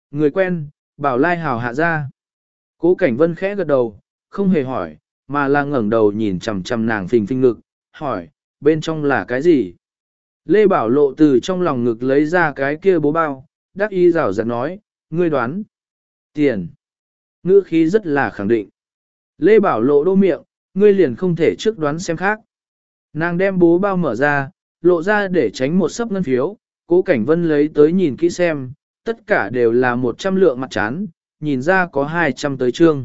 Người quen, Bảo Lai Hào hạ ra. Cố Cảnh Vân khẽ gật đầu, không hề hỏi, mà là ngẩng đầu nhìn chằm chằm nàng phình phình ngực, hỏi, bên trong là cái gì? Lê Bảo Lộ từ trong lòng ngực lấy ra cái kia bố bao, đắc ý rảo rạt nói, ngươi đoán. Tiền. Ngữ khí rất là khẳng định. Lê Bảo Lộ đô miệng, ngươi liền không thể trước đoán xem khác. Nàng đem bố bao mở ra, lộ ra để tránh một sấp ngân phiếu, Cố Cảnh Vân lấy tới nhìn kỹ xem, tất cả đều là 100 lượng mặt chán, nhìn ra có 200 tới trương.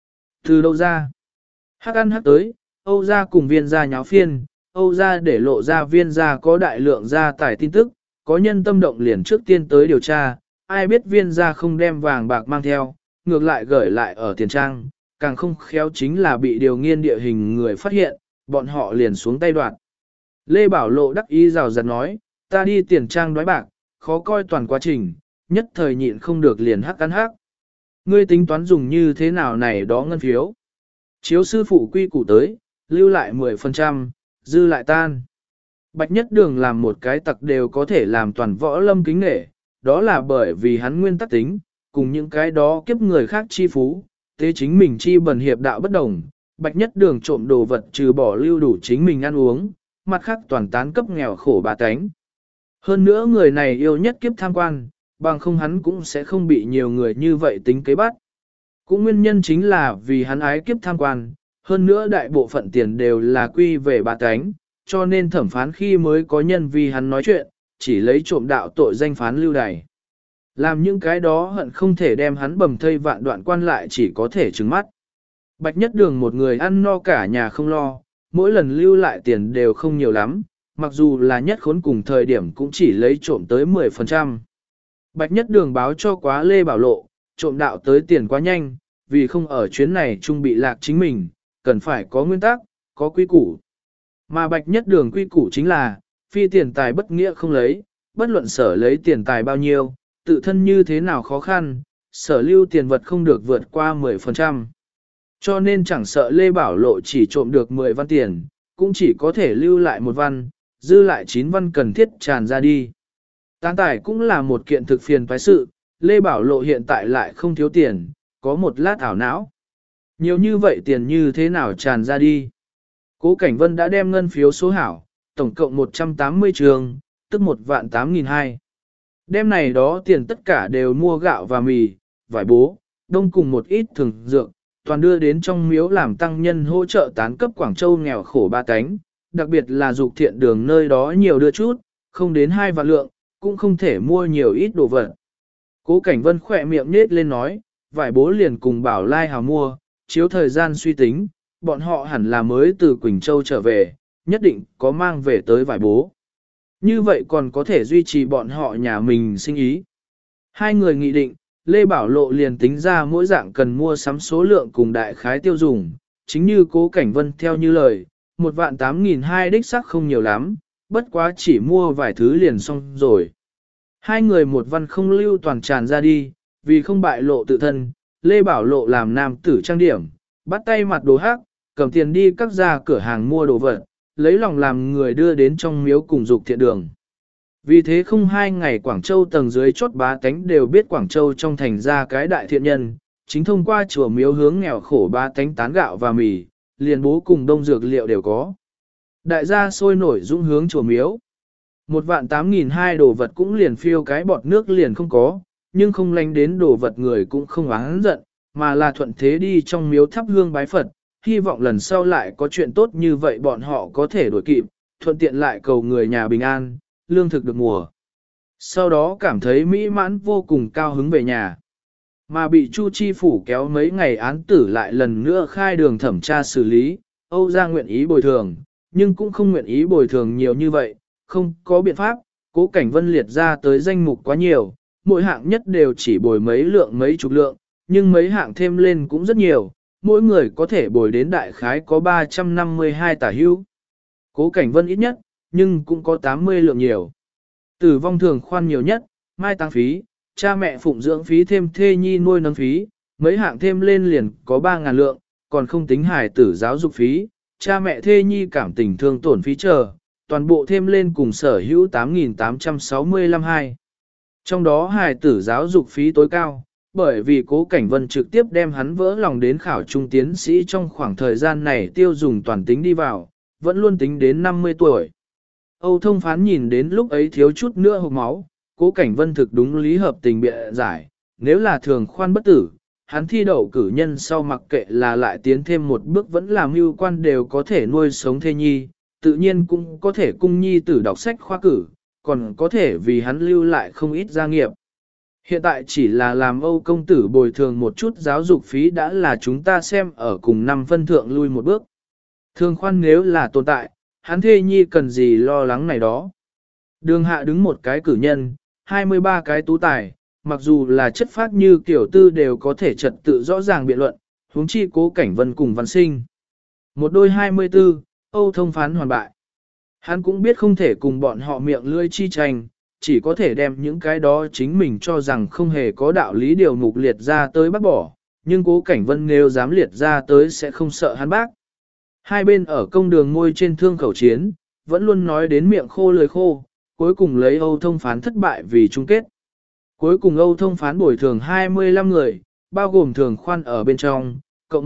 Từ đâu ra? Hắc ăn hắc tới, Âu gia cùng Viên gia nháo phiên, Âu gia để lộ ra Viên gia có đại lượng gia tài tin tức, có nhân tâm động liền trước tiên tới điều tra, ai biết Viên gia không đem vàng bạc mang theo, ngược lại gửi lại ở tiền trang, càng không khéo chính là bị điều nghiên địa hình người phát hiện, bọn họ liền xuống tay đoạt. Lê Bảo Lộ đắc ý rào rạt nói, ta đi tiền trang đoái bạc, khó coi toàn quá trình, nhất thời nhịn không được liền hắc ăn hắc. Ngươi tính toán dùng như thế nào này đó ngân phiếu. Chiếu sư phụ quy củ tới, lưu lại 10%, dư lại tan. Bạch Nhất Đường làm một cái tặc đều có thể làm toàn võ lâm kính nể, đó là bởi vì hắn nguyên tắc tính, cùng những cái đó kiếp người khác chi phú, thế chính mình chi bẩn hiệp đạo bất đồng. Bạch Nhất Đường trộm đồ vật trừ bỏ lưu đủ chính mình ăn uống, mặt khác toàn tán cấp nghèo khổ bà tánh. Hơn nữa người này yêu nhất kiếp tham quan, bằng không hắn cũng sẽ không bị nhiều người như vậy tính kế bắt. Cũng nguyên nhân chính là vì hắn ái kiếp tham quan, hơn nữa đại bộ phận tiền đều là quy về bà tánh, cho nên thẩm phán khi mới có nhân vì hắn nói chuyện, chỉ lấy trộm đạo tội danh phán lưu đày. Làm những cái đó hận không thể đem hắn bầm thây vạn đoạn quan lại chỉ có thể trừng mắt. Bạch Nhất Đường một người ăn no cả nhà không lo, mỗi lần lưu lại tiền đều không nhiều lắm, mặc dù là nhất khốn cùng thời điểm cũng chỉ lấy trộm tới 10%. Bạch Nhất Đường báo cho quá Lê Bảo Lộ, trộm đạo tới tiền quá nhanh, vì không ở chuyến này chung bị lạc chính mình, cần phải có nguyên tắc, có quy củ. Mà Bạch Nhất Đường quy củ chính là, phi tiền tài bất nghĩa không lấy, bất luận sở lấy tiền tài bao nhiêu, tự thân như thế nào khó khăn, sở lưu tiền vật không được vượt qua 10%. Cho nên chẳng sợ Lê Bảo Lộ chỉ trộm được 10 văn tiền, cũng chỉ có thể lưu lại 1 văn, dư lại 9 văn cần thiết tràn ra đi. Tán tài cũng là một kiện thực phiền toái sự, Lê Bảo Lộ hiện tại lại không thiếu tiền, có một lát ảo não. Nhiều như vậy tiền như thế nào tràn ra đi. Cố Cảnh Vân đã đem ngân phiếu số hảo, tổng cộng 180 trường, tức 1.8.200. Đem này đó tiền tất cả đều mua gạo và mì, vải bố, đông cùng một ít thường dược, toàn đưa đến trong miếu làm tăng nhân hỗ trợ tán cấp Quảng Châu nghèo khổ ba cánh, đặc biệt là dục thiện đường nơi đó nhiều đưa chút, không đến 2 vạn lượng, cũng không thể mua nhiều ít đồ vật. Cố Cảnh Vân khỏe miệng nết lên nói, vải bố liền cùng Bảo Lai Hào mua, chiếu thời gian suy tính, bọn họ hẳn là mới từ Quỳnh Châu trở về, nhất định có mang về tới vải bố. Như vậy còn có thể duy trì bọn họ nhà mình sinh ý. Hai người nghị định, Lê Bảo Lộ liền tính ra mỗi dạng cần mua sắm số lượng cùng đại khái tiêu dùng, chính như Cố Cảnh Vân theo như lời, 1.8.200 đích sắc không nhiều lắm, bất quá chỉ mua vài thứ liền xong rồi. Hai người một văn không lưu toàn tràn ra đi, vì không bại lộ tự thân, Lê Bảo Lộ làm nam tử trang điểm, bắt tay mặt đồ hắc, cầm tiền đi các gia cửa hàng mua đồ vật, lấy lòng làm người đưa đến trong miếu cùng dục thiện đường. Vì thế không 2 ngày Quảng Châu tầng dưới chốt bá tánh đều biết Quảng Châu trong thành ra cái đại thiện nhân, chính thông qua chùa miếu hướng nghèo khổ bá tánh tán gạo và mì, liền bố cùng đông dược liệu đều có. Đại gia sôi nổi dũng hướng chùa miếu. 1.8.200 đồ vật cũng liền phiêu cái bọt nước liền không có, nhưng không lánh đến đồ vật người cũng không oán giận, mà là thuận thế đi trong miếu thắp hương bái Phật, hy vọng lần sau lại có chuyện tốt như vậy bọn họ có thể đổi kịp, thuận tiện lại cầu người nhà bình an, lương thực được mùa. Sau đó cảm thấy mỹ mãn vô cùng cao hứng về nhà. Mà bị Chu Chi Phủ kéo mấy ngày án tử lại lần nữa khai đường thẩm tra xử lý, Âu gia nguyện ý bồi thường, nhưng cũng không nguyện ý bồi thường nhiều như vậy, không có biện pháp, Cố Cảnh Vân liệt ra tới danh mục quá nhiều, mỗi hạng nhất đều chỉ bồi mấy lượng mấy chục lượng, nhưng mấy hạng thêm lên cũng rất nhiều, mỗi người có thể bồi đến đại khái có 352 tả hữu. Cố Cảnh Vân ít nhất, nhưng cũng có 80 lượng nhiều. Tử vong thường khoan nhiều nhất, mai táng phí, cha mẹ phụng dưỡng phí thêm thê nhi nuôi nấng phí, mấy hạng thêm lên liền có 3.000 lượng, còn không tính hài tử giáo dục phí, cha mẹ thê nhi cảm tình thương tổn phí chờ, toàn bộ thêm lên cùng sở hữu 8.865 hai. Trong đó hài tử giáo dục phí tối cao, bởi vì Cố Cảnh Vân trực tiếp đem hắn vỡ lòng đến khảo trung tiến sĩ trong khoảng thời gian này tiêu dùng toàn tính đi vào, vẫn luôn tính đến 50 tuổi. Âu Thông Phán nhìn đến lúc ấy thiếu chút nữa hộc máu, Cố Cảnh Vân thực đúng lý hợp tình bịa giải, nếu là thường khoan bất tử, hắn thi đậu cử nhân sau mặc kệ là lại tiến thêm một bước vẫn làm mưu quan đều có thể nuôi sống thê nhi, tự nhiên cũng có thể cung nhi tử đọc sách khoa cử, còn có thể vì hắn lưu lại không ít gia nghiệp. Hiện tại chỉ là làm Âu công tử bồi thường một chút giáo dục phí đã là chúng ta xem ở cùng năm phân thượng lui một bước. Thường khoan nếu là tồn tại, hắn thê nhi cần gì lo lắng này đó. Đường hạ đứng một cái cử nhân, 23 cái tú tài, mặc dù là chất phác như kiểu tư đều có thể trật tự rõ ràng biện luận, huống chi Cố Cảnh Vân cùng Văn Sinh. Một đôi 24, Âu Thông Phán hoàn bại. Hắn cũng biết không thể cùng bọn họ miệng lưỡi chi tranh, chỉ có thể đem những cái đó chính mình cho rằng không hề có đạo lý điều mục liệt ra tới bắt bỏ, nhưng Cố Cảnh Vân nếu dám liệt ra tới sẽ không sợ hắn bác. Hai bên ở công đường ngôi trên thương khẩu chiến, vẫn luôn nói đến miệng khô lưỡi khô, cuối cùng lấy Âu Thông Phán thất bại vì chung kết. Cuối cùng Âu Thông Phán bồi thường 25 người, bao gồm thường khoan ở bên trong, cộng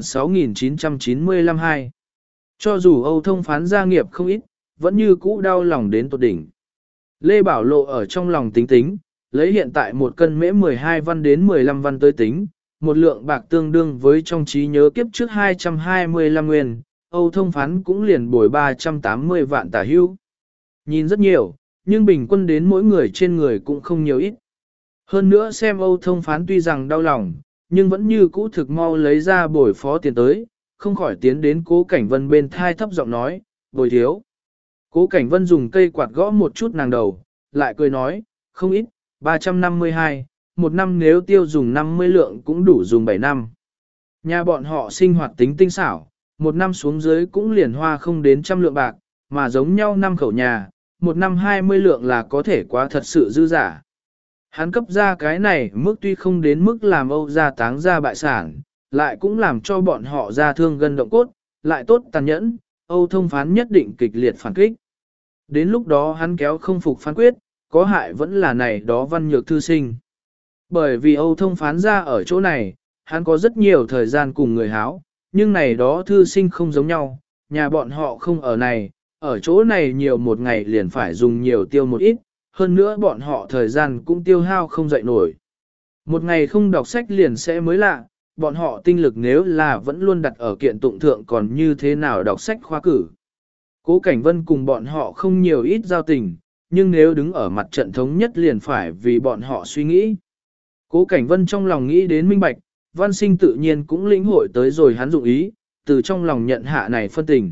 1.6.995 hai. Cho dù Âu Thông Phán gia nghiệp không ít, vẫn như cũ đau lòng đến tột đỉnh. Lê Bảo Lộ ở trong lòng tính tính, lấy hiện tại một cân mễ 12 văn đến 15 văn tới tính, một lượng bạc tương đương với trong trí nhớ kiếp trước 225 nguyên, Âu Thông Phán cũng liền bồi 380 vạn tả hưu. Nhìn rất nhiều, nhưng bình quân đến mỗi người trên người cũng không nhiều ít. Hơn nữa xem Âu Thông Phán tuy rằng đau lòng, nhưng vẫn như cũ thực mau lấy ra bồi phó tiền tới, không khỏi tiến đến Cố Cảnh Vân bên thai thấp giọng nói, bồi thiếu. Cố Cảnh Vân dùng cây quạt gõ một chút nàng đầu, lại cười nói, không ít, 352, một năm nếu tiêu dùng 50 lượng cũng đủ dùng 7 năm. Nhà bọn họ sinh hoạt tính tinh xảo, một năm xuống dưới cũng liền hoa không đến 100 lượng bạc, mà giống nhau năm khẩu nhà, một năm 20 lượng là có thể quá thật sự dư giả. Hắn cấp ra cái này mức tuy không đến mức làm Âu gia táng ra bại sản, lại cũng làm cho bọn họ ra thương gân động cốt, lại tốt tàn nhẫn, Âu Thông Phán nhất định kịch liệt phản kích. Đến lúc đó hắn kéo không phục phán quyết, có hại vẫn là này đó văn nhược thư sinh. Bởi vì Âu Thông Phán ra ở chỗ này, hắn có rất nhiều thời gian cùng người háo, nhưng này đó thư sinh không giống nhau, nhà bọn họ không ở này, ở chỗ này nhiều một ngày liền phải dùng nhiều tiêu một ít, hơn nữa bọn họ thời gian cũng tiêu hao không dậy nổi. Một ngày không đọc sách liền sẽ mới lạ, bọn họ tinh lực nếu là vẫn luôn đặt ở kiện tụng thượng còn như thế nào đọc sách khoa cử. Cố Cảnh Vân cùng bọn họ không nhiều ít giao tình, nhưng nếu đứng ở mặt trận thống nhất liền phải vì bọn họ suy nghĩ. Cố Cảnh Vân trong lòng nghĩ đến minh bạch, Văn Sinh tự nhiên cũng lĩnh hội tới rồi hắn dụng ý, từ trong lòng nhận hạ này phân tình.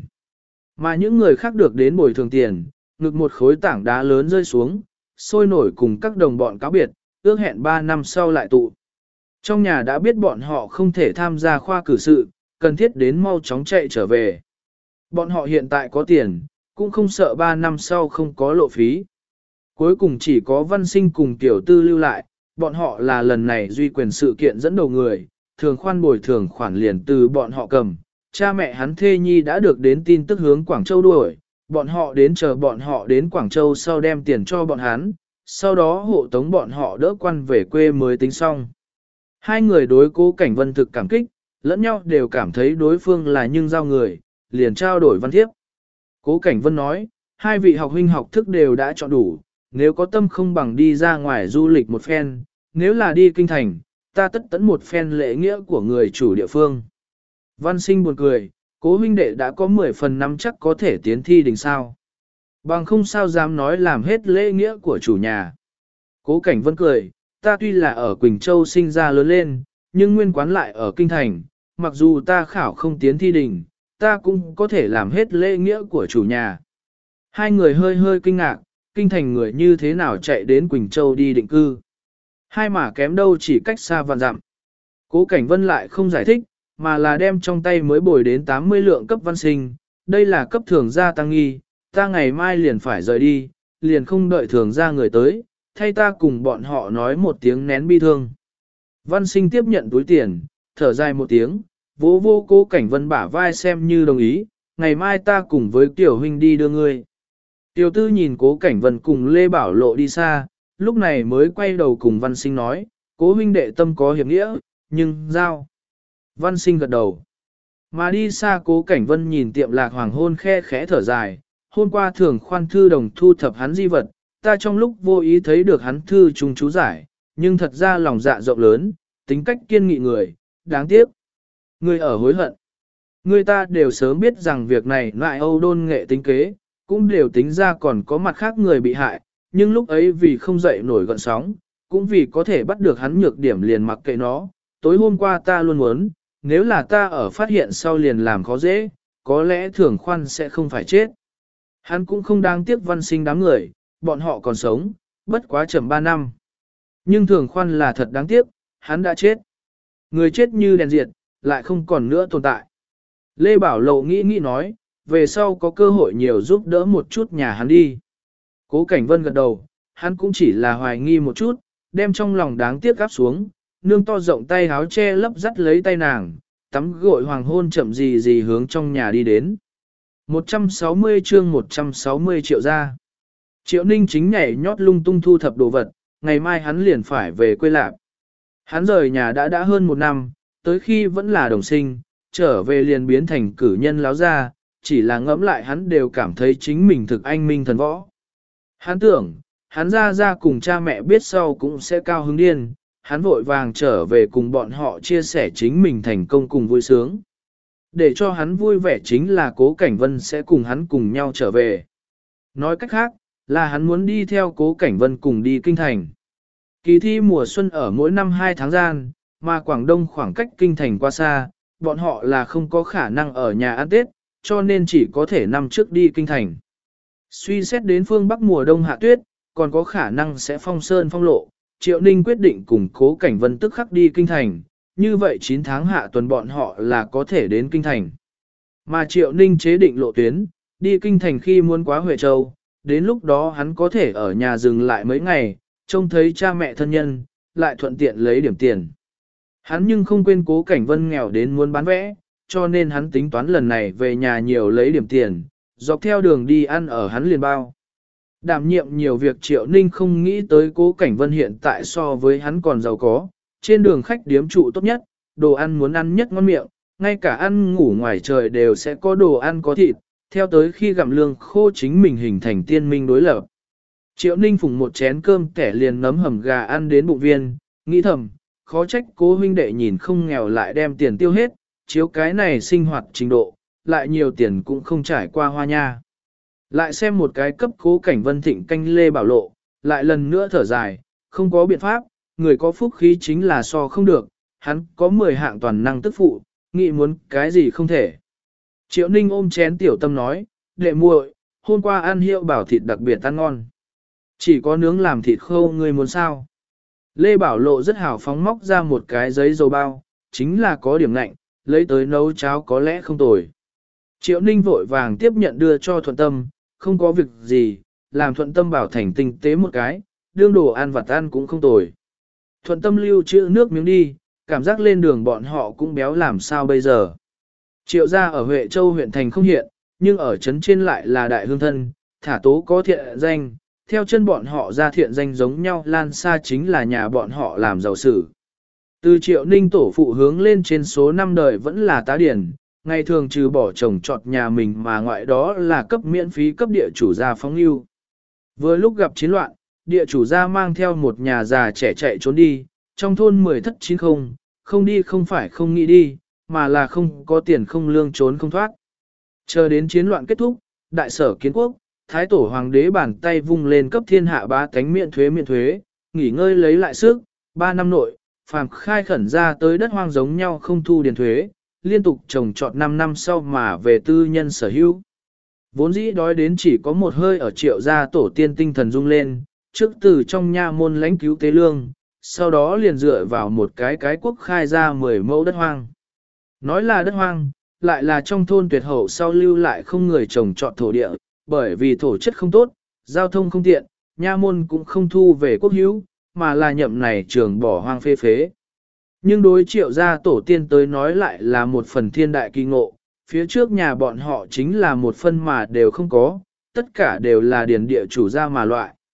Mà những người khác được đến bồi thường tiền, ngực một khối tảng đá lớn rơi xuống, sôi nổi cùng các đồng bọn cáo biệt, ước hẹn 3 năm sau lại tụ. Trong nhà đã biết bọn họ không thể tham gia khoa cử sự, cần thiết đến mau chóng chạy trở về. Bọn họ hiện tại có tiền, cũng không sợ 3 năm sau không có lộ phí. Cuối cùng chỉ có Văn Sinh cùng tiểu tư lưu lại, bọn họ là lần này duy quyền sự kiện dẫn đầu người, thường khoan bồi thường khoản liền từ bọn họ cầm. Cha mẹ hắn thê nhi đã được đến tin tức hướng Quảng Châu đuổi, bọn họ đến chờ bọn họ đến Quảng Châu sau đem tiền cho bọn hắn, sau đó hộ tống bọn họ đỡ quan về quê mới tính xong. Hai người đối Cố Cảnh Vân thực cảm kích, lẫn nhau đều cảm thấy đối phương là nhưng giao người, liền trao đổi văn thiếp. Cố Cảnh Vân nói, hai vị học huynh học thức đều đã chọn đủ, nếu có tâm không bằng đi ra ngoài du lịch một phen, nếu là đi kinh thành, ta tất tấn một phen lễ nghĩa của người chủ địa phương. Văn Sinh buồn cười, Cố huynh đệ đã có 10 phần năm chắc có thể tiến thi đình sao. Bằng không sao dám nói làm hết lễ nghĩa của chủ nhà. Cố Cảnh Vân cười, ta tuy là ở Quỳnh Châu sinh ra lớn lên, nhưng nguyên quán lại ở Kinh Thành, mặc dù ta khảo không tiến thi đình, ta cũng có thể làm hết lễ nghĩa của chủ nhà. Hai người hơi hơi kinh ngạc, Kinh Thành người như thế nào chạy đến Quỳnh Châu đi định cư. Hai mà kém đâu chỉ cách xa vạn dặm. Cố Cảnh Vân lại không giải thích, mà là đem trong tay mới bồi đến 80 lượng cấp Văn Sinh, đây là cấp thường gia tăng nghi, ta ngày mai liền phải rời đi, liền không đợi thường gia người tới, thay ta cùng bọn họ nói một tiếng nén bi thương. Văn Sinh tiếp nhận túi tiền, thở dài một tiếng, vô vô Cố Cảnh Vân bả vai xem như đồng ý, ngày mai ta cùng với Tiểu huynh đi đưa ngươi. Tiểu tư nhìn Cố Cảnh Vân cùng Lê Bảo Lộ đi xa, lúc này mới quay đầu cùng Văn Sinh nói, Cố huynh đệ tâm có hiệp nghĩa, nhưng giao. Văn Sinh gật đầu. Mà đi xa Cố Cảnh Vân nhìn tiệm lạc hoàng hôn khe khẽ thở dài, hôm qua thường khoan thư đồng thu thập hắn di vật, ta trong lúc vô ý thấy được hắn thư trùng chú giải, nhưng thật ra lòng dạ rộng lớn, tính cách kiên nghị người, đáng tiếc. Người ở hối hận. Người ta đều sớm biết rằng việc này lại Âu Đôn nghệ tính kế, cũng đều tính ra còn có mặt khác người bị hại, nhưng lúc ấy vì không dậy nổi gọn sóng, cũng vì có thể bắt được hắn nhược điểm liền mặc kệ nó. Tối hôm qua ta luôn muốn, nếu là ta ở phát hiện sau liền làm khó dễ, có lẽ thường khoan sẽ không phải chết. Hắn cũng không đáng tiếc Văn Sinh đám người, bọn họ còn sống, bất quá chậm 3 năm. Nhưng thường khoan là thật đáng tiếc, hắn đã chết. Người chết như đèn diệt, lại không còn nữa tồn tại. Lê Bảo Lộ nghĩ nói, về sau có cơ hội nhiều giúp đỡ một chút nhà hắn đi. Cố Cảnh Vân gật đầu, hắn cũng chỉ là hoài nghi một chút, đem trong lòng đáng tiếc gáp xuống, nương to rộng tay háo che lấp dắt lấy tay nàng, tắm gội hoàng hôn chậm gì hướng trong nhà đi đến. 160 chương 160 triệu ra. Triệu Ninh chính nhảy nhót lung tung thu thập đồ vật, ngày mai hắn liền phải về quê lạc. Hắn rời nhà đã hơn 1 năm, tới khi vẫn là đồng sinh, trở về liền biến thành cử nhân láo ra, chỉ là ngẫm lại hắn đều cảm thấy chính mình thực anh minh thần võ. Hắn tưởng, hắn ra cùng cha mẹ biết sau cũng sẽ cao hứng điên, hắn vội vàng trở về cùng bọn họ chia sẻ chính mình thành công cùng vui sướng. Để cho hắn vui vẻ chính là Cố Cảnh Vân sẽ cùng hắn cùng nhau trở về. Nói cách khác, là hắn muốn đi theo Cố Cảnh Vân cùng đi kinh thành. Kỳ thi mùa xuân ở mỗi năm 2 tháng gian, mà Quảng Đông khoảng cách kinh thành quá xa, bọn họ là không có khả năng ở nhà ăn Tết, cho nên chỉ có thể năm trước đi kinh thành. Suy xét đến phương Bắc mùa đông hạ tuyết, còn có khả năng sẽ phong sơn phong lộ, Triệu Ninh quyết định cùng Cố Cảnh Vân tức khắc đi kinh thành, như vậy 9 tháng hạ tuần bọn họ là có thể đến kinh thành. Mà Triệu Ninh chế định lộ tuyến, đi kinh thành khi muốn quá Huệ Châu, đến lúc đó hắn có thể ở nhà dừng lại mấy ngày, trông thấy cha mẹ thân nhân, lại thuận tiện lấy điểm tiền. Hắn nhưng không quên Cố Cảnh Vân nghèo đến muốn bán vẽ, cho nên hắn tính toán lần này về nhà nhiều lấy điểm tiền, dọc theo đường đi ăn ở hắn liền bao. Đảm nhiệm nhiều việc Triệu Ninh không nghĩ tới Cố Cảnh Vân hiện tại so với hắn còn giàu có, trên đường khách điếm trụ tốt nhất, đồ ăn muốn ăn nhất ngon miệng, ngay cả ăn ngủ ngoài trời đều sẽ có đồ ăn có thịt, theo tới khi gặm lương khô chính mình hình thành tiên minh đối lập. Triệu Ninh phùng một chén cơm kẻ liền nấm hầm gà ăn đến bụng viên, nghĩ thầm, khó trách Cố huynh đệ nhìn không nghèo lại đem tiền tiêu hết, chiếu cái này sinh hoạt trình độ, lại nhiều tiền cũng không trải qua hoa nha. Lại xem một cái cấp Cố Cảnh Vân thịnh canh Lê Bảo Lộ, lại lần nữa thở dài, không có biện pháp, người có phúc khí chính là so không được, hắn có 10 hạng toàn năng tức phụ, nghĩ muốn cái gì không thể. Triệu Ninh ôm chén tiểu tâm nói, đệ muội, hôm qua ăn hiệu bảo thịt đặc biệt ăn ngon. Chỉ có nướng làm thịt khô người muốn sao. Lê Bảo Lộ rất hào phóng móc ra một cái giấy dầu bao, chính là có điểm lạnh, lấy tới nấu cháo có lẽ không tồi. Triệu Ninh vội vàng tiếp nhận đưa cho Thuận Tâm, không có việc gì, làm Thuận Tâm bảo thành tinh tế một cái, đương đồ ăn vặt ăn cũng không tồi. Thuận Tâm lưu trữ nước miếng đi, cảm giác lên đường bọn họ cũng béo làm sao bây giờ. Triệu gia ở Huệ Châu huyện thành không hiện, nhưng ở trấn trên lại là đại hương thân, thả tố có thiện danh, theo chân bọn họ ra thiện danh giống nhau lan xa chính là nhà bọn họ làm giàu sử. Từ Triệu Ninh tổ phụ hướng lên trên số 5 đời vẫn là tá điển, ngày thường trừ bỏ trồng trọt nhà mình mà ngoại đó là cấp miễn phí cấp địa chủ gia phóng lưu. Vừa lúc gặp chiến loạn, địa chủ gia mang theo một nhà già trẻ chạy trốn đi, trong thôn 10 thất 9 không đi không phải không nghĩ đi, mà là không có tiền không lương trốn không thoát. Chờ đến chiến loạn kết thúc, đại sở kiến quốc, thái tổ hoàng đế bàn tay vung lên cấp thiên hạ bá tánh miễn thuế, nghỉ ngơi lấy lại sức, 3 năm nội, phàm khai khẩn ra tới đất hoang giống nhau không thu điền thuế, liên tục trồng trọt 5 năm sau mà về tư nhân sở hữu. Vốn dĩ đói đến chỉ có một hơi ở Triệu gia tổ tiên tinh thần rung lên, trước từ trong nha môn lãnh cứu tế lương, sau đó liền dựa vào một cái quốc khai ra 10 mẫu đất hoang. Nói là đất hoang, lại là trong thôn tuyệt hậu sau lưu lại không người trồng trọt thổ địa, bởi vì thổ chất không tốt, giao thông không tiện, nha môn cũng không thu về quốc hữu, mà là nhậm này trường bỏ hoang phê phế. Nhưng đối Triệu gia tổ tiên tới nói lại là một phần thiên đại kỳ ngộ, phía trước nhà bọn họ chính là một phân mà đều không có, tất cả đều là điển địa chủ gia mà loại.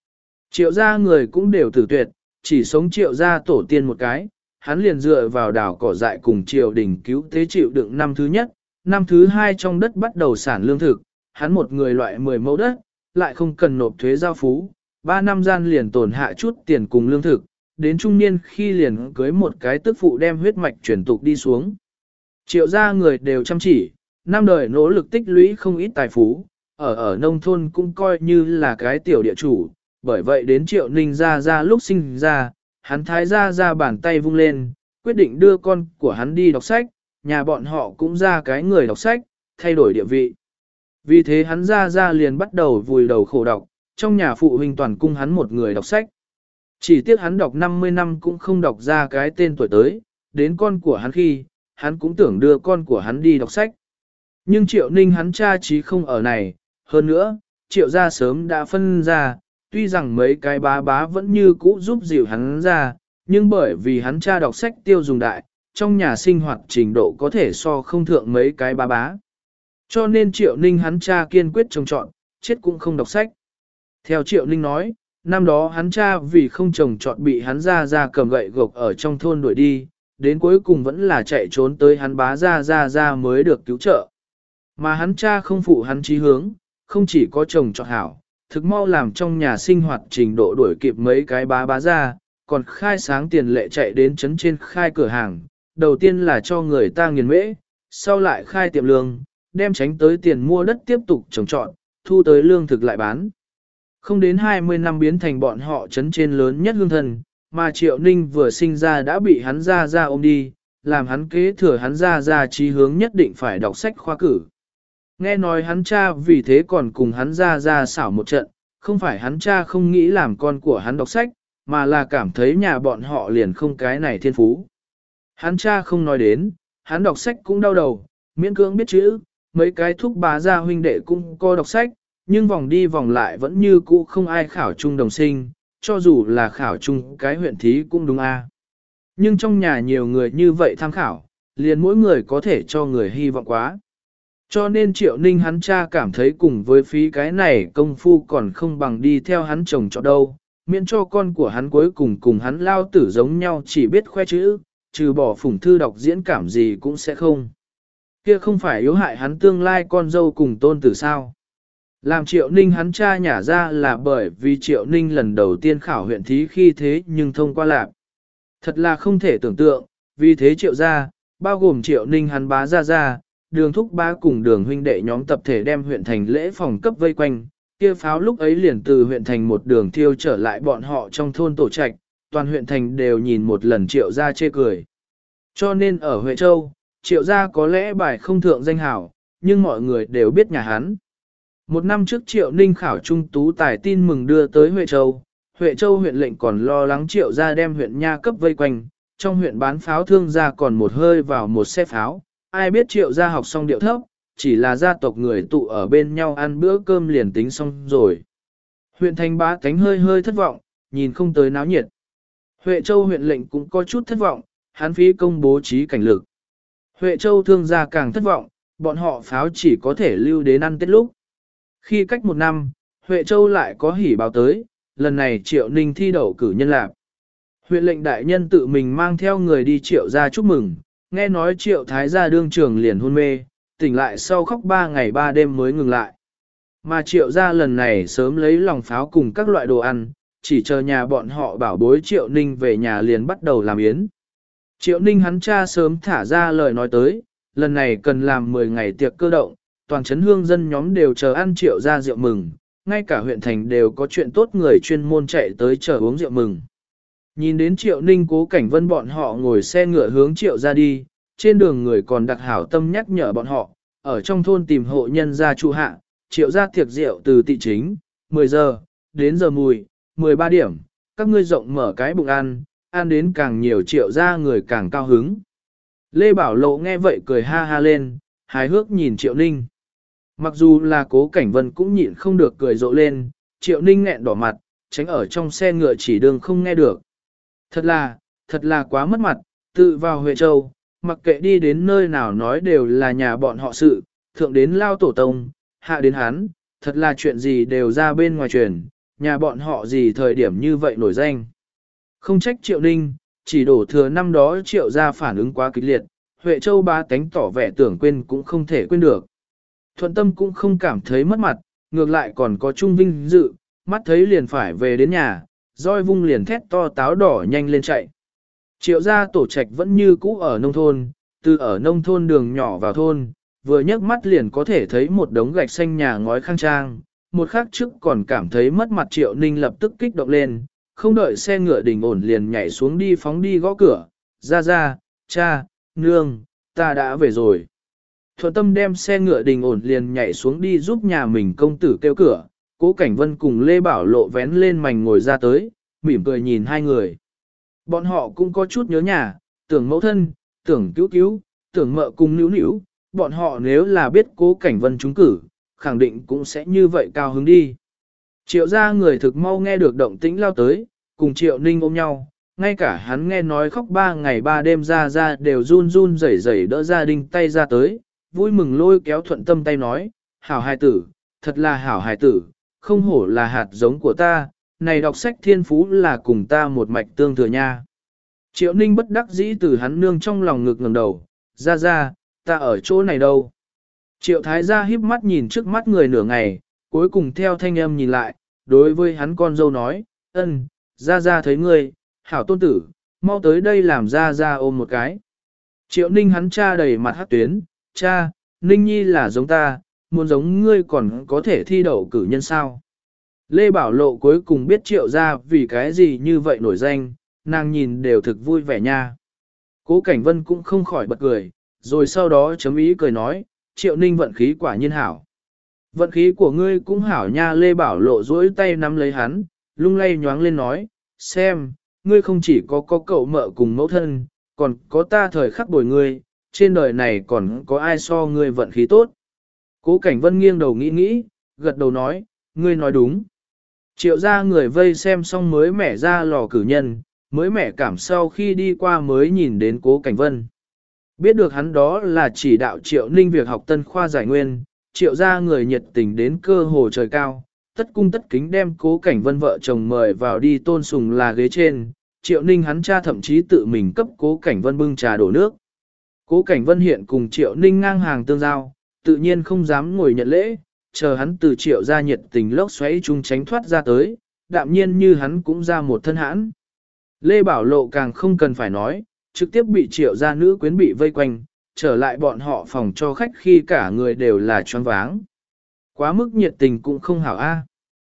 Triệu gia người cũng đều tử tuyệt, chỉ sống triệu gia tổ tiên một cái, hắn liền dựa vào đảo cỏ dại cùng triều đình cứu thế chịu đựng năm thứ nhất, năm thứ hai trong đất bắt đầu sản lương thực, hắn một người loại 10 mẫu đất, lại không cần nộp thuế giao phú, 3 năm gian liền tổn hạ chút tiền cùng lương thực, đến trung niên khi liền cưới một cái tức phụ đem huyết mạch chuyển tục đi xuống. Triệu gia người đều chăm chỉ, năm đời nỗ lực tích lũy không ít tài phú, ở nông thôn cũng coi như là cái tiểu địa chủ, bởi vậy đến Triệu Ninh ra lúc sinh ra, hắn thái ra bàn tay vung lên, quyết định đưa con của hắn đi đọc sách, nhà bọn họ cũng ra cái người đọc sách, thay đổi địa vị. Vì thế hắn ra liền bắt đầu vùi đầu khổ đọc, trong nhà phụ huynh toàn cung hắn một người đọc sách. Chỉ tiếc hắn đọc 50 năm cũng không đọc ra cái tên tuổi tới, đến con của hắn khi, hắn cũng tưởng đưa con của hắn đi đọc sách. Nhưng Triệu Ninh hắn cha chí không ở này, hơn nữa, Triệu gia sớm đã phân ra, tuy rằng mấy cái bá vẫn như cũ giúp dịu hắn ra, nhưng bởi vì hắn cha đọc sách tiêu dùng đại, trong nhà sinh hoạt trình độ có thể so không thượng mấy cái bá. Cho nên Triệu Ninh hắn cha kiên quyết trồng trọt, chết cũng không đọc sách. Theo Triệu Ninh nói, năm đó hắn cha vì không trồng trọt bị hắn ra cầm gậy gộc ở trong thôn đuổi đi, đến cuối cùng vẫn là chạy trốn tới hắn bá ra mới được cứu trợ. Mà hắn cha không phụ hắn chí hướng, không chỉ có trồng trọt hảo, thực mau làm trong nhà sinh hoạt trình độ đuổi kịp mấy cái bá ra, còn khai sáng tiền lệ chạy đến trấn trên khai cửa hàng, đầu tiên là cho người ta nghiền mễ, sau lại khai tiệm lương, đem tránh tới tiền mua đất tiếp tục trồng trọt, thu tới lương thực lại bán. Không đến 20 năm biến thành bọn họ trấn trên lớn nhất hương thần, mà Triệu Ninh vừa sinh ra đã bị hắn ra ôm đi, làm hắn kế thừa hắn ra chí hướng nhất định phải đọc sách khoa cử. Nghe nói hắn cha vì thế còn cùng hắn ra xảo một trận, không phải hắn cha không nghĩ làm con của hắn đọc sách, mà là cảm thấy nhà bọn họ liền không cái này thiên phú. Hắn cha không nói đến, hắn đọc sách cũng đau đầu, miễn cưỡng biết chữ, mấy cái thúc bá gia huynh đệ cũng có đọc sách, nhưng vòng đi vòng lại vẫn như cũ không ai khảo chung đồng sinh, cho dù là khảo chung cái huyện thí cũng đúng a. Nhưng trong nhà nhiều người như vậy tham khảo, liền mỗi người có thể cho người hy vọng quá. Cho nên Triệu Ninh hắn cha cảm thấy cùng với phí cái này công phu còn không bằng đi theo hắn chồng cho đâu, miễn cho con của hắn cuối cùng hắn lao tử giống nhau chỉ biết khoe chữ, trừ bỏ phủng thư đọc diễn cảm gì cũng sẽ không. Kia không phải yếu hại hắn tương lai con dâu cùng tôn tử sao. Làm Triệu Ninh hắn cha nhả ra là bởi vì Triệu Ninh lần đầu tiên khảo huyện thí khi thế nhưng thông qua lạc. Thật là không thể tưởng tượng, vì thế Triệu gia, bao gồm Triệu Ninh hắn bá ra, đường thúc bá cùng đường huynh đệ nhóm tập thể đem huyện thành lễ phòng cấp vây quanh, kia pháo lúc ấy liền từ huyện thành một đường thiêu trở lại bọn họ trong thôn tổ trạch, toàn huyện thành đều nhìn một lần Triệu gia chê cười. Cho nên ở Huệ Châu, Triệu gia có lẽ bài không thượng danh hảo, nhưng mọi người đều biết nhà hắn. Một năm trước Triệu Ninh khảo trung tú tài tin mừng đưa tới Huệ Châu. Huệ Châu huyện lệnh còn lo lắng Triệu gia đem huyện nha cấp vây quanh, trong huyện bán pháo thương gia còn một hơi vào một xe pháo. Ai biết Triệu gia học xong điệu thấp, chỉ là gia tộc người tụ ở bên nhau ăn bữa cơm liền tính xong rồi. Huyện thành bá tánh hơi thất vọng, nhìn không tới náo nhiệt. Huệ Châu huyện lệnh cũng có chút thất vọng, hắn phí công bố trí cảnh lực. Huệ Châu thương gia càng thất vọng, bọn họ pháo chỉ có thể lưu đến ăn Tết lúc. Khi cách một năm, Huệ Châu lại có hỉ báo tới, lần này Triệu Ninh thi đậu cử nhân lạc. Huyện lệnh đại nhân tự mình mang theo người đi Triệu gia chúc mừng, nghe nói Triệu thái gia đương trường liền hôn mê, tỉnh lại sau khóc 3 ngày 3 đêm mới ngừng lại. Mà Triệu gia lần này sớm lấy lòng pháo cùng các loại đồ ăn, chỉ chờ nhà bọn họ bảo bối Triệu Ninh về nhà liền bắt đầu làm yến. Triệu Ninh hắn cha sớm thả ra lời nói tới, lần này cần làm 10 ngày tiệc cơ động, toàn trấn hương dân nhóm đều chờ ăn Triệu gia rượu mừng, ngay cả huyện thành đều có chuyện tốt người chuyên môn chạy tới chờ uống rượu mừng. Nhìn đến Triệu Ninh Cố Cảnh Vân bọn họ ngồi xe ngựa hướng Triệu gia đi, trên đường người còn đặc hảo tâm nhắc nhở bọn họ, ở trong thôn tìm hộ nhân gia trụ hạ, Triệu gia tiệc rượu từ tị chính, 10 giờ, đến giờ mùi, 13 điểm, các ngươi rộng mở cái bụng ăn đến càng nhiều Triệu gia người càng cao hứng. Lê Bảo Lộ nghe vậy cười ha ha lên, hài hước nhìn Triệu Ninh. Mặc dù là Cố Cảnh Vân cũng nhịn không được cười rộ lên, Triệu Ninh nghẹn đỏ mặt, tránh ở trong xe ngựa chỉ đường không nghe được. Thật là quá mất mặt, tự vào Huệ Châu, mặc kệ đi đến nơi nào nói đều là nhà bọn họ sự, thượng đến lao tổ tông, hạ đến hắn, thật là chuyện gì đều ra bên ngoài truyền, nhà bọn họ gì thời điểm như vậy nổi danh. Không trách Triệu Ninh, chỉ đổ thừa năm đó Triệu gia phản ứng quá kịch liệt, Huệ Châu ba tánh tỏ vẻ tưởng quên cũng không thể quên được. Thuận Tâm cũng không cảm thấy mất mặt, ngược lại còn có trung vinh dự, mắt thấy liền phải về đến nhà, roi vung liền thét to táo đỏ nhanh lên chạy. Triệu gia tổ trạch vẫn như cũ ở nông thôn, từ ở nông thôn đường nhỏ vào thôn, vừa nhấc mắt liền có thể thấy một đống gạch xanh nhà ngói khang trang, một khắc trước còn cảm thấy mất mặt Triệu Ninh lập tức kích động lên, không đợi xe ngựa đình ổn liền nhảy xuống đi phóng đi gõ cửa, ra, cha, nương, ta đã về rồi. Thuận Tâm đem xe ngựa đình ổn liền nhảy xuống đi giúp nhà mình công tử kêu cửa, Cố Cảnh Vân cùng Lê Bảo Lộ vén lên mành ngồi ra tới, mỉm cười nhìn hai người. Bọn họ cũng có chút nhớ nhà, tưởng mẫu thân, tưởng cứu, tưởng mợ cùng níu, bọn họ nếu là biết Cố Cảnh Vân trúng cử, khẳng định cũng sẽ như vậy cao hứng đi. Triệu gia người thực mau nghe được động tĩnh lao tới, cùng Triệu Ninh ôm nhau, ngay cả hắn nghe nói khóc 3 ngày 3 đêm ra đều run rẩy đỡ gia đình tay ra tới, vui mừng lôi kéo Thuận Tâm tay nói, hảo hài tử, thật là hảo hài tử, không hổ là hạt giống của ta, này đọc sách thiên phú là cùng ta một mạch tương thừa nha. Triệu Ninh bất đắc dĩ từ hắn nương trong lòng ngực ngẩng đầu, ra, ta ở chỗ này đâu. Triệu Thái gia híp mắt nhìn trước mắt người nửa ngày, cuối cùng theo thanh âm nhìn lại, đối với hắn con dâu nói, ra thấy ngươi, hảo tôn tử, mau tới đây làm ra ôm một cái. Triệu Ninh hắn cha đầy mặt hắc tuyến, cha, Ninh Nhi là giống ta, muốn giống ngươi còn có thể thi đậu cử nhân sao. Lê Bảo Lộ cuối cùng biết Triệu gia vì cái gì như vậy nổi danh, nàng nhìn đều thực vui vẻ nha. Cố Cảnh Vân cũng không khỏi bật cười, rồi sau đó chấm ý cười nói, Triệu Ninh vận khí quả nhiên hảo. Vận khí của ngươi cũng hảo nha. Lê Bảo Lộ duỗi tay nắm lấy hắn, lung lay nhoáng lên nói, xem, ngươi không chỉ có cậu mợ cùng mẫu thân, còn có ta thời khắc bồi ngươi, trên đời này còn có ai so ngươi vận khí tốt. Cố Cảnh Vân nghiêng đầu nghĩ, gật đầu nói, ngươi nói đúng. Triệu gia người vây xem xong mới mẻ ra lò cử nhân, mới mẻ cảm sau khi đi qua mới nhìn đến Cố Cảnh Vân. Biết được hắn đó là chỉ đạo Triệu Ninh việc học tân khoa giải nguyên, Triệu gia người nhiệt tình đến cơ hồ trời cao, tất cung tất kính đem Cố Cảnh Vân vợ chồng mời vào đi tôn sùng là ghế trên, Triệu Ninh hắn cha thậm chí tự mình cấp Cố Cảnh Vân bưng trà đổ nước. Cố Cảnh Vân hiện cùng Triệu Ninh ngang hàng tương giao, tự nhiên không dám ngồi nhận lễ, chờ hắn từ Triệu gia nhiệt tình lốc xoáy chung tránh thoát ra tới, đạm nhiên như hắn cũng ra một thân hãn. Lê Bảo Lộ càng không cần phải nói, trực tiếp bị Triệu gia nữ quyến bị vây quanh, trở lại bọn họ phòng cho khách khi cả người đều là choáng váng. Quá mức nhiệt tình cũng không hảo a.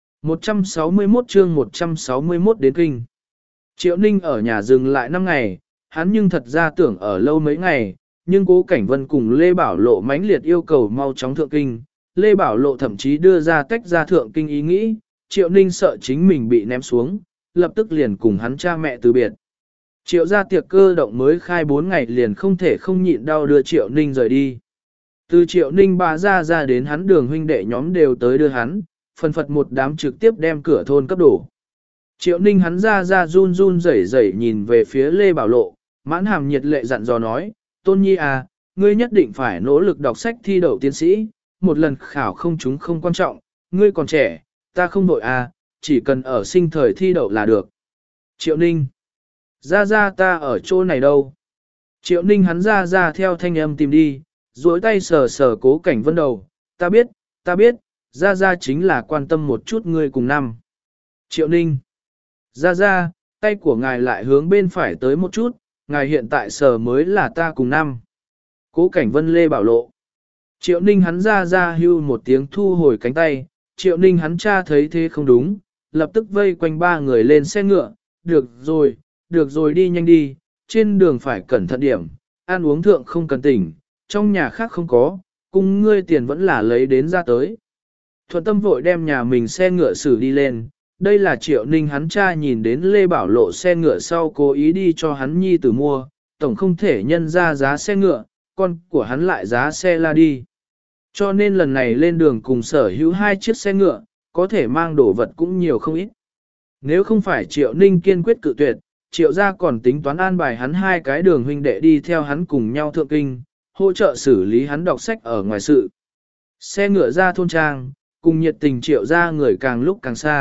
161 chương 161 đến kinh. Triệu Ninh ở nhà dừng lại 5 ngày, hắn nhưng thật ra tưởng ở lâu mấy ngày, nhưng Cố Cảnh Vân cùng Lê Bảo Lộ mãnh liệt yêu cầu mau chóng thượng kinh. Lê Bảo Lộ thậm chí đưa ra tách ra thượng kinh ý nghĩ, Triệu Ninh sợ chính mình bị ném xuống, lập tức liền cùng hắn cha mẹ từ biệt. Triệu gia tiệc cơ động mới khai 4 ngày liền không thể không nhịn đau đưa Triệu Ninh rời đi. Từ Triệu Ninh bà ra đến hắn đường huynh đệ nhóm đều tới đưa hắn, phần phật một đám trực tiếp đem cửa thôn cấp đổ. Triệu Ninh hắn ra run rẩy nhìn về phía Lê Bảo Lộ, mãn hàm nhiệt lệ dặn dò nói, Tôn Nhi à, ngươi nhất định phải nỗ lực đọc sách thi đậu tiến sĩ, một lần khảo không trúng không quan trọng, ngươi còn trẻ, ta không đội à, chỉ cần ở sinh thời thi đậu là được. Triệu Ninh, ra ta ở chỗ này đâu? Triệu Ninh hắn ra theo thanh âm tìm đi, duỗi tay sờ Cố Cảnh Vân đầu, ta biết, ra chính là quan tâm một chút ngươi cùng năm. Triệu Ninh, ra, tay của ngài lại hướng bên phải tới một chút, ngài hiện tại sờ mới là ta cùng năm. Cố Cảnh Vân Lê Bảo Lộ. Triệu Ninh hắn ra hưu một tiếng thu hồi cánh tay, Triệu Ninh hắn cha thấy thế không đúng, lập tức vây quanh 3 người lên xe ngựa, được rồi đi nhanh đi, trên đường phải cẩn thận điểm, ăn uống thượng không cần tỉnh, trong nhà khác không có, cùng ngươi tiền vẫn là lấy đến ra tới. Thuận Tâm vội đem nhà mình xe ngựa xử đi lên, đây là Triệu Ninh hắn cha nhìn đến Lê Bảo Lộ xe ngựa sau cố ý đi cho hắn nhi tử mua, tổng không thể nhân ra giá xe ngựa, con của hắn lại giá xe la đi. Cho nên lần này lên đường cùng sở hữu 2 chiếc xe ngựa, có thể mang đồ vật cũng nhiều không ít. Nếu không phải Triệu Ninh kiên quyết cự tuyệt, Triệu gia còn tính toán an bài hắn 2 cái đường huynh đệ đi theo hắn cùng nhau thượng kinh, hỗ trợ xử lý hắn đọc sách ở ngoài sự. Xe ngựa ra thôn trang, cùng nhiệt tình Triệu gia người càng lúc càng xa,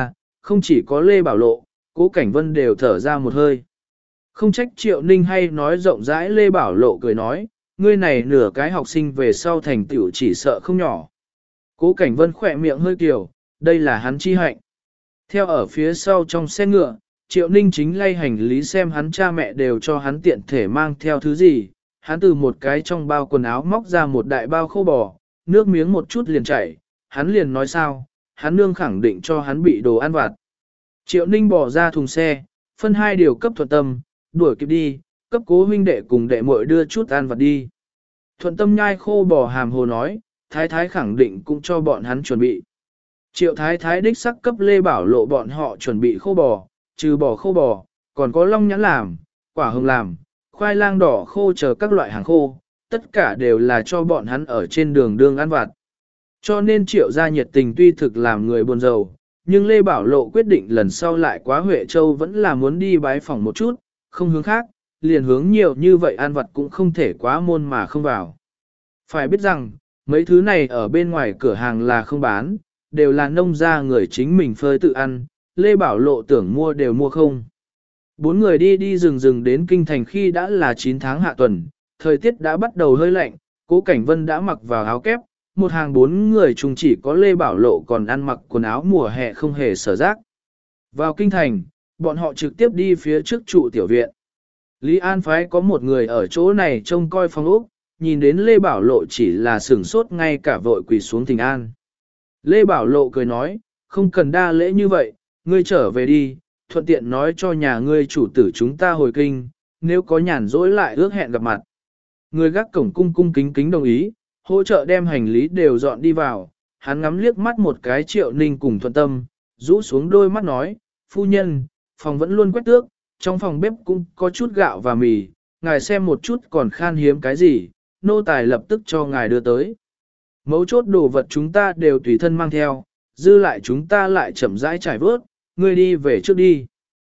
không chỉ có Lê Bảo Lộ, Cố Cảnh Vân đều thở ra một hơi. Không trách Triệu Ninh hay nói rộng rãi, Lê Bảo Lộ cười nói, ngươi này nửa cái học sinh về sau thành tựu chỉ sợ không nhỏ. Cố Cảnh Vân khỏe miệng hơi kiều, đây là hắn chi hạnh. Theo ở phía sau trong xe ngựa, Triệu Ninh chính lay hành lý xem hắn cha mẹ đều cho hắn tiện thể mang theo thứ gì. Hắn từ một cái trong bao quần áo móc ra một đại bao khô bò, nước miếng một chút liền chảy, hắn liền nói sao, hắn nương khẳng định cho hắn bị đồ ăn vặt. Triệu Ninh bỏ ra thùng xe, phân hai điều cấp Thuận Tâm, đuổi kịp đi, cấp Cố huynh đệ cùng đệ muội đưa chút ăn vặt đi. Thuận Tâm nhai khô bò hàm hồ nói, Thái Thái khẳng định cũng cho bọn hắn chuẩn bị. Triệu Thái Thái đích sắc cấp Lê Bảo Lộ bọn họ chuẩn bị khô bò, trừ bò khô bò, còn có long nhãn làm, quả hồng làm, khoai lang đỏ khô chờ các loại hàng khô, tất cả đều là cho bọn hắn ở trên đường đương ăn vặt. Cho nên Triệu gia nhiệt tình tuy thực làm người buồn rầu, nhưng Lê Bảo Lộ quyết định lần sau lại quá Huệ Châu vẫn là muốn đi bái phỏng một chút, không hướng khác, liền hướng nhiều như vậy ăn vặt cũng không thể quá môn mà không vào. Phải biết rằng, mấy thứ này ở bên ngoài cửa hàng là không bán, đều là nông gia người chính mình phơi tự ăn, Lê Bảo Lộ tưởng mua đều mua không. Bốn người đi rừng đến kinh thành khi đã là 9 tháng hạ tuần, thời tiết đã bắt đầu hơi lạnh, Cố Cảnh Vân đã mặc vào áo kép, một hàng 4 người chung chỉ có Lê Bảo Lộ còn ăn mặc quần áo mùa hè không hề sở rác. Vào kinh thành, bọn họ trực tiếp đi phía trước trụ tiểu viện. Lý An phái có một người ở chỗ này trông coi phòng ốc, nhìn đến Lê Bảo Lộ chỉ là sửng sốt ngay cả vội quỳ xuống thỉnh an. Lê Bảo Lộ cười nói, không cần đa lễ như vậy, ngươi trở về đi, thuận tiện nói cho nhà ngươi chủ tử chúng ta hồi kinh, nếu có nhàn rỗi lại ước hẹn gặp mặt. Người gác cổng cung cung kính kính đồng ý, hỗ trợ đem hành lý đều dọn đi vào, hắn ngắm liếc mắt một cái Triệu Ninh cùng Thuận Tâm, rũ xuống đôi mắt nói, phu nhân, phòng vẫn luôn quét tước, trong phòng bếp cũng có chút gạo và mì, ngài xem một chút còn khan hiếm cái gì, nô tài lập tức cho ngài đưa tới. Mấu chốt đồ vật chúng ta đều tùy thân mang theo, dư lại chúng ta lại chậm rãi trải vớt, ngươi đi về trước đi.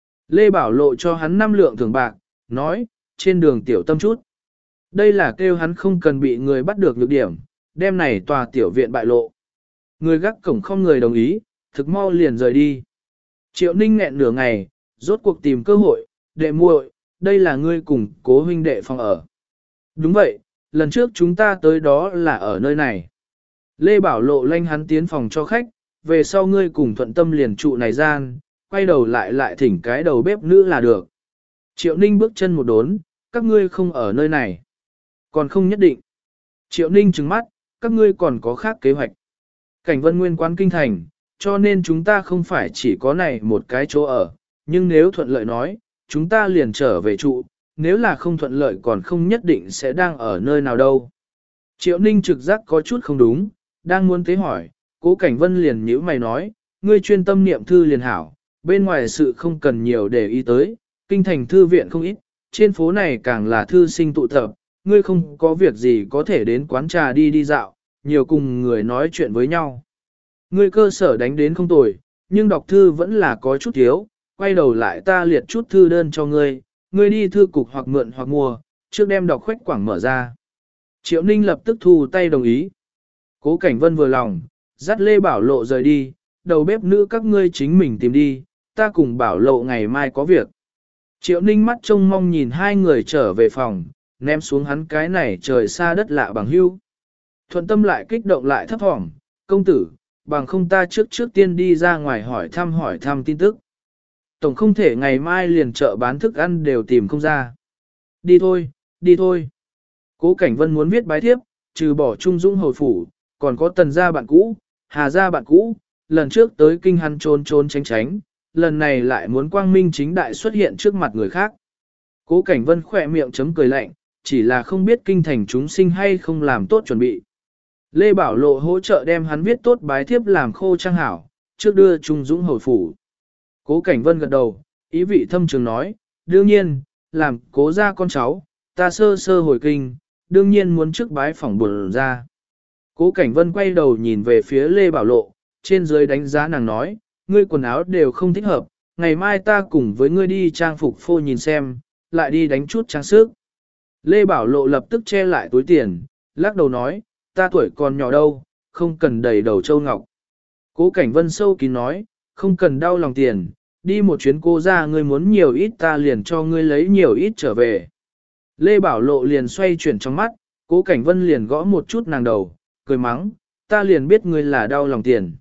Lê Bảo Lộ cho hắn 5 lượng thưởng bạc, nói, trên đường tiểu tâm chút. Đây là kêu hắn không cần bị người bắt được nhược điểm, đem này tòa tiểu viện bại lộ. Người gác cổng không người đồng ý, thực mau liền rời đi. Triệu Ninh nghẹn nửa ngày, rốt cuộc tìm cơ hội, đệ muội, đây là ngươi cùng Cố huynh đệ phòng ở. Đúng vậy, lần trước chúng ta tới đó là ở nơi này. Lê Bảo Lộ lanh hắn tiến phòng cho khách, về sau ngươi cùng Thuận Tâm liền trụ này gian, quay đầu lại thỉnh cái đầu bếp nữ là được. Triệu Ninh bước chân một đốn, các ngươi không ở nơi này. Còn không nhất định. Triệu Ninh trừng mắt, các ngươi còn có khác kế hoạch. Cảnh Vân nguyên quán kinh thành, cho nên chúng ta không phải chỉ có này một cái chỗ ở, nhưng nếu thuận lợi nói, chúng ta liền trở về trụ, nếu là không thuận lợi còn không nhất định sẽ đang ở nơi nào đâu. Triệu Ninh trực giác có chút không đúng, đang muốn tế hỏi, Cố Cảnh Vân liền nhíu mày nói, ngươi chuyên tâm niệm thư liền hảo, bên ngoài sự không cần nhiều để ý tới, kinh thành thư viện không ít, trên phố này càng là thư sinh tụ tập, ngươi không có việc gì có thể đến quán trà đi dạo, nhiều cùng người nói chuyện với nhau. Ngươi cơ sở đánh đến không tồi, nhưng đọc thư vẫn là có chút thiếu, quay đầu lại ta liệt chút thư đơn cho ngươi, ngươi đi thư cục hoặc mượn hoặc mua, trước đem đọc khoách quảng mở ra. Triệu Ninh lập tức thu tay đồng ý. Cố Cảnh Vân vừa lòng, dắt Lê Bảo Lộ rời đi, đầu bếp nữ các ngươi chính mình tìm đi, ta cùng Bảo Lộ ngày mai có việc. Triệu Ninh mắt trông mong nhìn hai người trở về phòng, ném xuống hắn cái này trời xa đất lạ bằng hưu. Thuận Tâm lại kích động lại thấp thỏm, công tử, bằng không ta trước tiên đi ra ngoài hỏi thăm tin tức. Tổng không thể ngày mai liền chợ bán thức ăn đều tìm không ra. Đi thôi. Cố Cảnh Vân muốn viết bái thiếp, trừ bỏ Trung Dũng hồi phủ, còn có Tần gia bạn cũ, Hà gia bạn cũ, lần trước tới kinh hắn trốn tránh, lần này lại muốn quang minh chính đại xuất hiện trước mặt người khác. Cố Cảnh Vân khỏe miệng chấm cười lạnh, chỉ là không biết kinh thành chúng sinh hay không làm tốt chuẩn bị. Lê Bảo Lộ hỗ trợ đem hắn viết tốt bái thiếp làm khô trang hảo, trước đưa Trung Dũng hồi phủ. Cố Cảnh Vân gật đầu, ý vị thâm trường nói, đương nhiên, làm Cố gia con cháu, ta sơ hồi kinh, đương nhiên muốn trước bái phỏng buồn ra. Cố Cảnh Vân quay đầu nhìn về phía Lê Bảo Lộ, trên dưới đánh giá nàng nói, ngươi quần áo đều không thích hợp, ngày mai ta cùng với ngươi đi trang phục phô nhìn xem, lại đi đánh chút trang sức. Lê Bảo Lộ lập tức che lại túi tiền, lắc đầu nói, ta tuổi còn nhỏ đâu, không cần đầy đầu châu ngọc. Cố Cảnh Vân sâu kín nói, không cần đau lòng tiền, đi một chuyến cô ra ngươi muốn nhiều ít ta liền cho ngươi lấy nhiều ít trở về. Lê Bảo Lộ liền xoay chuyển trong mắt, Cố Cảnh Vân liền gõ một chút nàng đầu, cười mắng, ta liền biết ngươi là đau lòng tiền.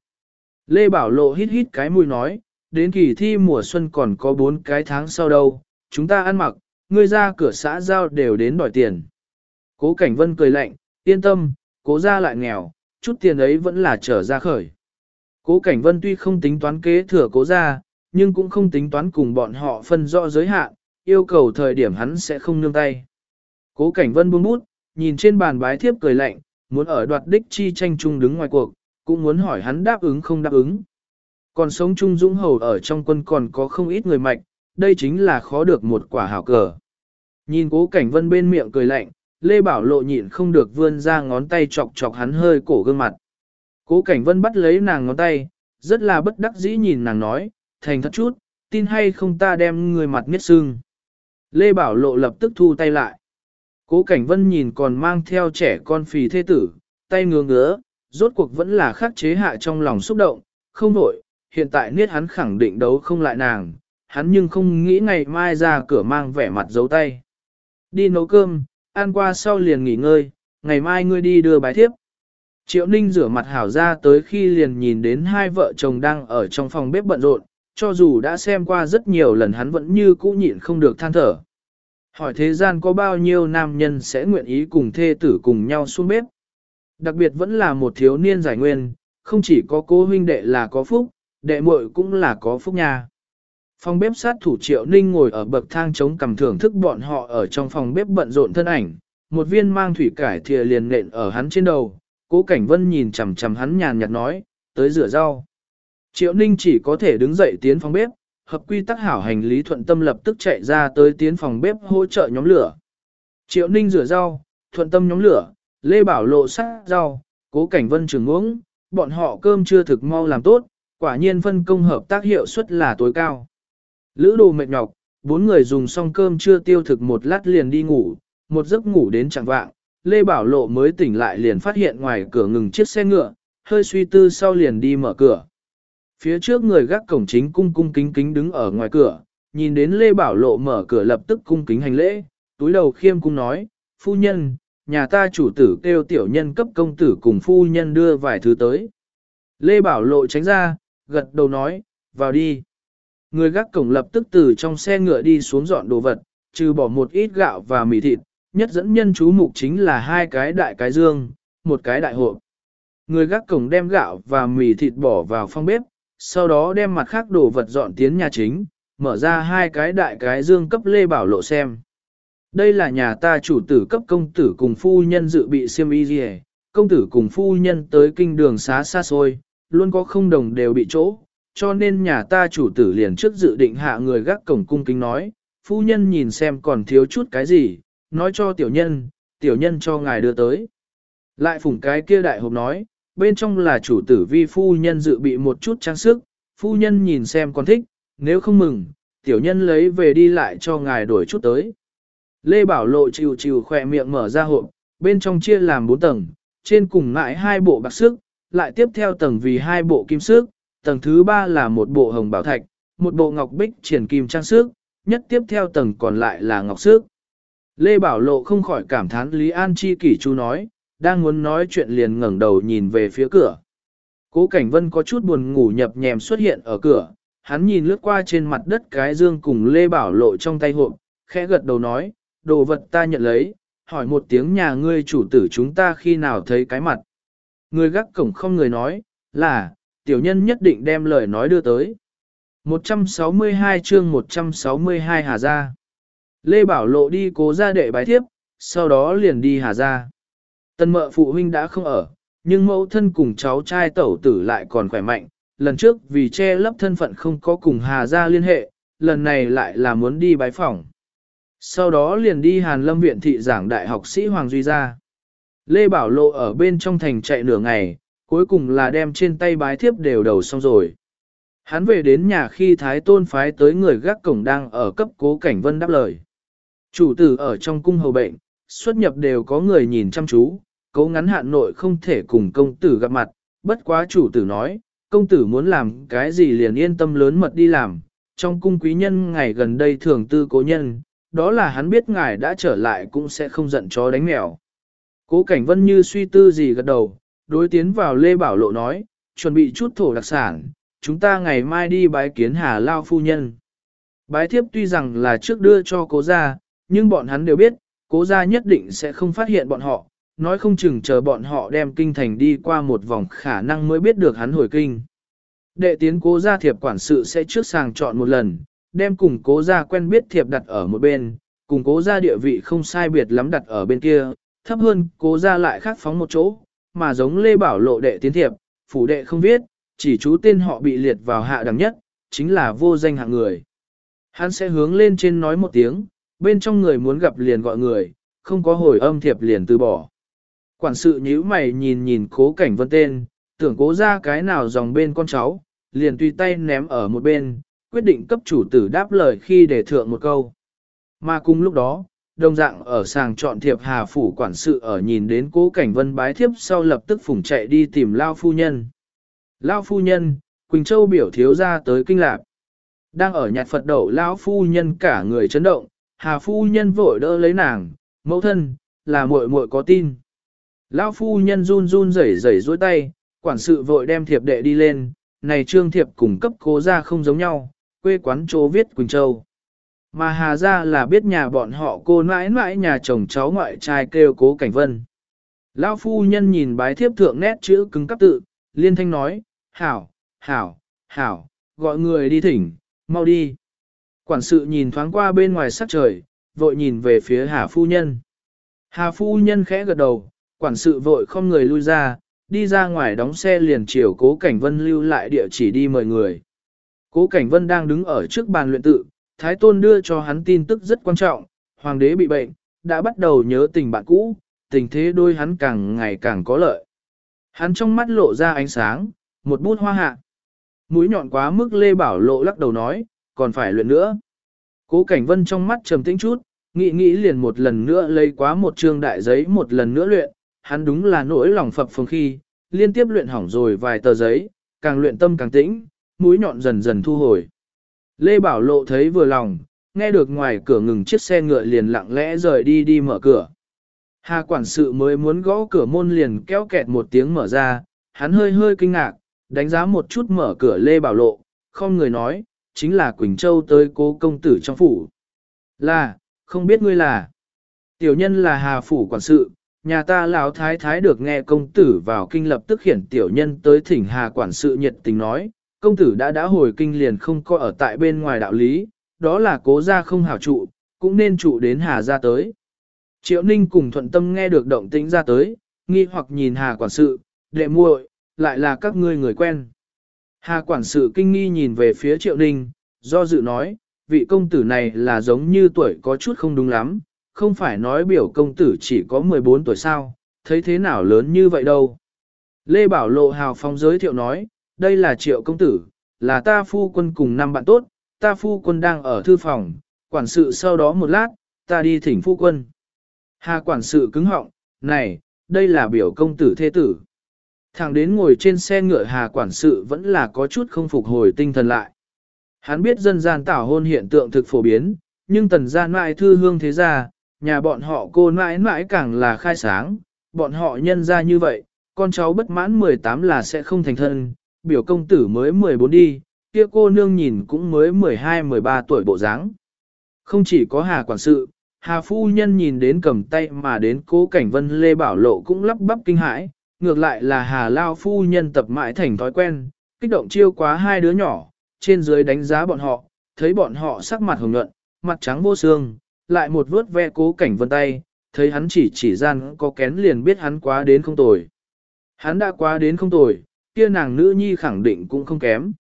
Lê Bảo Lộ hít hít cái mũi nói, đến kỳ thi mùa xuân còn có 4 cái tháng sau đâu, chúng ta ăn mặc, ngươi ra cửa xã giao đều đến đòi tiền. Cố Cảnh Vân cười lạnh, yên tâm, cố ra lại nghèo, chút tiền ấy vẫn là trở ra khởi. Cố Cảnh Vân tuy không tính toán kế thừa cố ra, nhưng cũng không tính toán cùng bọn họ phân rõ giới hạn, yêu cầu thời điểm hắn sẽ không nương tay. Cố Cảnh Vân buông bút, nhìn trên bàn bái thiếp cười lạnh, muốn ở đoạt đích chi tranh chung đứng ngoài cuộc, cũng muốn hỏi hắn đáp ứng không đáp ứng. Còn sống chung dũng hầu ở trong quân còn có không ít người mạnh, đây chính là khó được một quả hảo cờ. Nhìn Cố Cảnh Vân bên miệng cười lạnh, Lê Bảo Lộ nhịn không được vươn ra ngón tay chọc chọc hắn hơi cổ gương mặt. Cố Cảnh Vân bắt lấy nàng ngón tay, rất là bất đắc dĩ nhìn nàng nói, thành thật chút, tin hay không ta đem người mặt miết sưng. Lê Bảo Lộ lập tức thu tay lại. Cố Cảnh Vân nhìn còn mang theo trẻ con phì thê tử, tay ngứa ngứa, rốt cuộc vẫn là khắc chế hạ trong lòng xúc động, không nổi, hiện tại niết hắn khẳng định đấu không lại nàng, hắn nhưng không nghĩ ngày mai ra cửa mang vẻ mặt giấu tay. Đi nấu cơm, ăn qua sau liền nghỉ ngơi, ngày mai ngươi đi đưa bái thiếp. Triệu Ninh rửa mặt hảo ra tới khi liền nhìn đến hai vợ chồng đang ở trong phòng bếp bận rộn, cho dù đã xem qua rất nhiều lần hắn vẫn như cũ nhịn không được than thở. Hỏi thế gian có bao nhiêu nam nhân sẽ nguyện ý cùng thê tử cùng nhau xuống bếp. Đặc biệt vẫn là một thiếu niên giải nguyên, không chỉ có cô huynh đệ là có phúc, đệ muội cũng là có phúc nha. Phòng bếp sát thủ Triệu Ninh ngồi ở bậc thang chống cằm thưởng thức bọn họ ở trong phòng bếp bận rộn thân ảnh, một viên mang thủy cải thìa liền nện ở hắn trên đầu, Cố Cảnh Vân nhìn chằm chằm hắn nhàn nhạt nói, tới rửa rau. Triệu Ninh chỉ có thể đứng dậy tiến phòng bếp, hợp quy tắc hảo hành lý thuận tâm lập tức chạy ra tới tiến phòng bếp hỗ trợ nhóm lửa. Triệu Ninh rửa rau, thuận tâm nhóm lửa, Lê Bảo Lộ sát rau, Cố Cảnh Vân trường uống, bọn họ cơm chưa thực mau làm tốt, quả nhiên phân công hợp tác hiệu suất là tối cao. Lữ Đồ mệt nhọc, 4 người dùng xong cơm trưa tiêu thực một lát liền đi ngủ, một giấc ngủ đến chẳng vạng, Lê Bảo Lộ mới tỉnh lại liền phát hiện ngoài cửa ngừng chiếc xe ngựa, hơi suy tư sau liền đi mở cửa. Phía trước người gác cổng chính cung cung kính kính đứng ở ngoài cửa, nhìn đến Lê Bảo Lộ mở cửa lập tức cung kính hành lễ, túi đầu khiêm cung nói, phu nhân, nhà ta chủ tử kêu tiểu nhân cấp công tử cùng phu nhân đưa vài thứ tới. Lê Bảo Lộ tránh ra, gật đầu nói, vào đi. Người gác cổng lập tức từ trong xe ngựa đi xuống dọn đồ vật, trừ bỏ một ít gạo và mì thịt, nhất dẫn nhân chú mục chính là 2 cái đại cái dương, một cái đại hộp. Người gác cổng đem gạo và mì thịt bỏ vào phòng bếp, sau đó đem mặt khác đồ vật dọn tiến nhà chính, mở ra 2 cái đại cái dương cấp Lê Bảo Lộ xem. Đây là nhà ta chủ tử cấp công tử cùng phu nhân dự bị xiêm y gì, công tử cùng phu nhân tới kinh đường xá xa xôi, luôn có không đồng đều bị chỗ, cho nên nhà ta chủ tử liền trước dự định hạ người gác cổng cung kính nói, phu nhân nhìn xem còn thiếu chút cái gì, nói cho tiểu nhân cho ngài đưa tới. Lại phủng cái kia đại hộp nói, bên trong là chủ tử vi phu nhân dự bị một chút trang sức, phu nhân nhìn xem còn thích, nếu không mừng, tiểu nhân lấy về đi lại cho ngài đổi chút tới. Lê Bảo Lộ chịu chịu khỏe miệng mở ra hộp, bên trong chia làm 4 tầng, trên cùng ngại 2 bộ bạc sức, lại tiếp theo tầng vì 2 bộ kim sức, tầng thứ 3 là một bộ hồng bảo thạch, một bộ ngọc bích triển kim trang sức, nhất tiếp theo tầng còn lại là ngọc sức. Lê Bảo Lộ không khỏi cảm thán Lý An chi kỷ chú nói, đang muốn nói chuyện liền ngẩng đầu nhìn về phía cửa. Cố Cảnh Vân có chút buồn ngủ nhập nhèm xuất hiện ở cửa, hắn nhìn lướt qua trên mặt đất cái dương cùng Lê Bảo Lộ trong tay hộp, khẽ gật đầu nói, đồ vật ta nhận lấy, hỏi một tiếng nhà ngươi chủ tử chúng ta khi nào thấy cái mặt. Người gác cổng không người nói, là, tiểu nhân nhất định đem lời nói đưa tới. 162 chương 162 Hà Gia. Lê Bảo Lộ đi cố gia đệ bái thiếp, sau đó liền đi Hà Gia. Tân mợ phụ huynh đã không ở, nhưng mẫu thân cùng cháu trai tẩu tử lại còn khỏe mạnh. Lần trước vì che lấp thân phận không có cùng Hà Gia liên hệ, lần này lại là muốn đi bái phỏng. Sau đó liền đi Hàn Lâm viện thị giảng đại học sĩ Hoàng Duy gia. Lê Bảo Lộ ở bên trong thành chạy nửa ngày, cuối cùng là đem trên tay bái thiếp đều đầu xong rồi. Hắn về đến nhà khi Thái Tôn phái tới người gác cổng đang ở cấp Cố Cảnh Vân đáp lời. Chủ tử ở trong cung hầu bệnh, xuất nhập đều có người nhìn chăm chú, Cố ngắn hạn nội không thể cùng công tử gặp mặt, bất quá chủ tử nói, công tử muốn làm cái gì liền yên tâm lớn mật đi làm, trong cung quý nhân ngày gần đây thường tư cố nhân, đó là hắn biết ngài đã trở lại cũng sẽ không giận chó đánh mèo. Cố Cảnh Vân như suy tư gì gật đầu, đối tiến vào Lê Bảo Lộ nói, chuẩn bị chút thổ đặc sản, chúng ta ngày mai đi bái kiến Hà Lao phu nhân. Bái thiếp tuy rằng là trước đưa cho cố gia, nhưng bọn hắn đều biết, cố gia nhất định sẽ không phát hiện bọn họ, nói không chừng chờ bọn họ đem kinh thành đi qua một vòng khả năng mới biết được hắn hồi kinh. Đệ tiến cố gia thiệp quản sự sẽ trước sàng chọn một lần, đem cùng cố gia quen biết thiệp đặt ở một bên, cùng cố gia địa vị không sai biệt lắm đặt ở bên kia, thấp hơn cố gia lại khác phóng một chỗ, mà giống Lê Bảo Lộ đệ tiến thiệp, phủ đệ không viết, chỉ chú tên họ bị liệt vào hạ đẳng nhất, chính là vô danh hạng người. Hắn sẽ hướng lên trên nói một tiếng, bên trong người muốn gặp liền gọi người, không có hồi âm thiệp liền từ bỏ. Quản sự nhíu mày nhìn nhìn Cố Cảnh Vân tên, tưởng cố ra cái nào dòng bên con cháu, liền tùy tay ném ở một bên, quyết định cấp chủ tử đáp lời khi để thượng một câu. Mà cùng lúc đó, đồng dạng ở sàng chọn thiệp Hà phủ quản sự ở nhìn đến Cố Cảnh Vân bái thiếp sau lập tức phủng chạy đi tìm Lao phu nhân. Lao phu nhân, Quỳnh Châu biểu thiếu ra tới kinh lạc. Đang ở nhặt Phật đậu Lão phu nhân cả người chấn động, Hà phu nhân vội đỡ lấy nàng, mẫu thân, là muội muội có tin. Lão phu nhân run run rẩy rẩy duỗi tay, quản sự vội đem thiệp đệ đi lên, này trương thiệp cùng cấp cố ra không giống nhau, quê quán chỗ viết Quỳnh Châu. Mà Hà ra là biết nhà bọn họ cô mãi mãi nhà chồng cháu ngoại trai kêu Cố Cảnh Vân. Lão phu nhân nhìn bái thiếp thượng nét chữ cứng cắp tự, liên thanh nói, hảo, hảo, hảo, gọi người đi thỉnh, mau đi. Quản sự nhìn thoáng qua bên ngoài sắc trời, vội nhìn về phía Hà phu nhân. Hà phu nhân khẽ gật đầu, quản sự vội không người lui ra, đi ra ngoài đóng xe liền chiều Cố Cảnh Vân lưu lại địa chỉ đi mời người. Cố Cảnh Vân đang đứng ở trước bàn luyện tự, Thái Tôn đưa cho hắn tin tức rất quan trọng, hoàng đế bị bệnh, đã bắt đầu nhớ tình bạn cũ, tình thế đôi hắn càng ngày càng có lợi. Hắn trong mắt lộ ra ánh sáng, một bút hoa hạ. Mũi nhọn quá mức Lê Bảo Lộ lắc đầu nói, còn phải luyện nữa. Cố Cảnh Vân trong mắt trầm tĩnh chút, nghĩ liền một lần nữa lấy quá một trương đại giấy một lần nữa luyện, hắn đúng là nỗi lòng phập phồng khi, liên tiếp luyện hỏng rồi vài tờ giấy, càng luyện tâm càng tĩnh, mũi nhọn dần dần thu hồi. Lê Bảo Lộ thấy vừa lòng, nghe được ngoài cửa ngừng chiếc xe ngựa liền lặng lẽ rời đi mở cửa. Hà quản sự mới muốn gõ cửa môn liền kéo kẹt một tiếng mở ra, hắn hơi kinh ngạc, đánh giá một chút mở cửa Lê Bảo Lộ, không người nói, chính là Quỳnh Châu tới Cố công tử trong phủ. Là, không biết ngươi là. Tiểu nhân là Hà phủ quản sự, nhà ta lão thái thái được nghe công tử vào kinh lập tức khiển tiểu nhân tới thỉnh Hà quản sự nhiệt tình nói, công tử đã hồi kinh liền không có ở tại bên ngoài đạo lý, đó là Cố gia không hảo trụ, cũng nên trụ đến Hà gia tới. Triệu Ninh cùng Thuận Tâm nghe được động tĩnh ra tới, nghi hoặc nhìn Hà quản sự, đệ muội, lại là các ngươi người quen. Hà quản sự kinh nghi nhìn về phía Triệu Ninh, do dự nói, vị công tử này là giống như tuổi có chút không đúng lắm, không phải nói biểu công tử chỉ có 14 tuổi sao, thấy thế nào lớn như vậy đâu. Lê Bảo Lộ hào phóng giới thiệu nói, đây là Triệu công tử, là ta phu quân cùng năm bạn tốt, ta phu quân đang ở thư phòng, quản sự sau đó một lát, ta đi thỉnh phu quân. Hà quản sự cứng họng, này, đây là biểu công tử thế tử. Thẳng đến ngồi trên xe ngựa Hà quản sự vẫn là có chút không phục hồi tinh thần lại. Hắn biết dân gian tảo hôn hiện tượng thực phổ biến, nhưng tần gia mãi thư hương thế gia, nhà bọn họ cô mãi mãi càng là khai sáng, bọn họ nhân ra như vậy, con cháu bất mãn 18 là sẽ không thành thân, biểu công tử mới 14 đi, kia cô nương nhìn cũng mới 12-13 tuổi bộ dáng. Không chỉ có Hà quản sự, Hà phu nhân nhìn đến cầm tay mà đến Cố Cảnh Vân Lê Bảo Lộ cũng lắp bắp kinh hãi, ngược lại là Hà Lao phu nhân tập mãi thành thói quen, kích động chiêu quá hai đứa nhỏ, trên dưới đánh giá bọn họ, thấy bọn họ sắc mặt hồng nhuận, mặt trắng vô xương, lại một vuốt ve Cố Cảnh Vân tay, thấy hắn chỉ gian có kén liền biết hắn quá đến không tồi. Hắn đã quá đến không tồi, kia nàng nữ nhi khẳng định cũng không kém.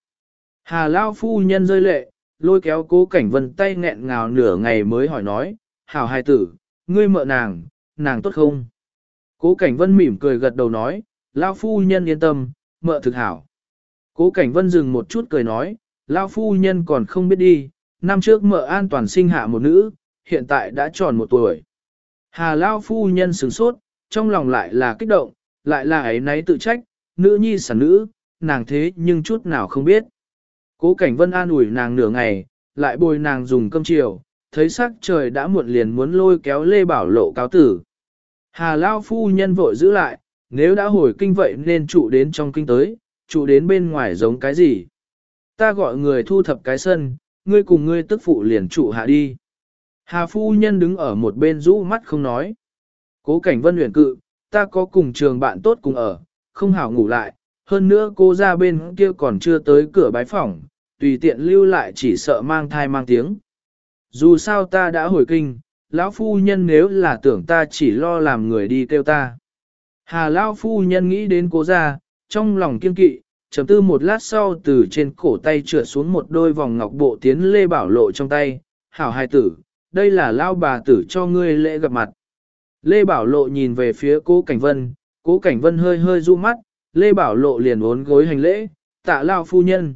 Hà Lao phu nhân rơi lệ, lôi kéo Cố Cảnh Vân tay nghẹn ngào nửa ngày mới hỏi nói, hảo hài tử, ngươi mợ nàng tốt không? Cố Cảnh Vân mỉm cười gật đầu nói, Lao phu nhân yên tâm, mợ thực hảo. Cố Cảnh Vân dừng một chút cười nói, Lao phu nhân còn không biết đi, năm trước mợ an toàn sinh hạ một nữ, hiện tại đã tròn 1 tuổi. Hà Lao phu nhân sửng sốt, trong lòng lại là kích động, lại là ấy náy tự trách, nữ nhi sản nữ, nàng thế nhưng chút nào không biết. Cố Cảnh Vân an ủi nàng nửa ngày, lại bồi nàng dùng cơm chiều, thấy sắc trời đã muộn liền muốn lôi kéo Lê Bảo Lộ cáo tử. Hà Lao phu nhân vội giữ lại, nếu đã hồi kinh vậy nên trụ đến trong kinh tới, trụ đến bên ngoài giống cái gì. Ta gọi người thu thập cái sân, ngươi cùng ngươi tức phụ liền trụ hạ đi. Hà phu nhân đứng ở một bên rũ mắt không nói. Cố Cảnh Vân huyền cự, ta có cùng trường bạn tốt cùng ở, không hảo ngủ lại, hơn nữa cô ra bên kia còn chưa tới cửa bái phỏng, tùy tiện lưu lại chỉ sợ mang thai mang tiếng. Dù sao ta đã hồi kinh, lão phu nhân nếu là tưởng ta chỉ lo làm người đi kêu ta. Hà lão phu nhân nghĩ đến cố ra, trong lòng kiên kỵ, chấm tư một lát sau từ trên cổ tay trượt xuống một đôi vòng ngọc bộ tiến Lê Bảo Lộ trong tay, hảo hài tử, đây là lao bà tử cho ngươi lễ gặp mặt. Lê Bảo Lộ nhìn về phía Cố Cảnh Vân hơi hơi du mắt, Lê Bảo Lộ liền uốn gối hành lễ, tạ lao phu nhân.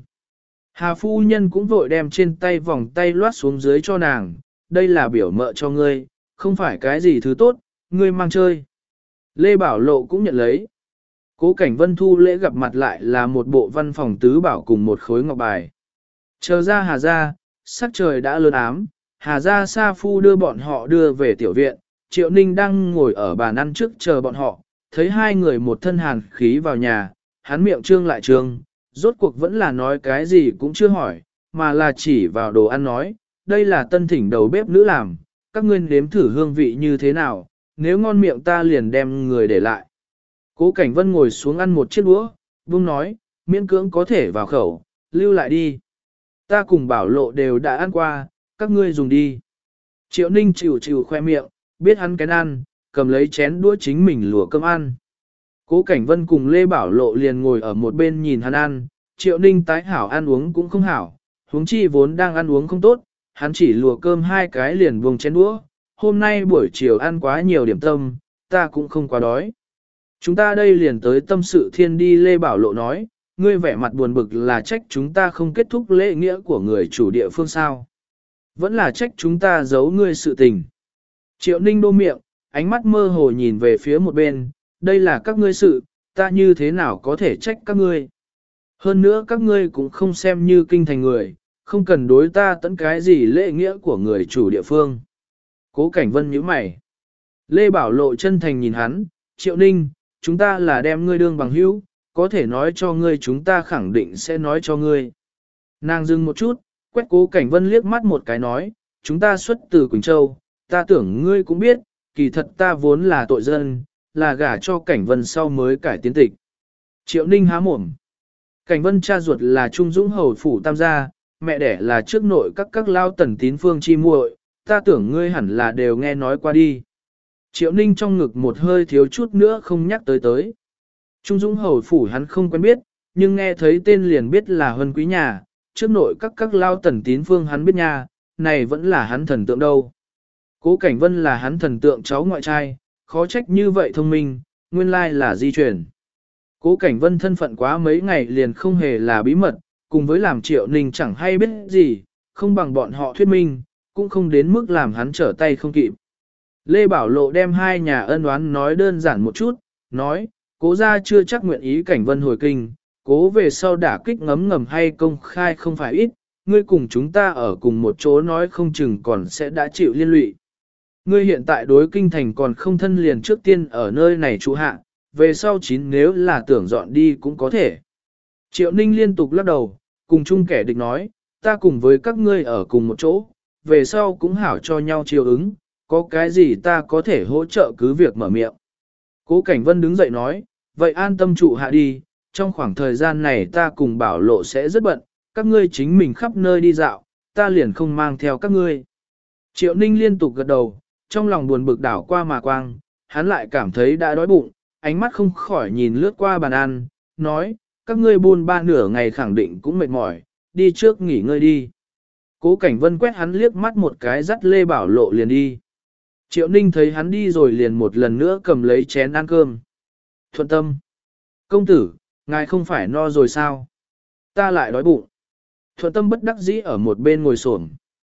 Hà phu nhân cũng vội đem trên tay vòng tay loát xuống dưới cho nàng, đây là biểu mợ cho ngươi, không phải cái gì thứ tốt, ngươi mang chơi. Lê Bảo Lộ cũng nhận lấy. Cố Cảnh Vân thu lễ gặp mặt lại là một bộ văn phòng tứ bảo cùng một khối ngọc bài. Chờ ra Hà gia, sắc trời đã lớn ám, Hà gia sa phu đưa bọn họ đưa về tiểu viện, Triệu Ninh đang ngồi ở bàn ăn trước chờ bọn họ, thấy hai người một thân hàn khí vào nhà, hắn miệng trương lại trương, rốt cuộc vẫn là nói cái gì cũng chưa hỏi, mà là chỉ vào đồ ăn nói, đây là tân thỉnh đầu bếp nữ làm, các ngươi nếm thử hương vị như thế nào, nếu ngon miệng ta liền đem người để lại. Cố Cảnh Vân ngồi xuống ăn một chiếc đũa, buông nói, miễn cưỡng có thể vào khẩu, lưu lại đi. Ta cùng Bảo Lộ đều đã ăn qua, các ngươi dùng đi. Triệu Ninh chịu khoe miệng, biết hắn cái ăn, cầm lấy chén đũa chính mình lùa cơm ăn. Cố Cảnh Vân cùng Lê Bảo Lộ liền ngồi ở một bên nhìn hắn ăn, Triệu Ninh tái hảo ăn uống cũng không hảo, huống chi vốn đang ăn uống không tốt, hắn chỉ lùa cơm hai cái liền buông chén đũa, hôm nay buổi chiều ăn quá nhiều điểm tâm, ta cũng không quá đói. Chúng ta đây liền tới tâm sự thiên đi. Lê Bảo Lộ nói, ngươi vẻ mặt buồn bực là trách chúng ta không kết thúc lễ nghĩa của người chủ địa phương sao. Vẫn là trách chúng ta giấu ngươi sự tình. Triệu Ninh đô miệng, ánh mắt mơ hồ nhìn về phía một bên, đây là các ngươi sự, ta như thế nào có thể trách các ngươi. Hơn nữa các ngươi cũng không xem như kinh thành người, không cần đối ta tận cái gì lễ nghĩa của người chủ địa phương. Cố Cảnh Vân nhíu mày. Lê Bảo Lộ chân thành nhìn hắn, Triệu Ninh, chúng ta là đem ngươi đương bằng hữu, có thể nói cho ngươi chúng ta khẳng định sẽ nói cho ngươi. Nàng dừng một chút, quét Cố Cảnh Vân liếc mắt một cái nói, chúng ta xuất từ Quỳnh Châu, ta tưởng ngươi cũng biết, kỳ thật ta vốn là tội dân, là gả cho Cảnh Vân sau mới cải tiến tịch. Triệu Ninh há mồm. Cảnh Vân cha ruột là Trung Dũng hầu phủ tam gia, mẹ đẻ là trước nội các lao tần tín phương chi muội, ta tưởng ngươi hẳn là đều nghe nói qua đi. Triệu Ninh trong ngực một hơi thiếu chút nữa không nhắc tới. Trung Dũng hầu phủ hắn không quen biết, nhưng nghe thấy tên liền biết là huân quý nhà, trước nội các lao tần tín phương hắn biết nha, này vẫn là hắn thần tượng đâu. Cố Cảnh Vân là hắn thần tượng cháu ngoại trai, khó trách như vậy thông minh, nguyên lai là di truyền. Cố Cảnh Vân thân phận quá mấy ngày liền không hề là bí mật, cùng với làm Triệu Ninh chẳng hay biết gì, không bằng bọn họ thuyết minh, cũng không đến mức làm hắn trở tay không kịp. Lê Bảo Lộ đem hai nhà ân oán nói đơn giản một chút, nói, cố gia chưa chắc nguyện ý Cảnh Vân hồi kinh, cố về sau đả kích ngấm ngầm hay công khai không phải ít, ngươi cùng chúng ta ở cùng một chỗ nói không chừng còn sẽ đã chịu liên lụy. Ngươi hiện tại đối kinh thành còn không thân liền trước tiên ở nơi này trụ hạ, về sau chín nếu là tưởng dọn đi cũng có thể. Triệu Ninh liên tục lắc đầu, cùng chung kẻ địch nói, ta cùng với các ngươi ở cùng một chỗ, về sau cũng hảo cho nhau chiều ứng, có cái gì ta có thể hỗ trợ cứ việc mở miệng. Cố Cảnh Vân đứng dậy nói, vậy an tâm trụ hạ đi, trong khoảng thời gian này ta cùng Bảo Lộ sẽ rất bận, các ngươi chính mình khắp nơi đi dạo, ta liền không mang theo các ngươi. Triệu Ninh liên tục gật đầu, trong lòng buồn bực đảo qua mà quang, hắn lại cảm thấy đã đói bụng, ánh mắt không khỏi nhìn lướt qua bàn ăn, nói, các ngươi buôn ba nửa ngày khẳng định cũng mệt mỏi, đi trước nghỉ ngơi đi. Cố Cảnh Vân quét hắn liếc mắt một cái dắt Lê Bảo Lộ liền đi. Triệu Ninh thấy hắn đi rồi liền một lần nữa cầm lấy chén ăn cơm. Thuận Tâm. Công tử, ngài không phải no rồi sao? Ta lại đói bụng. Thuận Tâm bất đắc dĩ ở một bên ngồi xổm.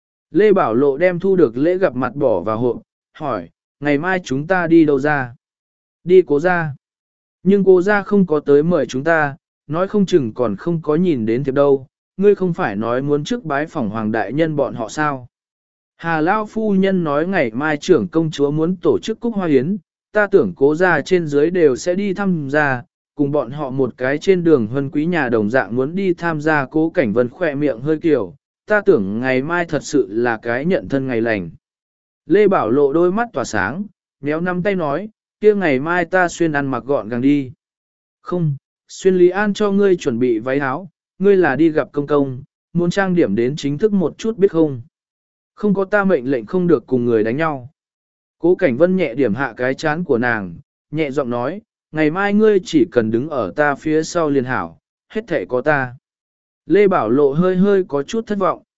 Lê Bảo Lộ đem thu được lễ gặp mặt bỏ vào hộp, hỏi, ngày mai chúng ta đi đâu ra? Đi cố gia. Nhưng cố gia không có tới mời chúng ta, nói không chừng còn không có nhìn đến thiệp đâu, ngươi không phải nói muốn trước bái phỏng hoàng đại nhân bọn họ sao. Hà Lao phu nhân nói ngày mai trưởng công chúa muốn tổ chức cúc hoa hiến, ta tưởng cố gia trên dưới đều sẽ đi tham gia, cùng bọn họ một cái trên đường huân quý nhà đồng dạng muốn đi tham gia. Cố Cảnh Vân khỏe miệng hơi kiểu, ta tưởng ngày mai thật sự là cái nhận thân ngày lành. Lê Bảo Lộ đôi mắt tỏa sáng, méo nắm tay nói, kia ngày mai ta xuyên ăn mặc gọn gàng đi. Không, xuyên Lý An cho ngươi chuẩn bị váy áo, ngươi là đi gặp công công, muốn trang điểm đến chính thức một chút biết không? Không có ta mệnh lệnh không được cùng người đánh nhau. Cố Cảnh Vân nhẹ điểm hạ cái chán của nàng, nhẹ giọng nói, ngày mai ngươi chỉ cần đứng ở ta phía sau liền hảo, hết thảy có ta. Lê Bảo Lộ hơi hơi có chút thất vọng.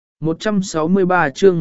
163 chương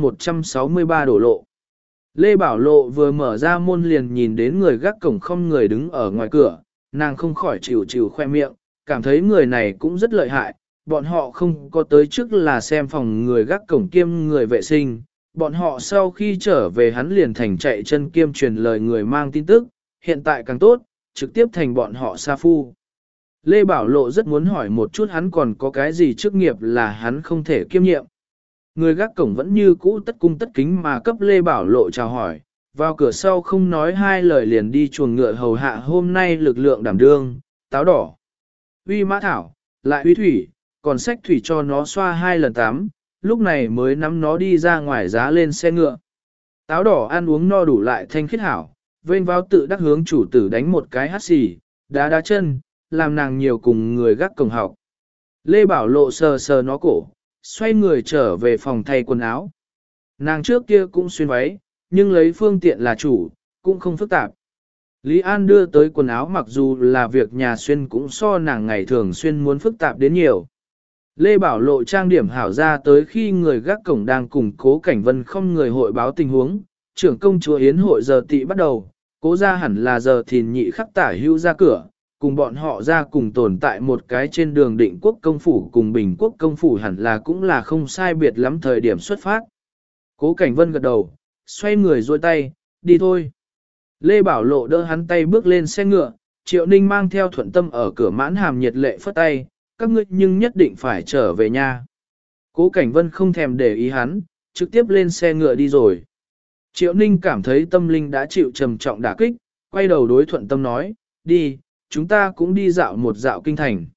163 đổ lộ. Lê Bảo Lộ vừa mở ra môn liền nhìn đến người gác cổng không người đứng ở ngoài cửa, nàng không khỏi chịu chịu khoe miệng, cảm thấy người này cũng rất lợi hại. Bọn họ không có tới trước là xem phòng người gác cổng kiêm người vệ sinh, bọn họ sau khi trở về hắn liền thành chạy chân kiêm truyền lời người mang tin tức, hiện tại càng tốt, trực tiếp thành bọn họ sa phu. Lê Bảo Lộ rất muốn hỏi một chút hắn còn có cái gì chức nghiệp là hắn không thể kiêm nhiệm. Người gác cổng vẫn như cũ tất cung tất kính mà cấp Lê Bảo Lộ chào hỏi, vào cửa sau không nói hai lời liền đi chuồng ngựa hầu hạ hôm nay lực lượng đảm đương, táo đỏ, uy mã thảo, lại uy thủy, còn xách thủy cho nó xoa 2 lần tắm, lúc này mới nắm nó đi ra ngoài giá lên xe ngựa. Táo đỏ ăn uống no đủ lại thanh khiết hảo, vênh vào tự đắc hướng chủ tử đánh một cái hắt xì, đá đá chân, làm nàng nhiều cùng người gác cổng học. Lê Bảo Lộ sờ sờ nó cổ, xoay người trở về phòng thay quần áo. Nàng trước kia cũng xuyên váy, nhưng lấy phương tiện là chủ, cũng không phức tạp. Lý An đưa tới quần áo mặc dù là việc nhà xuyên cũng so nàng ngày thường xuyên muốn phức tạp đến nhiều. Lê Bảo Lộ trang điểm hảo ra tới khi người gác cổng đang cùng Cố Cảnh Vân không người hội báo tình huống, trưởng công chúa yến hội giờ tị bắt đầu, cố ra hẳn là giờ thìn nhị khắc tả hưu ra cửa, cùng bọn họ ra cùng tồn tại một cái trên đường Định Quốc công phủ cùng Bình Quốc công phủ hẳn là cũng là không sai biệt lắm thời điểm xuất phát. Cố Cảnh Vân gật đầu, xoay người duỗi tay, đi thôi. Lê Bảo Lộ đỡ hắn tay bước lên xe ngựa, Triệu Ninh mang theo Thuận Tâm ở cửa Mãn Hàm nhiệt lệ phất tay, các ngươi nhưng nhất định phải trở về nhà. Cố Cảnh Vân không thèm để ý hắn, trực tiếp lên xe ngựa đi rồi. Triệu Ninh cảm thấy tâm linh đã chịu trầm trọng đả kích, quay đầu đối Thuận Tâm nói, đi, chúng ta cũng đi dạo một dạo kinh thành.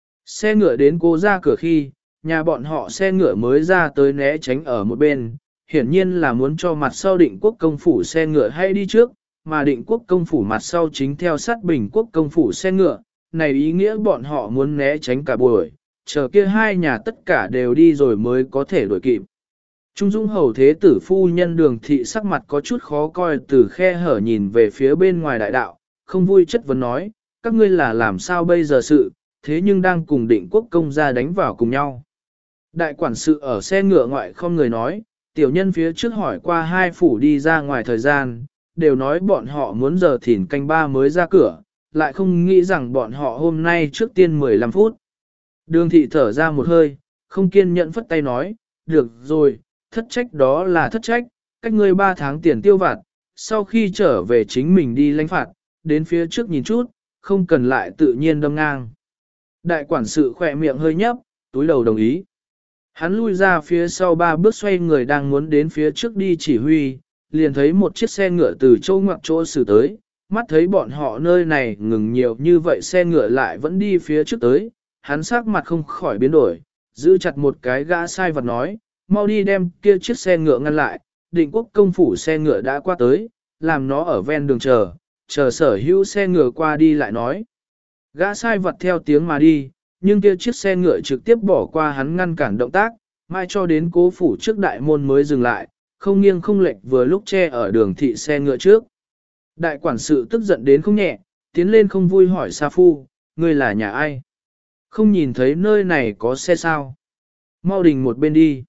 Xe ngựa đến cô ra cửa khi, nhà bọn họ xe ngựa mới ra tới né tránh ở một bên, hiển nhiên là muốn cho mặt sau Định Quốc công phủ xe ngựa hay đi trước, mà Định Quốc công phủ mặt sau chính theo sát Bình Quốc công phủ xe ngựa, này ý nghĩa bọn họ muốn né tránh cả buổi, chờ kia hai nhà tất cả đều đi rồi mới có thể đuổi kịp. Trung Dung hầu thế tử phu nhân Đường thị sắc mặt có chút khó coi từ khe hở nhìn về phía bên ngoài đại đạo, không vui chất vấn nói, các ngươi là làm sao bây giờ sự, thế nhưng đang cùng Định Quốc công gia đánh vào cùng nhau. Đại quản sự ở xe ngựa ngoại không người nói, tiểu nhân phía trước hỏi qua hai phủ đi ra ngoài thời gian, đều nói bọn họ muốn giờ thìn canh 3 mới ra cửa, lại không nghĩ rằng bọn họ hôm nay trước tiên 15 phút. Đường thị thở ra một hơi, không kiên nhẫn phất tay nói, được rồi, thất trách đó là thất trách, cách ngươi 3 tháng tiền tiêu vặt, sau khi trở về chính mình đi lãnh phạt, đến phía trước nhìn chút, không cần lại tự nhiên đâm ngang. Đại quản sự khỏe miệng hơi nhấp, túi đầu đồng ý. Hắn lui ra phía sau 3 bước xoay người đang muốn đến phía trước đi chỉ huy, liền thấy một chiếc xe ngựa từ chỗ ngoặc chỗ xử tới, mắt thấy bọn họ nơi này ngừng nhiều như vậy xe ngựa lại vẫn đi phía trước tới, hắn sắc mặt không khỏi biến đổi, giữ chặt một cái gã sai vật nói, mau đi đem kia chiếc xe ngựa ngăn lại, Định Quốc công phủ xe ngựa đã qua tới, làm nó ở ven đường chờ sở hữu xe ngựa qua đi lại nói. Gã sai vật theo tiếng mà đi, nhưng kia chiếc xe ngựa trực tiếp bỏ qua hắn ngăn cản động tác, mai cho đến cố phủ trước đại môn mới dừng lại, không nghiêng không lệch vừa lúc che ở đường thị xe ngựa trước. Đại quản sự tức giận đến không nhẹ, tiến lên không vui hỏi Sa Phu, ngươi là nhà ai? Không nhìn thấy nơi này có xe sao? Mau đình một bên đi.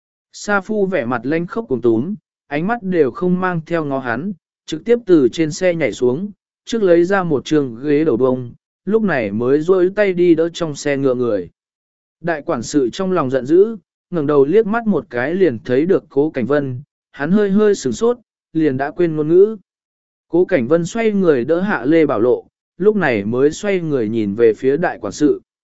Sa Phu vẻ mặt lanh khốc cùng túm, ánh mắt đều không mang theo ngó hắn, trực tiếp từ trên xe nhảy xuống, trước lấy ra một trường ghế đầu bông, lúc này mới rôi tay đi đỡ trong xe ngựa người. Đại quản sự trong lòng giận dữ, ngẩng đầu liếc mắt một cái liền thấy được Cố Cảnh Vân, hắn hơi hơi sửng sốt, liền đã quên ngôn ngữ. Cố Cảnh Vân xoay người đỡ hạ Lê Bảo Lộ, lúc này mới xoay người nhìn về phía đại quản sự.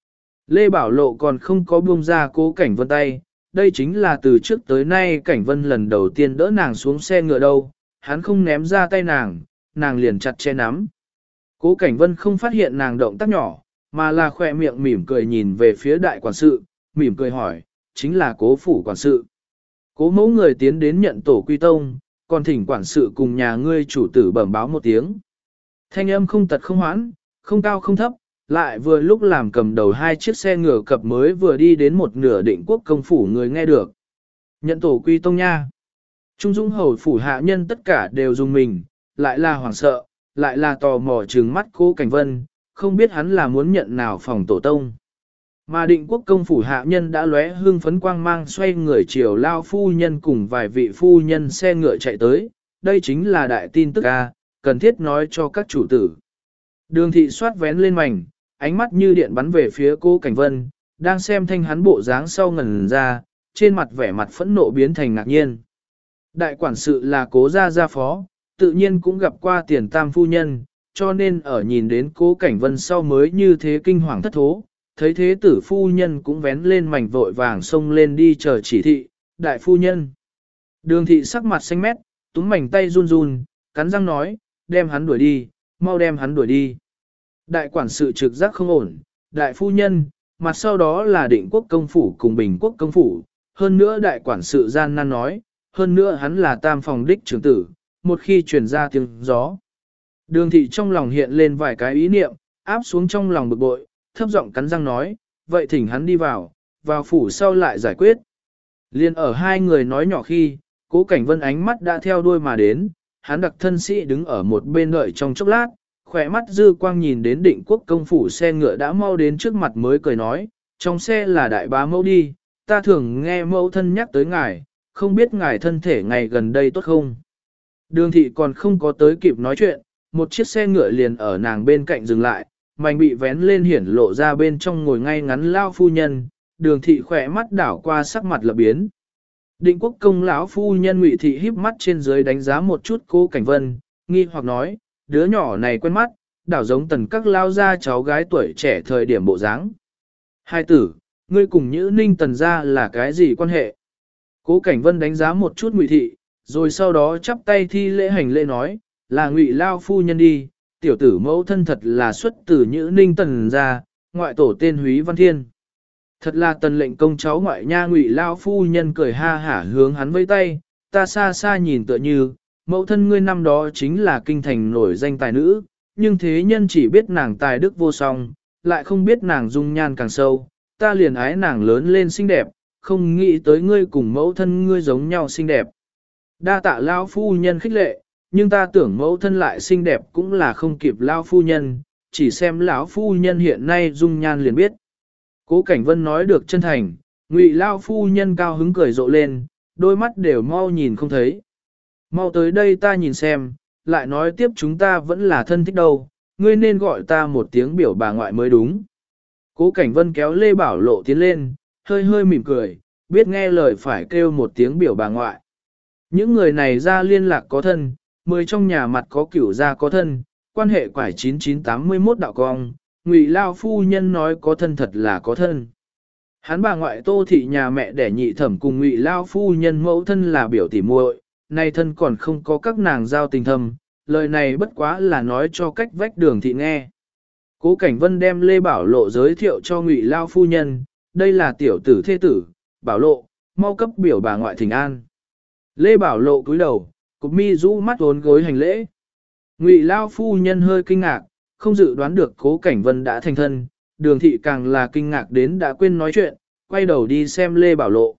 Lê Bảo Lộ còn không có buông ra Cố Cảnh Vân tay, đây chính là từ trước tới nay Cảnh Vân lần đầu tiên đỡ nàng xuống xe ngựa đâu, hắn không ném ra tay nàng liền chặt che nắm. Cố Cảnh Vân không phát hiện nàng động tác nhỏ, mà là khoe miệng mỉm cười nhìn về phía đại quản sự, mỉm cười hỏi, chính là Cố phủ quản sự. Cố mẫu người tiến đến nhận tổ quy tông, còn thỉnh quản sự cùng nhà ngươi chủ tử bẩm báo một tiếng. Thanh âm không tật không hoãn, không cao không thấp, lại vừa lúc làm cầm đầu hai chiếc xe ngựa cập mới vừa đi đến một nửa Định Quốc công phủ người nghe được. Nhận tổ quy tông nha. Trung Dung hầu phủ hạ nhân tất cả đều dùng mình, lại là hoảng sợ, lại là tò mò trừng mắt Cố Cảnh Vân, không biết hắn là muốn nhận nào phòng tổ tông. Mà Định Quốc công phủ hạ nhân đã lóe hương phấn quang mang xoay người chiều lao phu nhân cùng vài vị phu nhân xe ngựa chạy tới, đây chính là đại tin tức a, cần thiết nói cho các chủ tử. Đường thị soát vén lên mảnh, ánh mắt như điện bắn về phía Cố Cảnh Vân, đang xem thanh hắn bộ dáng sau ngần ra, trên mặt vẻ mặt phẫn nộ biến thành ngạc nhiên. Đại quản sự là Cố gia phó, tự nhiên cũng gặp qua tiền tam phu nhân, cho nên ở nhìn đến Cố Cảnh Vân sau mới như thế kinh hoàng thất thố, thấy thế tử phu nhân cũng vén lên mảnh vội vàng xông lên đi chờ chỉ thị, đại phu nhân. Đường thị sắc mặt xanh mét, túm mảnh tay run run, cắn răng nói, đem hắn đuổi đi, mau đem hắn đuổi đi. Đại quản sự trực giác không ổn, đại phu nhân, mặt sau đó là Định Quốc công phủ cùng Bình Quốc công phủ, hơn nữa đại quản sự gian nan nói, hơn nữa hắn là tam phòng đích trưởng tử, một khi truyền ra tiếng gió. Đường thị trong lòng hiện lên vài cái ý niệm, áp xuống trong lòng bực bội, thấp giọng cắn răng nói, vậy thỉnh hắn đi vào phủ sau lại giải quyết. Liên ở hai người nói nhỏ khi, Cố Cảnh Vân ánh mắt đã theo đuôi mà đến, hắn đặc thân sĩ đứng ở một bên đợi trong chốc lát, khỏe mắt dư quang nhìn đến Định Quốc công phủ xe ngựa đã mau đến trước mặt mới cười nói, trong xe là đại bá mẫu đi, ta thường nghe mẫu thân nhắc tới ngài, không biết ngài thân thể ngày gần đây tốt không. Đường thị còn không có tới kịp nói chuyện, một chiếc xe ngựa liền ở nàng bên cạnh dừng lại, mảnh bị vén lên hiển lộ ra bên trong ngồi ngay ngắn lao phu nhân, đường thị khỏe mắt đảo qua sắc mặt lập biến. Định Quốc công lão phu nhân Ngụy thị híp mắt trên dưới đánh giá một chút Cố Cảnh Vân, nghi hoặc nói, đứa nhỏ này quen mắt, đảo giống tần các lao ra cháu gái tuổi trẻ thời điểm bộ dáng. Hai tử, ngươi cùng Nhữ Ninh tần ra là cái gì quan hệ? Cố Cảnh Vân đánh giá một chút Ngụy thị, rồi sau đó chắp tay thi lễ hành lễ nói, là Ngụy lao phu nhân đi, tiểu tử mẫu thân thật là xuất từ Nhữ Ninh tần ra, ngoại tổ tên Húy Văn Thiên. Thật là tần lệnh công cháu ngoại nha. Ngụy lao phu nhân cười ha hả hướng hắn vẫy tay, ta xa xa nhìn tựa như, mẫu thân ngươi năm đó chính là kinh thành nổi danh tài nữ, nhưng thế nhân chỉ biết nàng tài đức vô song, lại không biết nàng dung nhan càng sâu, ta liền ái nàng lớn lên xinh đẹp, không nghĩ tới ngươi cùng mẫu thân ngươi giống nhau xinh đẹp. Đa tạ lao phu nhân khích lệ, nhưng ta tưởng mẫu thân lại xinh đẹp cũng là không kịp lao phu nhân, chỉ xem lão phu nhân hiện nay dung nhan liền biết. Cố Cảnh Vân nói được chân thành, Ngụy lao phu nhân cao hứng cười rộ lên, đôi mắt đều mau nhìn không thấy. Mau tới đây ta nhìn xem, lại nói tiếp chúng ta vẫn là thân thích đâu, ngươi nên gọi ta một tiếng biểu bà ngoại mới đúng. Cố Cảnh Vân kéo Lê Bảo Lộ tiến lên, hơi hơi mỉm cười, biết nghe lời phải kêu một tiếng biểu bà ngoại. Những người này ra liên lạc có thân, 10 trong nhà mặt có cửu gia có thân, quan hệ quải 9981 đạo cong, Ngụy lao phu nhân nói có thân thật là có thân. Hắn bà ngoại Tô thị nhà mẹ đẻ nhị thẩm cùng Ngụy lao phu nhân mẫu thân là biểu tỉ muội, nay thân còn không có các nàng giao tình thâm, lời này bất quá là nói cho cách vách Đường thị nghe. Cố Cảnh Vân đem Lê Bảo Lộ giới thiệu cho Ngụy lao phu nhân, đây là tiểu tử thê tử, Bảo Lộ, mau cấp biểu bà ngoại thỉnh an. Lê Bảo Lộ cúi đầu, cụp mi rũ mắt vốn gối hành lễ. Ngụy lao phu nhân hơi kinh ngạc, không dự đoán được Cố Cảnh Vân đã thành thân, Đường thị càng là kinh ngạc đến đã quên nói chuyện, quay đầu đi xem Lê Bảo Lộ.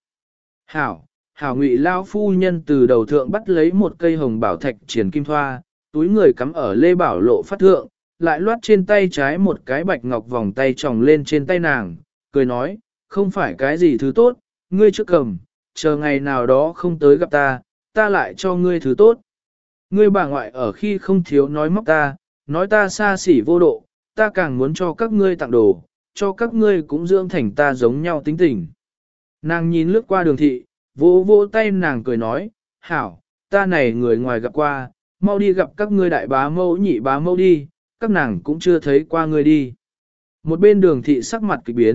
Hảo Ngụy lao phu nhân từ đầu thượng bắt lấy một cây hồng bảo thạch triển kim thoa, túi người cắm ở Lê Bảo Lộ phát thượng, lại loát trên tay trái một cái bạch ngọc vòng tay tròng lên trên tay nàng, cười nói, không phải cái gì thứ tốt, ngươi trước cầm, chờ ngày nào đó không tới gặp ta, ta lại cho ngươi thứ tốt. Ngươi bà ngoại ở khi không thiếu nói móc ta, nói ta xa xỉ vô độ, ta càng muốn cho các ngươi tặng đồ, cho các ngươi cũng dưỡng thành ta giống nhau tính tình. Nàng nhìn lướt qua Đường thị, vỗ vỗ tay nàng cười nói, hảo, ta này người ngoài gặp qua, mau đi gặp các ngươi đại bá mẫu nhị bá mẫu đi, các nàng cũng chưa thấy qua ngươi đi. Một bên Đường thị sắc mặt kỳ biến,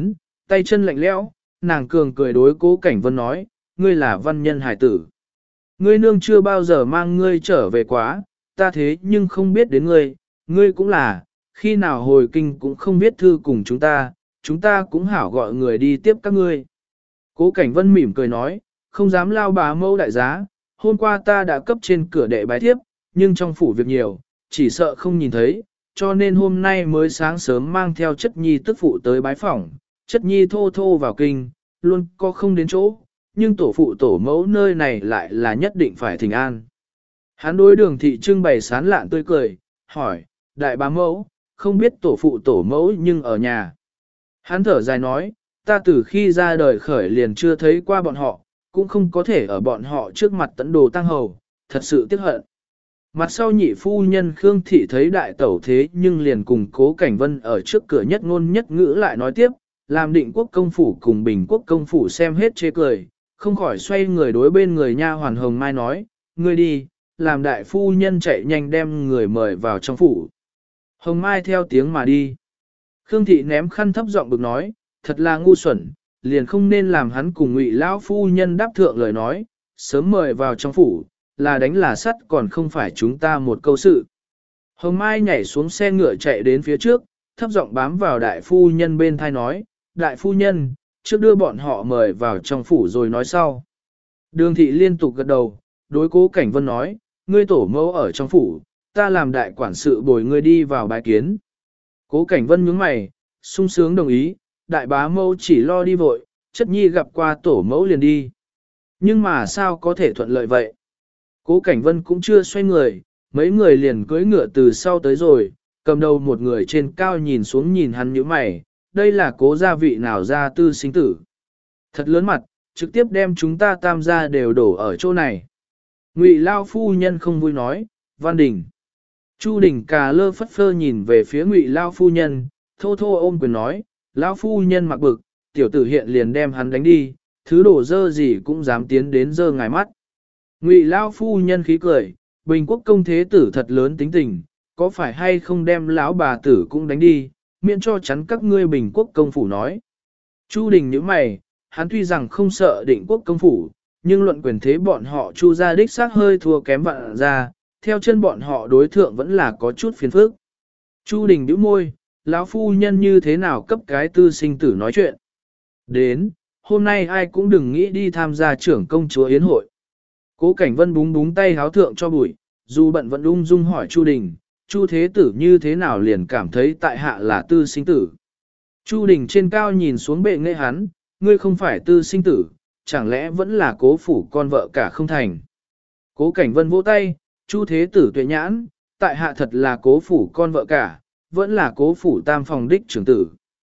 tay chân lạnh lẽo, nàng cường cười đối Cố Cảnh Vân nói, ngươi là văn nhân hải tử. Ngươi nương chưa bao giờ mang ngươi trở về quá, ta thế nhưng không biết đến ngươi, ngươi cũng là, khi nào hồi kinh cũng không biết thư cùng chúng ta cũng hảo gọi người đi tiếp các ngươi. Cố Cảnh Vân mỉm cười nói, không dám lao bá mẫu đại giá, hôm qua ta đã cấp trên cửa đệ bái thiếp, nhưng trong phủ việc nhiều, chỉ sợ không nhìn thấy, cho nên hôm nay mới sáng sớm mang theo chất nhi tức phụ tới bái phỏng, chất nhi thô thô vào kinh, luôn có không đến chỗ, nhưng tổ phụ tổ mẫu nơi này lại là nhất định phải thỉnh an. Hắn đối Đường thị trưng bày sán lạn tươi cười, hỏi, đại bá mẫu, không biết tổ phụ tổ mẫu nhưng ở nhà. Hắn thở dài nói, ta từ khi ra đời khởi liền chưa thấy qua bọn họ, cũng không có thể ở bọn họ trước mặt tấn đồ tăng hầu, thật sự tiếc hận. Mặt sau nhị phu nhân Khương Thị thấy đại tẩu thế nhưng liền cùng Cố Cảnh Vân ở trước cửa nhất ngôn nhất ngữ lại nói tiếp, làm Định Quốc công phủ cùng Bình Quốc công phủ xem hết chê cười, không khỏi xoay người đối bên người nha hoàn Hồng Mai nói, ngươi đi, làm đại phu nhân chạy nhanh đem người mời vào trong phủ. Hồng Mai theo tiếng mà đi. Khương Thị ném khăn thấp giọng bực nói, thật là ngu xuẩn, liền không nên làm hắn cùng Ngụy lão phu nhân đáp thượng lời nói, sớm mời vào trong phủ, là đánh là sắt còn không phải chúng ta một câu sự. Hồng Mai nhảy xuống xe ngựa chạy đến phía trước, thấp giọng bám vào đại phu nhân bên thai nói, đại phu nhân, trước đưa bọn họ mời vào trong phủ rồi nói sau. Đường thị liên tục gật đầu, đối Cố Cảnh Vân nói, ngươi tổ mẫu ở trong phủ, ta làm đại quản sự bồi ngươi đi vào bái kiến. Cố Cảnh Vân nhướng mày, sung sướng đồng ý, đại bá mẫu chỉ lo đi vội, chất nhi gặp qua tổ mẫu liền đi. Nhưng mà sao có thể thuận lợi vậy? Cố Cảnh Vân cũng chưa xoay người, mấy người liền cưỡi ngựa từ sau tới rồi, cầm đầu một người trên cao nhìn xuống nhìn hắn nhíu mày, đây là Cố gia vị nào gia tư sinh tử. Thật lớn mặt, trực tiếp đem chúng ta tam gia đều đổ ở chỗ này. Ngụy Lao phu nhân không vui nói, Văn Đình. Chu Đình cà lơ phất phơ nhìn về phía Ngụy Lao phu nhân, thô thô ôm quyền nói, Lao phu nhân mặc bực, tiểu tử hiện liền đem hắn đánh đi, thứ đổ dơ gì cũng dám tiến đến dơ ngài mắt. Ngụy Lao phu nhân khí cười, Bình Quốc công thế tử thật lớn tính tình, có phải hay không đem lão bà tử cũng đánh đi, miễn cho chắn các ngươi Bình Quốc công phủ nói. Chu Đình nhíu mày, hắn tuy rằng không sợ Định Quốc công phủ, nhưng luận quyền thế bọn họ Chu gia đích xác hơi thua kém vạn gia, theo chân bọn họ đối thượng vẫn là có chút phiền phức. Chu Đình nhíu môi, lão phu nhân như thế nào cấp cái tư sinh tử nói chuyện. Đến, hôm nay ai cũng đừng nghĩ đi tham gia trưởng công chúa yến hội. Cố Cảnh Vân búng búng tay háo thượng cho bụi, dù bận vẫn ung dung hỏi Chu Đình, Chu thế tử như thế nào liền cảm thấy tại hạ là tư sinh tử. Chu Đình trên cao nhìn xuống bệ nghệ hắn, ngươi không phải tư sinh tử, chẳng lẽ vẫn là Cố phủ con vợ cả không thành. Cố Cảnh Vân vỗ tay, Chu thế tử tuệ nhãn, tại hạ thật là Cố phủ con vợ cả, vẫn là Cố phủ tam phòng đích trưởng tử.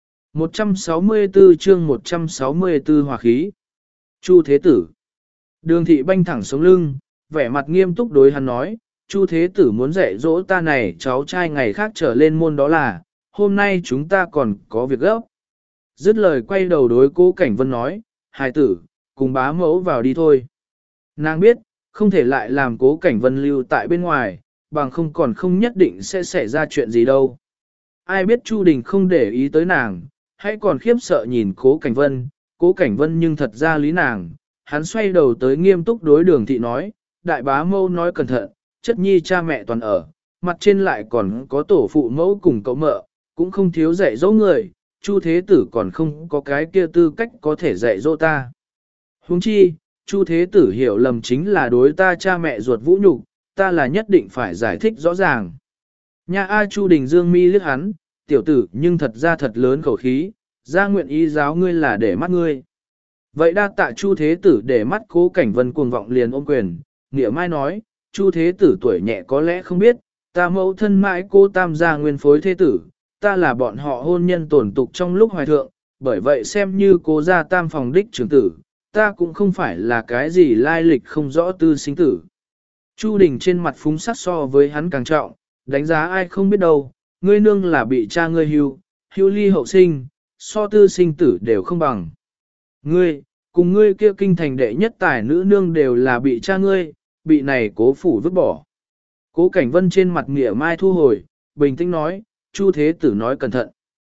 164 chương 164 hòa khí. Chu thế tử. Đường thị banh thẳng sống lưng, vẻ mặt nghiêm túc đối hắn nói, Chu thế tử muốn dạy dỗ ta này cháu trai ngày khác trở lên môn đó là, hôm nay chúng ta còn có việc gấp. Dứt lời quay đầu đối Cố Cảnh Vân nói, hài tử, cùng bá mẫu vào đi thôi. Nàng biết, không thể lại làm Cố Cảnh Vân lưu tại bên ngoài, bằng không còn không nhất định sẽ xảy ra chuyện gì đâu. Ai biết Chu Đình không để ý tới nàng, hãy còn khiếp sợ nhìn Cố Cảnh Vân nhưng thật ra lý nàng, hắn xoay đầu tới nghiêm túc đối Đường thị nói, đại bá mẫu nói cẩn thận, chất nhi cha mẹ toàn ở, mặt trên lại còn có tổ phụ mẫu cùng cậu mợ, cũng không thiếu dạy dỗ người, Chu thế tử còn không có cái kia tư cách có thể dạy dỗ ta. Huống chi, Chu thế tử hiểu lầm chính là đối ta cha mẹ ruột vũ nhục, ta là nhất định phải giải thích rõ ràng. Nhà A Chu Đình dương mi liếc hắn, tiểu tử nhưng thật ra thật lớn khẩu khí, ra nguyện ý giáo ngươi là để mắt ngươi. Vậy đa tạ Chu thế tử để mắt Cố Cảnh Vân cuồng vọng liền ôm quyền, nghĩa mai nói, Chu thế tử tuổi nhẹ có lẽ không biết, ta mẫu thân mãi cô tam gia nguyên phối thế tử, ta là bọn họ hôn nhân tổn tục trong lúc hoài thượng, bởi vậy xem như cố gia tam phòng đích trưởng tử, ta cũng không phải là cái gì lai lịch không rõ tư sinh tử. Chu Đình trên mặt phúng sắc so với hắn càng trọng, đánh giá ai không biết đâu, ngươi nương là bị cha ngươi hưu ly hậu sinh, so tư sinh tử đều không bằng. Ngươi, cùng ngươi kia kinh thành đệ nhất tài nữ nương đều là bị cha ngươi, bị này Cố phủ vứt bỏ. Cố Cảnh Vân trên mặt nghĩa mai thu hồi, bình tĩnh nói, Chu thế tử nói cẩn thận.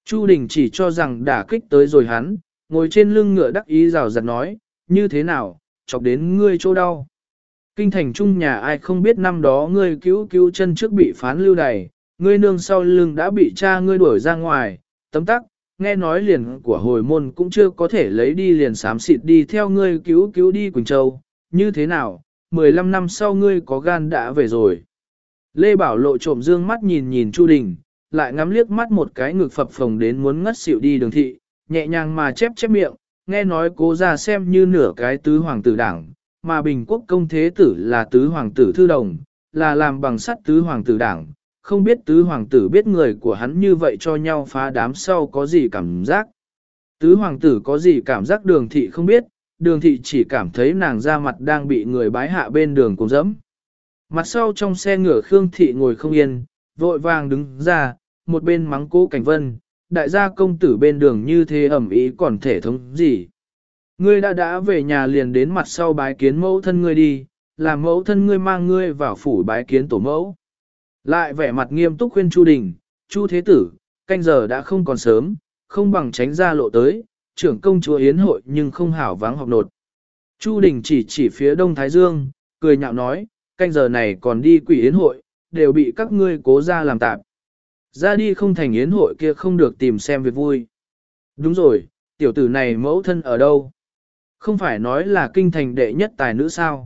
Chu Đình chỉ cho rằng đả kích tới rồi hắn, ngồi trên lưng ngựa đắc ý rào rạt nói, như thế nào, chọc đến ngươi chỗ đau. Kinh thành trung nhà ai không biết năm đó ngươi cứu chân trước bị phán lưu đày, ngươi nương sau lưng đã bị cha ngươi đuổi ra ngoài, tấm tắc, nghe nói liền của hồi môn cũng chưa có thể lấy đi liền xám xịt đi theo ngươi cứu đi Quỳnh Châu, như thế nào, 15 năm sau ngươi có gan đã về rồi. Lê Bảo Lộ trộm dương mắt nhìn nhìn Chu Đình, lại ngắm liếc mắt một cái ngực phập phồng đến muốn ngất xỉu đi Đường thị, nhẹ nhàng mà chép miệng, nghe nói cố ra xem như nửa cái tứ hoàng tử đảng, mà Bình Quốc công thế tử là tứ hoàng tử thư đồng, là làm bằng sắt tứ hoàng tử đảng, không biết tứ hoàng tử biết người của hắn như vậy cho nhau phá đám sau có gì cảm giác. Tứ hoàng tử có gì cảm giác Đường thị không biết, Đường thị chỉ cảm thấy nàng ra mặt đang bị người bái hạ bên đường cùng dẫm. Mặt sau trong xe ngựa Khương thị ngồi không yên, vội vàng đứng ra, một bên mắng Cố Cảnh Vân, đại gia công tử bên đường như thế ẩm ý còn thể thống gì. Ngươi đã về nhà liền đến mặt sau bái kiến mẫu thân ngươi đi, làm mẫu thân ngươi mang ngươi vào phủ bái kiến tổ mẫu. Lại vẻ mặt nghiêm túc khuyên Chu Đình, Chu Thế Tử, canh giờ đã không còn sớm, không bằng tránh ra lộ tới, trưởng công chúa yến hội nhưng không hảo vắng học nột. Chu Đình chỉ phía đông Thái Dương, cười nhạo nói, canh giờ này còn đi quỷ yến hội, đều bị các ngươi cố ra làm tạp. Ra đi không thành yến hội kia không được tìm xem việc vui. Đúng rồi, tiểu tử này mẫu thân ở đâu? Không phải nói là kinh thành đệ nhất tài nữ sao?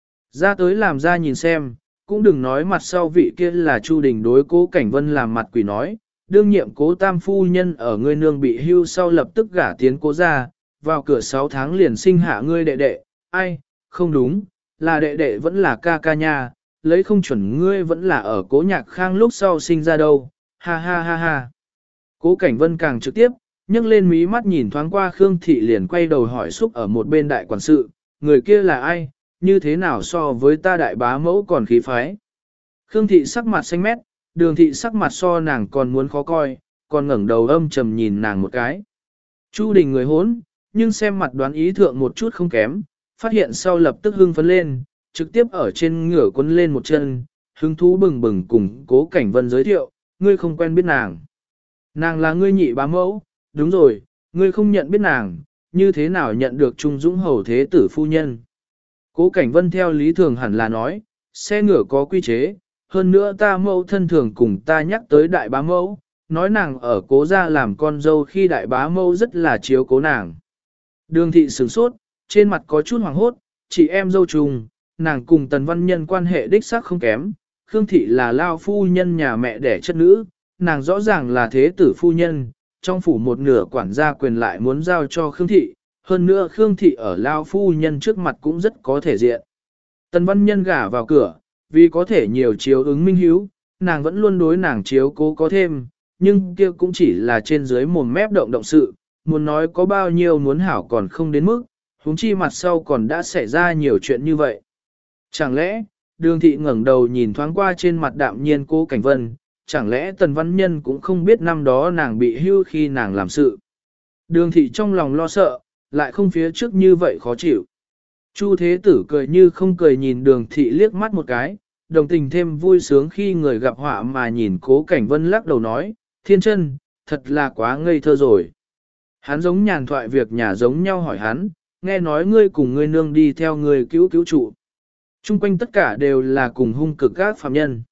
Ra tới làm ra nhìn xem, cũng đừng nói mặt sau vị kia là Chu Đình đối Cố Cảnh Vân làm mặt quỷ nói, đương nhiệm Cố tam phu nhân ở ngươi nương bị hưu sau lập tức gả tiến Cố ra, vào cửa 6 tháng liền sinh hạ ngươi đệ đệ, ai, không đúng, là đệ đệ vẫn là ca ca nha, lấy không chuẩn ngươi vẫn là ở Cố Nhạc Khang lúc sau sinh ra đâu, ha ha ha ha. Cố Cảnh Vân càng trực tiếp, nhấc lên mí mắt nhìn thoáng qua Khương Thị liền quay đầu hỏi xúc ở một bên đại quản sự, người kia là ai, như thế nào so với ta đại bá mẫu còn khí phái. Khương Thị sắc mặt xanh mét, Đường Thị sắc mặt so nàng còn muốn khó coi, còn ngẩng đầu âm trầm nhìn nàng một cái. Chu Đình người hốn, nhưng xem mặt đoán ý thượng một chút không kém, phát hiện sau lập tức hưng phấn lên, trực tiếp ở trên ngửa quấn lên một chân, hứng thú bừng bừng cùng Cố Cảnh Vân giới thiệu, ngươi không quen biết nàng. Nàng là ngươi nhị bá mẫu, đúng rồi, ngươi không nhận biết nàng, như thế nào nhận được Trung Dũng hầu thế tử phu nhân. Cố Cảnh Vân theo lý thường hẳn là nói, xe ngựa có quy chế, hơn nữa ta mẫu thân thường cùng ta nhắc tới đại bá mẫu, nói nàng ở Cố gia làm con dâu khi đại bá mẫu rất là chiếu cố nàng. Đường thị sửng sốt, trên mặt có chút hoảng hốt, chị em dâu trùng, nàng cùng Tần Văn Nhân quan hệ đích xác không kém, Khương thị là lao phu nhân nhà mẹ đẻ chất nữ, nàng rõ ràng là thế tử phu nhân, trong phủ một nửa quản gia quyền lại muốn giao cho Khương thị, hơn nữa Khương thị ở lao phu nhân trước mặt cũng rất có thể diện. Tần Văn Nhân gả vào cửa, vì có thể nhiều chiếu ứng minh hiếu, nàng vẫn luôn đối nàng chiếu cố có thêm, nhưng kia cũng chỉ là trên dưới mồm mép động sự, muốn nói có bao nhiêu muốn hảo còn không đến mức, huống chi mặt sau còn đã xảy ra nhiều chuyện như vậy. Chẳng lẽ, Đường Thị ngẩng đầu nhìn thoáng qua trên mặt đạm nhiên Cố Cảnh Vân, chẳng lẽ Tần Văn Nhân cũng không biết năm đó nàng bị hưu khi nàng làm sự. Đường Thị trong lòng lo sợ, lại không phía trước như vậy khó chịu. Chu Thế Tử cười như không cười nhìn Đường Thị liếc mắt một cái, đồng tình thêm vui sướng khi người gặp họa mà nhìn Cố Cảnh Vân lắc đầu nói, Thiên Chân, thật là quá ngây thơ rồi. Hắn giống nhàn thoại việc nhà giống nhau hỏi hắn, nghe nói ngươi cùng ngươi nương đi theo ngươi cứu trụ. Trung quanh tất cả đều là cùng hung cực các phạm nhân.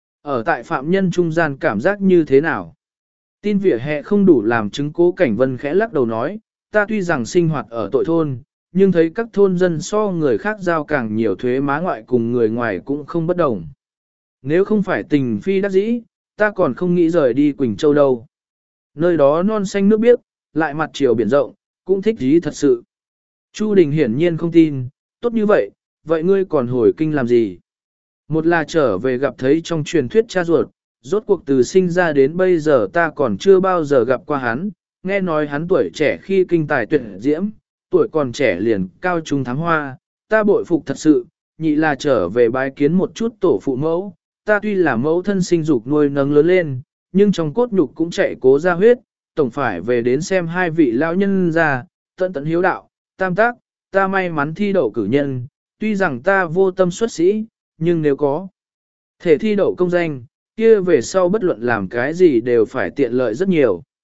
Ở tại phạm nhân trung gian cảm giác như thế nào? Tin vỉa hè không đủ làm chứng. Cố Cảnh Vân khẽ lắc đầu nói, ta tuy rằng sinh hoạt ở tội thôn, nhưng thấy các thôn dân so người khác giao càng nhiều thuế má ngoại cùng người ngoài cũng không bất đồng. Nếu không phải tình phi đắc dĩ, ta còn không nghĩ rời đi Quỳnh Châu đâu. Nơi đó non xanh nước biếc, lại mặt chiều biển rộng, cũng thích gì thật sự. Chu Đình hiển nhiên không tin, tốt như vậy, vậy ngươi còn hồi kinh làm gì? Một là trở về gặp thấy trong truyền thuyết cha ruột, rốt cuộc từ sinh ra đến bây giờ ta còn chưa bao giờ gặp qua hắn, nghe nói hắn tuổi trẻ khi kinh tài tuyệt diễm, tuổi còn trẻ liền cao trung thám hoa, ta bội phục thật sự, nhị là trở về bái kiến một chút tổ phụ mẫu, ta tuy là mẫu thân sinh dục nuôi nấng lớn lên, nhưng trong cốt nhục cũng chạy cố ra huyết, tổng phải về đến xem hai vị lão nhân ra, tận tận hiếu đạo, tam tác, ta may mắn thi đậu cử nhân, tuy rằng ta vô tâm xuất sĩ, nhưng nếu có thể thi đậu công danh, kia về sau bất luận làm cái gì đều phải tiện lợi rất nhiều.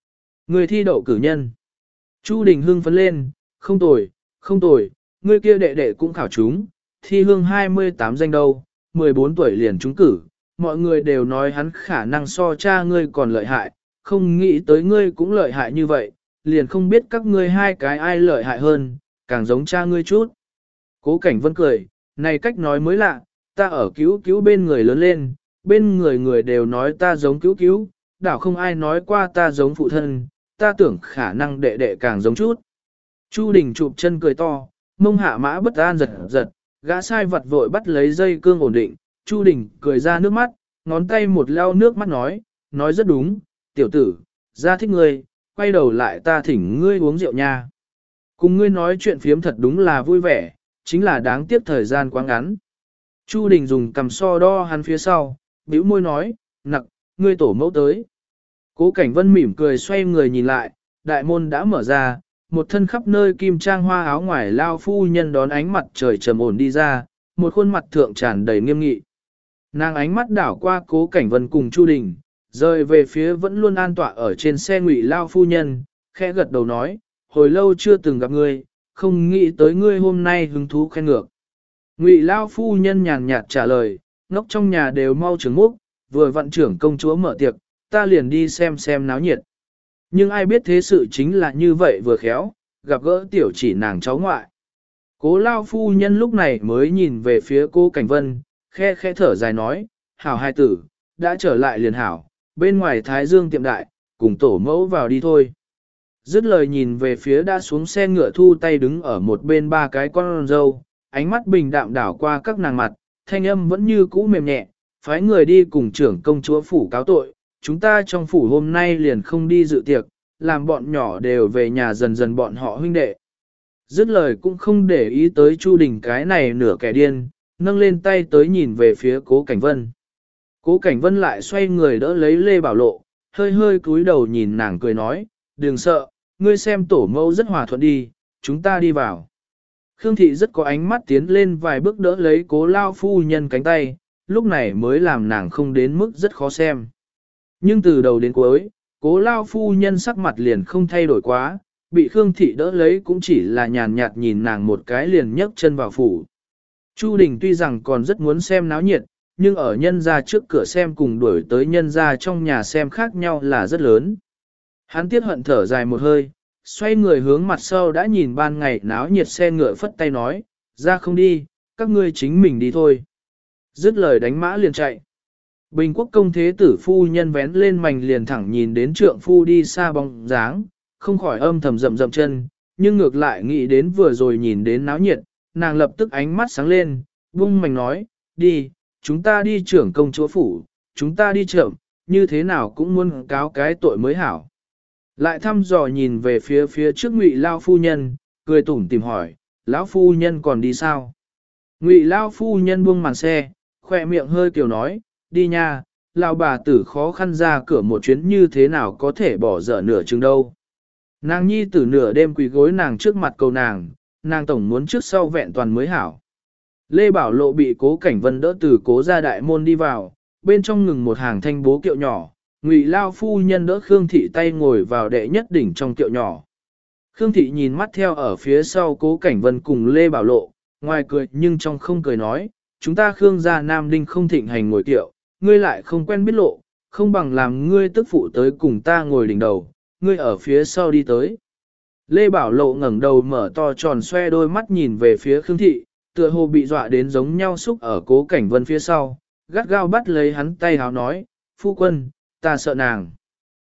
Người thi đậu cử nhân. Chu Đình hưng phấn lên, không tồi, không tồi, người kia đệ đệ cũng khảo chúng, thi hương 28 danh đâu, 14 tuổi liền trúng cử, mọi người đều nói hắn khả năng so cha ngươi còn lợi hại, không nghĩ tới ngươi cũng lợi hại như vậy, liền không biết các ngươi hai cái ai lợi hại hơn, càng giống cha ngươi chút. Cố Cảnh Vân cười, này cách nói mới lạ, ta ở cứu cứu bên người lớn lên, bên người người đều nói ta giống cứu cứu, đảo không ai nói qua ta giống phụ thân, ta tưởng khả năng đệ đệ càng giống chút. Chu Đình chụp chân cười to, mông hạ mã bất an giật giật, gã sai vật vội bắt lấy dây cương ổn định, Chu Đình cười ra nước mắt, ngón tay một leo nước mắt nói rất đúng, tiểu tử, ra thích ngươi, quay đầu lại ta thỉnh ngươi uống rượu nha. Cùng ngươi nói chuyện phiếm thật đúng là vui vẻ, chính là đáng tiếc thời gian quá ngắn. Chu Đình dùng cầm so đo hắn phía sau, bĩu môi nói, nặc, ngươi tổ mẫu tới. Cố Cảnh Vân mỉm cười xoay người nhìn lại, đại môn đã mở ra, một thân khắp nơi kim trang hoa áo ngoài lao phu nhân đón ánh mặt trời trầm ổn đi ra, một khuôn mặt thượng tràn đầy nghiêm nghị. Nàng ánh mắt đảo qua Cố Cảnh Vân cùng Chu Đình, rời về phía vẫn luôn an tọa ở trên xe ngụy lao phu nhân, khẽ gật đầu nói, hồi lâu chưa từng gặp ngươi, không nghĩ tới ngươi hôm nay hứng thú khen ngược. Ngụy lao phu nhân nhàn nhạt trả lời, ngốc trong nhà đều mau trưởng múc, vừa vặn trưởng công chúa mở tiệc, ta liền đi xem náo nhiệt. Nhưng ai biết thế sự chính là như vậy vừa khéo, gặp gỡ tiểu chỉ nàng cháu ngoại. Cố lao phu nhân lúc này mới nhìn về phía cô Cảnh Vân, khe thở dài nói, hảo hai tử, đã trở lại liền hảo, bên ngoài Thái Dương tiệm đại, cùng tổ mẫu vào đi thôi. Dứt lời nhìn về phía đã xuống xe ngựa thu tay đứng ở một bên ba cái con dâu, ánh mắt bình đạm đảo qua các nàng mặt, thanh âm vẫn như cũ mềm nhẹ, phái người đi cùng trưởng công chúa phủ cáo tội, chúng ta trong phủ hôm nay liền không đi dự tiệc, làm bọn nhỏ đều về nhà dần dần bọn họ huynh đệ. Dứt lời cũng không để ý tới Chu Đình cái này nửa kẻ điên, nâng lên tay tới nhìn về phía Cố Cảnh Vân. Cố Cảnh Vân lại xoay người đỡ lấy Lê Bảo Lộ, hơi cúi đầu nhìn nàng cười nói, đừng sợ, ngươi xem tổ mẫu rất hòa thuận đi, chúng ta đi vào. Khương Thị rất có ánh mắt tiến lên vài bước đỡ lấy Cố lao phu nhân cánh tay, lúc này mới làm nàng không đến mức rất khó xem. Nhưng từ đầu đến cuối, Cố lao phu nhân sắc mặt liền không thay đổi quá, bị Khương Thị đỡ lấy cũng chỉ là nhàn nhạt nhìn nàng một cái liền nhấc chân vào phủ. Chu Đình tuy rằng còn rất muốn xem náo nhiệt, nhưng ở nhân gia trước cửa xem cùng đuổi tới nhân gia trong nhà xem khác nhau là rất lớn. Hắn tiếc hận thở dài một hơi, xoay người hướng mặt sau đã nhìn ban ngày náo nhiệt xe ngựa phất tay nói, ra không đi, các ngươi chính mình đi thôi. Dứt lời đánh mã liền chạy. Bình quốc công thế tử phu nhân vén lên mành liền thẳng nhìn đến trượng phu đi xa bóng dáng, không khỏi âm thầm rậm chân, nhưng ngược lại nghĩ đến vừa rồi nhìn đến náo nhiệt, nàng lập tức ánh mắt sáng lên, bung mành nói, đi, chúng ta đi trưởng công chúa phủ, chúng ta đi chậm, như thế nào cũng muốn cáo cái tội mới hảo. Lại thăm dò nhìn về phía trước Ngụy lao phu nhân, cười tủm tìm hỏi, lão phu nhân còn đi sao? Ngụy lao phu nhân buông màn xe, khỏe miệng hơi kiểu nói, đi nha, lão bà tử khó khăn ra cửa một chuyến như thế nào có thể bỏ dở nửa chừng đâu. Nàng nhi tử nửa đêm quỳ gối nàng trước mặt cầu nàng tổng muốn trước sau vẹn toàn mới hảo. Lê Bảo Lộ bị Cố Cảnh Vân đỡ từ Cố gia đại môn đi vào, bên trong ngừng một hàng thanh bố kiệu nhỏ, Ngụy lao phu nhân đỡ Khương Thị tay ngồi vào đệ nhất đỉnh trong kiệu nhỏ. Khương Thị nhìn mắt theo ở phía sau Cố Cảnh Vân cùng Lê Bảo Lộ, ngoài cười nhưng trong không cười nói, chúng ta Khương gia Nam Đinh không thịnh hành ngồi kiệu, ngươi lại không quen biết lộ, không bằng làm ngươi tức phụ tới cùng ta ngồi đỉnh đầu, ngươi ở phía sau đi tới. Lê Bảo Lộ ngẩng đầu mở to tròn xoe đôi mắt nhìn về phía Khương Thị, tựa hồ bị dọa đến giống nhau xúc ở Cố Cảnh Vân phía sau, gắt gao bắt lấy hắn tay háo nói, phu quân, ta sợ nàng.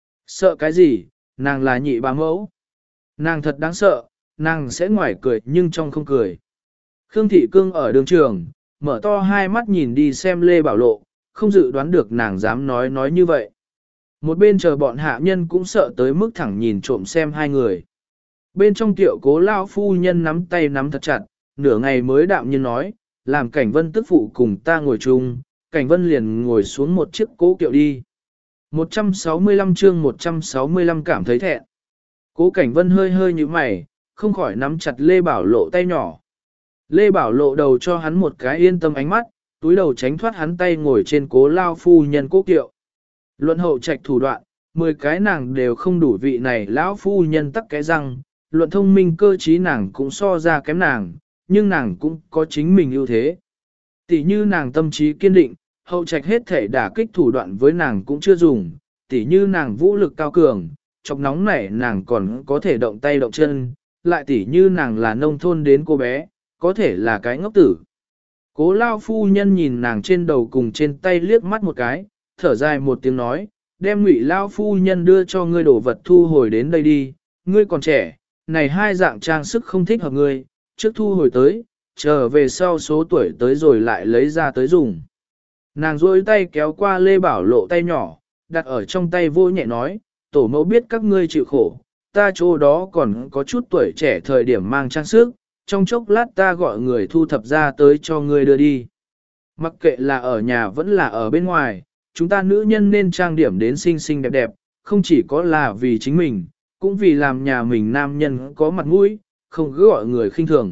Sợ cái gì, nàng là nhị bá mẫu. Nàng thật đáng sợ, nàng sẽ ngoài cười nhưng trong không cười. Khương Thị Cương ở đường trường, mở to hai mắt nhìn đi xem Lê Bảo Lộ, không dự đoán được nàng dám nói như vậy. Một bên chờ bọn hạ nhân cũng sợ tới mức thẳng nhìn trộm xem hai người. Bên trong tiệu Cố lao phu nhân nắm tay nắm thật chặt, nửa ngày mới đạm nhiên nói, làm Cảnh Vân tức phụ cùng ta ngồi chung, Cảnh Vân liền ngồi xuống một chiếc cố kiệu đi. 165 chương 165 cảm thấy thẹn. Cố Cảnh Vân hơi như mày, không khỏi nắm chặt Lê Bảo Lộ tay nhỏ. Lê Bảo Lộ đầu cho hắn một cái yên tâm ánh mắt, túi đầu tránh thoát hắn tay ngồi trên Cố lao phu nhân cố kiệu. Luận hậu trạch thủ đoạn, 10 cái nàng đều không đủ vị này lão phu nhân tắc cái răng, luận thông minh cơ trí nàng cũng so ra kém nàng, nhưng nàng cũng có chính mình ưu thế. Tỷ như nàng tâm trí kiên định, hậu trạch hết thể đả kích thủ đoạn với nàng cũng chưa dùng, tỷ như nàng vũ lực cao cường, chọc nóng nảy nàng còn có thể động tay động chân, lại tỷ như nàng là nông thôn đến cô bé, có thể là cái ngốc tử. Cố lao phu nhân nhìn nàng trên đầu cùng trên tay liếc mắt một cái, thở dài một tiếng nói, đem Ngụy lao phu nhân đưa cho ngươi đổ vật thu hồi đến đây đi, ngươi còn trẻ, này hai dạng trang sức không thích hợp ngươi, trước thu hồi tới, chờ về sau số tuổi tới rồi lại lấy ra tới dùng. Nàng duỗi tay kéo qua Lê Bảo Lộ tay nhỏ, đặt ở trong tay vô nhẹ nói, tổ mẫu biết các ngươi chịu khổ, ta chỗ đó còn có chút tuổi trẻ thời điểm mang trang sức, trong chốc lát ta gọi người thu thập ra tới cho ngươi đưa đi. Mặc kệ là ở nhà vẫn là ở bên ngoài, chúng ta nữ nhân nên trang điểm đến xinh xinh đẹp đẹp, không chỉ có là vì chính mình, cũng vì làm nhà mình nam nhân có mặt mũi, không cứ gọi người khinh thường.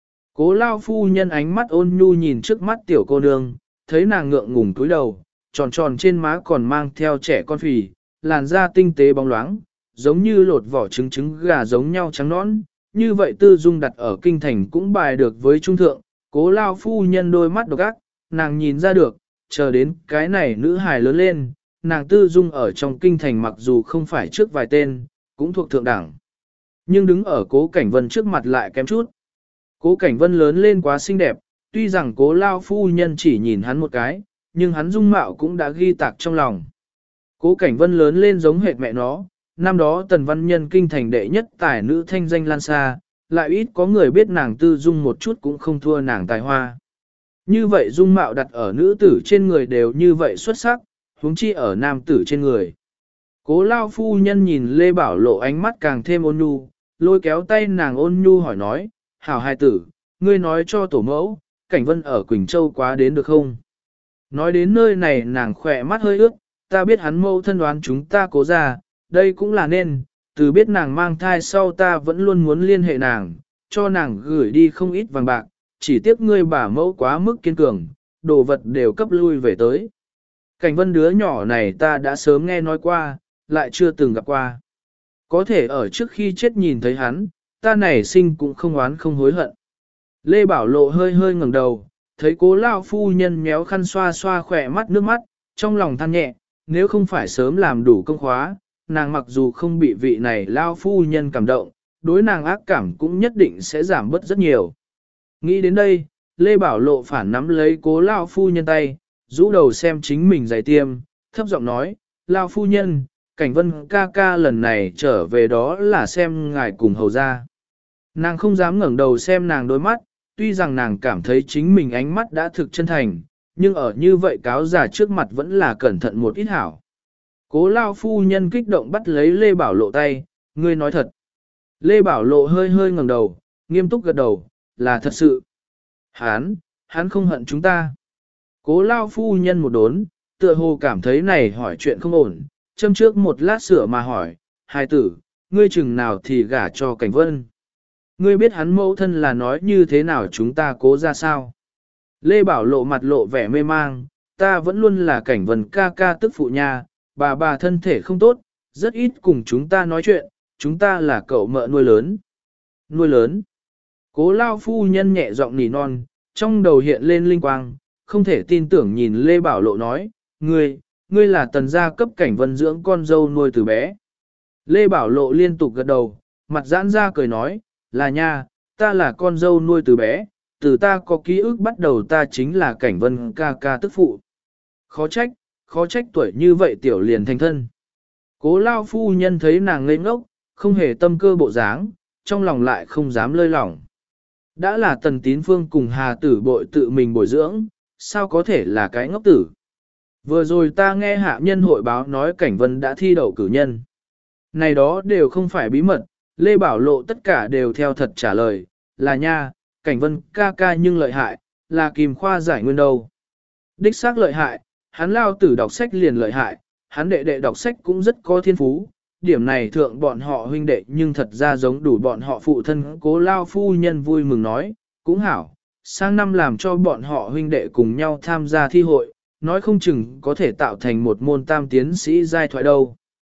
Cố lao phu nhân ánh mắt ôn nhu nhìn trước mắt tiểu cô nương, thấy nàng ngượng ngùng cúi đầu, tròn tròn trên má còn mang theo trẻ con phì, làn da tinh tế bóng loáng, giống như lột vỏ trứng gà giống nhau trắng nõn, như vậy tư dung đặt ở kinh thành cũng bài được với trung thượng, cố lao phu nhân đôi mắt độc ác, nàng nhìn ra được, chờ đến cái này nữ hài lớn lên, nàng tư dung ở trong kinh thành mặc dù không phải trước vài tên, cũng thuộc thượng đẳng. Nhưng đứng ở cố cảnh vân trước mặt lại kém chút. Cố cảnh vân lớn lên quá xinh đẹp, tuy rằng cố lao phu nhân chỉ nhìn hắn một cái, nhưng hắn dung mạo cũng đã ghi tạc trong lòng. Cố cảnh vân lớn lên giống hệt mẹ nó, năm đó tần văn nhân kinh thành đệ nhất tài nữ thanh danh lan xa, lại ít có người biết nàng tư dung một chút cũng không thua nàng tài hoa. Như vậy dung mạo đặt ở nữ tử trên người đều như vậy xuất sắc, huống chi ở nam tử trên người. Cố lao phu nhân nhìn Lê Bảo Lộ ánh mắt càng thêm ôn nhu, lôi kéo tay nàng ôn nhu hỏi nói, hảo hài tử, ngươi nói cho tổ mẫu, cảnh vân ở Quỳnh Châu quá đến được không? Nói đến nơi này nàng khỏe mắt hơi ướt, ta biết hắn mâu thân đoán chúng ta cố ra, đây cũng là nên, từ biết nàng mang thai sau ta vẫn luôn muốn liên hệ nàng, cho nàng gửi đi không ít vàng bạc, chỉ tiếc ngươi bà mẫu quá mức kiên cường, đồ vật đều cấp lui về tới. Cảnh vân đứa nhỏ này ta đã sớm nghe nói qua, lại chưa từng gặp qua. Có thể ở trước khi chết nhìn thấy hắn, ta này sinh cũng không oán không hối hận. Lê Bảo Lộ hơi hơi ngẩng đầu, thấy cố lao phu nhân méo khăn xoa xoa khỏe mắt nước mắt, trong lòng than nhẹ, nếu không phải sớm làm đủ công khóa, nàng mặc dù không bị vị này lao phu nhân cảm động, đối nàng ác cảm cũng nhất định sẽ giảm bớt rất nhiều. Nghĩ đến đây, Lê Bảo Lộ phản nắm lấy cố lao phu nhân tay, rũ đầu xem chính mình giày tiêm, thấp giọng nói, lao phu nhân, cảnh vân ca ca lần này trở về đó là xem ngài cùng hầu ra. Nàng không dám ngẩng đầu xem nàng đôi mắt, tuy rằng nàng cảm thấy chính mình ánh mắt đã thực chân thành, nhưng ở như vậy cáo giả trước mặt vẫn là cẩn thận một ít hảo. Cố lao phu nhân kích động bắt lấy Lê Bảo Lộ tay, ngươi nói thật. Lê Bảo Lộ hơi hơi ngẩng đầu, nghiêm túc gật đầu, là thật sự. Hắn không hận chúng ta. Cố lao phu nhân một đốn, tựa hồ cảm thấy này hỏi chuyện không ổn, châm trước một lát sửa mà hỏi, hài tử, ngươi chừng nào thì gả cho cảnh vân. Ngươi biết hắn mẫu thân là nói như thế nào chúng ta cố ra sao? Lê Bảo Lộ mặt lộ vẻ mê mang, ta vẫn luôn là cảnh vân ca ca tức phụ nhà, bà thân thể không tốt, rất ít cùng chúng ta nói chuyện, chúng ta là cậu mợ nuôi lớn. Nuôi lớn. Cố lao phu nhân nhẹ giọng nỉ non, trong đầu hiện lên linh quang, không thể tin tưởng nhìn Lê Bảo Lộ nói, ngươi là tần gia cấp cảnh vân dưỡng con dâu nuôi từ bé. Lê Bảo Lộ liên tục gật đầu, mặt giãn ra cười nói, là nha, ta là con dâu nuôi từ bé, từ ta có ký ức bắt đầu ta chính là cảnh vân ca ca tức phụ. Khó trách tuổi như vậy tiểu liền thành thân. Cố lao phu nhân thấy nàng ngây ngốc, không hề tâm cơ bộ dáng, trong lòng lại không dám lơi lỏng. Đã là tần tín phương cùng hà tử bội tự mình bồi dưỡng, sao có thể là cái ngốc tử. Vừa rồi ta nghe hạ nhân hội báo nói cảnh vân đã thi đậu cử nhân. Này đó đều không phải bí mật, Lê Bảo Lộ tất cả đều theo thật trả lời, là nha, cảnh vân ca ca nhưng lợi hại, là kìm khoa giải nguyên đâu. Đích xác lợi hại, hắn lao tử đọc sách liền lợi hại, hắn đệ đệ đọc sách cũng rất có thiên phú, điểm này thượng bọn họ huynh đệ nhưng thật ra giống đủ bọn họ phụ thân cố lao phu nhân vui mừng nói, cũng hảo, sang năm làm cho bọn họ huynh đệ cùng nhau tham gia thi hội, nói không chừng có thể tạo thành một môn tam tiến sĩ giai thoại đâu.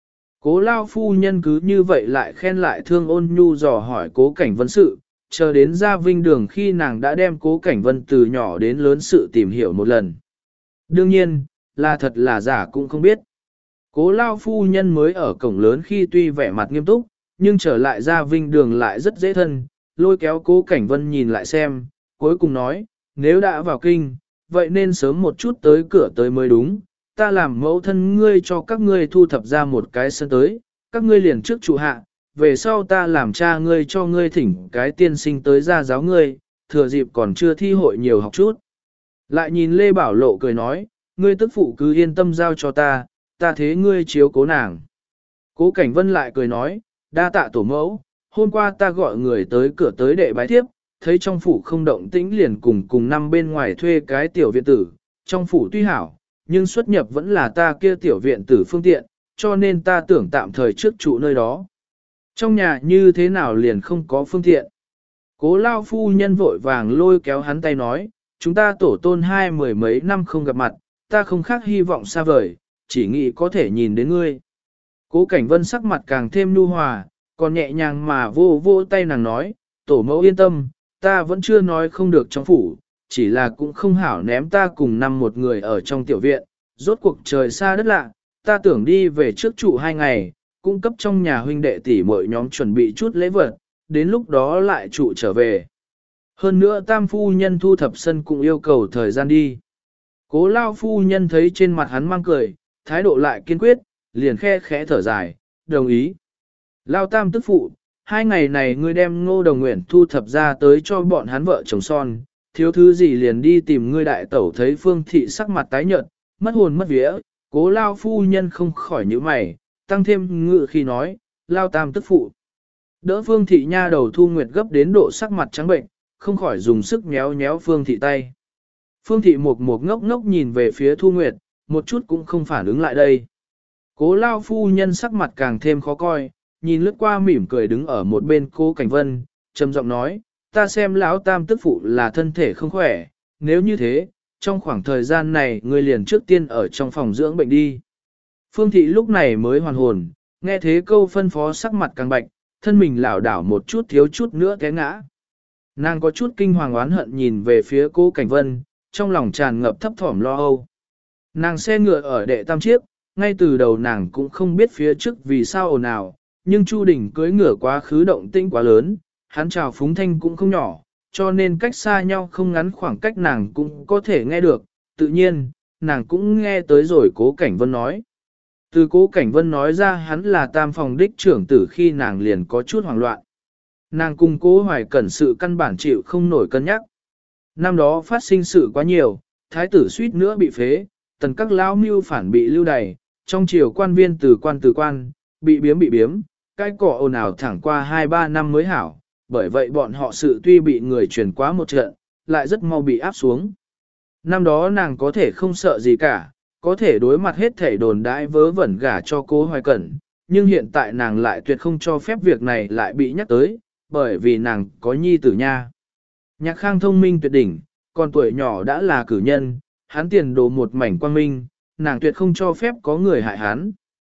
Cố lao phu nhân cứ như vậy lại khen lại thương ôn nhu dò hỏi cố cảnh vân sự, chờ đến ra vinh đường khi nàng đã đem cố cảnh vân từ nhỏ đến lớn sự tìm hiểu một lần. Đương nhiên, là thật là giả cũng không biết. Cố lao phu nhân mới ở cổng lớn khi tuy vẻ mặt nghiêm túc, nhưng trở lại ra vinh đường lại rất dễ thân, lôi kéo cố cảnh vân nhìn lại xem, cuối cùng nói, nếu đã vào kinh, vậy nên sớm một chút tới cửa tới mới đúng, ta làm mẫu thân ngươi cho các ngươi thu thập ra một cái sân tới, các ngươi liền trước trụ hạ, về sau ta làm cha ngươi cho ngươi thỉnh cái tiên sinh tới ra giáo ngươi, thừa dịp còn chưa thi hội nhiều học chút. Lại nhìn Lê Bảo Lộ cười nói, ngươi tức phụ cứ yên tâm giao cho ta thế ngươi chiếu cố nàng. Cố Cảnh Vân lại cười nói, đa tạ tổ mẫu, hôm qua ta gọi người tới cửa tới đệ bái thiếp, thấy trong phủ không động tĩnh liền cùng năm bên ngoài thuê cái tiểu viện tử, trong phủ tuy hảo, nhưng xuất nhập vẫn là ta kia tiểu viện tử phương tiện, cho nên ta tưởng tạm thời trước trụ nơi đó. Trong nhà như thế nào liền không có phương tiện. Cố lao phu nhân vội vàng lôi kéo hắn tay nói, chúng ta tổ tôn hai mười mấy năm không gặp mặt, ta không khác hy vọng xa vời, chỉ nghĩ có thể nhìn đến ngươi. Cố Cảnh Vân sắc mặt càng thêm nhu hòa, còn nhẹ nhàng mà vô vô tay nàng nói, tổ mẫu yên tâm, ta vẫn chưa nói không được trong phủ, chỉ là cũng không hảo ném ta cùng năm một người ở trong tiểu viện, rốt cuộc trời xa đất lạ, ta tưởng đi về trước trụ 2 ngày, cung cấp trong nhà huynh đệ tỷ muội nhóm chuẩn bị chút lễ vật, đến lúc đó lại trụ trở về. Hơn nữa tam phu nhân thu thập sân cũng yêu cầu thời gian đi. Cố lao phu nhân thấy trên mặt hắn mang cười, thái độ lại kiên quyết, liền khe khẽ thở dài, đồng ý. Lao tam tức phụ, 2 ngày này ngươi đem Ngô Đồng Nguyện thu thập ra tới cho bọn hắn vợ chồng son, thiếu thứ gì liền đi tìm ngươi đại tẩu thấy Phương Thị sắc mặt tái nhợt, mất hồn mất vía, cố lao phu nhân không khỏi nhíu mày, tăng thêm ngự khi nói, Lao tam tức phụ. Đỡ Phương Thị nha đầu Thu Nguyệt gấp đến độ sắc mặt trắng bệnh, không khỏi dùng sức nhéo nhéo Phương Thị tay. Phương Thị một ngốc ngốc nhìn về phía Thu Nguyệt, một chút cũng không phản ứng lại đây. Cố lao phu nhân sắc mặt càng thêm khó coi, nhìn lướt qua mỉm cười đứng ở một bên Cố Cảnh Vân, trầm giọng nói, ta xem lão tam tức phụ là thân thể không khỏe, nếu như thế, trong khoảng thời gian này ngươi liền trước tiên ở trong phòng dưỡng bệnh đi. Phương Thị lúc này mới hoàn hồn, nghe thế câu phân phó sắc mặt càng bạch, thân mình lảo đảo một chút thiếu chút nữa té ngã. Nàng có chút kinh hoàng oán hận nhìn về phía Cố Cảnh Vân, trong lòng tràn ngập thấp thỏm lo âu. Nàng xe ngựa ở đệ tam chiếc, ngay từ đầu nàng cũng không biết phía trước vì sao ồn ào, nhưng Chu Đình cưỡi ngựa quá khứ động tĩnh quá lớn, hắn chào phúng thanh cũng không nhỏ, cho nên cách xa nhau không ngắn khoảng cách nàng cũng có thể nghe được, tự nhiên, nàng cũng nghe tới rồi Cố Cảnh Vân nói. Từ Cố Cảnh Vân nói ra hắn là tam phòng đích trưởng tử khi nàng liền có chút hoảng loạn. Nàng cùng Cố Hoài Cẩn sự căn bản chịu không nổi cân nhắc. Năm đó phát sinh sự quá nhiều, thái tử suýt nữa bị phế, tần các lão mưu phản bị lưu đày, trong triều quan viên từ quan, bị biếm, cái cỏ ồn ào thẳng qua 2-3 năm mới hảo, bởi vậy bọn họ sự tuy bị người truyền quá một trận, lại rất mau bị áp xuống. Năm đó nàng có thể không sợ gì cả, có thể đối mặt hết thể đồn đãi vớ vẩn gả cho Cố Hoài Cẩn, nhưng hiện tại nàng lại tuyệt không cho phép việc này lại bị nhắc tới, bởi vì nàng có nhi tử nha. Nhạc Khang thông minh tuyệt đỉnh, còn tuổi nhỏ đã là cử nhân, hắn tiền đồ một mảnh quang minh, nàng tuyệt không cho phép có người hại hắn.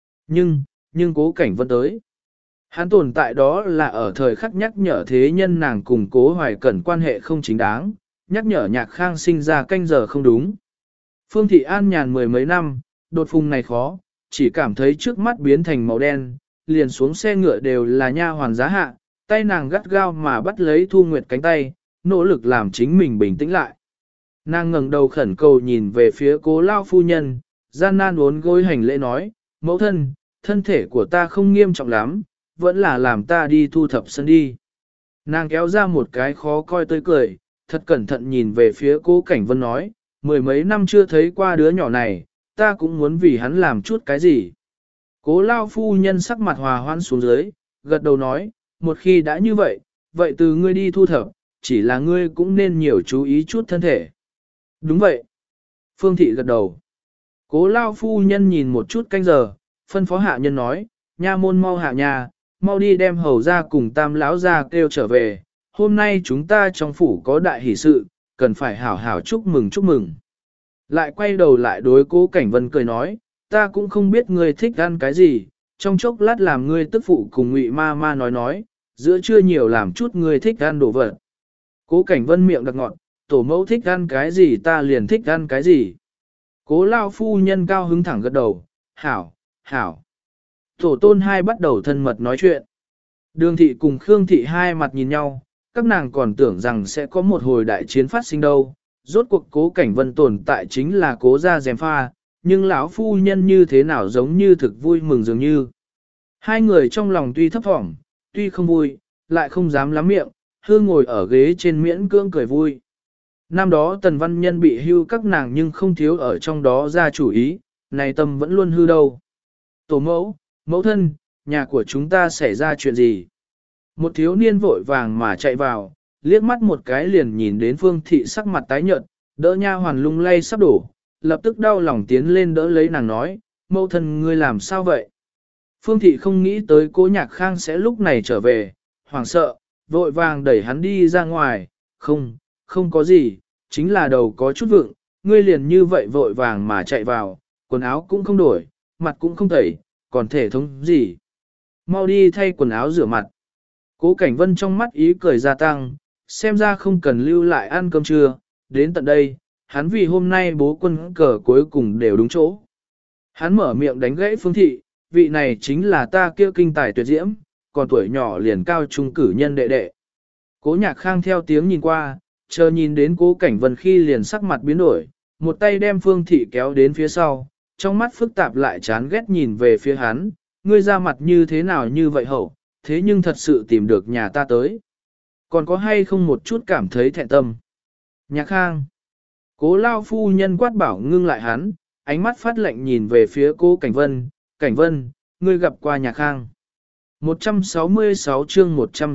Nhưng Cố Cảnh Vân tới. Hắn tồn tại đó là ở thời khắc nhắc nhở thế nhân nàng cùng Cố Hoài Cẩn quan hệ không chính đáng, nhắc nhở Nhạc Khang sinh ra canh giờ không đúng. Phương Thị an nhàn 10 mấy năm, đột phùng này khó, chỉ cảm thấy trước mắt biến thành màu đen, liền xuống xe ngựa đều là nha hoàn giá hạ, tay nàng gắt gao mà bắt lấy Thu Nguyệt cánh tay, nỗ lực làm chính mình bình tĩnh lại. Nàng ngẩng đầu khẩn cầu nhìn về phía Cố lao phu nhân, gian nan uốn gối hành lễ nói, mẫu thân, thân thể của ta không nghiêm trọng lắm, vẫn là làm ta đi thu thập sân đi. Nàng kéo ra một cái khó coi tươi cười, thật cẩn thận nhìn về phía Cố Cảnh Vân nói, 10 mấy năm chưa thấy qua đứa nhỏ này, ta cũng muốn vì hắn làm chút cái gì. Cố lao phu nhân sắc mặt hòa hoãn xuống dưới, gật đầu nói, một khi đã như vậy, vậy từ ngươi đi thu thập, chỉ là ngươi cũng nên nhiều chú ý chút thân thể. Đúng vậy. Phương Thị gật đầu. Cố lao phu nhân nhìn một chút canh giờ, phân phó hạ nhân nói, nha môn mau hạ nhà, mau đi đem hầu ra cùng tam lão ra kêu trở về. Hôm nay chúng ta trong phủ có đại hỷ sự, cần phải hảo hảo chúc mừng. Lại quay đầu lại đối Cố Cảnh Vân cười nói, ta cũng không biết ngươi thích ăn cái gì, trong chốc lát làm ngươi tức phụ cùng Ngụy ma ma nói, giữa trưa nhiều làm chút ngươi thích ăn đồ vật. Cố Cảnh Vân miệng đặc ngọt, tổ mẫu thích ăn cái gì ta liền thích ăn cái gì. Cố lao phu nhân cao hứng thẳng gật đầu, hảo, hảo. Tổ tôn hai bắt đầu thân mật nói chuyện. Đường thị cùng Khương thị hai mặt nhìn nhau, các nàng còn tưởng rằng sẽ có một hồi đại chiến phát sinh đâu. Rốt cuộc Cố Cảnh Vân tồn tại chính là Cố gia gièm pha, nhưng lão phu nhân như thế nào giống như thực vui mừng dường như. Hai người trong lòng tuy thấp thỏm, tuy không vui, lại không dám lắm miệng, hương ngồi ở ghế trên miễn cưỡng cười vui. Năm đó Tần Văn Nhân bị hưu các nàng nhưng không thiếu ở trong đó ra chủ ý, này tâm vẫn luôn hư đâu. Tổ mẫu, mẫu thân, nhà của chúng ta xảy ra chuyện gì? Một thiếu niên vội vàng mà chạy vào, liếc mắt một cái liền nhìn đến Phương Thị sắc mặt tái nhợt, đỡ nha hoàn lung lay sắp đổ, lập tức đau lòng tiến lên đỡ lấy nàng nói, mẫu thân ngươi làm sao vậy? Phương Thị không nghĩ tới Cố Nhạc Khang sẽ lúc này trở về, hoảng sợ, vội vàng đẩy hắn đi ra ngoài, không có gì, chính là đầu có chút vượng, ngươi liền như vậy vội vàng mà chạy vào, quần áo cũng không đổi, mặt cũng không tẩy, còn thể thống gì. Mau đi thay quần áo rửa mặt. Cố Cảnh Vân trong mắt ý cười gia tăng, xem ra không cần lưu lại ăn cơm trưa, đến tận đây, hắn vì hôm nay bố quân cờ cuối cùng đều đúng chỗ. Hắn mở miệng đánh gãy Phương Thị, vị này chính là ta kia kinh tài tuyệt diễm, còn tuổi nhỏ liền cao trung cử nhân đệ đệ. Cố Nhạc Khang theo tiếng nhìn qua, chờ nhìn đến Cố Cảnh Vân khi liền sắc mặt biến đổi, một tay đem Phương Thị kéo đến phía sau, trong mắt phức tạp lại chán ghét nhìn về phía hắn, ngươi ra mặt như thế nào như vậy hậu, thế nhưng thật sự tìm được nhà ta tới. Còn có hay không một chút cảm thấy thẹn tâm? Nhạc Khang. Cố lao phu nhân quát bảo ngưng lại hắn, ánh mắt phát lạnh nhìn về phía Cố Cảnh Vân, Cảnh Vân, ngươi gặp qua Nhạc Khang. 166 chương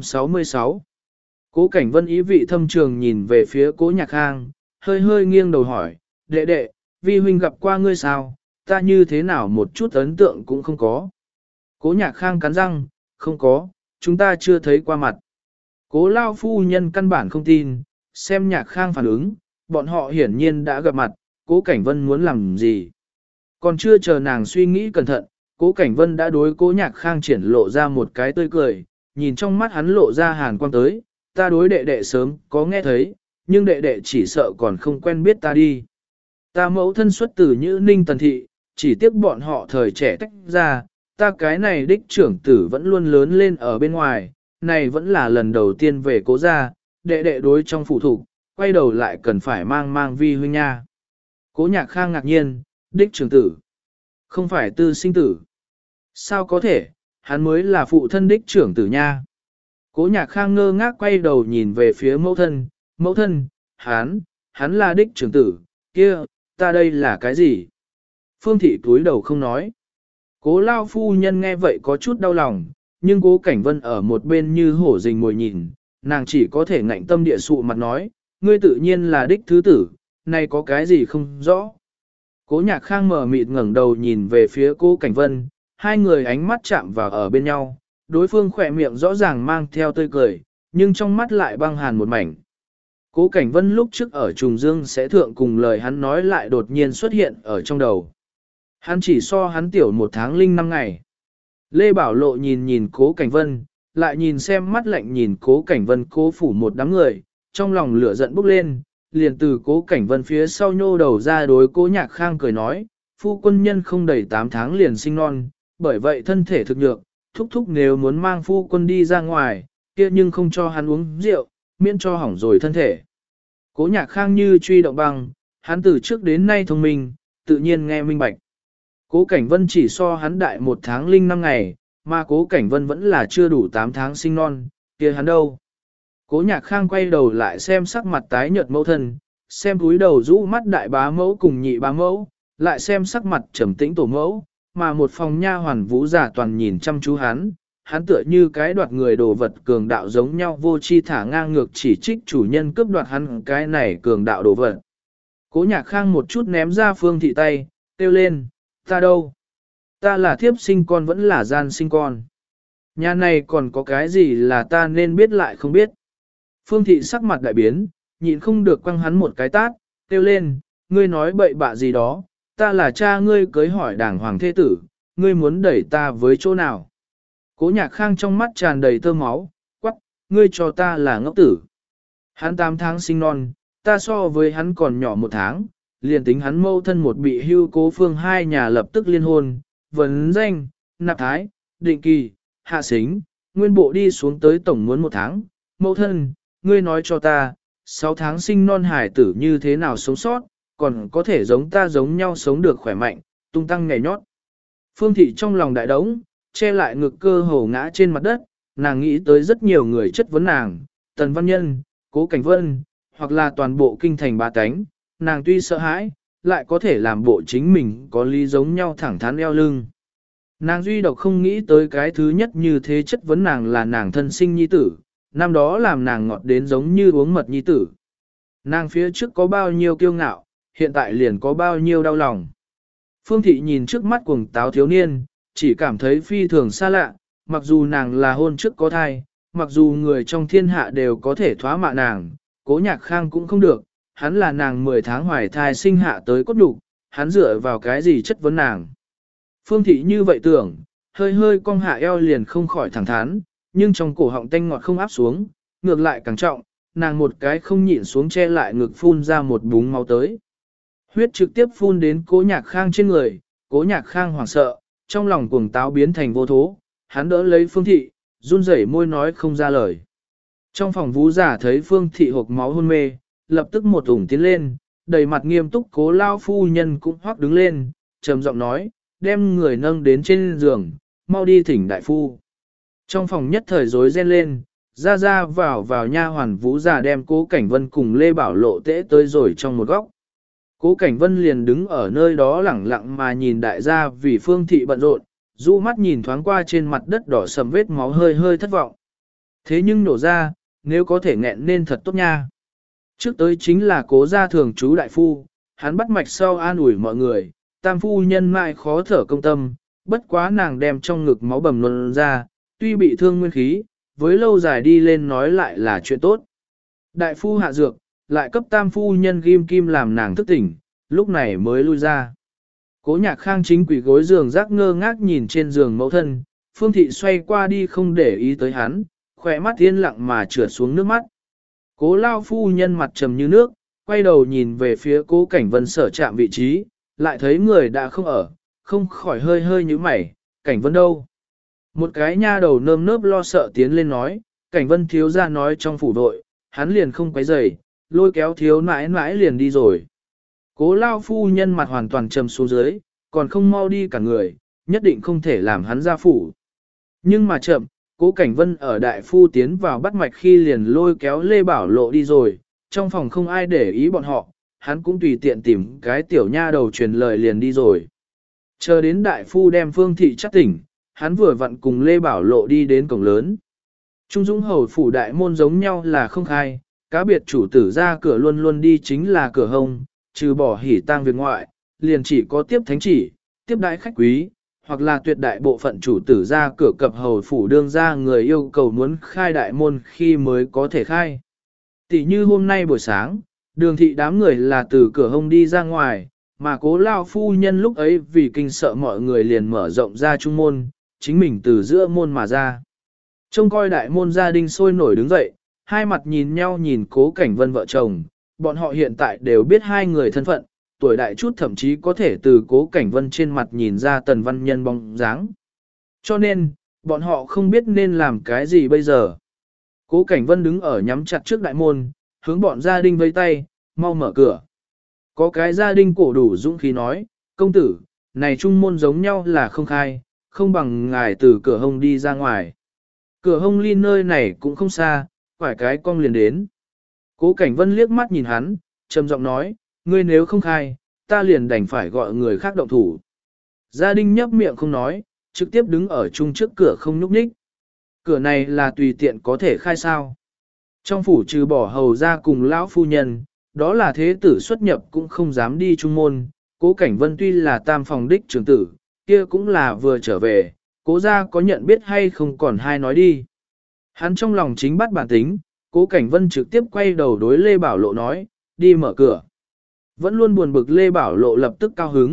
166. Cố Cảnh Vân ý vị thâm trường nhìn về phía Cố Nhạc Khang, hơi hơi nghiêng đầu hỏi, đệ đệ, vi huynh gặp qua ngươi sao, ta như thế nào một chút ấn tượng cũng không có. Cố Nhạc Khang cắn răng, không có, chúng ta chưa thấy qua mặt. Cố lao phu nhân căn bản không tin, xem Nhạc Khang phản ứng, bọn họ hiển nhiên đã gặp mặt, Cố Cảnh Vân muốn làm gì. Còn chưa chờ nàng suy nghĩ cẩn thận, Cố Cảnh Vân đã đối Cố Nhạc Khang triển lộ ra một cái tươi cười, nhìn trong mắt hắn lộ ra hàn quang tới, ta đối đệ đệ sớm có nghe thấy, nhưng đệ đệ chỉ sợ còn không quen biết ta đi. Ta mẫu thân xuất từ Nhữ Ninh Tần Thị, chỉ tiếc bọn họ thời trẻ tách ra, ta cái này đích trưởng tử vẫn luôn lớn lên ở bên ngoài, này vẫn là lần đầu tiên về Cố gia, đệ đệ đối trong phụ thuộc, quay đầu lại cần phải mang vi huynh nha. Cố Nhạc Khang ngạc nhiên, đích trưởng tử, không phải tư sinh tử. Sao có thể, hắn mới là phụ thân đích trưởng tử nha. Cố Nhạc Khang ngơ ngác quay đầu nhìn về phía mẫu thân, hắn là đích trưởng tử, kia, ta đây là cái gì? Phương Thị túi đầu không nói. Cố lao phu nhân nghe vậy có chút đau lòng, nhưng Cố Cảnh Vân ở một bên như hổ rình mồi nhìn, nàng chỉ có thể ngạnh tâm địa sụ mặt nói, ngươi tự nhiên là đích thứ tử, này có cái gì không rõ. Cố Nhạc Khang mở mịt ngẩng đầu nhìn về phía Cố Cảnh Vân, hai người ánh mắt chạm vào ở bên nhau, đối phương khỏe miệng rõ ràng mang theo tươi cười, nhưng trong mắt lại băng hàn một mảnh. Cố Cảnh Vân lúc trước ở Trùng Dương sẽ thượng cùng lời hắn nói lại đột nhiên xuất hiện ở trong đầu. Hắn chỉ so hắn tiểu 1 tháng linh 5 ngày. Lê Bảo Lộ nhìn Cố Cảnh Vân, lại nhìn xem mắt lạnh nhìn Cố Cảnh Vân cố phủ một đám người, trong lòng lửa giận bốc lên, liền từ Cố Cảnh Vân phía sau nhô đầu ra đối Cố Nhạc Khang cười nói, phu quân nhân không đầy 8 tháng liền sinh non, bởi vậy thân thể thực nhược, thúc thúc nếu muốn mang phu quân đi ra ngoài, kia nhưng không cho hắn uống rượu, miễn cho hỏng rồi thân thể. Cố Nhạc Khang như truy động băng, hắn từ trước đến nay thông minh, tự nhiên nghe minh bạch. Cố Cảnh Vân chỉ so hắn đại 1 tháng linh 5 ngày, mà Cố Cảnh Vân vẫn là chưa đủ 8 tháng sinh non, kia hắn đâu. Cố Nhạc Khang quay đầu lại xem sắc mặt tái nhợt mẫu thân, xem túi đầu rũ mắt đại bá mẫu cùng nhị bá mẫu, lại xem sắc mặt trầm tĩnh tổ mẫu, mà một phòng nha hoàn vũ giả toàn nhìn chăm chú hắn tựa như cái đoạt người đồ vật cường đạo giống nhau vô chi thả ngang ngược chỉ trích chủ nhân cướp đoạt hắn cái này cường đạo đồ vật. Cố Nhạc Khang một chút ném ra Phương Thị tay, kêu lên, ta đâu? Ta là thiếp sinh con vẫn là gian sinh con. Nhà này còn có cái gì là ta nên biết lại không biết. Phương Thị sắc mặt đại biến, nhịn không được quăng hắn một cái tát, kêu lên, ngươi nói bậy bạ gì đó, ta là cha ngươi cưới hỏi đảng hoàng thế tử, ngươi muốn đẩy ta với chỗ nào? Cố Nhạc Khang trong mắt tràn đầy tơ máu, quắc, ngươi cho ta là ngốc tử. Hắn 8 tháng sinh non, ta so với hắn còn nhỏ 1 tháng, liền tính hắn mâu thân một bị hưu Cố Phương hai nhà lập tức liên hôn, vấn danh, nạp thái, định kỳ, hạ xính, nguyên bộ đi xuống tới tổng muốn 1 tháng. Mâu thân, ngươi nói cho ta, 6 tháng sinh non hải tử như thế nào sống sót, còn có thể giống ta giống nhau sống được khỏe mạnh, tung tăng nhảy nhót. Phương Thị trong lòng đại đống, che lại ngực cơ hồ ngã trên mặt đất, nàng nghĩ tới rất nhiều người chất vấn nàng, Tần Văn Nhân, Cố Cảnh Vân, hoặc là toàn bộ kinh thành ba cánh, nàng tuy sợ hãi, lại có thể làm bộ chính mình có lý giống nhau thẳng thắn eo lưng. Nàng duy độc không nghĩ tới cái thứ nhất như thế chất vấn nàng là nàng thân sinh nhi tử, năm đó làm nàng ngọt đến giống như uống mật nhi tử. Nàng phía trước có bao nhiêu kiêu ngạo, hiện tại liền có bao nhiêu đau lòng. Phương Thị nhìn trước mắt cuồng táo thiếu niên, chỉ cảm thấy phi thường xa lạ, mặc dù nàng là hôn trước có thai, mặc dù người trong thiên hạ đều có thể thoá mạ nàng, Cố Nhạc Khang cũng không được, hắn là nàng 10 tháng hoài thai sinh hạ tới cốt đủ, hắn dựa vào cái gì chất vấn nàng. Phương Thị như vậy tưởng, hơi hơi cong hạ eo liền không khỏi thẳng thắn, nhưng trong cổ họng tanh ngọt không áp xuống, ngược lại càng trọng, nàng một cái không nhịn xuống che lại ngực phun ra một búng máu tới. Huyết trực tiếp phun đến Cố Nhạc Khang trên người, Cố Nhạc Khang hoảng sợ, trong lòng cuồng táo biến thành vô thố, hắn đỡ lấy Phương Thị, run rẩy môi nói không ra lời. Trong phòng Vũ giả thấy Phương Thị hộc máu hôn mê, lập tức một ủng tiến lên, đầy mặt nghiêm túc Cố lao phu nhân cũng hoắc đứng lên, trầm giọng nói, đem người nâng đến trên giường, mau đi thỉnh đại phu. Trong phòng nhất thời rối ren lên, ra vào nha hoàn Vũ giả đem Cố Cảnh Vân cùng Lê Bảo Lộ tễ tới rồi trong một góc. Cố Cảnh Vân liền đứng ở nơi đó lẳng lặng mà nhìn đại gia vì Phương Thị bận rộn, dụ mắt nhìn thoáng qua trên mặt đất đỏ sầm vết máu hơi hơi thất vọng. Thế nhưng nổ ra, nếu có thể nghẹn nên thật tốt nha. Trước tới chính là Cố gia thường trú đại phu, hắn bắt mạch sau an ủi mọi người, tam phu nhân mãi khó thở công tâm, bất quá nàng đem trong ngực máu bầm luân ra, tuy bị thương nguyên khí, với lâu dài đi lên nói lại là chuyện tốt. Đại phu hạ dược, lại cấp tam phu nhân ghim kim làm nàng thức tỉnh, lúc này mới lui ra. Cố Nhạc Khang chính quỷ gối giường rác ngơ ngác nhìn trên giường mẫu thân, Phương Thị xoay qua đi không để ý tới hắn, khỏe mắt yên lặng mà trượt xuống nước mắt. Cố lao phu nhân mặt trầm như nước, quay đầu nhìn về phía Cố Cảnh Vân sở chạm vị trí, lại thấy người đã không ở, không khỏi hơi hơi như mày, Cảnh Vân đâu? Một cái nha đầu nơm nớp lo sợ tiến lên nói, Cảnh Vân thiếu ra nói trong phủ đội, hắn liền không quấy rầy, lôi kéo thiếu nãi nãi liền đi rồi. Cố lao phu nhân mặt hoàn toàn trầm xuống dưới, còn không mau đi cả người, nhất định không thể làm hắn ra phủ. Nhưng mà chậm, Cố Cảnh Vân ở đại phu tiến vào bắt mạch khi liền lôi kéo Lê Bảo Lộ đi rồi, trong phòng không ai để ý bọn họ, hắn cũng tùy tiện tìm cái tiểu nha đầu truyền lời liền đi rồi. Chờ đến đại phu đem Phương Thị chắc tỉnh, hắn vừa vặn cùng Lê Bảo Lộ đi đến cổng lớn. Trung Dũng hầu phủ đại môn giống nhau là không khai, cá biệt chủ tử ra cửa luôn luôn đi chính là cửa hông, trừ bỏ hỉ tang việc ngoại, liền chỉ có tiếp thánh chỉ, tiếp đại khách quý, hoặc là tuyệt đại bộ phận chủ tử ra cửa cập hầu phủ đương ra người yêu cầu muốn khai đại môn khi mới có thể khai. Tỷ như hôm nay buổi sáng, đường thị đám người là từ cửa hông đi ra ngoài, mà Cố lao phu nhân lúc ấy vì kinh sợ mọi người liền mở rộng ra trung môn, chính mình từ giữa môn mà ra. Trông coi đại môn gia đình sôi nổi đứng dậy, hai mặt nhìn nhau nhìn Cố Cảnh Vân vợ chồng, bọn họ hiện tại đều biết hai người thân phận, tuổi đại chút thậm chí có thể từ Cố Cảnh Vân trên mặt nhìn ra Tần Văn Nhân bóng dáng. Cho nên, bọn họ không biết nên làm cái gì bây giờ. Cố Cảnh Vân đứng ở nhắm chặt trước đại môn, hướng bọn gia đình vây tay, mau mở cửa. Có cái gia đình cổ đủ dũng khí nói, công tử, này trung môn giống nhau là không khai, không bằng ngài từ cửa hông đi ra ngoài. Cửa hông ly nơi này cũng không xa, phải cái cong liền đến. Cố Cảnh Vân liếc mắt nhìn hắn, trầm giọng nói, ngươi nếu không khai, ta liền đành phải gọi người khác động thủ. Gia đình nhấp miệng không nói, trực tiếp đứng ở chung trước cửa không nhúc nhích. Cửa này là tùy tiện có thể khai sao. Trong phủ trừ bỏ hầu ra cùng lão phu nhân, đó là thế tử xuất nhập cũng không dám đi trung môn. Cố Cảnh Vân tuy là tam phòng đích trưởng tử, kia cũng là vừa trở về, Cố gia có nhận biết hay không còn hai nói đi. Hắn trong lòng chính bắt bản tính, Cố Cảnh Vân trực tiếp quay đầu đối Lê Bảo Lộ nói, đi mở cửa. Vẫn luôn buồn bực Lê Bảo Lộ lập tức cao hứng,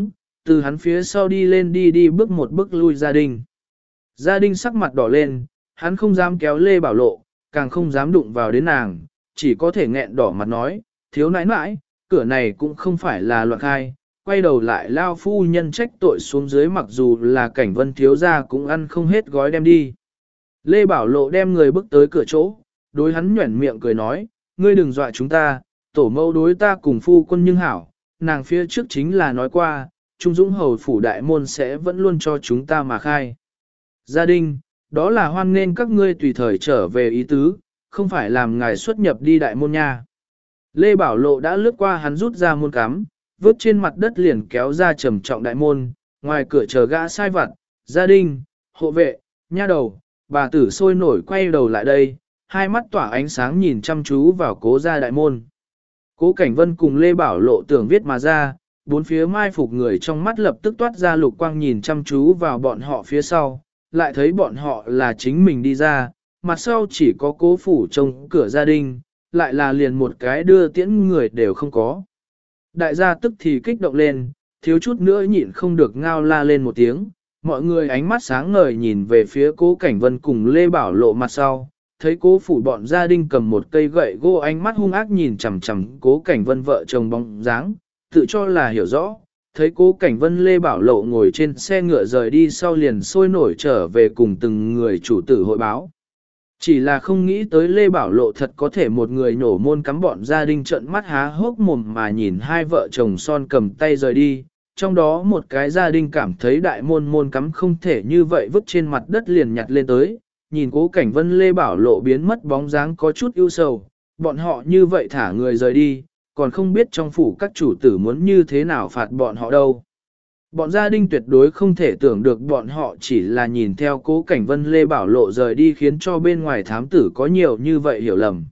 từ hắn phía sau đi lên đi bước một bước lui gia đình. Gia đình sắc mặt đỏ lên, hắn không dám kéo Lê Bảo Lộ, càng không dám đụng vào đến nàng, chỉ có thể nghẹn đỏ mặt nói, thiếu nãi nãi, cửa này cũng không phải là loạn khai, quay đầu lại lao phu nhân trách tội xuống dưới, mặc dù là Cảnh Vân thiếu gia cũng ăn không hết gói đem đi. Lê Bảo Lộ đem người bước tới cửa chỗ, đối hắn nhuẩn miệng cười nói, ngươi đừng dọa chúng ta, tổ mẫu đối ta cùng phu quân nhưng hảo, nàng phía trước chính là nói qua, Trung Dũng hầu phủ đại môn sẽ vẫn luôn cho chúng ta mà khai. Gia đình, đó là hoan nên các ngươi tùy thời trở về ý tứ, không phải làm ngài xuất nhập đi đại môn nha. Lê Bảo Lộ đã lướt qua hắn rút ra môn cắm, vứt trên mặt đất liền kéo ra trầm trọng đại môn, ngoài cửa chờ gã sai vặt, gia đình, hộ vệ, nha đầu, bà tử sôi nổi quay đầu lại đây, hai mắt tỏa ánh sáng nhìn chăm chú vào cố gia đại môn. Cố Cảnh Vân cùng Lê Bảo Lộ tưởng viết mà ra, bốn phía mai phục người trong mắt lập tức toát ra lục quang nhìn chăm chú vào bọn họ phía sau, lại thấy bọn họ là chính mình đi ra, mặt sau chỉ có cố phủ trông cửa gia đình, lại là liền một cái đưa tiễn người đều không có. Đại gia tức thì kích động lên, thiếu chút nữa nhịn không được ngao la lên một tiếng, mọi người ánh mắt sáng ngời nhìn về phía cố Cảnh Vân cùng Lê Bảo Lộ mặt sau, thấy cố phủ bọn gia đình cầm một cây gậy gỗ, ánh mắt hung ác nhìn chằm chằm cố Cảnh Vân vợ chồng bóng dáng, tự cho là hiểu rõ, thấy cố Cảnh Vân Lê Bảo Lộ ngồi trên xe ngựa rời đi sau liền sôi nổi trở về cùng từng người chủ tử hội báo. Chỉ là không nghĩ tới Lê Bảo Lộ thật có thể một người nổ môn cắm bọn gia đình trợn mắt há hốc mồm mà nhìn hai vợ chồng son cầm tay rời đi, trong đó một cái gia đình cảm thấy đại môn cắm không thể như vậy vứt trên mặt đất liền nhặt lên tới, nhìn cố Cảnh Vân Lê Bảo Lộ biến mất bóng dáng có chút ưu sầu, bọn họ như vậy thả người rời đi, còn không biết trong phủ các chủ tử muốn như thế nào phạt bọn họ đâu. Bọn gia đình tuyệt đối không thể tưởng được bọn họ chỉ là nhìn theo cố Cảnh Vân Lê Bảo Lộ rời đi khiến cho bên ngoài thám tử có nhiều như vậy hiểu lầm.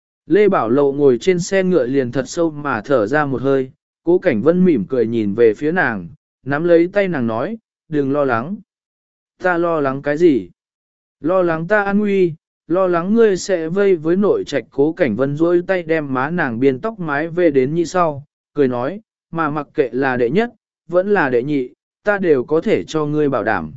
Lê Bảo Lộ ngồi trên xe ngựa liền thật sâu mà thở ra một hơi, cố Cảnh Vân mỉm cười nhìn về phía nàng, nắm lấy tay nàng nói, đừng lo lắng. Ta lo lắng cái gì? Lo lắng ta an nguy, lo lắng ngươi sẽ vây với nội trạch. Cố Cảnh Vân duỗi tay đem má nàng biên tóc mái về đến như sau, cười nói, mà mặc kệ là đệ nhất, vẫn là đệ nhị, ta đều có thể cho ngươi bảo đảm.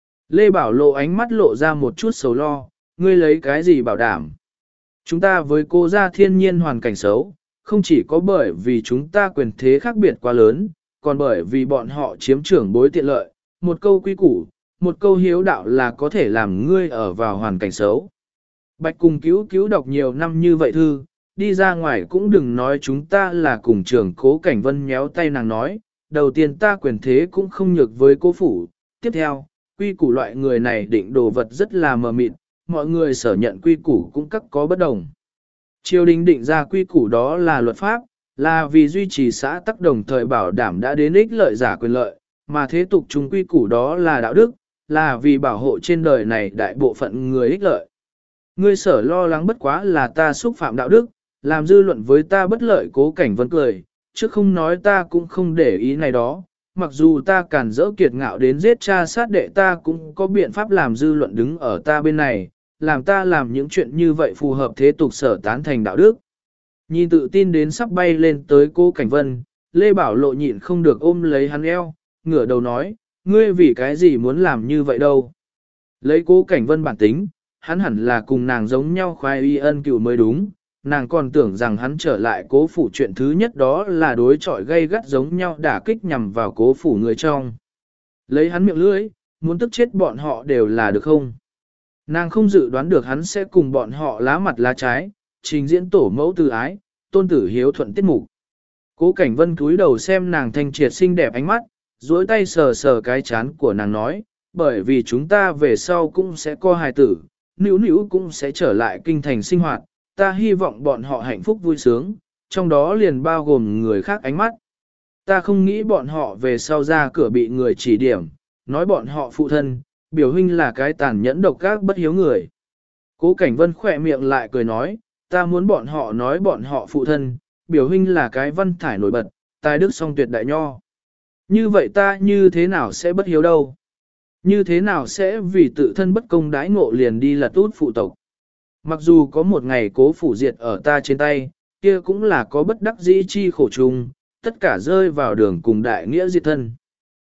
Lê Bảo Lộ ánh mắt lộ ra một chút sầu lo, ngươi lấy cái gì bảo đảm? Chúng ta với cô gia thiên nhiên hoàn cảnh xấu, không chỉ có bởi vì chúng ta quyền thế khác biệt quá lớn, còn bởi vì bọn họ chiếm trưởng bối tiện lợi, một câu quy củ, một câu hiếu đạo là có thể làm ngươi ở vào hoàn cảnh xấu. Bạch cùng cứu đọc nhiều năm như vậy thư, đi ra ngoài cũng đừng nói chúng ta là cùng trưởng. Cố Cảnh Vân nhéo tay nàng nói, đầu tiên ta quyền thế cũng không nhược với cố phủ, tiếp theo, quy củ loại người này định đồ vật rất là mờ mịt, mọi người sở nhận quy củ cũng các có bất đồng. Triều đình định ra quy củ đó là luật pháp, là vì duy trì xã tắc đồng thời bảo đảm đã đến ích lợi giả quyền lợi, mà thế tục chúng quy củ đó là đạo đức, là vì bảo hộ trên đời này đại bộ phận người ích lợi. Ngươi sở lo lắng bất quá là ta xúc phạm đạo đức, làm dư luận với ta bất lợi. Cố Cảnh Vân cười, chứ không nói ta cũng không để ý này đó, mặc dù ta cản rỡ kiệt ngạo đến giết cha sát đệ ta cũng có biện pháp làm dư luận đứng ở ta bên này, làm ta làm những chuyện như vậy phù hợp thế tục sở tán thành đạo đức. Nhìn tự tin đến sắp bay lên tới Cố Cảnh Vân, Lê Bảo Lộ nhịn không được ôm lấy hắn eo, ngửa đầu nói, ngươi vì cái gì muốn làm như vậy đâu. Lấy Cố Cảnh Vân bản tính, hắn hẳn là cùng nàng giống nhau khoái y ân cựu mới đúng, nàng còn tưởng rằng hắn trở lại cố phủ chuyện thứ nhất đó là đối chọi gây gắt giống nhau đả kích nhằm vào cố phủ người trong. Lấy hắn miệng lưỡi, muốn tức chết bọn họ đều là được không? Nàng không dự đoán được hắn sẽ cùng bọn họ lá mặt lá trái, trình diễn tổ mẫu từ ái, tôn tử hiếu thuận tiết mục. Cố Cảnh Vân cúi đầu xem nàng thanh triệt xinh đẹp ánh mắt, duỗi tay sờ sờ cái chán của nàng nói, bởi vì chúng ta về sau cũng sẽ có hài tử, Nữu Nữu cũng sẽ trở lại kinh thành sinh hoạt, ta hy vọng bọn họ hạnh phúc vui sướng, trong đó liền bao gồm người khác ánh mắt. Ta không nghĩ bọn họ về sau ra cửa bị người chỉ điểm, nói bọn họ phụ thân, biểu huynh là cái tàn nhẫn độc ác bất hiếu người. Cố Cảnh Vân khỏe miệng lại cười nói, ta muốn bọn họ nói bọn họ phụ thân, biểu huynh là cái văn thải nổi bật, tài đức song tuyệt đại nho. Như vậy ta như thế nào sẽ bất hiếu đâu? Như thế nào sẽ vì tự thân bất công đãi ngộ liền đi lật út phụ tộc? Mặc dù có một ngày cố phủ diệt ở ta trên tay, kia cũng là có bất đắc dĩ chi khổ chung, tất cả rơi vào đường cùng đại nghĩa diệt thân.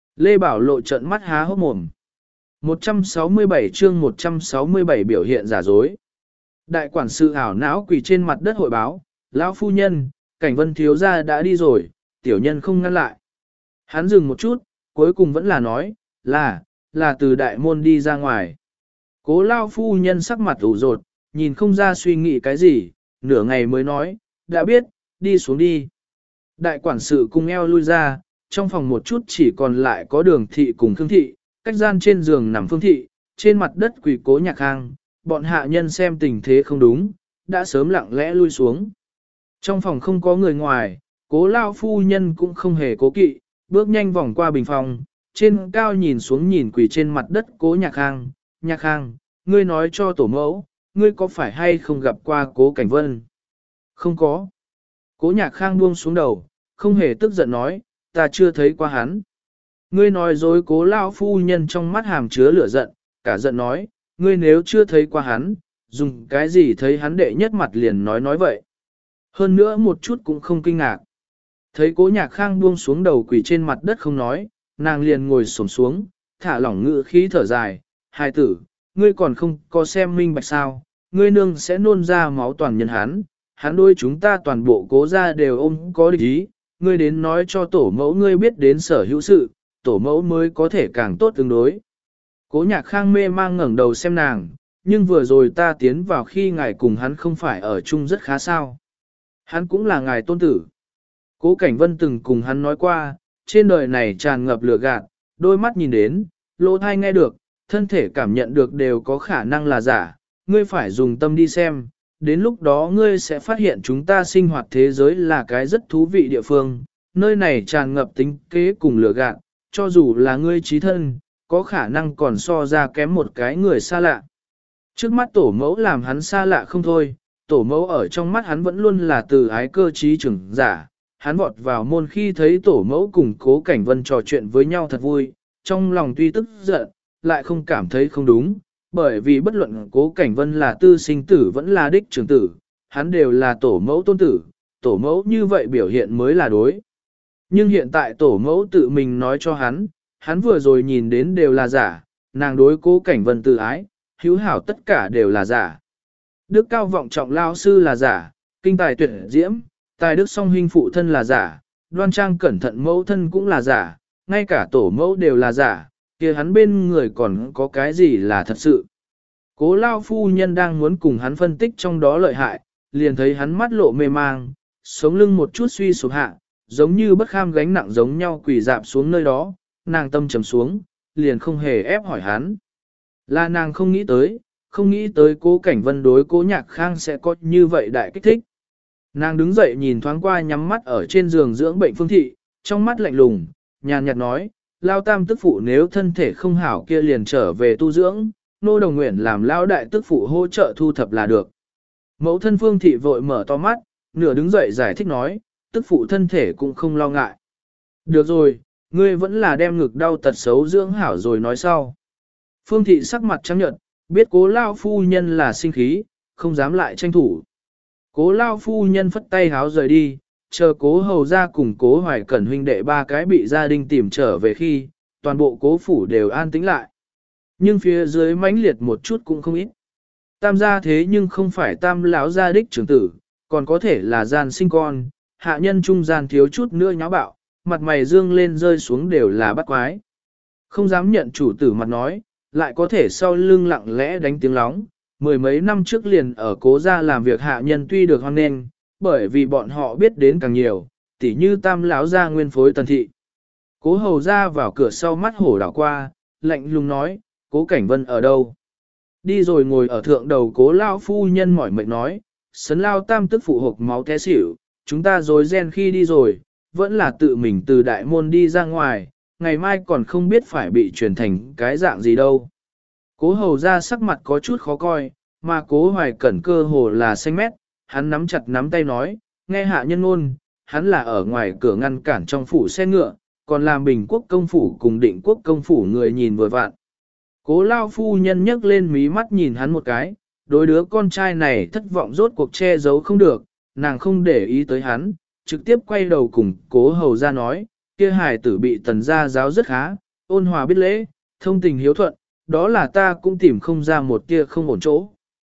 Lê Bảo Lộ trợn mắt há hốc mồm. 167 chương 167 biểu hiện giả dối. Đại quản sự ảo não quỳ trên mặt đất hội báo, lão phu nhân, Cảnh Vân thiếu gia đã đi rồi, tiểu nhân không ngăn lại. Hắn dừng một chút, cuối cùng vẫn là nói, là từ đại môn đi ra ngoài. Cố lao phu nhân sắc mặt ủ rột, nhìn không ra suy nghĩ cái gì, nửa ngày mới nói, đã biết, đi xuống đi. Đại quản sự cùng eo lui ra, trong phòng một chút chỉ còn lại có Đường thị cùng Khương thị, cách gian trên giường nằm Phương thị, trên mặt đất quỳ Cố Nhạc Khang, bọn hạ nhân xem tình thế không đúng, đã sớm lặng lẽ lui xuống. Trong phòng không có người ngoài, Cố lao phu nhân cũng không hề cố kỵ, bước nhanh vòng qua bình phòng, trên cao nhìn xuống nhìn quỳ trên mặt đất Cố Nhạc Khang, Nhạc Khang, ngươi nói cho tổ mẫu, ngươi có phải hay không gặp qua Cố Cảnh Vân? Không có. Cố Nhạc Khang buông xuống đầu, không hề tức giận nói, ta chưa thấy qua hắn. Ngươi nói dối. Cố lao phu nhân trong mắt hàm chứa lửa giận, cả giận nói, ngươi nếu chưa thấy qua hắn, dùng cái gì thấy hắn đệ nhất mặt liền nói vậy. Hơn nữa một chút cũng không kinh ngạc. Thấy Cố Nhạc Khang buông xuống đầu quỳ trên mặt đất không nói, nàng liền ngồi xổm xuống, thả lỏng ngự khí thở dài, hài tử, ngươi còn không có xem minh bạch sao, ngươi nương sẽ nôn ra máu toàn nhân hắn đôi chúng ta toàn bộ Cố gia đều ôm có địch ý, ngươi đến nói cho tổ mẫu ngươi biết đến sở hữu sự, tổ mẫu mới có thể càng tốt tương đối. Cố Nhạc Khang mê mang ngẩng đầu xem nàng, nhưng vừa rồi ta tiến vào khi ngài cùng hắn không phải ở chung rất khá sao. Hắn cũng là ngài tôn tử. Cố Cảnh Vân từng cùng hắn nói qua, trên đời này tràn ngập lửa gạt, đôi mắt nhìn đến, lỗ tai nghe được, thân thể cảm nhận được đều có khả năng là giả, ngươi phải dùng tâm đi xem, đến lúc đó ngươi sẽ phát hiện chúng ta sinh hoạt thế giới là cái rất thú vị địa phương, nơi này tràn ngập tính kế cùng lửa gạt, cho dù là ngươi trí thân, có khả năng còn so ra kém một cái người xa lạ. Trước mắt tổ mẫu làm hắn xa lạ không thôi, tổ mẫu ở trong mắt hắn vẫn luôn là từ ái cơ trí trưởng giả, hắn vọt vào môn khi thấy tổ mẫu cùng Cố Cảnh Vân trò chuyện với nhau thật vui, trong lòng tuy tức giận, lại không cảm thấy không đúng, bởi vì bất luận Cố Cảnh Vân là tư sinh tử vẫn là đích trưởng tử, hắn đều là tổ mẫu tôn tử, tổ mẫu như vậy biểu hiện mới là đối. Nhưng hiện tại tổ mẫu tự mình nói cho hắn vừa rồi nhìn đến đều là giả, nàng đối Cố Cảnh Vân tự ái, hữu hảo tất cả đều là giả. Đức cao vọng trọng lao sư là giả, kinh tài tuyệt diễm, tài đức song huynh phụ thân là giả, đoan trang cẩn thận mẫu thân cũng là giả, ngay cả tổ mẫu đều là giả, kia hắn bên người còn có cái gì là thật sự. Cố lao phu nhân đang muốn cùng hắn phân tích trong đó lợi hại, liền thấy hắn mắt lộ mê mang, sống lưng một chút suy sụp hạ, giống như bất kham gánh nặng giống nhau quỳ dạp xuống nơi đó, nàng tâm trầm xuống, liền không hề ép hỏi hắn. Là nàng không nghĩ tới Cố Cảnh Vân đối Cố Nhạc Khang sẽ có như vậy đại kích thích. Nàng đứng dậy nhìn thoáng qua nhắm mắt ở trên giường dưỡng bệnh Phương thị, trong mắt lạnh lùng, nhàn nhạt nói, lao tam tức phụ nếu thân thể không hảo kia liền trở về tu dưỡng, nô đồng nguyện làm lao đại tức phụ hỗ trợ thu thập là được. Mẫu thân Phương thị vội mở to mắt, nửa đứng dậy giải thích nói, tức phụ thân thể cũng không lo ngại. Được rồi, ngươi vẫn là đem ngực đau tật xấu dưỡng hảo rồi nói sau. Phương thị sắc mặt trắng nhợt, biết Cố lao phu nhân là sinh khí, không dám lại tranh thủ. Cố lao phu nhân phất tay háo rời đi, chờ Cố hầu ra cùng Cố Hoài Cẩn huynh đệ ba cái bị gia đình tìm trở về khi, toàn bộ Cố phủ đều an tĩnh lại. Nhưng phía dưới mãnh liệt một chút cũng không ít. Tam gia thế nhưng không phải tam lão gia đích trưởng tử, còn có thể là gian sinh con, hạ nhân trung gian thiếu chút nữa nháo bạo, mặt mày dương lên rơi xuống đều là bắt quái. Không dám nhận chủ tử mặt nói, lại có thể sau lưng lặng lẽ đánh tiếng lóng. Mười mấy năm trước liền ở Cố gia làm việc hạ nhân tuy được hoan nghênh, bởi vì bọn họ biết đến càng nhiều, tỉ như tam lão gia nguyên phối Tần thị. Cố hầu ra vào cửa sau mắt hổ đảo qua, lạnh lùng nói, Cố Cảnh Vân ở đâu? Đi rồi ngồi ở thượng đầu Cố lao phu nhân mỏi mệt nói, sấn lao tam tức phụ hộc máu té xỉu, chúng ta rối ren khi đi rồi, vẫn là tự mình từ đại môn đi ra ngoài, ngày mai còn không biết phải bị truyền thành cái dạng gì đâu. Cố hầu ra sắc mặt có chút khó coi, mà Cố Hoài Cẩn cơ hồ là xanh mét, hắn nắm chặt nắm tay nói, nghe hạ nhân ngôn, hắn là ở ngoài cửa ngăn cản trong phủ xe ngựa, còn làm Bình Quốc công phủ cùng Định Quốc công phủ người nhìn vừa vạn. Cố lao phu nhân nhấc lên mí mắt nhìn hắn một cái, đối đứa con trai này thất vọng rốt cuộc che giấu không được, nàng không để ý tới hắn, trực tiếp quay đầu cùng Cố hầu ra nói, kia hài tử bị tần gia giáo rất khá, ôn hòa biết lễ, thông tình hiếu thuận, đó là ta cũng tìm không ra một tia không ổn chỗ.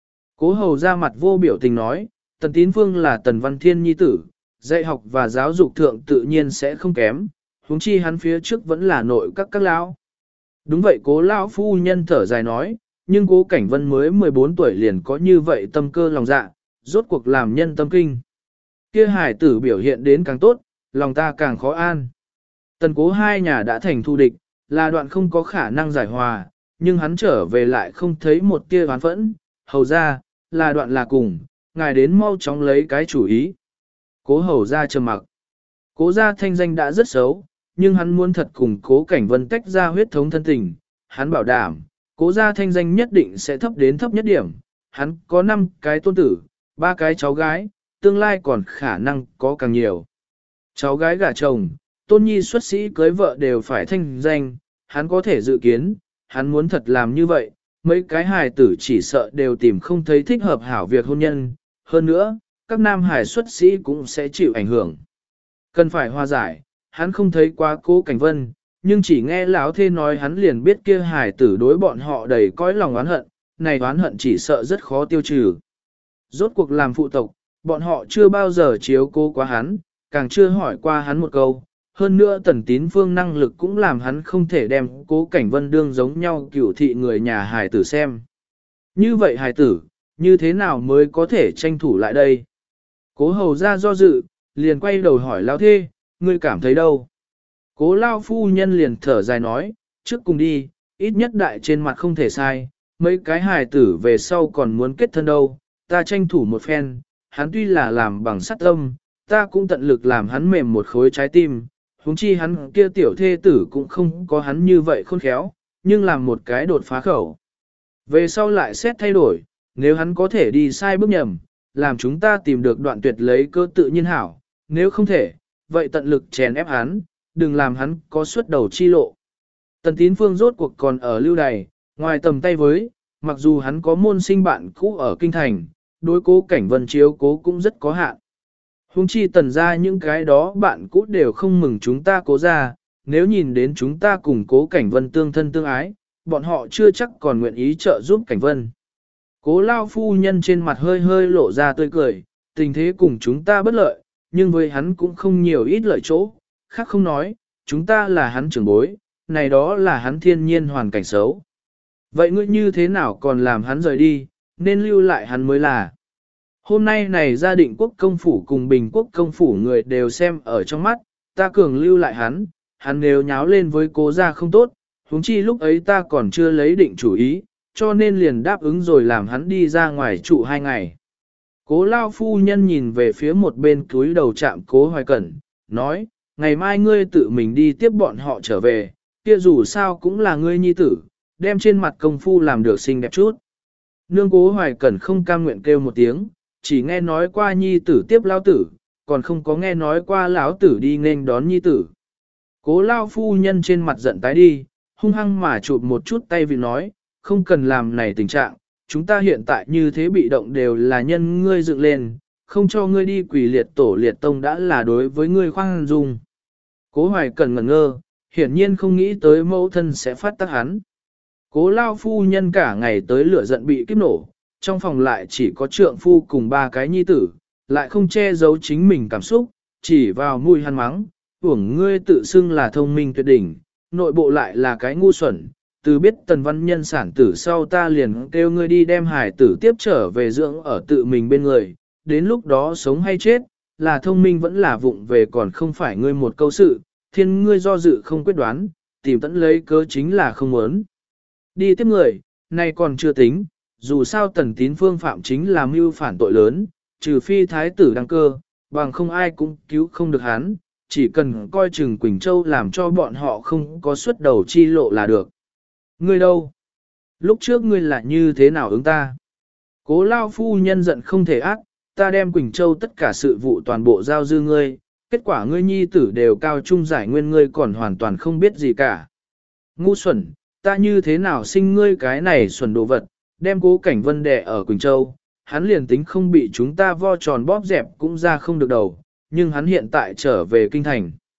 Cố hầu ra mặt vô biểu tình nói, Tần Tín Phương là Tần Văn Thiên nhi tử, dạy học và giáo dục thượng tự nhiên sẽ không kém, huống chi hắn phía trước vẫn là nội các lão. Đúng vậy, cố lão phu nhân thở dài nói, nhưng cố Cảnh Vân mới 14 tuổi liền có như vậy tâm cơ lòng dạ, rốt cuộc làm nhân tâm kinh. Kia hải tử biểu hiện đến càng tốt, lòng ta càng khó an. Tần cố hai nhà đã thành thù địch, là đoạn không có khả năng giải hòa, nhưng hắn trở về lại không thấy một tia oán phẫn, hầu ra, là đoạn là cùng, ngài đến mau chóng lấy cái chủ ý. Cố hầu ra trầm mặc. Cố gia thanh danh đã rất xấu, nhưng hắn muốn thật cùng cố Cảnh Vân tách ra huyết thống thân tình, hắn bảo đảm, cố gia thanh danh nhất định sẽ thấp đến thấp nhất điểm, hắn có 5 cái tôn tử, 3 cái cháu gái, tương lai còn khả năng có càng nhiều. Cháu gái gả chồng, tôn nhi xuất sĩ cưới vợ đều phải thanh danh, hắn có thể dự kiến, hắn muốn thật làm như vậy, mấy cái hài tử chỉ sợ đều tìm không thấy thích hợp hảo việc hôn nhân, hơn nữa, các nam hài xuất sĩ cũng sẽ chịu ảnh hưởng. Cần phải hòa giải, hắn không thấy quá cố Cảnh Vân, nhưng chỉ nghe lão thê nói hắn liền biết kia hài tử đối bọn họ đầy cõi lòng oán hận, này oán hận chỉ sợ rất khó tiêu trừ. Rốt cuộc làm phụ tộc, bọn họ chưa bao giờ chiếu cố quá hắn, càng chưa hỏi qua hắn một câu. Hơn nữa Tần Tín Phương năng lực cũng làm hắn không thể đem cố Cảnh Vân đương giống nhau cửu thị người nhà hài tử xem. Như vậy hài tử, như thế nào mới có thể tranh thủ lại đây? Cố hầu ra do dự, liền quay đầu hỏi lao thê, ngươi cảm thấy đâu? Cố lao phu nhân liền thở dài nói, trước cùng đi, ít nhất đại trên mặt không thể sai, mấy cái hài tử về sau còn muốn kết thân đâu, ta tranh thủ một phen, hắn tuy là làm bằng sắt tâm, ta cũng tận lực làm hắn mềm một khối trái tim, huống chi hắn kia tiểu thê tử cũng không có hắn như vậy khôn khéo, nhưng làm một cái đột phá khẩu. Về sau lại xét thay đổi, nếu hắn có thể đi sai bước nhầm, làm chúng ta tìm được đoạn tuyệt lấy cơ tự nhiên hảo, nếu không thể, vậy tận lực chèn ép hắn, đừng làm hắn có suất đầu chi lộ. Tần Tín Phương rốt cuộc còn ở lưu đày, ngoài tầm tay với, mặc dù hắn có môn sinh bạn cũ ở kinh thành, đối cố Cảnh Vân chiếu cố cũng rất có hạn. Hùng chi tần ra những cái đó bạn cũ đều không mừng chúng ta cố ra, nếu nhìn đến chúng ta cùng cố Cảnh Vân tương thân tương ái, bọn họ chưa chắc còn nguyện ý trợ giúp Cảnh Vân. Cố lao phu nhân trên mặt hơi hơi lộ ra tươi cười, tình thế cùng chúng ta bất lợi, nhưng với hắn cũng không nhiều ít lợi chỗ, khác không nói, chúng ta là hắn trưởng bối, này đó là hắn thiên nhiên hoàn cảnh xấu. Vậy ngươi như thế nào còn làm hắn rời đi, nên lưu lại hắn mới là. Hôm nay này gia định quốc công phủ cùng bình quốc công phủ người đều xem ở trong mắt, ta cường lưu lại hắn nếu nháo lên với cố gia không tốt, huống chi lúc ấy ta còn chưa lấy định chủ ý, cho nên liền đáp ứng rồi làm hắn đi ra ngoài trụ 2 ngày. Cố lao phu nhân nhìn về phía một bên túi đầu chạm cố Hoài Cẩn, nói, ngày mai ngươi tự mình đi tiếp bọn họ trở về, kia dù sao cũng là ngươi nhi tử, đem trên mặt công phu làm được xinh đẹp chút. Nương cố Hoài Cẩn không cam nguyện kêu một tiếng, chỉ nghe nói qua nhi tử tiếp lao tử, còn không có nghe nói qua lão tử đi nghênh đón nhi tử. Cố lao phu nhân trên mặt giận tái đi, hung hăng mà chụp một chút tay vì nói, không cần làm này tình trạng, chúng ta hiện tại như thế bị động đều là nhân ngươi dựng lên, không cho ngươi đi quỷ liệt tổ liệt tông đã là đối với ngươi khoan dung. Cố Hoài Cẩn ngẩn ngơ, hiển nhiên không nghĩ tới mẫu thân sẽ phát tác hắn. Cố lao phu nhân cả ngày tới lửa giận bị kiếp nổ, trong phòng lại chỉ có trượng phu cùng 3 cái nhi tử, lại không che giấu chính mình cảm xúc, chỉ vào mùi hắn mắng, uổng ngươi tự xưng là thông minh tuyệt đỉnh, nội bộ lại là cái ngu xuẩn, từ biết tần văn nhân sản tử sau ta liền kêu ngươi đi đem hải tử tiếp trở về dưỡng ở tự mình bên người, đến lúc đó sống hay chết, là thông minh vẫn là vụng về còn không phải ngươi một câu sự, thiên ngươi do dự không quyết đoán, tìm tận lấy cớ chính là không muốn. Đi tiếp người, nay còn chưa tính, dù sao Tần Tín Phương phạm chính là mưu phản tội lớn, trừ phi thái tử đăng cơ, bằng không ai cũng cứu không được hắn, chỉ cần coi chừng Quỳnh Châu làm cho bọn họ không có xuất đầu chi lộ là được. Ngươi đâu? Lúc trước ngươi là như thế nào ứng ta? Cố lao phu nhân giận không thể ác, ta đem Quỳnh Châu tất cả sự vụ toàn bộ giao dư ngươi, kết quả ngươi nhi tử đều cao trung giải nguyên ngươi còn hoàn toàn không biết gì cả. Ngu xuẩn, ta như thế nào sinh ngươi cái này xuẩn đồ vật, đem Cố Cảnh Vân đè ở Quỳnh Châu, hắn liền tính không bị chúng ta vo tròn bóp dẹp cũng ra không được đầu, nhưng hắn hiện tại trở về kinh thành.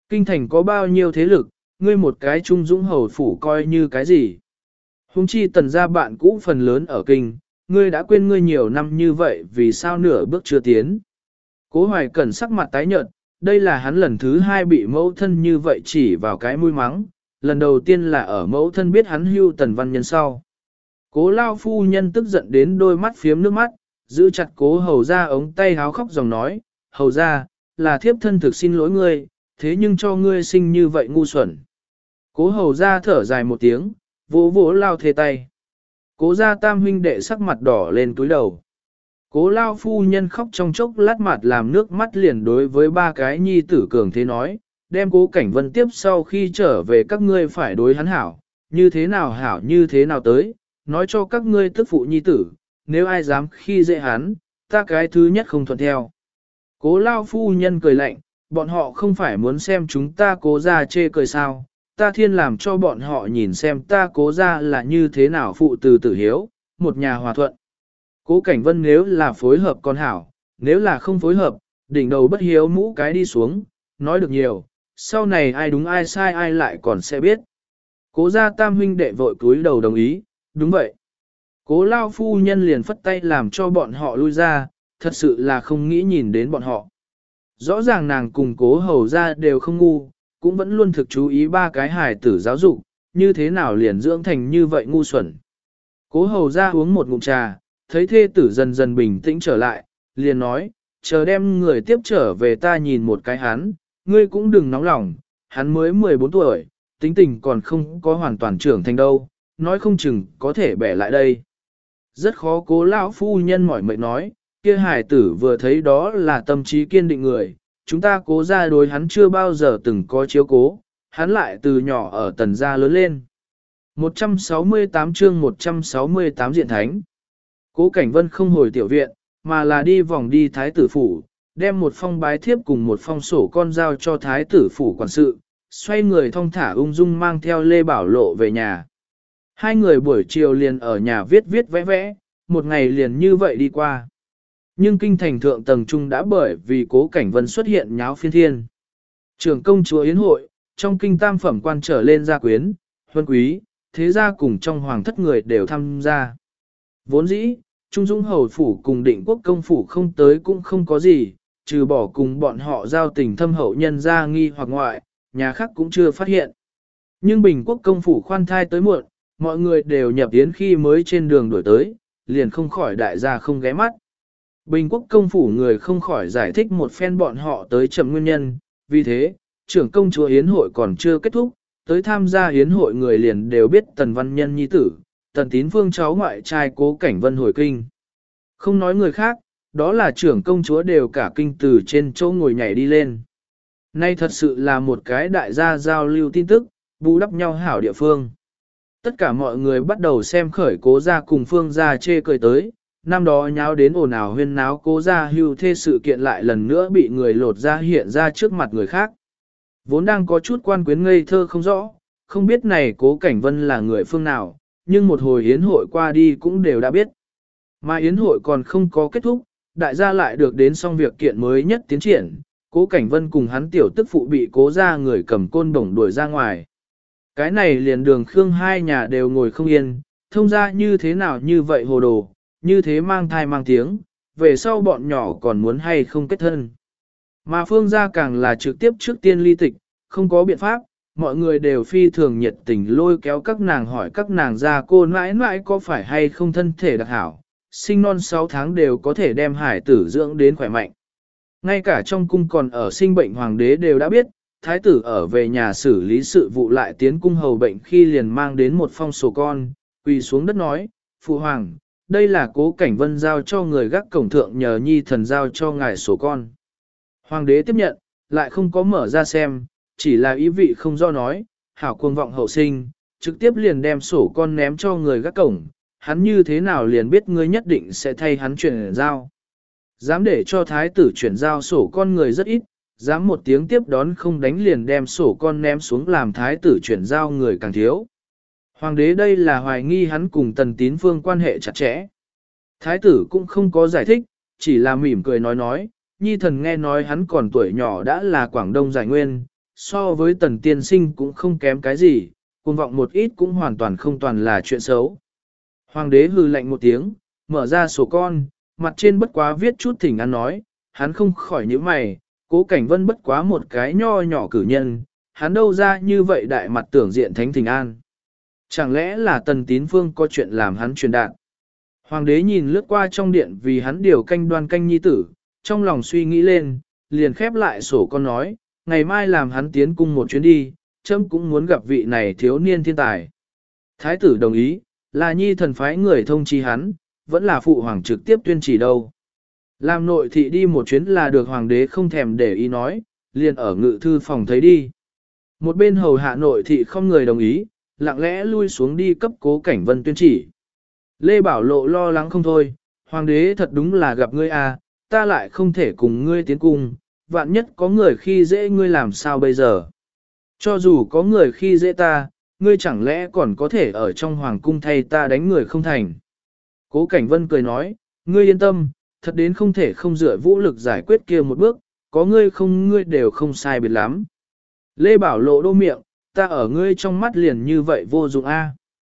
Kinh thành có bao nhiêu thế lực, ngươi một cái trung dũng hầu phủ coi như cái gì. Hùng chi tần gia bạn cũ phần lớn ở kinh, ngươi đã quên ngươi nhiều năm như vậy vì sao nửa bước chưa tiến. Cố Hoài Cẩn sắc mặt tái nhợt, đây là hắn lần thứ hai bị mẫu thân như vậy chỉ vào cái mũi mắng, lần đầu tiên là ở mẫu thân biết hắn hưu tần văn nhân sau. Cố lao phu nhân tức giận đến đôi mắt phiếm nước mắt, giữ chặt cố hầu ra ống tay háo khóc dòng nói, hầu ra, là thiếp thân thực xin lỗi ngươi, thế nhưng cho ngươi sinh như vậy ngu xuẩn. Cố hầu ra thở dài một tiếng, vỗ vỗ lao thề tay. Cố gia tam huynh đệ sắc mặt đỏ lên túi đầu. Cố lao phu nhân khóc trong chốc lát mặt làm nước mắt liền đối với ba cái nhi tử cường thế nói, đem cố cảnh vân tiếp sau khi trở về các ngươi phải đối hắn hảo, như thế nào tới, nói cho các ngươi tức phụ nhi tử, nếu ai dám khi dễ hắn, ta cái thứ nhất không thuận theo. Cố lao phu nhân cười lạnh, bọn họ không phải muốn xem chúng ta cố ra chê cười sao, ta thiên làm cho bọn họ nhìn xem ta cố ra là như thế nào phụ từ tử hiếu, một nhà hòa thuận. Cố Cảnh Vân nếu là phối hợp con hảo, nếu là không phối hợp, đỉnh đầu bất hiếu mũ cái đi xuống, nói được nhiều, sau này ai đúng ai sai ai lại còn sẽ biết. Cố gia tam huynh đệ vội cúi đầu đồng ý, đúng vậy. Cố lao phu nhân liền phất tay làm cho bọn họ lui ra, thật sự là không nghĩ nhìn đến bọn họ. Rõ ràng nàng cùng cố hầu ra đều không ngu, cũng vẫn luôn thực chú ý ba cái hài tử giáo dục, như thế nào liền dưỡng thành như vậy ngu xuẩn. Cố hầu ra uống một ngụm trà, thấy thê tử dần dần bình tĩnh trở lại, liền nói, chờ đem người tiếp trở về ta nhìn một cái hắn, ngươi cũng đừng nóng lòng, hắn mới 14 tuổi, tính tình còn không có hoàn toàn trưởng thành đâu, nói không chừng có thể bẻ lại đây. Rất khó cố lão phu nhân mỏi mệt nói, kia hải tử vừa thấy đó là tâm trí kiên định người, chúng ta cố ra đối hắn chưa bao giờ từng có chiếu cố, hắn lại từ nhỏ ở tần gia lớn lên. 168 chương 168 diện thánh. Cố Cảnh Vân không hồi tiểu viện, mà là đi vòng đi thái tử phủ, đem một phong bái thiếp cùng một phong sổ con giao cho thái tử phủ quản sự, xoay người thong thả ung dung mang theo Lê Bảo Lộ về nhà. Hai người buổi chiều liền ở nhà viết viết vẽ vẽ, một ngày liền như vậy đi qua. Nhưng kinh thành thượng tầng trung đã bởi vì Cố Cảnh Vân xuất hiện nháo phiên thiên. Trưởng công chúa yến hội, trong kinh tam phẩm quan trở lên gia quyến, huân quý, thế gia cùng trong hoàng thất người đều tham gia. Vốn dĩ, Trung Dũng Hầu Phủ cùng Định Quốc Công Phủ không tới cũng không có gì, trừ bỏ cùng bọn họ giao tình thâm hậu nhân gia nghi hoặc ngoại, nhà khác cũng chưa phát hiện. Nhưng Bình Quốc Công Phủ khoan thai tới muộn, mọi người đều nhập yến khi mới trên đường đổi tới, liền không khỏi đại gia không ghé mắt. Bình Quốc Công Phủ người không khỏi giải thích một phen bọn họ tới chậm nguyên nhân, vì thế, trưởng công chúa yến hội còn chưa kết thúc, tới tham gia yến hội người liền đều biết Tần Văn Nhân nhi tử, Tần Tín Phương cháu ngoại trai Cố Cảnh Vân hồi kinh. Không nói người khác, đó là trưởng công chúa đều cả kinh từ trên chỗ ngồi nhảy đi lên. Nay thật sự là một cái đại gia giao lưu tin tức, bù đắp nhau hảo địa phương. Tất cả mọi người bắt đầu xem khởi Cố gia cùng Phương gia chê cười tới, năm đó nháo đến ồn ào huyên náo Cố gia hưu thê sự kiện lại lần nữa bị người lột ra hiện ra trước mặt người khác. Vốn đang có chút quan quyến ngây thơ không rõ, không biết này Cố Cảnh Vân là người phương nào, nhưng một hồi yến hội qua đi cũng đều đã biết. Mà yến hội còn không có kết thúc, đại gia lại được đến xong việc kiện mới nhất tiến triển, Cố Cảnh Vân cùng hắn tiểu tức phụ bị Cố gia người cầm côn bổng đuổi ra ngoài. Cái này liền Đường Khương hai nhà đều ngồi không yên, thông ra như thế nào như vậy hồ đồ, như thế mang thai mang tiếng, về sau bọn nhỏ còn muốn hay không kết thân. Mà Phương gia càng là trực tiếp trước tiên ly tịch, không có biện pháp, mọi người đều phi thường nhiệt tình lôi kéo các nàng hỏi các nàng ra cô mãi mãi có phải hay không thân thể đặc hảo, sinh non 6 tháng đều có thể đem hải tử dưỡng đến khỏe mạnh. Ngay cả trong cung còn ở sinh bệnh hoàng đế đều đã biết, thái tử ở về nhà xử lý sự vụ lại tiến cung hầu bệnh khi liền mang đến một phong sổ con, quỳ xuống đất nói, phụ hoàng, đây là Cố Cảnh Vân giao cho người gác cổng thượng nhờ nhi thần giao cho ngài sổ con. Hoàng đế tiếp nhận, lại không có mở ra xem, chỉ là ý vị không do nói, hảo cuồng vọng hậu sinh, trực tiếp liền đem sổ con ném cho người gác cổng, hắn như thế nào liền biết ngươi nhất định sẽ thay hắn chuyển giao. Dám để cho thái tử chuyển giao sổ con người rất ít, dám một tiếng tiếp đón không đánh liền đem sổ con ném xuống làm thái tử chuyển giao người càng thiếu. Hoàng đế đây là hoài nghi hắn cùng Tần Tín Phương quan hệ chặt chẽ. Thái tử cũng không có giải thích, chỉ là mỉm cười nói, nhi thần nghe nói hắn còn tuổi nhỏ đã là Quảng Đông giải nguyên, so với tần tiên sinh cũng không kém cái gì, cuồng vọng một ít cũng hoàn toàn không toàn là chuyện xấu. Hoàng đế hừ lạnh một tiếng, mở ra sổ con, mặt trên bất quá viết chút thỉnh an nói, hắn không khỏi nhíu mày, Cố Cảnh Vân bất quá một cái nho nhỏ cử nhân, hắn đâu ra như vậy đại mặt tưởng diện thánh thỉnh an. Chẳng lẽ là Tần Tín Phương có chuyện làm hắn truyền đạt? Hoàng đế nhìn lướt qua trong điện vì hắn điều canh đoan canh nhi tử, trong lòng suy nghĩ lên, liền khép lại sổ con nói, ngày mai làm hắn tiến cung một chuyến đi, trẫm cũng muốn gặp vị này thiếu niên thiên tài. Thái tử đồng ý, là nhi thần phái người thông chi hắn, vẫn là phụ hoàng trực tiếp tuyên chỉ đâu. Làm nội thị đi một chuyến là được hoàng đế không thèm để ý nói, liền ở ngự thư phòng thấy đi. Một bên hầu hạ nội thị không người đồng ý, lặng lẽ lui xuống đi cấp Cố Cảnh Vân tuyên chỉ. Lê Bảo Lộ lo lắng không thôi, hoàng đế thật đúng là gặp ngươi à, ta lại không thể cùng ngươi tiến cung, vạn nhất có người khi dễ ngươi làm sao bây giờ. Cho dù có người khi dễ ta, ngươi chẳng lẽ còn có thể ở trong hoàng cung thay ta đánh người không thành. Cố Cảnh Vân cười nói, ngươi yên tâm, thật đến không thể không dựa vũ lực giải quyết kia một bước, có ngươi không ngươi đều không sai biệt lắm. Lê Bảo Lộ đô miệng, ta ở ngươi trong mắt liền như vậy vô dụng a.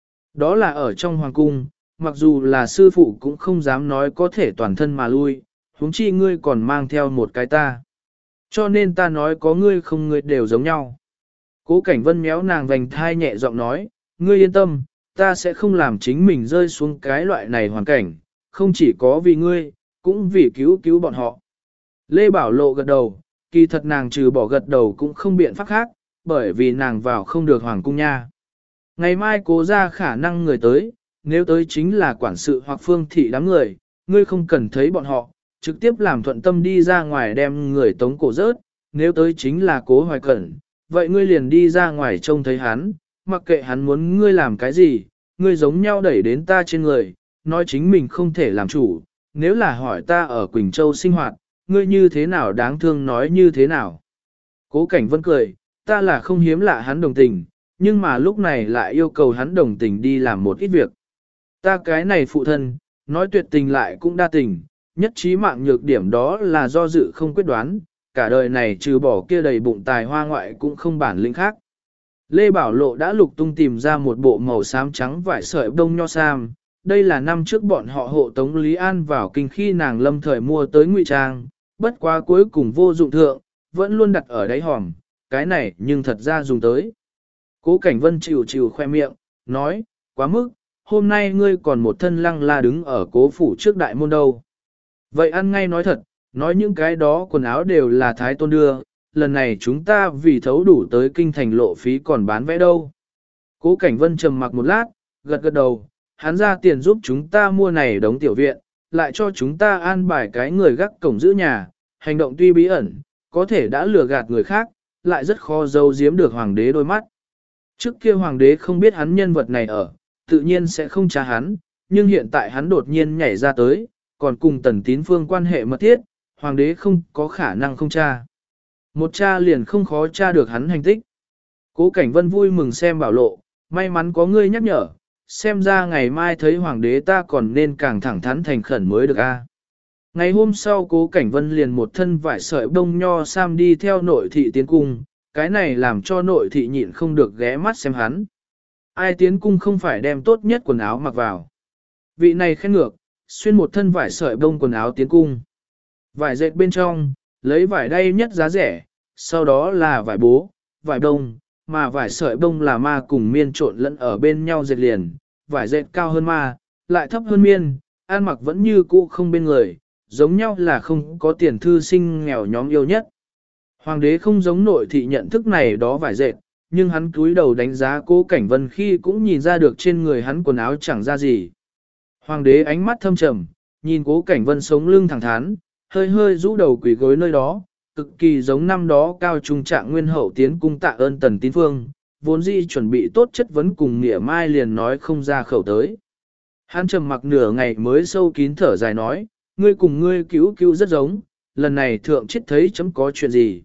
Đó là ở trong hoàng cung, mặc dù là sư phụ cũng không dám nói có thể toàn thân mà lui, huống chi ngươi còn mang theo một cái ta. Cho nên ta nói có ngươi không ngươi đều giống nhau. Cố Cảnh Vân méo nàng vành thai nhẹ giọng nói, ngươi yên tâm, ta sẽ không làm chính mình rơi xuống cái loại này hoàn cảnh, không chỉ có vì ngươi, cũng vì cứu cứu bọn họ. Lê Bảo Lộ gật đầu, kỳ thật nàng trừ bỏ gật đầu cũng không biện pháp khác, bởi vì nàng vào không được hoàng cung nha. Ngày mai cố ra khả năng người tới, nếu tới chính là quản sự hoặc phương thị đám người, ngươi không cần thấy bọn họ, trực tiếp làm thuận tâm đi ra ngoài đem người tống cổ rớt, nếu tới chính là Cố Hoài Cẩn, vậy ngươi liền đi ra ngoài trông thấy hắn, mặc kệ hắn muốn ngươi làm cái gì, ngươi giống nhau đẩy đến ta trên người, nói chính mình không thể làm chủ, nếu là hỏi ta ở Quỳnh Châu sinh hoạt, ngươi như thế nào đáng thương nói như thế nào. Cố Cảnh Vân cười, ta là không hiếm lạ hắn đồng tình, nhưng mà lúc này lại yêu cầu hắn đồng tình đi làm một ít việc. Ta cái này phụ thân, nói tuyệt tình lại cũng đa tình, nhất trí mạng nhược điểm đó là do dự không quyết đoán, cả đời này trừ bỏ kia đầy bụng tài hoa ngoại cũng không bản lĩnh khác. Lê Bảo Lộ đã lục tung tìm ra một bộ màu xám trắng vải sợi bông nho sam, đây là năm trước bọn họ hộ tống Lý An vào kinh khi nàng lâm thời mua tới ngụy trang, bất quá cuối cùng vô dụng thượng, vẫn luôn đặt ở đáy hòm, cái này nhưng thật ra dùng tới. Cố Cảnh Vân chịu chịu khoe miệng, nói, quá mức, hôm nay ngươi còn một thân lăng la đứng ở cố phủ trước đại môn đâu. Vậy ăn ngay nói thật, nói những cái đó quần áo đều là thái tôn đưa, lần này chúng ta vì thấu đủ tới kinh thành lộ phí còn bán vẽ đâu. Cố Cảnh Vân trầm mặc một lát, gật gật đầu, hắn ra tiền giúp chúng ta mua này đống tiểu viện, lại cho chúng ta an bài cái người gác cổng giữ nhà, hành động tuy bí ẩn, có thể đã lừa gạt người khác, lại rất khó giấu giếm được hoàng đế đôi mắt. Trước kia hoàng đế không biết hắn nhân vật này ở, tự nhiên sẽ không tra hắn, nhưng hiện tại hắn đột nhiên nhảy ra tới, còn cùng Tần Tín Phương quan hệ mật thiết, hoàng đế không có khả năng không tra. Một tra liền không khó tra được hắn hành tích. Cố Cảnh Vân vui mừng xem Bảo Lộ, may mắn có ngươi nhắc nhở, xem ra ngày mai thấy hoàng đế ta còn nên càng thẳng thắn thành khẩn mới được a. Ngày hôm sau Cố Cảnh Vân liền một thân vải sợi bông nho sam đi theo nội thị tiến cung, cái này làm cho nội thị nhịn không được ghé mắt xem hắn. Ai tiến cung không phải đem tốt nhất quần áo mặc vào. Vị này khen ngược, xuyên một thân vải sợi bông quần áo tiến cung. Vải dệt bên trong, lấy vải đay nhất giá rẻ, sau đó là vải bố, vải đông, mà vải sợi bông là ma cùng miên trộn lẫn ở bên nhau dệt liền, vải dệt cao hơn ma, lại thấp hơn miên, ăn mặc vẫn như cũ không bên người, giống nhau là không có tiền thư sinh nghèo nhóm yêu nhất. Hoàng đế không giống nội thị nhận thức này đó vải dệt, nhưng hắn cúi đầu đánh giá Cố Cảnh Vân khi cũng nhìn ra được trên người hắn quần áo chẳng ra gì. Hoàng đế ánh mắt thâm trầm, nhìn Cố Cảnh Vân sống lưng thẳng thắn, hơi hơi rũ đầu quỳ gối nơi đó, cực kỳ giống năm đó cao trung trạng nguyên hậu tiến cung tạ ơn Tần Tín Phương, vốn dĩ chuẩn bị tốt chất vấn cùng nghĩa mai liền nói không ra khẩu tới. Hắn trầm mặc nửa ngày mới sâu kín thở dài nói, ngươi cùng ngươi cứu cứu rất giống, lần này thượng chết thấy chấm có chuyện gì.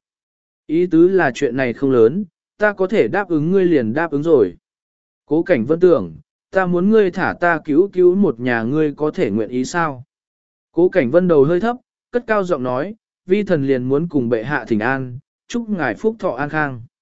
Ý tứ là chuyện này không lớn, ta có thể đáp ứng ngươi liền đáp ứng rồi. Cố Cảnh Vân tưởng, ta muốn ngươi thả ta cứu cứu một nhà ngươi có thể nguyện ý sao? Cố Cảnh Vân đầu hơi thấp, cất cao giọng nói, vi thần liền muốn cùng bệ hạ thỉnh an, chúc ngài phúc thọ an khang.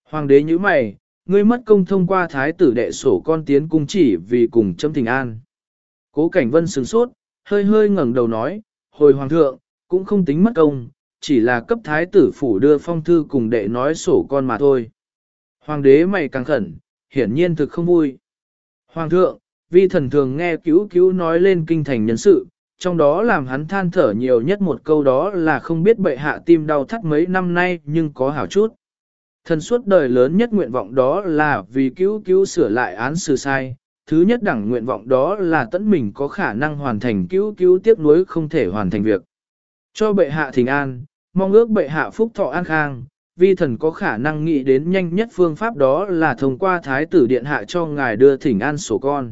Hoàng đế nhíu mày, ngươi mất công thông qua thái tử đệ sổ con tiến cung chỉ vì cùng chấm thỉnh an. Cố Cảnh Vân sửng sốt, hơi hơi ngẩng đầu nói, hồi hoàng thượng, cũng không tính mất công, chỉ là cấp thái tử phủ đưa phong thư cùng đệ nói sổ con mà thôi. Hoàng đế mày càng khẩn, hiển nhiên thực không vui. Hoàng thượng, vi thần thường nghe cứu cứu nói lên kinh thành nhân sự, trong đó làm hắn than thở nhiều nhất một câu đó là không biết bệ hạ tim đau thắt mấy năm nay nhưng có hảo chút. Thần suốt đời lớn nhất nguyện vọng đó là vì cứu cứu sửa lại án xử sai. Thứ nhất đẳng nguyện vọng đó là tẫn mình có khả năng hoàn thành cứu cứu tiếc nuối không thể hoàn thành việc. Cho bệ hạ thỉnh an, mong ước bệ hạ phúc thọ an khang, vi thần có khả năng nghĩ đến nhanh nhất phương pháp đó là thông qua thái tử điện hạ cho ngài đưa thỉnh an sổ con.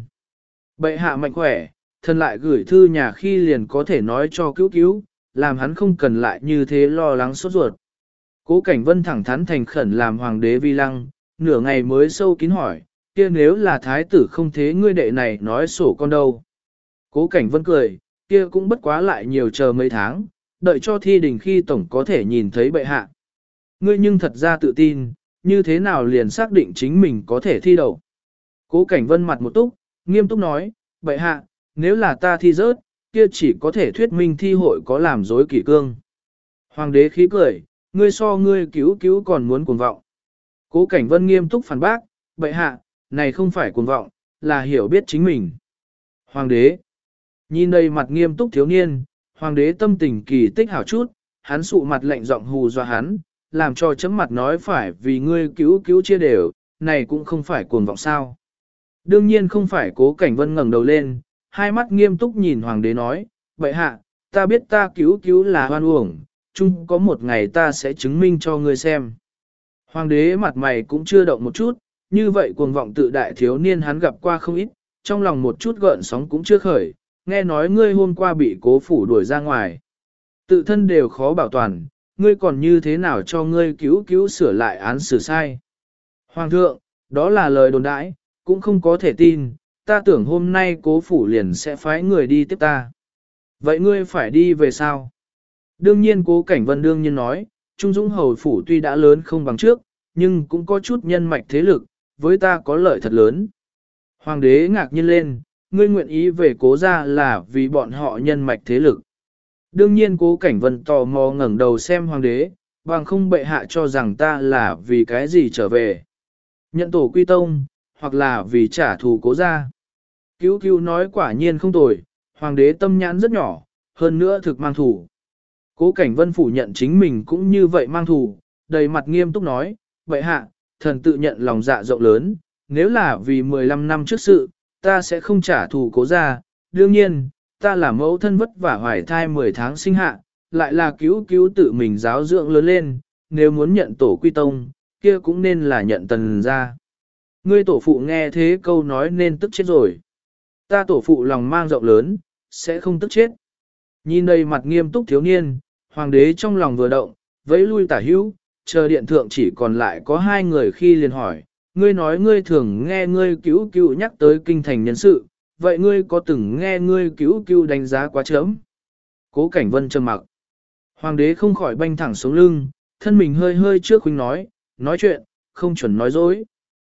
Bệ hạ mạnh khỏe, thần lại gửi thư nhà khi liền có thể nói cho cứu cứu, làm hắn không cần lại như thế lo lắng sốt ruột. Cố Cảnh Vân thẳng thắn thành khẩn làm hoàng đế vi lăng, nửa ngày mới sâu kín hỏi, kia nếu là thái tử không thế ngươi đệ này nói sổ con đâu. Cố Cảnh Vân cười, kia cũng bất quá lại nhiều chờ mấy tháng, đợi cho thi đình khi tổng có thể nhìn thấy bệ hạ. Ngươi nhưng thật ra tự tin, như thế nào liền xác định chính mình có thể thi đậu. Cố Cảnh Vân mặt một túc, nghiêm túc nói, bệ hạ, nếu là ta thi rớt, kia chỉ có thể thuyết minh thi hội có làm dối kỷ cương. Hoàng đế khí cười, ngươi so ngươi cứu cứu còn muốn cuồng vọng. Cố Cảnh Vân nghiêm túc phản bác, bệ hạ, này không phải cuồng vọng, là hiểu biết chính mình. Hoàng đế, nhìn đây mặt nghiêm túc thiếu niên, hoàng đế tâm tình kỳ tích hảo chút, hắn sụ mặt lạnh giọng hù dọa hắn, làm cho chấm mặt nói phải vì ngươi cứu cứu chia đều, này cũng không phải cuồng vọng sao. Đương nhiên không phải. Cố Cảnh Vân ngẩng đầu lên, hai mắt nghiêm túc nhìn hoàng đế nói, bệ hạ, ta biết ta cứu cứu là hoan uổng, chung có một ngày ta sẽ chứng minh cho ngươi xem. Hoàng đế mặt mày cũng chưa động một chút, như vậy cuồng vọng tự đại thiếu niên hắn gặp qua không ít, trong lòng một chút gợn sóng cũng chưa khởi, nghe nói ngươi hôm qua bị cố phủ đuổi ra ngoài. Tự thân đều khó bảo toàn, ngươi còn như thế nào cho ngươi cứu cứu sửa lại án xử sai. Hoàng thượng, đó là lời đồn đãi, cũng không có thể tin, ta tưởng hôm nay cố phủ liền sẽ phái người đi tiếp ta. Vậy ngươi phải đi về sao? Đương nhiên Cố Cảnh Vân đương nhiên nói, Trung Dũng Hầu phủ tuy đã lớn không bằng trước, nhưng cũng có chút nhân mạch thế lực, với ta có lợi thật lớn. Hoàng đế ngạc nhiên lên, ngươi nguyện ý về Cố gia là vì bọn họ nhân mạch thế lực. Đương nhiên Cố Cảnh Vân tò mò ngẩng đầu xem hoàng đế, bằng không bệ hạ cho rằng ta là vì cái gì trở về. Nhận tổ quy tông, hoặc là vì trả thù Cố gia. Cứu cứu nói quả nhiên không tồi, hoàng đế tâm nhãn rất nhỏ, hơn nữa thực mang thủ. Cố Cảnh Vân phủ nhận chính mình cũng như vậy mang thù, đầy mặt nghiêm túc nói, vậy hạ, thần tự nhận lòng dạ rộng lớn, nếu là vì 15 năm trước sự, ta sẽ không trả thù Cố gia. Đương nhiên, ta là mẫu thân vất vả hoài thai 10 tháng sinh hạ, lại là cứu cứu tự mình giáo dưỡng lớn lên, nếu muốn nhận tổ quy tông, kia cũng nên là nhận Tần gia. Ngươi tổ phụ nghe thế câu nói nên tức chết rồi. Ta tổ phụ lòng mang rộng lớn, sẽ không tức chết. Nhìn đây mặt nghiêm túc thiếu niên, hoàng đế trong lòng vừa động, vẫy lui tả hữu, chờ điện thượng chỉ còn lại có hai người khi liền hỏi, ngươi nói ngươi thường nghe ngươi cứu cứu nhắc tới kinh thành nhân sự, vậy ngươi có từng nghe ngươi cứu cứu đánh giá quá chấm? Cố Cảnh Vân trầm mặc. Hoàng đế không khỏi banh thẳng sống lưng, thân mình hơi hơi trước khuynh nói chuyện, không chuẩn nói dối.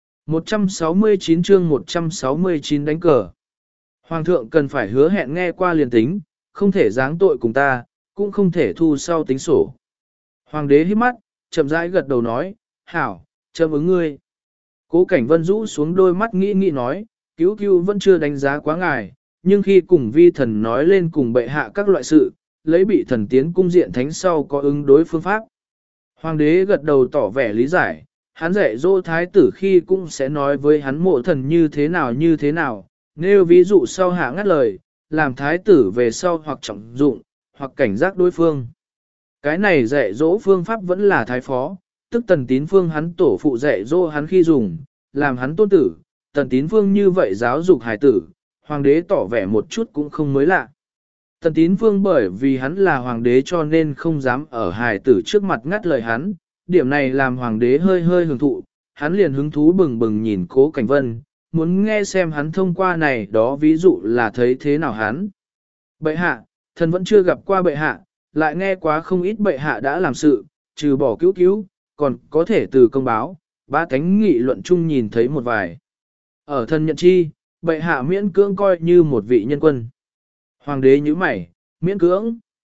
169 chương 169 đánh cờ. Hoàng thượng cần phải hứa hẹn nghe qua liền tính, không thể giáng tội cùng ta, cũng không thể thu sau tính sổ. Hoàng đế hít mắt, chậm rãi gật đầu nói, hảo, chấm ứng ngươi. Cố Cảnh Vân rũ xuống đôi mắt nghĩ nói, cứu cứu vẫn chưa đánh giá quá ngài, nhưng khi cùng vi thần nói lên cùng bệ hạ các loại sự, lấy bị thần tiến cung diện thánh sau có ứng đối phương pháp. Hoàng đế gật đầu tỏ vẻ lý giải, hắn dạy dỗ thái tử khi cũng sẽ nói với hắn mộ thần như thế nào, nếu ví dụ sau hạ ngắt lời, làm thái tử về sau hoặc trọng dụng, hoặc cảnh giác đối phương. Cái này dạy dỗ phương pháp vẫn là thái phó, tức Tần Tín Phương hắn tổ phụ dạy dỗ hắn khi dùng, làm hắn tôn tử, Tần Tín Phương như vậy giáo dục hài tử, hoàng đế tỏ vẻ một chút cũng không mới lạ. Tần Tín Phương bởi vì hắn là hoàng đế cho nên không dám ở hài tử trước mặt ngắt lời hắn, điểm này làm hoàng đế hơi hơi hưởng thụ, hắn liền hứng thú bừng bừng nhìn Cố Cảnh Vân, muốn nghe xem hắn thông qua này đó ví dụ là thấy thế nào hắn. Bệ hạ, thần vẫn chưa gặp qua bệ hạ, lại nghe quá không ít bệ hạ đã làm sự, trừ bỏ cứu cứu, còn có thể từ công báo, ba cánh nghị luận chung nhìn thấy một vài. Ở thân nhận chi, bệ hạ miễn cưỡng coi như một vị nhân quân. Hoàng đế nhíu mày, miễn cưỡng.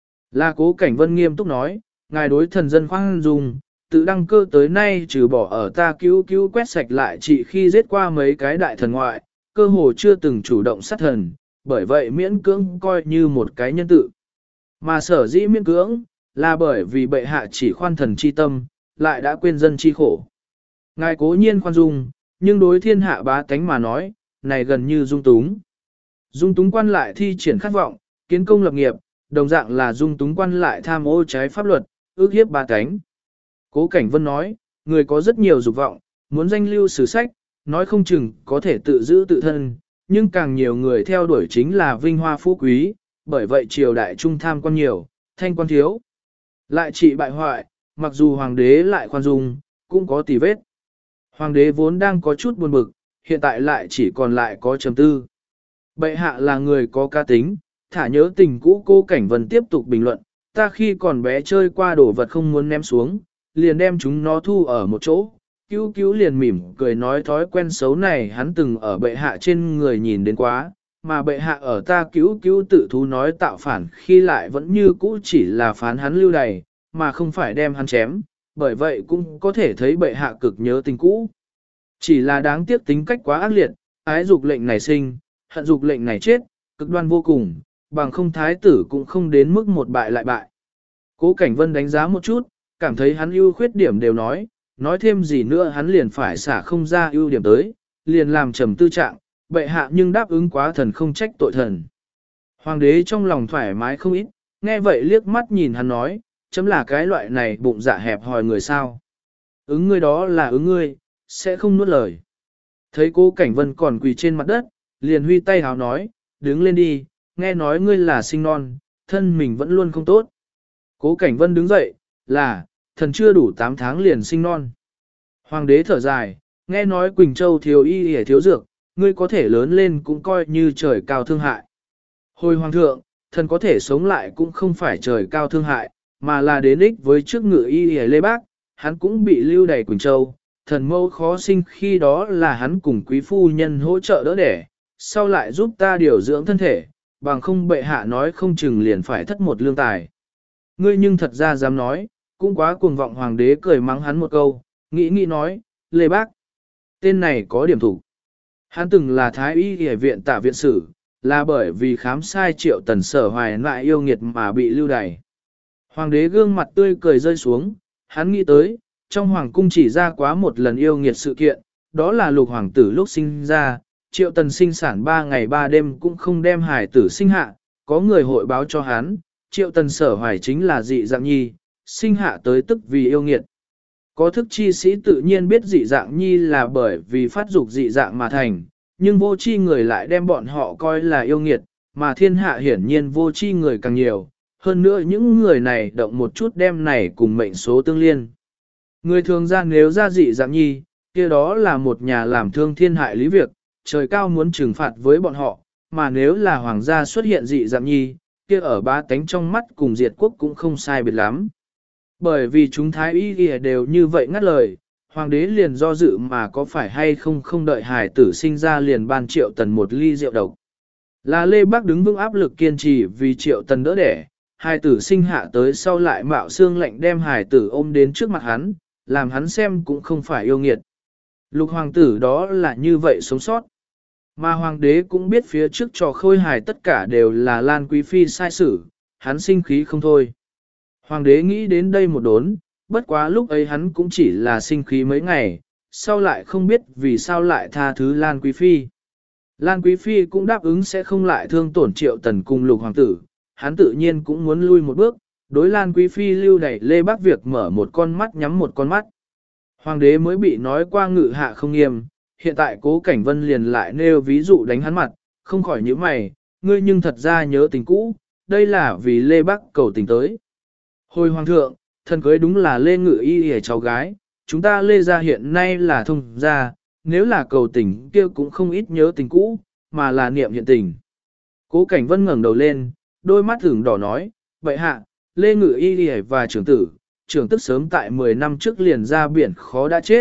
Là Cố Cảnh Vân nghiêm túc nói, ngài đối thần dân khoan dung, tự đăng cơ tới nay trừ bỏ ở ta cứu quét sạch lại chỉ khi giết qua mấy cái đại thần ngoại, cơ hồ chưa từng chủ động sát thần, bởi vậy miễn cưỡng coi như một cái nhân tự. Mà sở dĩ miễn cưỡng, là bởi vì bệ hạ chỉ khoan thần chi tâm, lại đã quên dân chi khổ. Ngài cố nhiên khoan dung, nhưng đối thiên hạ bá tánh mà nói, này gần như dung túng. Dung túng quan lại thi triển khát vọng, kiến công lập nghiệp, đồng dạng là dung túng quan lại tham ô trái pháp luật, ước hiếp bá tánh. Cố Cảnh Vân nói, người có rất nhiều dục vọng, muốn danh lưu sử sách, nói không chừng có thể tự giữ tự thân, nhưng càng nhiều người theo đuổi chính là vinh hoa phú quý, bởi vậy triều đại trung tham quan nhiều, thanh quan thiếu. Lại trị bại hoại, mặc dù hoàng đế lại khoan dung, cũng có tì vết. Hoàng đế vốn đang có chút buồn bực, hiện tại lại chỉ còn lại có trầm tư. Bệ hạ là người có cá tính, thả nhớ tình cũ. Cố Cảnh Vân tiếp tục bình luận, ta khi còn bé chơi qua đồ vật không muốn ném xuống, liền đem chúng nó thu ở một chỗ. Cứu liền mỉm cười nói thói quen xấu này hắn từng ở bệ hạ trên người nhìn đến quá, mà bệ hạ ở ta cứu tự thú nói tạo phản khi lại vẫn như cũ chỉ là phán hắn lưu đày, mà không phải đem hắn chém, bởi vậy cũng có thể thấy bệ hạ cực nhớ tình cũ. Chỉ là đáng tiếc tính cách quá ác liệt, ái dục lệnh này sinh, hận dục lệnh này chết, cực đoan vô cùng, bằng không thái tử cũng không đến mức một bại lại bại. Cố Cảnh Vân đánh giá một chút, cảm thấy hắn ưu khuyết điểm đều nói thêm gì nữa hắn liền phải xả không ra ưu điểm tới, liền làm trầm tư trạng, bệ hạ nhưng đáp ứng quá thần không trách tội thần. Hoàng đế trong lòng thoải mái không ít, nghe vậy liếc mắt nhìn hắn nói, chấm là cái loại này bụng dạ hẹp hòi người sao. Ứng ngươi đó là ứng ngươi, sẽ không nuốt lời. Thấy Cố Cảnh Vân còn quỳ trên mặt đất, liền huy tay háo nói, đứng lên đi, nghe nói ngươi là sinh non, thân mình vẫn luôn không tốt. Cố Cảnh Vân đứng dậy, là, thần chưa đủ 8 tháng liền sinh non. Hoàng đế thở dài, nghe nói Quỳnh Châu thiếu y hề thiếu dược, ngươi có thể lớn lên cũng coi như trời cao thương hại. Hồi hoàng thượng, thần có thể sống lại cũng không phải trời cao thương hại, mà là đến ích với trước ngự y hề Lê Bác, hắn cũng bị lưu đày Quỳnh Châu, thần mâu khó sinh khi đó là hắn cùng quý phu nhân hỗ trợ đỡ đẻ, sau lại giúp ta điều dưỡng thân thể, bằng không bệ hạ nói không chừng liền phải thất một lương tài. Ngươi nhưng thật ra dám nói, cũng quá cuồng vọng. Hoàng đế cười mắng hắn một câu, nghĩ nói, Lê Bác, tên này có điểm thủ. Hắn từng là thái y y viện tả viện sử, là bởi vì khám sai Triệu Tần Sở Hoài lại yêu nghiệt mà bị lưu đày. Hoàng đế gương mặt tươi cười rơi xuống, hắn nghĩ tới, trong hoàng cung chỉ ra quá một lần yêu nghiệt sự kiện, đó là Lục hoàng tử lúc sinh ra, Triệu Tần sinh sản 3 ngày 3 đêm cũng không đem hài tử sinh hạ, có người hội báo cho hắn, Triệu Tần Sở Hoài chính là dị dạng nhi, sinh hạ tới tức vì yêu nghiệt. Có thức chi sĩ tự nhiên biết dị dạng nhi là bởi vì phát dục dị dạng mà thành, nhưng vô chi người lại đem bọn họ coi là yêu nghiệt, mà thiên hạ hiển nhiên vô chi người càng nhiều, hơn nữa những người này động một chút đem này cùng mệnh số tương liên. Người thường ra nếu ra dị dạng nhi, kia đó là một nhà làm thương thiên hại lý việc, trời cao muốn trừng phạt với bọn họ, mà nếu là hoàng gia xuất hiện dị dạng nhi, kia ở bá tánh trong mắt cùng diệt quốc cũng không sai biệt lắm. Bởi vì chúng thái y đều như vậy ngắt lời, hoàng đế liền do dự mà có phải hay không đợi hài tử sinh ra liền ban Triệu Tần một ly rượu độc. Là Lê Bác đứng vững áp lực kiên trì vì Triệu Tần đỡ đẻ, hài tử sinh hạ tới sau lại mạo xương lạnh đem hài tử ôm đến trước mặt hắn, làm hắn xem cũng không phải yêu nghiệt. Lục hoàng tử đó là như vậy sống sót. Mà hoàng đế cũng biết phía trước trò khôi hài tất cả đều là Lan Quý Phi sai xử, hắn sinh khí không thôi. Hoàng đế nghĩ đến đây một đốn, bất quá lúc ấy hắn cũng chỉ là sinh khí mấy ngày, sau lại không biết vì sao lại tha thứ Lan Quý Phi. Lan Quý Phi cũng đáp ứng sẽ không lại thương tổn Triệu Tần cùng Lục hoàng tử, hắn tự nhiên cũng muốn lui một bước, đối Lan Quý Phi lưu đẩy Lê Bác việc mở một con mắt nhắm một con mắt. Hoàng đế mới bị nói qua ngự hạ không nghiêm, hiện tại Cố Cảnh Vân liền lại nêu ví dụ đánh hắn mặt, không khỏi nhíu mày, ngươi nhưng thật ra nhớ tình cũ, đây là vì Lê Bác cầu tình tới. Hồi hoàng thượng, thần cưới đúng là Lê Ngự Y hề cháu gái, chúng ta Lê gia hiện nay là thông gia, nếu là cầu tình kia cũng không ít nhớ tình cũ, mà là niệm hiện tình. Cố Cảnh Vân ngẩng đầu lên, đôi mắt ửng đỏ nói, vậy hạ, Lê Ngự Y hề và trưởng tử, trưởng tức sớm tại 10 năm trước liền ra biển khó đã chết,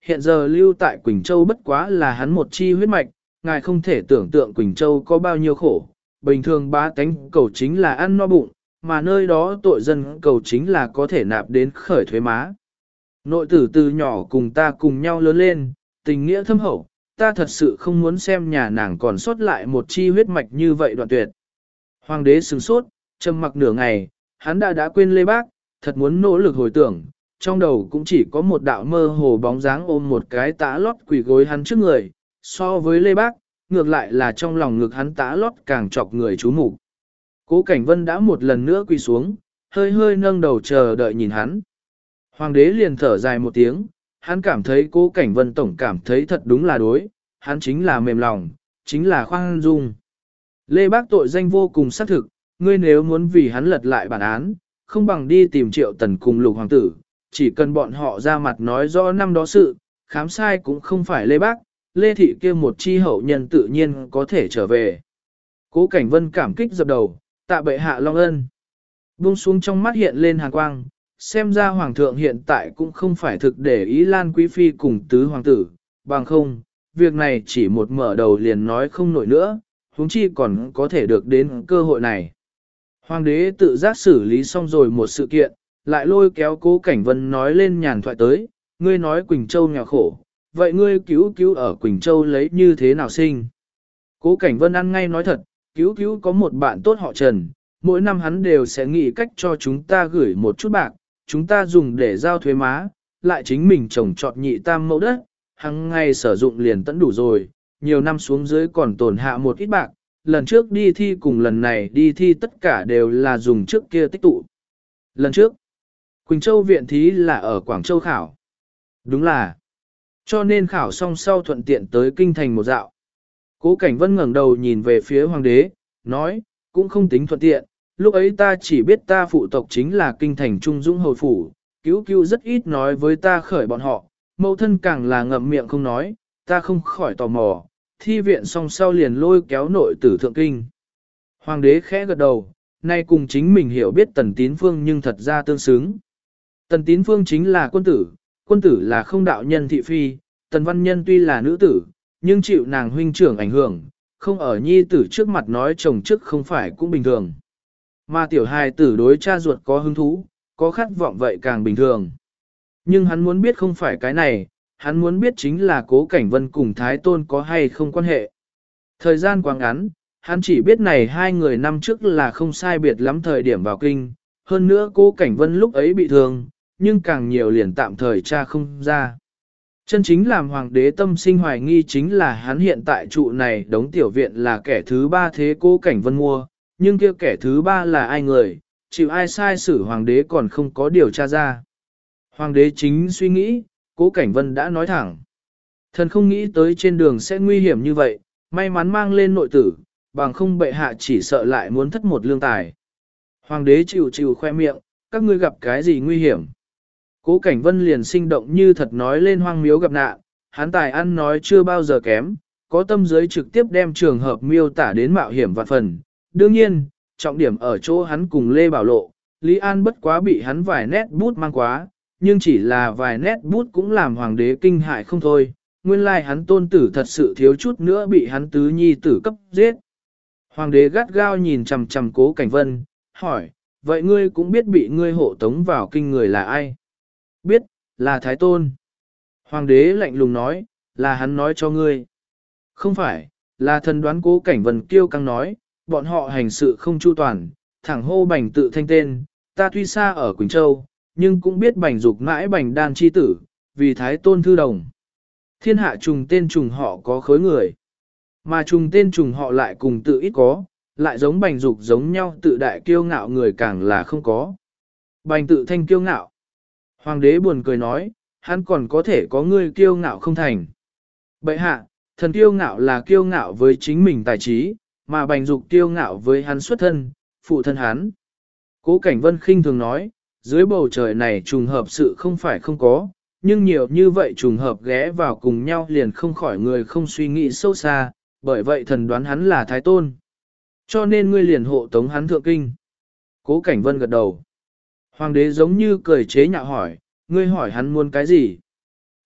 hiện giờ lưu tại Quỳnh Châu bất quá là hắn một chi huyết mạch, ngài không thể tưởng tượng Quỳnh Châu có bao nhiêu khổ, bình thường bá tánh cầu chính là ăn no bụng, mà nơi đó tội dân cầu chính là có thể nạp đến khởi thuế má. Nội tử từ nhỏ cùng ta cùng nhau lớn lên, tình nghĩa thâm hậu, ta thật sự không muốn xem nhà nàng còn sót lại một chi huyết mạch như vậy đoạn tuyệt. Hoàng đế sửng sốt, trầm mặc nửa ngày, hắn đã quên Lê Bác, thật muốn nỗ lực hồi tưởng, trong đầu cũng chỉ có một đạo mơ hồ bóng dáng ôm một cái tã lót quỷ gối hắn trước người, so với Lê Bác, ngược lại là trong lòng ngực hắn tã lót càng chọc người chú mục. Cố Cảnh Vân đã một lần nữa quỳ xuống, hơi hơi nâng đầu chờ đợi nhìn hắn. Hoàng đế liền thở dài một tiếng, hắn cảm thấy Cố Cảnh Vân tổng cảm thấy thật đúng là đối, hắn chính là mềm lòng, chính là khoan dung. Lê Bác tội danh vô cùng xác thực, ngươi nếu muốn vì hắn lật lại bản án, không bằng đi tìm Triệu Tần cùng Lục Hoàng tử, chỉ cần bọn họ ra mặt nói rõ năm đó sự, khám sai cũng không phải Lê Bác, Lê Thị kia một chi hậu nhân tự nhiên có thể trở về. Cố Cảnh Vân cảm kích dập đầu, tạ bệ hạ long ân. Buông xuống trong mắt hiện lên hàn quang, xem ra Hoàng thượng hiện tại cũng không phải thực để ý Lan Quý Phi cùng tứ hoàng tử, bằng không, việc này chỉ một mở đầu liền nói không nổi nữa, huống chi còn có thể được đến cơ hội này. Hoàng đế tự giác xử lý xong rồi một sự kiện, lại lôi kéo Cố Cảnh Vân nói lên nhàn thoại tới, ngươi nói Quỳnh Châu nghèo khổ, vậy ngươi cứu ở Quỳnh Châu lấy như thế nào sinh? Cố Cảnh Vân ăn ngay nói thật, cứu có một bạn tốt họ Trần, mỗi năm hắn đều sẽ nghĩ cách cho chúng ta gửi một chút bạc, chúng ta dùng để giao thuế má, lại chính mình trồng trọt nhị tam mẫu đất, hàng ngày sử dụng liền tận đủ rồi, nhiều năm xuống dưới còn tồn hạ một ít bạc, lần trước đi thi cùng lần này đi thi tất cả đều là dùng trước kia tích tụ. Lần trước, Quỳnh Châu viện thí là ở Quảng Châu khảo. Đúng là, cho nên khảo xong sau thuận tiện tới kinh thành một dạo. Cố Cảnh Vân ngẩng đầu nhìn về phía hoàng đế, nói, cũng không tính thuận tiện, lúc ấy ta chỉ biết ta phụ tộc chính là kinh thành Trung Dũng Hầu Phủ, cứu rất ít nói với ta khởi bọn họ, mẫu thân càng là ngậm miệng không nói, ta không khỏi tò mò, thi viện xong sau liền lôi kéo nội tử thượng kinh. Hoàng đế khẽ gật đầu, nay cùng chính mình hiểu biết Tần Tín Phương nhưng thật ra tương xứng. Tần Tín Phương chính là quân tử là không đạo nhân thị phi, Tần Văn Nhân tuy là nữ tử, nhưng chịu nàng huynh trưởng ảnh hưởng, không ở nhi tử trước mặt nói chồng trước không phải cũng bình thường. Mà tiểu hài tử đối cha ruột có hứng thú, có khát vọng vậy càng bình thường. Nhưng hắn muốn biết không phải cái này, hắn muốn biết chính là Cố Cảnh Vân cùng Thái Tôn có hay không quan hệ. Thời gian quá ngắn, hắn chỉ biết này hai người năm trước là không sai biệt lắm thời điểm vào kinh, hơn nữa Cố Cảnh Vân lúc ấy bị thương, nhưng càng nhiều liền tạm thời cha không ra. Chân chính làm hoàng đế tâm sinh hoài nghi chính là hắn hiện tại trụ này đống tiểu viện là kẻ thứ ba thế Cố Cảnh Vân mua, nhưng kia kẻ thứ ba là ai người, chịu ai sai xử hoàng đế còn không có điều tra ra. Hoàng đế chính suy nghĩ, Cố Cảnh Vân đã nói thẳng. Thần không nghĩ tới trên đường sẽ nguy hiểm như vậy, may mắn mang lên nội tử, bằng không bệ hạ chỉ sợ lại muốn thất một lương tài. Hoàng đế chịu khoe miệng, các ngươi gặp cái gì nguy hiểm. Cố Cảnh Vân liền sinh động như thật nói lên hoang miếu gặp nạn, hắn tài ăn nói chưa bao giờ kém, có tâm giới trực tiếp đem trường hợp miêu tả đến mạo hiểm vạn phần. Đương nhiên, trọng điểm ở chỗ hắn cùng Lê Bảo Lộ, Lý An bất quá bị hắn vài nét bút mang quá, nhưng chỉ là vài nét bút cũng làm hoàng đế kinh hại không thôi, nguyên lai hắn tôn tử thật sự thiếu chút nữa bị hắn tứ nhi tử cấp giết. Hoàng đế gắt gao nhìn chằm chằm Cố Cảnh Vân, hỏi, vậy ngươi cũng biết bị ngươi hộ tống vào kinh người là ai? Biết, là Thái Tôn. Hoàng đế lạnh lùng nói, là hắn nói cho ngươi. Không phải, là thần đoán Cố Cảnh Vân kiêu căng nói, bọn họ hành sự không chu toàn, thẳng hô Bành tự thanh tên, ta tuy xa ở Quỳnh Châu, nhưng cũng biết Bành dục mãi Bành đan chi tử, vì Thái Tôn thư đồng. Thiên hạ trùng tên trùng họ có khối người, mà trùng tên trùng họ lại cùng tự ít có, lại giống Bành dục giống nhau tự đại kiêu ngạo người càng là không có. Bành tự thanh kiêu ngạo. Hoàng đế buồn cười nói, hắn còn có thể có người kiêu ngạo không thành. Bệ hạ, thần kiêu ngạo là kiêu ngạo với chính mình tài trí, mà Bành dục kiêu ngạo với hắn xuất thân, phụ thân hắn. Cố Cảnh Vân khinh thường nói, dưới bầu trời này trùng hợp sự không phải không có, nhưng nhiều như vậy trùng hợp ghé vào cùng nhau liền không khỏi người không suy nghĩ sâu xa, bởi vậy thần đoán hắn là Thái Tôn. Cho nên ngươi liền hộ tống hắn thượng kinh. Cố Cảnh Vân gật đầu. Hoàng đế giống như cười chế nhạo hỏi, ngươi hỏi hắn muốn cái gì?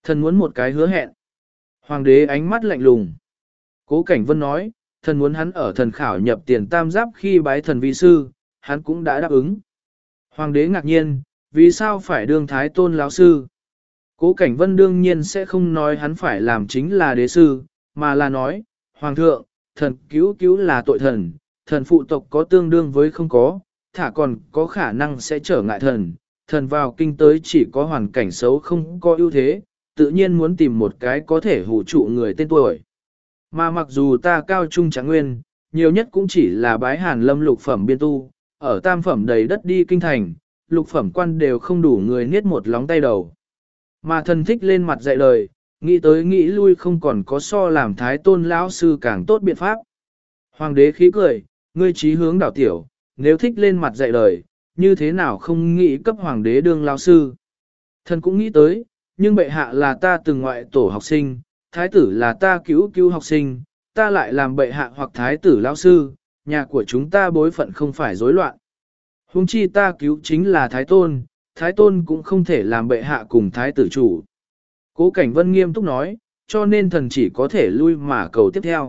Thần muốn một cái hứa hẹn. Hoàng đế ánh mắt lạnh lùng. Cố Cảnh Vân nói, thần muốn hắn ở thần khảo nhập tiền tam giáp khi bái thần vi sư, hắn cũng đã đáp ứng. Hoàng đế ngạc nhiên, vì sao phải đương thái tôn lão sư? Cố Cảnh Vân đương nhiên sẽ không nói hắn phải làm chính là đế sư, mà là nói, Hoàng thượng, thần cứu cứu là tội thần, thần phụ tộc có tương đương với không có, thả còn có khả năng sẽ trở ngại thần, thần vào kinh tới chỉ có hoàn cảnh xấu không có ưu thế, tự nhiên muốn tìm một cái có thể hủ trụ người tên tuổi. Mà mặc dù ta cao trung trạng nguyên, nhiều nhất cũng chỉ là bái hàn lâm lục phẩm biên tu, ở tam phẩm đầy đất đi kinh thành, lục phẩm quan đều không đủ người niết một lóng tay đầu. Mà thần thích lên mặt dạy lời, nghĩ tới nghĩ lui không còn có so làm thái tôn lão sư càng tốt biện pháp. Hoàng đế khí cười, ngươi trí hướng đảo tiểu, nếu thích lên mặt dạy lời, như thế nào không nghĩ cấp hoàng đế đương lão sư. Thần cũng nghĩ tới, nhưng bệ hạ là ta từng ngoại tổ học sinh, thái tử là ta cứu cứu học sinh, ta lại làm bệ hạ hoặc thái tử lão sư, nhà của chúng ta bối phận không phải rối loạn. Huống chi ta cứu chính là thái tôn cũng không thể làm bệ hạ cùng thái tử chủ. Cố Cảnh Vân nghiêm túc nói, cho nên thần chỉ có thể lui mà cầu tiếp theo.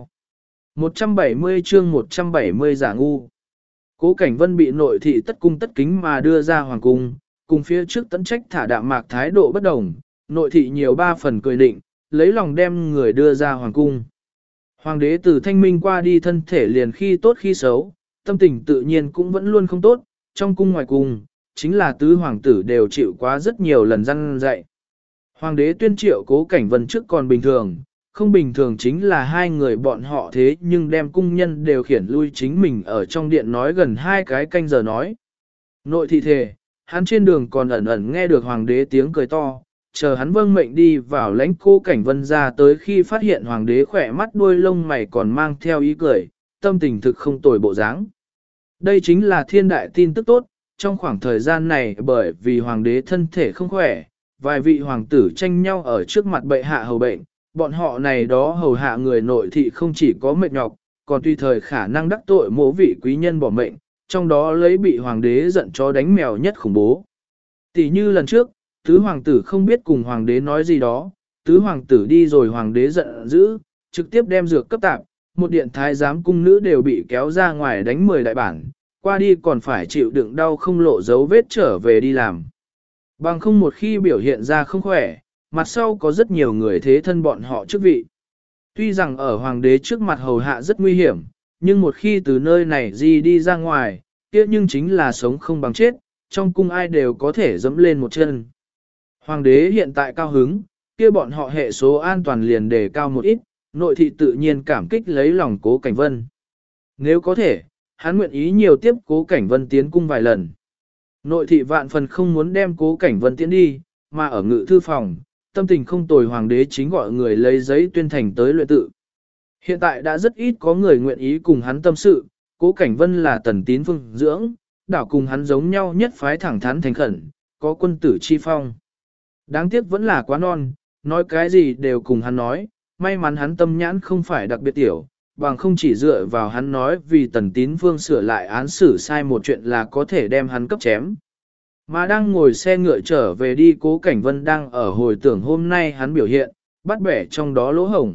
170 chương 170 giả ngu. Cố Cảnh Vân bị nội thị tất cung tất kính mà đưa ra hoàng cung, cùng phía trước tấn trách thả đạm mạc thái độ bất đồng, nội thị nhiều ba phần cười định, lấy lòng đem người đưa ra hoàng cung. Hoàng đế từ thanh minh qua đi thân thể liền khi tốt khi xấu, tâm tình tự nhiên cũng vẫn luôn không tốt, trong cung ngoài cung, chính là tứ hoàng tử đều chịu quá rất nhiều lần răn dạy. Hoàng đế tuyên triệu Cố Cảnh Vân trước còn bình thường, không bình thường chính là hai người bọn họ thế nhưng đem cung nhân đều khiển lui chính mình ở trong điện nói gần 2 cái canh giờ nói. Nội thị thề, hắn trên đường còn ẩn ẩn nghe được hoàng đế tiếng cười to, chờ hắn vâng mệnh đi vào lãnh Cố Cảnh Vân ra tới khi phát hiện hoàng đế khỏe mắt đuôi lông mày còn mang theo ý cười, tâm tình thực không tồi bộ dáng. Đây chính là thiên đại tin tức tốt, trong khoảng thời gian này bởi vì hoàng đế thân thể không khỏe, vài vị hoàng tử tranh nhau ở trước mặt bệ hạ hầu bệnh, bọn họ này đó hầu hạ người nội thị không chỉ có mệt nhọc, còn tùy thời khả năng đắc tội mỗ vị quý nhân bỏ mệnh, trong đó lấy bị hoàng đế giận chó đánh mèo nhất khủng bố. Tỷ như lần trước, tứ hoàng tử không biết cùng hoàng đế nói gì đó, tứ hoàng tử đi rồi hoàng đế giận dữ, trực tiếp đem dược cấp tạp, một điện thái giám cung nữ đều bị kéo ra ngoài đánh 10 đại bản, qua đi còn phải chịu đựng đau không lộ dấu vết trở về đi làm. Bằng không một khi biểu hiện ra không khỏe, mặt sau có rất nhiều người thế thân bọn họ chức vị. Tuy rằng ở hoàng đế trước mặt hầu hạ rất nguy hiểm, nhưng một khi từ nơi này đi ra ngoài, kia nhưng chính là sống không bằng chết, trong cung ai đều có thể dẫm lên một chân. Hoàng đế hiện tại cao hứng, kia bọn họ hệ số an toàn liền đề cao một ít, nội thị tự nhiên cảm kích lấy lòng Cố Cảnh Vân. Nếu có thể, hắn nguyện ý nhiều tiếp Cố Cảnh Vân tiến cung vài lần. Nội thị vạn phần không muốn đem Cố Cảnh Vân tiến đi, mà ở ngự thư phòng, tâm tình không tồi hoàng đế chính gọi người lấy giấy tuyên thành tới luyện tự. Hiện tại đã rất ít có người nguyện ý cùng hắn tâm sự, Cố Cảnh Vân là tần tín phương dưỡng, đảo cùng hắn giống nhau nhất phái thẳng thắn thành khẩn, có quân tử chi phong. Đáng tiếc vẫn là quá non, nói cái gì đều cùng hắn nói, may mắn hắn tâm nhãn không phải đặc biệt tiểu, bằng không chỉ dựa vào hắn nói vì tần tín phương sửa lại án xử sai một chuyện là có thể đem hắn cấp chém. Mà đang ngồi xe ngựa trở về đi Cố Cảnh Vân đang ở hồi tưởng hôm nay hắn biểu hiện, bắt bẻ trong đó lỗ hổng.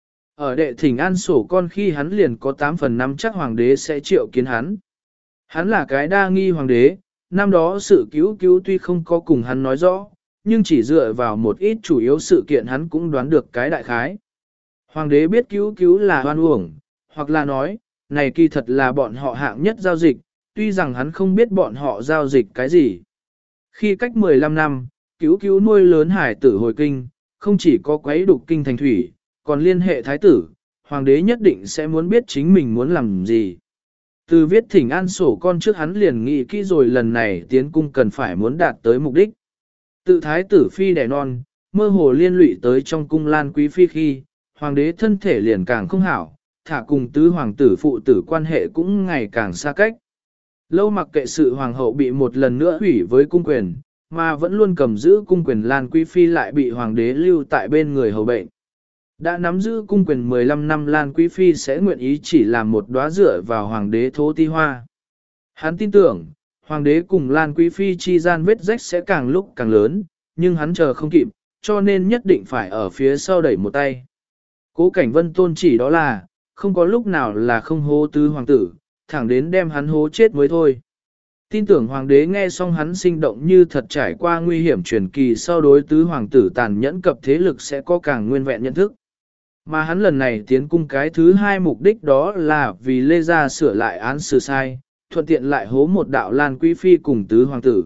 Ở đệ thỉnh an sổ con khi hắn liền có 8 phần 5 chắc hoàng đế sẽ triệu kiến hắn. Hắn là cái đa nghi hoàng đế, năm đó sự cứu tuy không có cùng hắn nói rõ, nhưng chỉ dựa vào một ít chủ yếu sự kiện hắn cũng đoán được cái đại khái. Hoàng đế biết cứu là hoan uổng, hoặc là nói, này kỳ thật là bọn họ hạng nhất giao dịch, tuy rằng hắn không biết bọn họ giao dịch cái gì. Khi cách 15 năm, cứu nuôi lớn hải tử hồi kinh, không chỉ có quấy đục kinh thành thủy, còn liên hệ thái tử, hoàng đế nhất định sẽ muốn biết chính mình muốn làm gì. Từ viết thỉnh an sổ con trước hắn liền nghĩ kỹ rồi lần này tiến cung cần phải muốn đạt tới mục đích. Tự thái tử phi đẻ non, mơ hồ liên lụy tới trong cung Lan Quý Phi khi, hoàng đế thân thể liền càng không hảo, thả cùng tứ hoàng tử phụ tử quan hệ cũng ngày càng xa cách. Lâu mặc kệ sự hoàng hậu bị một lần nữa hủy với cung quyền, mà vẫn luôn cầm giữ cung quyền Lan Quý Phi lại bị hoàng đế lưu tại bên người hầu bệnh. Đã nắm giữ cung quyền 15 năm Lan Quý Phi sẽ nguyện ý chỉ làm một đóa dựa vào hoàng đế thố ti hoa. Hắn tin tưởng, hoàng đế cùng Lan Quý Phi chi gian vết rách sẽ càng lúc càng lớn, nhưng hắn chờ không kịp, cho nên nhất định phải ở phía sau đẩy một tay. Cố Cảnh Vân tôn chỉ đó là, không có lúc nào là không hố tứ hoàng tử, thẳng đến đem hắn hố chết mới thôi. Tin tưởng hoàng đế nghe xong hắn sinh động như thật trải qua nguy hiểm truyền kỳ sau đối tứ hoàng tử tàn nhẫn cập thế lực sẽ có càng nguyên vẹn nhận thức. Mà hắn lần này tiến cung cái thứ hai mục đích đó là vì Lê Gia sửa lại án xử sai, thuận tiện lại hố một đạo Lan Quý Phi cùng tứ hoàng tử.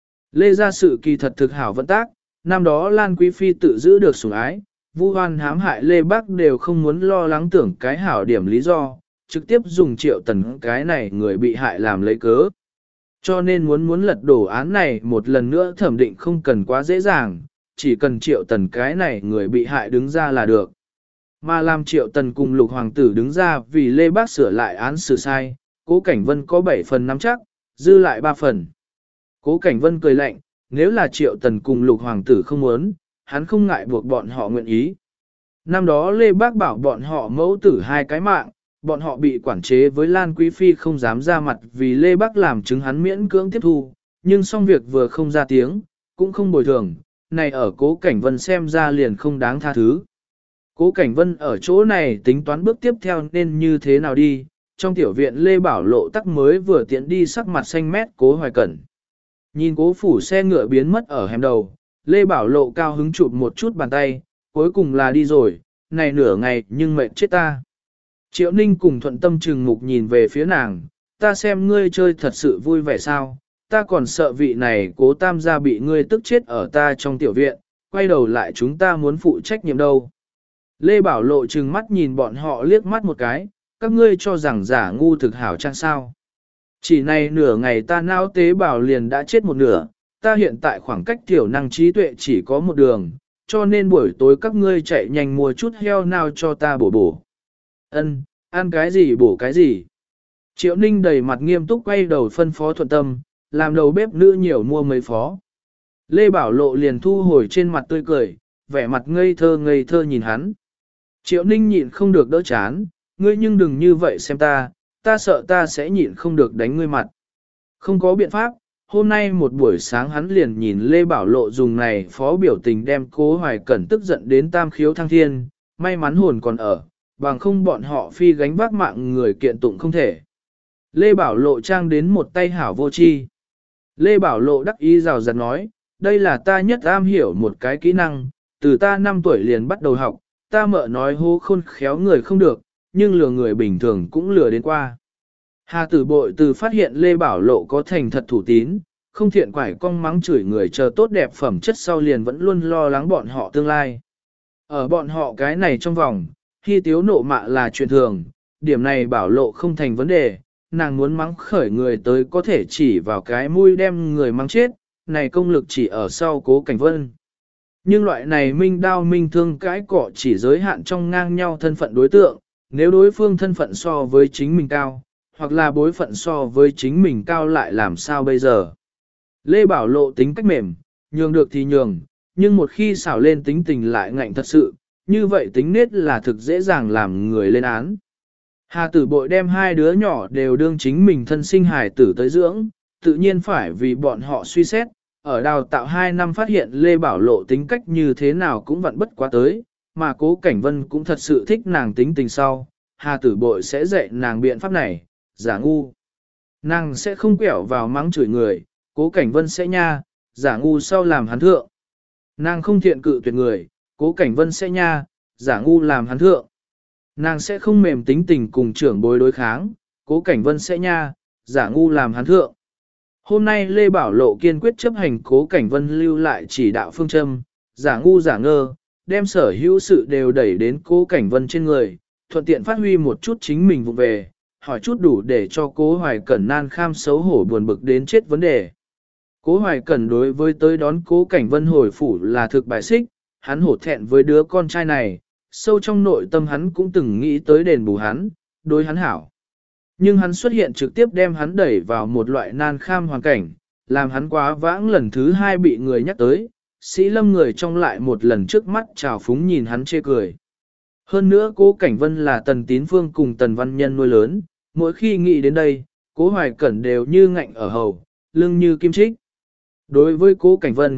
Lê Gia sự kỳ thật thực hảo vận tác, năm đó Lan Quý Phi tự giữ được sủng ái, Vu Hoan hãm hại Lê Bắc đều không muốn lo lắng tưởng cái hảo điểm lý do, trực tiếp dùng Triệu Tần cái này người bị hại làm lấy cớ. Cho nên muốn lật đổ án này một lần nữa thẩm định không cần quá dễ dàng, chỉ cần Triệu Tần cái này người bị hại đứng ra là được. Mà làm Triệu Tần cùng Lục Hoàng tử đứng ra vì Lê Bác sửa lại án xử sai, Cố Cảnh Vân có 7 phần nắm chắc, dư lại 3 phần. Cố Cảnh Vân cười lạnh, nếu là Triệu Tần cùng Lục Hoàng tử không muốn, hắn không ngại buộc bọn họ nguyện ý. Năm đó Lê Bác bảo bọn họ mẫu tử 2 cái mạng, bọn họ bị quản chế với Lan Quý Phi không dám ra mặt vì Lê Bác làm chứng hắn miễn cưỡng tiếp thu, nhưng xong việc vừa không ra tiếng, cũng không bồi thường, này ở Cố Cảnh Vân xem ra liền không đáng tha thứ. Cố Cảnh Vân ở chỗ này tính toán bước tiếp theo nên như thế nào đi, trong tiểu viện Lê Bảo Lộ tắc mới vừa tiện đi sắc mặt xanh mét Cố Hoài Cẩn. Nhìn Cố phủ xe ngựa biến mất ở hẻm đầu, Lê Bảo Lộ cao hứng chụp một chút bàn tay, cuối cùng là đi rồi, này nửa ngày nhưng mệt chết ta. Triệu Ninh cùng Thuận Tâm trừng mục nhìn về phía nàng, ta xem ngươi chơi thật sự vui vẻ sao, ta còn sợ vị này Cố tam gia bị ngươi tức chết ở ta trong tiểu viện, quay đầu lại chúng ta muốn phụ trách nhiệm đâu. Lê Bảo Lộ trừng mắt nhìn bọn họ liếc mắt một cái, các ngươi cho rằng giả ngu thực hảo chăng sao. Chỉ này nửa ngày ta não tế bào liền đã chết một nửa, ta hiện tại khoảng cách thiểu năng trí tuệ chỉ có một đường, cho nên buổi tối các ngươi chạy nhanh mua chút heo nào cho ta bổ bổ. Ân, ăn cái gì bổ cái gì. Triệu Ninh đầy mặt nghiêm túc quay đầu phân phó Thuận Tâm, làm đầu bếp nữ nhiều mua mấy phó. Lê Bảo Lộ liền thu hồi trên mặt tươi cười, vẻ mặt ngây thơ nhìn hắn. Triệu Ninh nhịn không được đỡ chán, ngươi nhưng đừng như vậy xem ta sợ ta sẽ nhịn không được đánh ngươi mặt. Không có biện pháp, hôm nay một buổi sáng hắn liền nhìn Lê Bảo Lộ dùng này phó biểu tình đem Cố Hoài Cẩn tức giận đến tam khiếu thăng thiên, may mắn hồn còn ở, bằng không bọn họ phi gánh vác mạng người kiện tụng không thể. Lê Bảo Lộ trang đến một tay hảo vô chi. Lê Bảo Lộ đắc ý rào rạt nói, đây là ta nhất am hiểu một cái kỹ năng, từ ta 5 tuổi liền bắt đầu học, ta mợ nói hô khôn khéo người không được, nhưng lừa người bình thường cũng lừa đến qua. Hà Tử Bội từ phát hiện Lê Bảo Lộ có thành thật thủ tín, không thiện quải cong mắng chửi người chờ tốt đẹp phẩm chất sau liền vẫn luôn lo lắng bọn họ tương lai. Ở bọn họ cái này trong vòng, khi tiếu nộ mạ là chuyện thường, điểm này Bảo Lộ không thành vấn đề, nàng muốn mắng khởi người tới có thể chỉ vào cái mũi đem người mắng chết, này công lực chỉ ở sau Cố Cảnh Vân. Nhưng loại này minh đao minh thương cãi cọ chỉ giới hạn trong ngang nhau thân phận đối tượng, nếu đối phương thân phận so với chính mình cao, hoặc là bối phận so với chính mình cao lại làm sao bây giờ. Lê Bảo Lộ tính cách mềm, nhường được thì nhường, nhưng một khi xảo lên tính tình lại ngạnh thật sự, như vậy tính nết là thực dễ dàng làm người lên án. Hà Tử Bội đem 2 đứa nhỏ đều đương chính mình thân sinh hài tử tới dưỡng, tự nhiên phải vì bọn họ suy xét, ở đào tạo 2 năm phát hiện Lê Bảo Lộ tính cách như thế nào cũng vẫn bất quá tới, mà Cố Cảnh Vân cũng thật sự thích nàng tính tình sau, Hà Tử Bội sẽ dạy nàng biện pháp này, giả ngu. Nàng sẽ không quẹo vào mắng chửi người, Cố Cảnh Vân sẽ nha, giả ngu sau làm hắn thượng. Nàng không thiện cự tuyệt người, Cố Cảnh Vân sẽ nha, giả ngu làm hắn thượng. Nàng sẽ không mềm tính tình cùng trưởng bối đối kháng, Cố Cảnh Vân sẽ nha, giả ngu làm hắn thượng. Hôm nay Lê Bảo Lộ kiên quyết chấp hành Cố Cảnh Vân lưu lại chỉ đạo phương châm, giả ngu giả ngơ, đem sở hữu sự đều đẩy đến Cố Cảnh Vân trên người, thuận tiện phát huy một chút chính mình vụ về, hỏi chút đủ để cho Cố Hoài Cẩn nan kham xấu hổ buồn bực đến chết vấn đề. Cố Hoài Cẩn đối với tới đón Cố Cảnh Vân hồi phủ là thực bài xích, hắn hổ thẹn với đứa con trai này, sâu trong nội tâm hắn cũng từng nghĩ tới đền bù hắn, đối hắn hảo. Nhưng hắn xuất hiện trực tiếp đem hắn đẩy vào một loại nan kham hoàn cảnh, làm hắn quá vãng lần thứ 2 bị người nhắc tới, Sĩ Lâm người trong lại một lần trước mắt trào phúng nhìn hắn chê cười. Hơn nữa Cố Cảnh Vân là Tần Tín Phương cùng Tần Văn Nhân nuôi lớn, mỗi khi nghĩ đến đây, Cố Hoài Cẩn đều như ngạnh ở hầu, lưng như kim trích. Đối với Cố Cảnh Vân,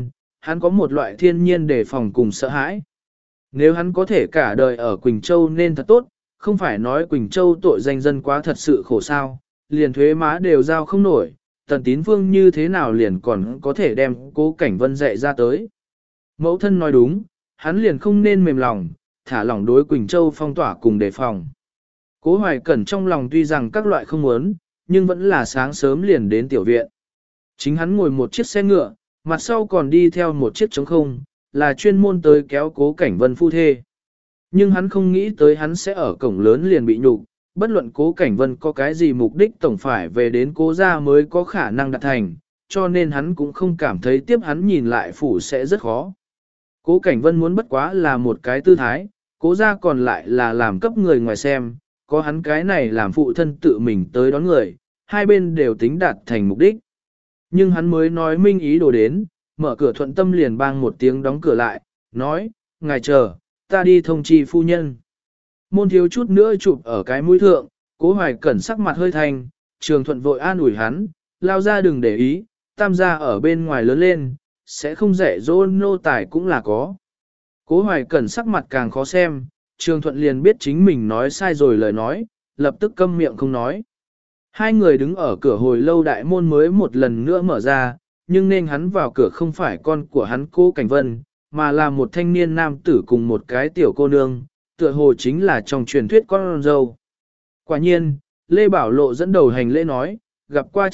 hắn có một loại thiên nhiên đề phòng cùng sợ hãi. Nếu hắn có thể cả đời ở Quỳnh Châu nên thật tốt, không phải nói Quỳnh Châu tội danh dân quá thật sự khổ sao, liền thuế má đều giao không nổi, Tần Tín Phương như thế nào liền còn có thể đem Cố Cảnh Vân dạy ra tới. Mẫu thân nói đúng, hắn liền không nên mềm lòng, thả lỏng đối Quỳnh Châu phong tỏa cùng đề phòng. Cố Hoài Cẩn trong lòng tuy rằng các loại không muốn, nhưng vẫn là sáng sớm liền đến tiểu viện. Chính hắn ngồi một chiếc xe ngựa, mặt sau còn đi theo một chiếc trống không, là chuyên môn tới kéo Cố Cảnh Vân phu thê. Nhưng hắn không nghĩ tới hắn sẽ ở cổng lớn liền bị nhục, bất luận Cố Cảnh Vân có cái gì mục đích tổng phải về đến Cố gia mới có khả năng đạt thành, cho nên hắn cũng không cảm thấy tiếp hắn nhìn lại phủ sẽ rất khó. Cố Cảnh Vân muốn bất quá là một cái tư thái, Cố gia còn lại là làm cấp người ngoài xem, có hắn cái này làm phụ thân tự mình tới đón người, hai bên đều tính đạt thành mục đích. Nhưng hắn mới nói minh ý đồ đến, mở cửa thuận tâm liền bang một tiếng đóng cửa lại, nói, ngài chờ, ta đi thông chi phu nhân. Môn thiếu chút nữa chụp ở cái mũi thượng, Cố Hoài Cẩn sắc mặt hơi thanh, Trường Thuận vội an ủi hắn, lao ra đừng để ý, tam gia ở bên ngoài lớn lên, sẽ không dạy dỗ nô tài cũng là có. Cố Hoài Cẩn sắc mặt càng khó xem, Trường Thuận liền biết chính mình nói sai rồi lời nói, lập tức câm miệng không nói. Hai người đứng ở cửa hồi lâu đại môn mới một lần nữa mở ra, nhưng nên hắn vào cửa không phải con của hắn Cố Cảnh Vân, mà là một thanh niên nam tử cùng một cái tiểu cô nương, tựa hồ chính là trong truyền thuyết con dâu. Quả nhiên, Lê Bảo Lộ dẫn đầu hành lễ nói, gặp qua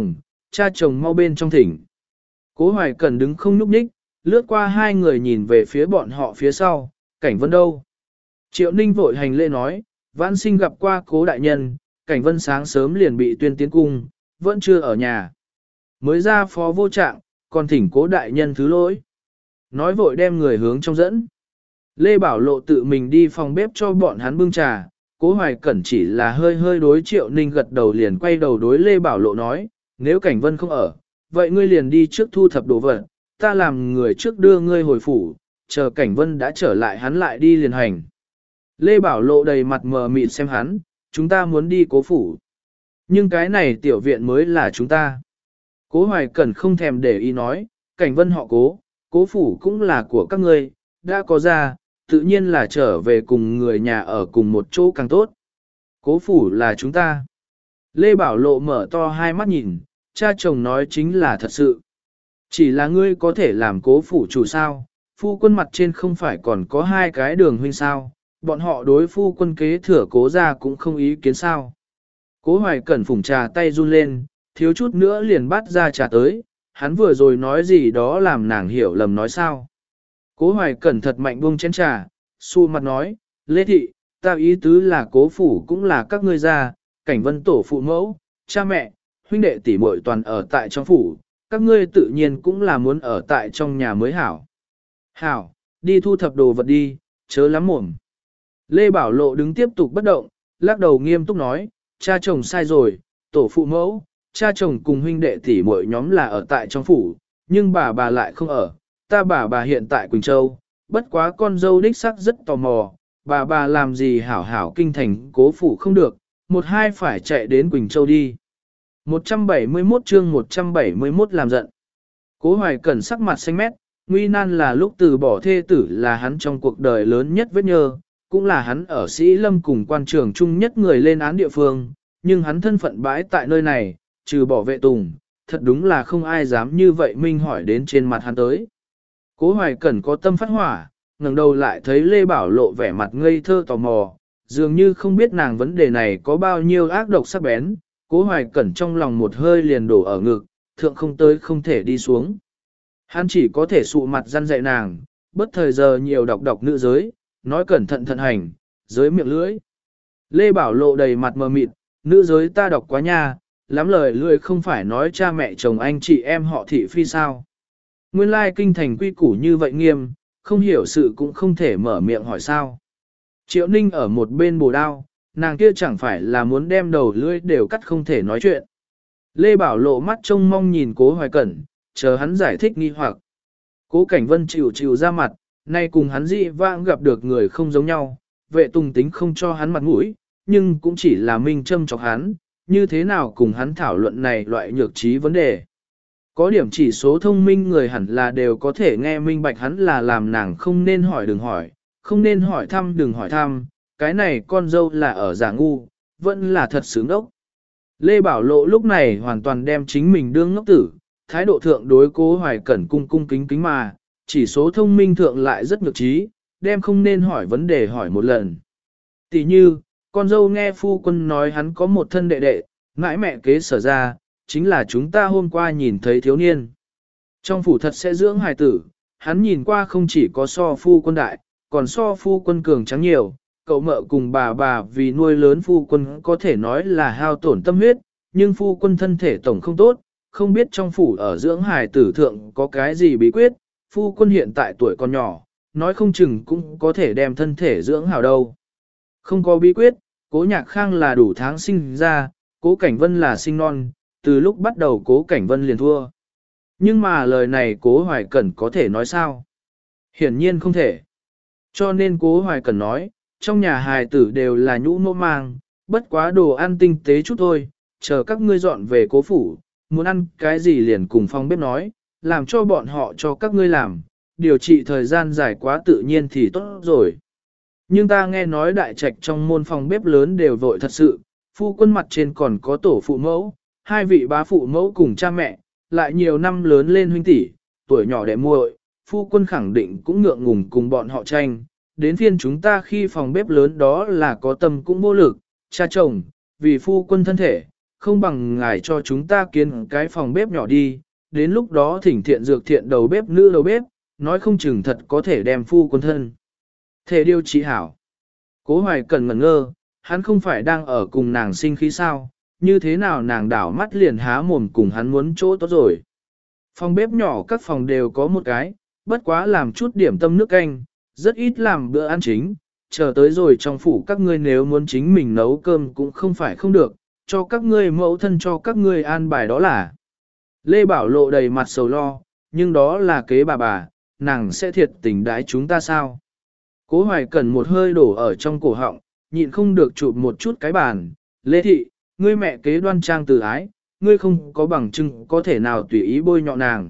cha chồng mau bên trong thỉnh. Cố Hoài Cẩn đứng không nhúc nhích, lướt qua hai người nhìn về phía bọn họ phía sau, Cảnh Vân đâu? Triệu Ninh vội hành lễ nói, vãn sinh gặp qua Cố đại nhân, Cảnh Vân sáng sớm liền bị tuyên tiến cung, vẫn chưa ở nhà. Mới ra phó vô trạng, còn thỉnh Cố đại nhân thứ lỗi. Nói vội đem người hướng trong dẫn. Lê Bảo Lộ tự mình đi phòng bếp cho bọn hắn bưng trà, Cố Hoài Cẩn chỉ là hơi hơi đối Triệu Ninh gật đầu liền quay đầu đối Lê Bảo Lộ nói, nếu Cảnh Vân không ở, vậy ngươi liền đi trước thu thập đồ vật, ta làm người trước đưa ngươi hồi phủ, chờ Cảnh Vân đã trở lại hắn lại đi liền hành. Lê Bảo Lộ đầy mặt mờ mịt xem hắn, chúng ta muốn đi Cố phủ. Nhưng cái này tiểu viện mới là chúng ta. Cố Hoài Cẩn không thèm để ý nói, Cảnh Vân họ Cố phủ cũng là của các ngươi, đã có ra, tự nhiên là trở về cùng người nhà ở cùng một chỗ càng tốt. Cố phủ là chúng ta. Lê Bảo Lộ mở to hai mắt nhìn, cha chồng nói chính là thật sự. Chỉ là ngươi có thể làm Cố phủ chủ sao, phu quân mặt trên không phải còn có hai cái đường huynh sao, bọn họ đối phu quân kế thừa Cố ra cũng không ý kiến sao. Cố Hoài Cẩn phủng trà tay run lên, thiếu chút nữa liền bắt ra trà tới, hắn vừa rồi nói gì đó làm nàng hiểu lầm nói sao. Cố Hoài Cẩn thật mạnh buông chén trà, xu mặt nói, Lê Thị, ta ý tứ là Cố phủ cũng là các ngươi gia, Cảnh Vân tổ phụ mẫu, cha mẹ, huynh đệ tỷ muội toàn ở tại trong phủ, các ngươi tự nhiên cũng là muốn ở tại trong nhà mới hảo. Hảo, đi thu thập đồ vật đi, chớ lắm mồm. Lê Bảo Lộ đứng tiếp tục bất động, lắc đầu nghiêm túc nói, cha chồng sai rồi, tổ phụ mẫu, cha chồng cùng huynh đệ tỷ muội nhóm là ở tại trong phủ, nhưng bà lại không ở, ta bà hiện tại Quỳnh Châu, bất quá con dâu đích sắc rất tò mò, bà làm gì hảo hảo kinh thành Cố phủ không được, một hai phải chạy đến Quỳnh Châu đi. 171 chương 171 làm giận. Cố Hoài Cẩn sắc mặt xanh mét, nguy nan là lúc từ bỏ thê tử là hắn trong cuộc đời lớn nhất vết nhơ, cũng là hắn ở Sĩ Lâm cùng quan trường chung nhất người lên án địa phương, nhưng hắn thân phận bãi tại nơi này, trừ bỏ vệ tùng, thật đúng là không ai dám như vậy minh hỏi đến trên mặt hắn tới. Cố Hoài Cẩn có tâm phát hỏa, ngẩng đầu lại thấy Lê Bảo Lộ vẻ mặt ngây thơ tò mò, dường như không biết nàng vấn đề này có bao nhiêu ác độc sắc bén, Cố Hoài Cẩn trong lòng một hơi liền đổ ở ngực, thượng không tới không thể đi xuống. Hắn chỉ có thể sụ mặt răn dạy nàng, bất thời giờ nhiều đọc nữ giới, nói cẩn thận thận hành, giới miệng lưỡi. Lê Bảo Lộ đầy mặt mờ mịt, nữ giới ta đọc quá nha, lắm lời lưỡi không phải nói cha mẹ chồng anh chị em họ thị phi sao. Nguyên lai kinh thành quy củ như vậy nghiêm, không hiểu sự cũng không thể mở miệng hỏi sao. Triệu Ninh ở một bên bồ đao, nàng kia chẳng phải là muốn đem đầu lưỡi đều cắt không thể nói chuyện. Lê Bảo Lộ mắt trông mong nhìn Cố Hoài Cẩn, chờ hắn giải thích nghi hoặc. Cố Cảnh Vân chịu ra mặt, nay cùng hắn dị vãng gặp được người không giống nhau, vệ tùng tính không cho hắn mặt mũi, nhưng cũng chỉ là minh châm chọc hắn, như thế nào cùng hắn thảo luận này loại nhược trí vấn đề. Có điểm chỉ số thông minh người hẳn là đều có thể nghe minh bạch hắn là làm nàng không nên hỏi đừng hỏi, không nên hỏi thăm đừng hỏi thăm, cái này con dâu là ở giả ngu, vẫn là thật sướng đốc. Lê Bảo Lộ lúc này hoàn toàn đem chính mình đương ngốc tử, thái độ thượng đối Cố Hoài Cẩn cung cung kính kính mà, chỉ số thông minh thượng lại rất ngược trí, đem không nên hỏi vấn đề hỏi một lần. Tỷ như, con dâu nghe phu quân nói hắn có một thân đệ đệ, ngãi mẹ kế sở ra, chính là chúng ta hôm qua nhìn thấy thiếu niên. Trong phủ thật sẽ dưỡng hài tử, hắn nhìn qua không chỉ có so phu quân đại, còn so phu quân cường trắng nhiều, cậu mợ cùng bà vì nuôi lớn phu quân có thể nói là hao tổn tâm huyết, nhưng phu quân thân thể tổng không tốt, không biết trong phủ ở dưỡng hài tử thượng có cái gì bí quyết, phu quân hiện tại tuổi còn nhỏ, nói không chừng cũng có thể đem thân thể dưỡng hảo đâu. Không có bí quyết, Cố Nhạc Khang là đủ tháng sinh ra, Cố Cảnh Vân là sinh non, từ lúc bắt đầu Cố Cảnh Vân liền thua. Nhưng mà lời này Cố Hoài Cẩn có thể nói sao? Hiển nhiên không thể. Cho nên Cố Hoài Cẩn nói, trong nhà hài tử đều là nhũ mẫu mang, bất quá đồ ăn tinh tế chút thôi, chờ các ngươi dọn về Cố phủ, muốn ăn cái gì liền cùng phòng bếp nói, làm cho bọn họ cho các ngươi làm, điều trị thời gian dài quá tự nhiên thì tốt rồi. Nhưng ta nghe nói đại trạch trong môn phòng bếp lớn đều vội thật sự, phu quân mặt trên còn có tổ phụ mẫu, hai vị bá phụ mẫu cùng cha mẹ, lại nhiều năm lớn lên huynh tỷ, tuổi nhỏ đệ muội, phu quân khẳng định cũng ngượng ngùng cùng bọn họ tranh. Đến phiên chúng ta khi phòng bếp lớn đó là có tâm cũng vô lực, cha chồng, vì phu quân thân thể, không bằng ngài cho chúng ta kiến cái phòng bếp nhỏ đi, đến lúc đó thỉnh thiện dược thiện đầu bếp nữ đầu bếp, nói không chừng thật có thể đem phu quân thân. Thể điều trị hảo. Cố Hoài Cẩn ngẩn ngơ, hắn không phải đang ở cùng nàng sinh khí sao, như thế nào nàng đảo mắt liền há mồm cùng hắn muốn chỗ tốt rồi. Phòng bếp nhỏ các phòng đều có một cái, bất quá làm chút điểm tâm nước canh, rất ít làm bữa ăn chính, chờ tới rồi trong phủ các ngươi nếu muốn chính mình nấu cơm cũng không phải không được, cho các ngươi mẫu thân cho các ngươi an bài đó là. Lê Bảo Lộ đầy mặt sầu lo, nhưng đó là kế bà, nàng sẽ thiệt tình đái chúng ta sao? Cố Hoài Cẩn một hơi đổ ở trong cổ họng, nhịn không được chụp một chút cái bàn. Lê Thị, ngươi mẹ kế đoan trang từ ái, ngươi không có bằng chứng có thể nào tùy ý bôi nhọ nàng.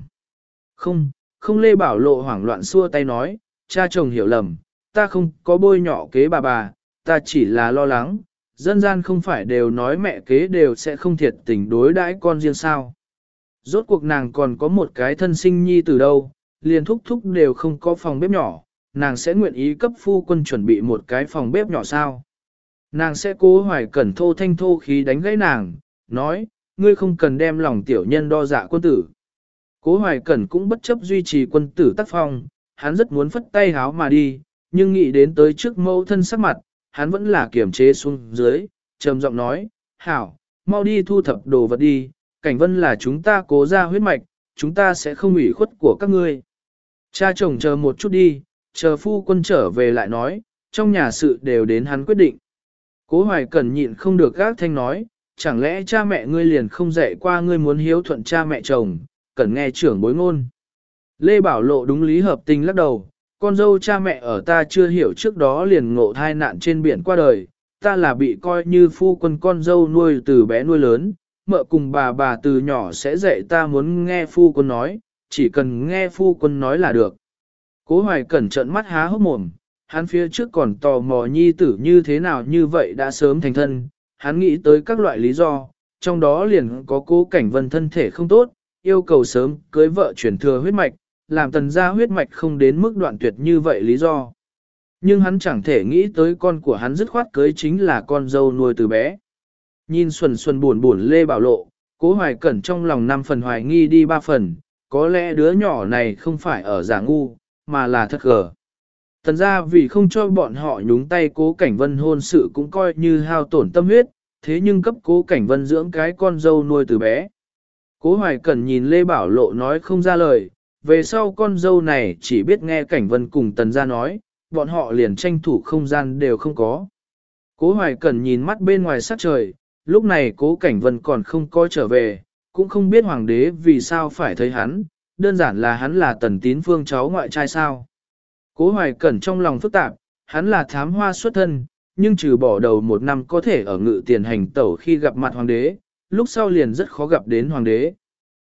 Không Lê Bảo Lộ hoảng loạn xua tay nói, cha chồng hiểu lầm, ta không có bôi nhọ kế bà, ta chỉ là lo lắng, dân gian không phải đều nói mẹ kế đều sẽ không thiệt tình đối đãi con riêng sao. Rốt cuộc nàng còn có một cái thân sinh nhi từ đâu, liền thúc đều không có phòng bếp nhỏ, nàng sẽ nguyện ý cấp phu quân chuẩn bị một cái phòng bếp nhỏ sao. Nàng sẽ Cố Hoài Cẩn thô thanh thô khí đánh gãy nàng, nói, ngươi không cần đem lòng tiểu nhân đo dạ quân tử. Cố Hoài Cẩn cũng bất chấp duy trì quân tử tác phong, hắn rất muốn phất tay háo mà đi, nhưng nghĩ đến tới trước mẫu thân sắc mặt, hắn vẫn là kiềm chế xuống dưới, trầm giọng nói, hảo, mau đi thu thập đồ vật đi, Cảnh Vân là chúng ta Cố ra huyết mạch, chúng ta sẽ không ủy khuất của các ngươi. Cha chồng chờ một chút đi, chờ phu quân trở về lại nói, trong nhà sự đều đến hắn quyết định. Cố Hoài Cẩn nhịn không được gác thanh nói, chẳng lẽ cha mẹ ngươi liền không dạy qua ngươi muốn hiếu thuận cha mẹ chồng, cần nghe trưởng bối ngôn. Lê Bảo Lộ đúng lý hợp tình lắc đầu, con dâu cha mẹ ở ta chưa hiểu trước đó liền ngộ thai nạn trên biển qua đời, ta là bị coi như phu quân con dâu nuôi từ bé nuôi lớn, mợ cùng bà từ nhỏ sẽ dạy ta muốn nghe phu quân nói, chỉ cần nghe phu quân nói là được. Cố Hoài Cẩn trợn mắt há hốc mồm, hắn phía trước còn tò mò nhi tử như thế nào như vậy đã sớm thành thân, hắn nghĩ tới các loại lý do, trong đó liền có Cố Cảnh Vân thân thể không tốt, yêu cầu sớm cưới vợ chuyển thừa huyết mạch, làm Tần gia huyết mạch không đến mức đoạn tuyệt như vậy lý do. Nhưng hắn chẳng thể nghĩ tới con của hắn dứt khoát cưới chính là con dâu nuôi từ bé. Nhìn xuân buồn Lê Bảo Lộ, Cố Hoài Cẩn trong lòng 5 phần hoài nghi đi 3 phần, có lẽ đứa nhỏ này không phải ở giả ngu, mà là thật gở. Tần gia vì không cho bọn họ nhúng tay Cố Cảnh Vân hôn sự cũng coi như hao tổn tâm huyết, thế nhưng cấp Cố Cảnh Vân dưỡng cái con dâu nuôi từ bé. Cố Hoài Cẩn nhìn Lê Bảo Lộ nói không ra lời, về sau con dâu này chỉ biết nghe Cảnh Vân cùng Tần gia nói, bọn họ liền tranh thủ không gian đều không có. Cố Hoài Cẩn nhìn mắt bên ngoài sát trời, lúc này Cố Cảnh Vân còn không có trở về, cũng không biết hoàng đế vì sao phải thấy hắn, đơn giản là hắn là Tần Tín Phương cháu ngoại trai sao. Cố Hoài Cẩn trong lòng phức tạp, hắn là thám hoa xuất thân, nhưng trừ bỏ đầu 1 năm có thể ở ngự tiền hành tẩu khi gặp mặt hoàng đế, lúc sau liền rất khó gặp đến hoàng đế.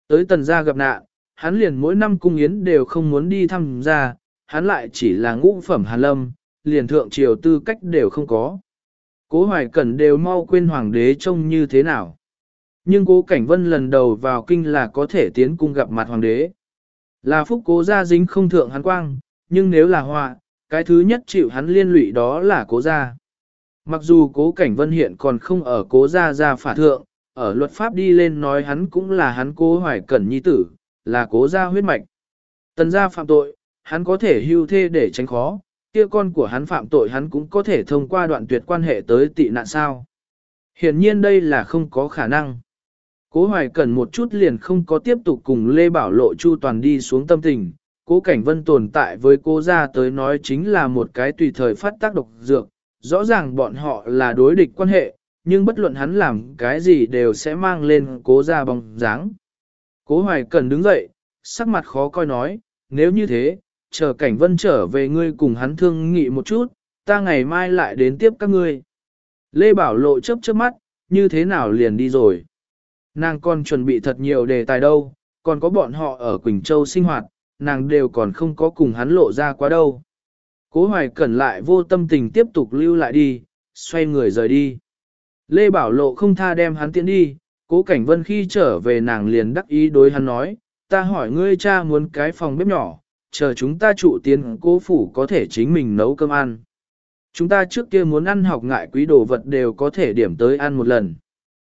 Tới Tần gia gặp nạn, hắn liền mỗi năm cung yến đều không muốn đi thăm gia, hắn lại chỉ là ngũ phẩm hàn lâm, liền thượng triều tư cách đều không có. Cố Hoài Cẩn đều mau quên hoàng đế trông như thế nào. Nhưng Cố Cảnh Vân lần đầu vào kinh là có thể tiến cung gặp mặt hoàng đế. Là phúc Cố gia dính không thượng hắn quang, nhưng nếu là họa, cái thứ nhất chịu hắn liên lụy đó là Cố gia. Mặc dù Cố Cảnh Vân hiện còn không ở Cố gia gia phả thượng, ở luật pháp đi lên nói hắn cũng là hắn Cố Hoài Cẩn nhi tử, là Cố gia huyết mạch. Tần gia phạm tội, hắn có thể hưu thê để tránh khó, kia con của hắn phạm tội hắn cũng có thể thông qua đoạn tuyệt quan hệ tới tị nạn sao. Hiển nhiên đây là không có khả năng. Cố Hoài Cẩn một chút liền không có tiếp tục cùng Lê Bảo Lộ chu toàn đi xuống tâm tình. Cố Cảnh Vân tồn tại với Cố gia tới nói chính là một cái tùy thời phát tác độc dược. Rõ ràng bọn họ là đối địch quan hệ, nhưng bất luận hắn làm cái gì đều sẽ mang lên Cố gia bóng dáng. Cố Hoài Cẩn đứng dậy, sắc mặt khó coi nói, nếu như thế, chờ Cảnh Vân trở về ngươi cùng hắn thương nghị một chút, ta ngày mai lại đến tiếp các ngươi. Lê Bảo Lộ chớp chớp mắt, như thế nào liền đi rồi. Nàng còn chuẩn bị thật nhiều đề tài đâu, còn có bọn họ ở Quỳnh Châu sinh hoạt, nàng đều còn không có cùng hắn lộ ra quá đâu. Cố Hoài Cẩn lại vô tâm tình tiếp tục lưu lại đi, xoay người rời đi. Lê Bảo Lộ không tha đem hắn tiễn đi, Cố Cảnh Vân khi trở về nàng liền đắc ý đối hắn nói, ta hỏi ngươi cha muốn cái phòng bếp nhỏ, chờ chúng ta trụ tiến Cố phủ có thể chính mình nấu cơm ăn. Chúng ta trước kia muốn ăn học ngại quý đồ vật đều có thể điểm tới ăn một lần.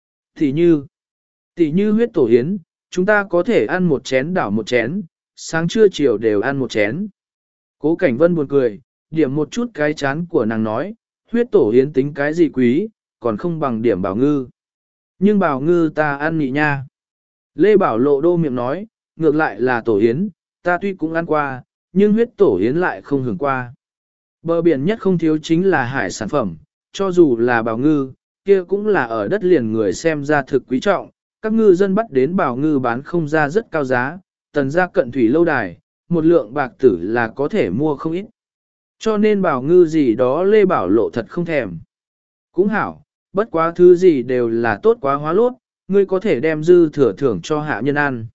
Tỷ như huyết tổ hiến, chúng ta có thể ăn một chén đảo một chén, sáng trưa chiều đều ăn một chén. Cố Cảnh Vân buồn cười, điểm một chút cái chán của nàng nói, huyết tổ hiến tính cái gì quý, còn không bằng điểm bảo ngư. Nhưng bảo ngư ta ăn nhị nha. Lê Bảo Lộ đô miệng nói, ngược lại là tổ hiến, ta tuy cũng ăn qua, nhưng huyết tổ hiến lại không hưởng qua. Bờ biển nhất không thiếu chính là hải sản phẩm, cho dù là bảo ngư, kia cũng là ở đất liền người xem ra thực quý trọng, các ngư dân bắt đến bảo ngư bán không ra rất cao giá, Tần gia cận thủy lâu đài, một lượng bạc tử là có thể mua không ít. Cho nên bảo ngư gì đó Lê Bảo Lộ thật không thèm. Cũng hảo, bất quá thứ gì đều là tốt quá hóa lốt, ngươi có thể đem dư thừa thưởng cho hạ nhân ăn.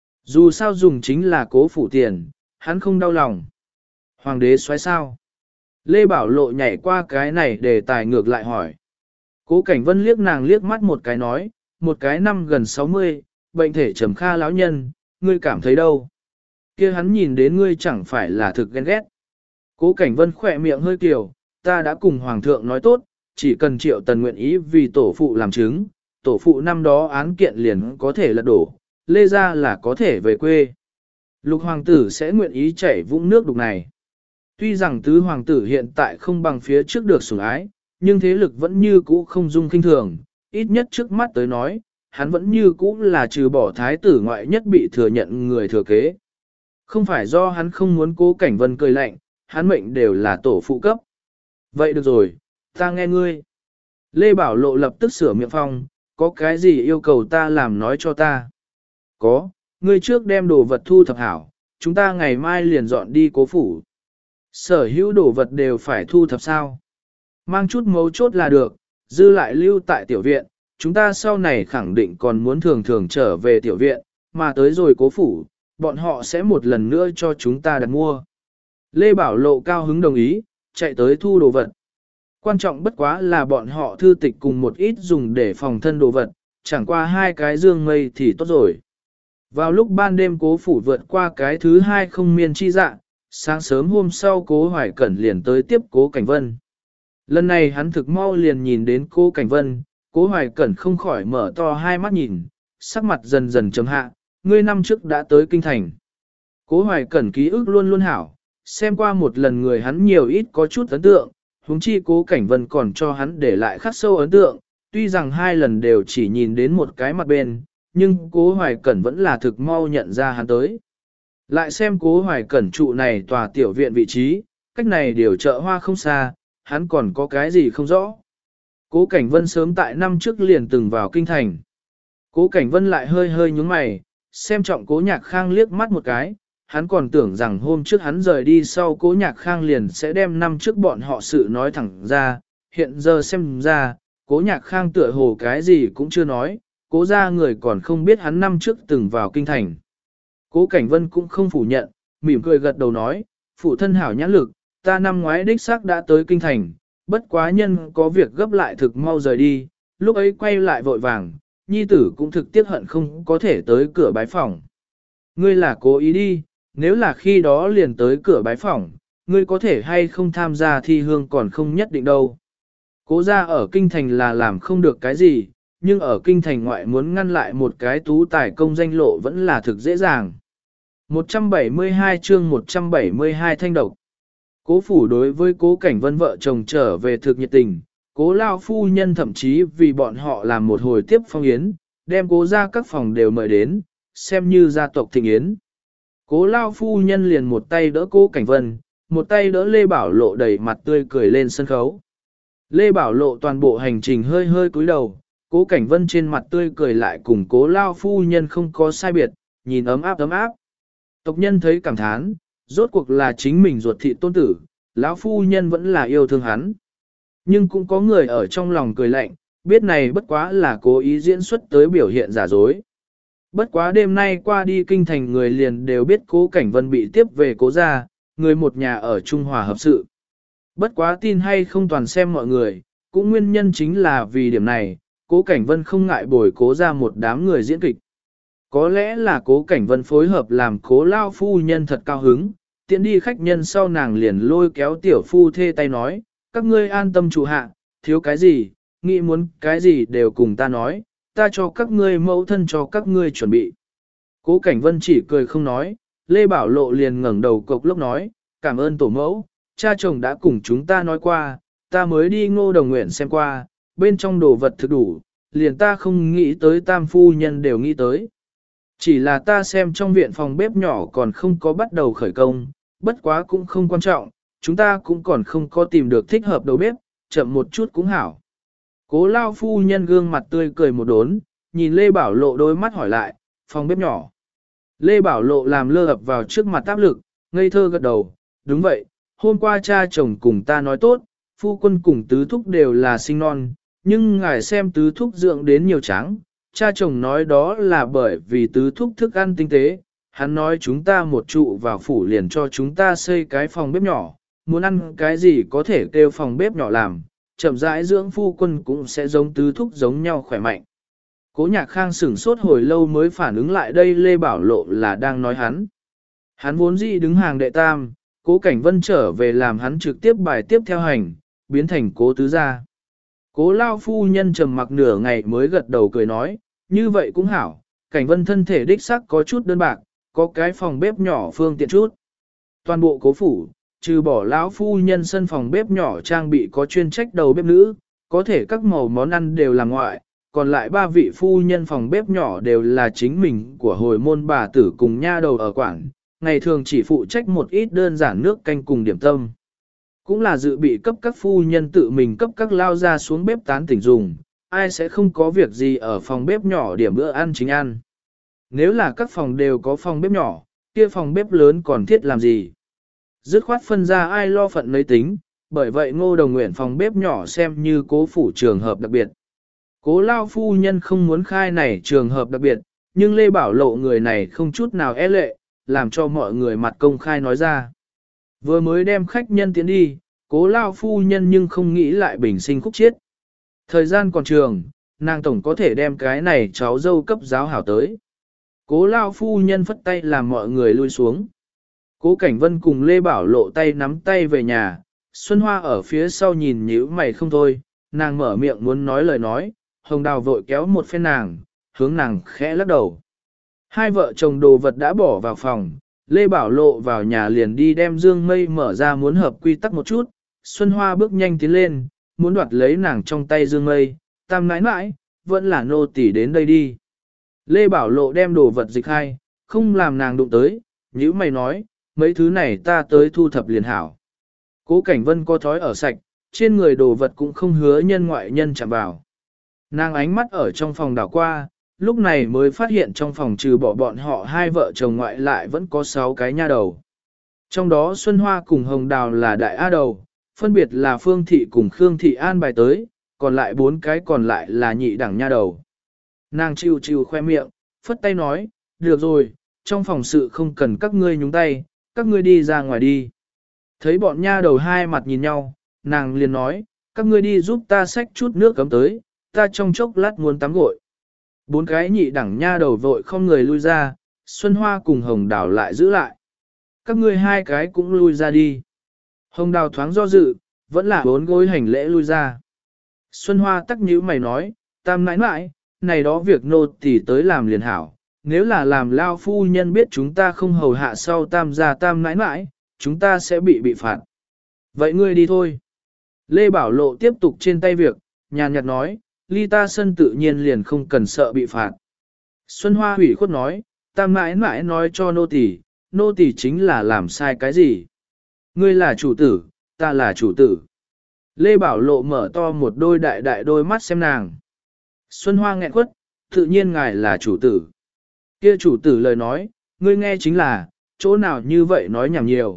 Dù sao dùng chính là Cố phủ tiền, hắn không đau lòng. Hoàng đế xoáy sao? Lê Bảo Lộ nhảy qua cái này để tài ngược lại hỏi. Cố Cảnh Vân liếc nàng liếc mắt một cái nói, một cái năm gần 60, bệnh thể trầm kha lão nhân, ngươi cảm thấy đâu? Kia hắn nhìn đến ngươi chẳng phải là thực ghen ghét. Cố Cảnh Vân khỏe miệng hơi kiều, ta đã cùng Hoàng thượng nói tốt, chỉ cần Triệu Tần nguyện ý vì tổ phụ làm chứng, tổ phụ năm đó án kiện liền có thể lật đổ, Lê gia là có thể về quê. Lục hoàng tử sẽ nguyện ý chảy vũng nước đục này. Tuy rằng tứ hoàng tử hiện tại không bằng phía trước được sủng ái, nhưng thế lực vẫn như cũ không dung kinh thường, ít nhất trước mắt tới nói, hắn vẫn như cũ là trừ bỏ thái tử ngoại nhất bị thừa nhận người thừa kế. Không phải do hắn không muốn Cố Cảnh Vân cười lạnh, hắn mệnh đều là tổ phụ cấp. Vậy được rồi, ta nghe ngươi. Lê Bảo Lộ lập tức sửa miệng phong, có cái gì yêu cầu ta làm nói cho ta. Có, ngươi trước đem đồ vật thu thập hảo, chúng ta ngày mai liền dọn đi Cố phủ. Sở hữu đồ vật đều phải thu thập sao. Mang chút mấu chốt là được, dư lại lưu tại tiểu viện, chúng ta sau này khẳng định còn muốn thường thường trở về tiểu viện, mà tới rồi Cố phủ, bọn họ sẽ một lần nữa cho chúng ta đặt mua. Lê Bảo Lộ cao hứng đồng ý, chạy tới thu đồ vật. Quan trọng bất quá là bọn họ thư tịch cùng một ít dùng để phòng thân đồ vật, chẳng qua hai cái dương mây thì tốt rồi. Vào lúc ban đêm Cố phủ vượt qua cái thứ hai không miên chi dạ, sáng sớm hôm sau Cố Hoài Cẩn liền tới tiếp Cố Cảnh Vân. Lần này hắn thực mau liền nhìn đến Cố Cảnh Vân, Cố Hoài Cẩn không khỏi mở to hai mắt nhìn, sắc mặt dần dần trầm hạ, ngươi năm trước đã tới kinh thành. Cố Hoài Cẩn ký ức luôn luôn hảo, xem qua một lần người hắn nhiều ít có chút ấn tượng, huống chi Cố Cảnh Vân còn cho hắn để lại khắc sâu ấn tượng, tuy rằng hai lần đều chỉ nhìn đến một cái mặt bên, nhưng Cố Hoài Cẩn vẫn là thực mau nhận ra hắn tới. Lại xem Cố Hoài Cẩn trụ này tòa tiểu viện vị trí, cách này điều chợ hoa không xa, hắn còn có cái gì không rõ. Cố Cảnh Vân sớm tại năm trước liền từng vào kinh thành. Cố Cảnh Vân lại hơi hơi nhúng mày, xem trọng Cố Nhạc Khang liếc mắt một cái, hắn còn tưởng rằng hôm trước hắn rời đi sau Cố Nhạc Khang liền sẽ đem năm trước bọn họ sự nói thẳng ra, hiện giờ xem ra, Cố Nhạc Khang tựa hồ cái gì cũng chưa nói, cố ra người còn không biết hắn năm trước từng vào kinh thành. Cố Cảnh Vân cũng không phủ nhận, mỉm cười gật đầu nói, phụ thân hảo nhãn lực, ta năm ngoái đích xác đã tới kinh thành, bất quá nhân có việc gấp lại thực mau rời đi, lúc ấy quay lại vội vàng, nhi tử cũng thực tiếc hận không có thể tới cửa bái phỏng. Ngươi là cố ý đi, nếu là khi đó liền tới cửa bái phỏng, ngươi có thể hay không tham gia thi hương còn không nhất định đâu. Cố ra ở kinh thành là làm không được cái gì, nhưng ở kinh thành ngoại muốn ngăn lại một cái tú tài công danh lộ vẫn là thực dễ dàng. 172 chương 172 thanh độc. Cố phủ đối với cố Cảnh Vân vợ chồng trở về thực nhiệt tình, cố lao phu nhân thậm chí vì bọn họ làm một hồi tiếp phong yến, đem cố ra các phòng đều mời đến, xem như gia tộc thịnh yến. Cố lao phu nhân liền một tay đỡ cố Cảnh Vân, một tay đỡ Lê Bảo Lộ đầy mặt tươi cười lên sân khấu. Lê Bảo Lộ toàn bộ hành trình hơi hơi cúi đầu, cố Cảnh Vân trên mặt tươi cười lại cùng cố lao phu nhân không có sai biệt, nhìn ấm áp ấm áp. Tộc nhân thấy cảm thán, rốt cuộc là chính mình ruột thị tôn tử, lão phu nhân vẫn là yêu thương hắn. Nhưng cũng có người ở trong lòng cười lạnh, biết này bất quá là cố ý diễn xuất tới biểu hiện giả dối. Bất quá đêm nay qua đi kinh thành người liền đều biết cố Cảnh Vân bị tiếp về cố gia, người một nhà ở Trung Hòa hợp sự. Bất quá tin hay không toàn xem mọi người, cũng nguyên nhân chính là vì điểm này, cố Cảnh Vân không ngại bồi cố ra một đám người diễn kịch. Có lẽ là cố Cảnh Vân phối hợp làm cố lao phu nhân thật cao hứng, tiện đi khách nhân sau nàng liền lôi kéo tiểu phu thê tay nói, các ngươi an tâm trụ hạ, thiếu cái gì, nghĩ muốn cái gì đều cùng ta nói, ta cho các ngươi mẫu thân cho các ngươi chuẩn bị. Cố Cảnh Vân chỉ cười không nói, Lê Bảo Lộ liền ngẩng đầu cộc lốc nói, cảm ơn tổ mẫu, cha chồng đã cùng chúng ta nói qua, ta mới đi Ngô Đồng Nguyện xem qua, bên trong đồ vật thực đủ, liền ta không nghĩ tới tam phu nhân đều nghĩ tới. Chỉ là ta xem trong viện phòng bếp nhỏ còn không có bắt đầu khởi công, bất quá cũng không quan trọng, chúng ta cũng còn không có tìm được thích hợp đầu bếp, chậm một chút cũng hảo. Cố lao phu nhân gương mặt tươi cười một đốn, nhìn Lê Bảo Lộ đôi mắt hỏi lại, phòng bếp nhỏ. Lê Bảo Lộ làm lơ ập vào trước mặt áp lực, ngây thơ gật đầu, đúng vậy, hôm qua cha chồng cùng ta nói tốt, phu quân cùng tứ thúc đều là sinh non, nhưng ngài xem tứ thúc dưỡng đến nhiều trắng, cha chồng nói đó là bởi vì tứ thúc thức ăn tinh tế, hắn nói chúng ta một trụ vào phủ liền cho chúng ta xây cái phòng bếp nhỏ, muốn ăn cái gì có thể kêu phòng bếp nhỏ làm, chậm rãi dưỡng phu quân cũng sẽ giống tứ thúc giống nhau khỏe mạnh. Cố Nhạc Khang sửng sốt hồi lâu mới phản ứng lại đây Lê Bảo Lộ là đang nói hắn. Hắn vốn dĩ đứng hàng đệ tam, Cố Cảnh Vân trở về làm hắn trực tiếp bài tiếp theo hành, biến thành cố tứ gia. Cố lao phu nhân trầm mặc nửa ngày mới gật đầu cười nói, như vậy cũng hảo, Cảnh Vân thân thể đích sắc có chút đơn bạc, có cái phòng bếp nhỏ phương tiện chút. Toàn bộ cố phủ, trừ bỏ lão phu nhân sân phòng bếp nhỏ trang bị có chuyên trách đầu bếp nữ, có thể các màu món ăn đều là ngoại, còn lại ba vị phu nhân phòng bếp nhỏ đều là chính mình của hồi môn bà tử cùng nha đầu ở quảng, ngày thường chỉ phụ trách một ít đơn giản nước canh cùng điểm tâm. Cũng là dự bị cấp các phu nhân tự mình cấp các lao ra xuống bếp tán tỉnh dùng, ai sẽ không có việc gì ở phòng bếp nhỏ điểm bữa ăn chính ăn. Nếu là các phòng đều có phòng bếp nhỏ, kia phòng bếp lớn còn thiết làm gì? Dứt khoát phân ra ai lo phận lấy tính, bởi vậy Ngô Đồng Nguyện phòng bếp nhỏ xem như cố phủ trường hợp đặc biệt. Cố lao phu nhân không muốn khai này trường hợp đặc biệt, nhưng Lê Bảo Lộ người này không chút nào e lệ, làm cho mọi người mặt công khai nói ra. Vừa mới đem khách nhân tiến đi, cố lao phu nhân nhưng không nghĩ lại bình sinh khúc chiết. Thời gian còn trường, nàng tổng có thể đem cái này cháu dâu cấp giáo hảo tới. Cố lao phu nhân phất tay làm mọi người lui xuống. Cố Cảnh Vân cùng Lê Bảo Lộ tay nắm tay về nhà, Xuân Hoa ở phía sau nhìn nhíu mày không thôi, nàng mở miệng muốn nói lời nói, Hồng Đào vội kéo một phen nàng, hướng nàng khẽ lắc đầu. Hai vợ chồng đồ vật đã bỏ vào phòng, Lê Bảo Lộ vào nhà liền đi đem dương mây mở ra muốn hợp quy tắc một chút, Xuân Hoa bước nhanh tiến lên, muốn đoạt lấy nàng trong tay dương mây, tam nãi nãi, vẫn là nô tỳ đến đây đi. Lê Bảo Lộ đem đồ vật dịch hai, không làm nàng đụng tới, nhữ mày nói, mấy thứ này ta tới thu thập liền hảo. Cố Cảnh Vân có thói ở sạch, trên người đồ vật cũng không hứa nhân ngoại nhân chạm vào. Nàng ánh mắt ở trong phòng đảo qua, lúc này mới phát hiện trong phòng trừ bỏ bọn họ hai vợ chồng ngoại lại vẫn có 6 cái nha đầu. Trong đó Xuân Hoa cùng Hồng Đào là đại A đầu, phân biệt là Phương Thị cùng Khương Thị an bài tới, còn lại 4 cái còn lại là nhị đẳng nha đầu. Nàng chịu chịu khoe miệng, phất tay nói, được rồi, trong phòng sự không cần các ngươi nhúng tay, các ngươi đi ra ngoài đi. Thấy bọn nha đầu hai mặt nhìn nhau, nàng liền nói, các ngươi đi giúp ta xách chút nước cấm tới, ta trong chốc lát muốn tắm gội. Bốn cái nhị đẳng nha đầu vội không người lui ra, Xuân Hoa cùng Hồng Đào lại giữ lại. Các ngươi hai cái cũng lui ra đi. Hồng Đào thoáng do dự, vẫn là bốn gối hành lễ lui ra. Xuân Hoa tắc nhíu mày nói, tam nãi nãi, này đó việc nô tỳ tới làm liền hảo. Nếu là làm lao phu nhân biết chúng ta không hầu hạ sau tam gia tam nãi nãi, chúng ta sẽ bị phạt. Vậy ngươi đi thôi. Lê Bảo Lộ tiếp tục trên tay việc, nhàn nhạt nói, ly ta sân tự nhiên liền không cần sợ bị phạt. Xuân Hoa hủy khuất nói, tam nãi nãi nói cho nô tỳ chính là làm sai cái gì. Ngươi là chủ tử, ta là chủ tử. Lê Bảo Lộ mở to một đôi đại đại đôi mắt xem nàng. Xuân Hoa nghẹn quất, tự nhiên ngài là chủ tử. Kia chủ tử lời nói, ngươi nghe chính là, chỗ nào như vậy nói nhảm nhiều.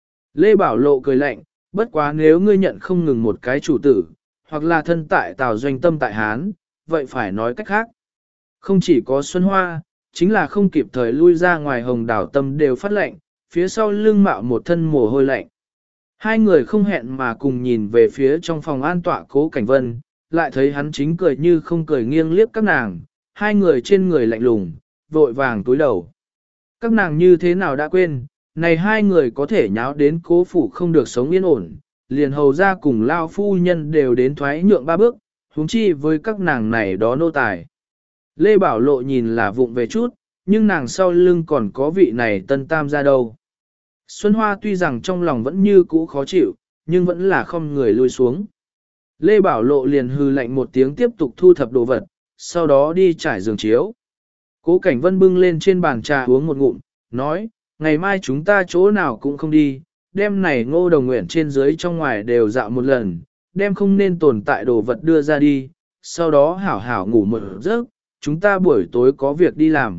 Lê Bảo Lộ cười lạnh, bất quá nếu ngươi nhận không ngừng một cái chủ tử, hoặc là thân tại Tào Doanh tâm tại Hán, vậy phải nói cách khác. Không chỉ có Xuân Hoa, chính là không kịp thời lui ra ngoài Hồng Đào tâm đều phát lạnh, phía sau lưng mạo một thân mồ hôi lạnh. Hai người không hẹn mà cùng nhìn về phía trong phòng an tọa Cố Cảnh Vân, lại thấy hắn chính cười như không cười nghiêng liếc các nàng, hai người trên người lạnh lùng, vội vàng túi đầu. Các nàng như thế nào đã quên, này hai người có thể nháo đến Cố phủ không được sống yên ổn, liền hầu ra cùng lao phu nhân đều đến thoái nhượng ba bước, huống chi với các nàng này đó nô tài. Lê Bảo Lộ nhìn là vụng về chút, nhưng nàng sau lưng còn có vị này tân tam ra đâu. Xuân Hoa tuy rằng trong lòng vẫn như cũ khó chịu, nhưng vẫn là không người lui xuống. Lê Bảo Lộ liền hư lạnh một tiếng tiếp tục thu thập đồ vật, sau đó đi trải giường chiếu. Cố Cảnh Vân bưng lên trên bàn trà uống một ngụm, nói, ngày mai chúng ta chỗ nào cũng không đi, đêm này Ngô Đồng Nguyện trên dưới trong ngoài đều dạo một lần, đem không nên tồn tại đồ vật đưa ra đi, sau đó hảo hảo ngủ một giấc, chúng ta buổi tối có việc đi làm.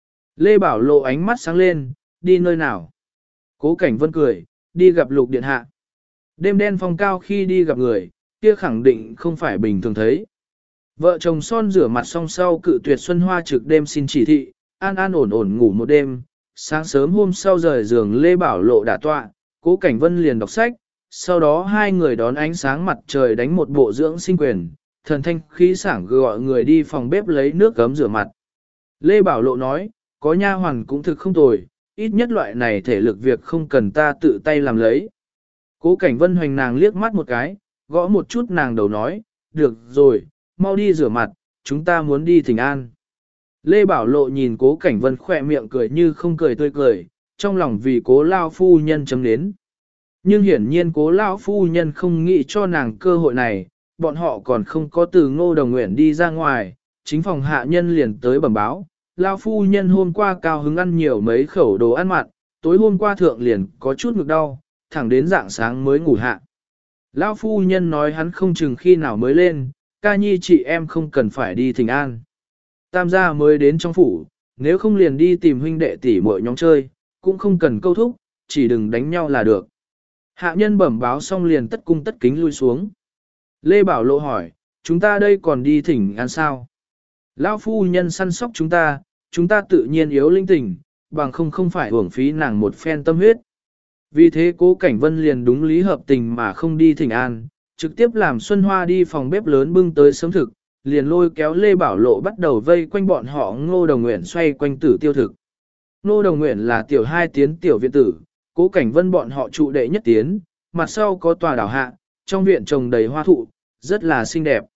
Lê Bảo Lộ ánh mắt sáng lên, đi nơi nào? Cố Cảnh Vân cười, đi gặp Lục Điện Hạ. Đêm đen phong cao khi đi gặp người, kia khẳng định không phải bình thường thấy. Vợ chồng son rửa mặt xong sau cự tuyệt Xuân Hoa trực đêm xin chỉ thị, an an ổn ổn ngủ một đêm, sáng sớm hôm sau rời giường Lê Bảo Lộ đã tọa, Cố Cảnh Vân liền đọc sách, sau đó hai người đón ánh sáng mặt trời đánh một bộ dưỡng sinh quyền, thần thanh khí sảng gọi người đi phòng bếp lấy nước gấm rửa mặt. Lê Bảo Lộ nói, có nha hoàn cũng thực không tồi, ít nhất loại này thể lực việc không cần ta tự tay làm lấy. Cố Cảnh Vân hoành nàng liếc mắt một cái, gõ một chút nàng đầu nói, được rồi, mau đi rửa mặt, chúng ta muốn đi Thịnh An. Lê Bảo Lộ nhìn Cố Cảnh Vân khỏe miệng cười như không cười tươi cười, trong lòng vì Cố lao phu nhân chấm đến. Nhưng hiển nhiên Cố lao phu nhân không nghĩ cho nàng cơ hội này, bọn họ còn không có từ Ngô Đồng Nguyện đi ra ngoài, chính phòng hạ nhân liền tới bẩm báo. Lao phu nhân hôm qua cao hứng ăn nhiều mấy khẩu đồ ăn mặn, tối hôm qua thượng liền có chút ngực đau, thẳng đến rạng sáng mới ngủ hạ. Lao phu nhân nói hắn không chừng khi nào mới lên, ca nhi chị em không cần phải đi Thịnh An. Tam gia mới đến trong phủ, nếu không liền đi tìm huynh đệ tỷ muội nhóm chơi, cũng không cần câu thúc, chỉ đừng đánh nhau là được. Hạ nhân bẩm báo xong liền tất cung tất kính lui xuống. Lê Bảo Lộ hỏi, chúng ta đây còn đi Thịnh An sao? Lão phu nhân săn sóc chúng ta tự nhiên yếu linh tình, bằng không phải uổng phí nàng một phen tâm huyết. Vì thế Cố Cảnh Vân liền đúng lý hợp tình mà không đi Thịnh An, trực tiếp làm Xuân Hoa đi phòng bếp lớn bưng tới sớm thực, liền lôi kéo Lê Bảo Lộ bắt đầu vây quanh bọn họ Ngô Đồng Nguyện xoay quanh tử tiêu thực. Ngô Đồng Nguyện là tiểu hai tiến tiểu viện tử, Cố Cảnh Vân bọn họ trụ đệ nhất tiến, mặt sau có tòa đảo hạ, trong viện trồng đầy hoa thụ, rất là xinh đẹp.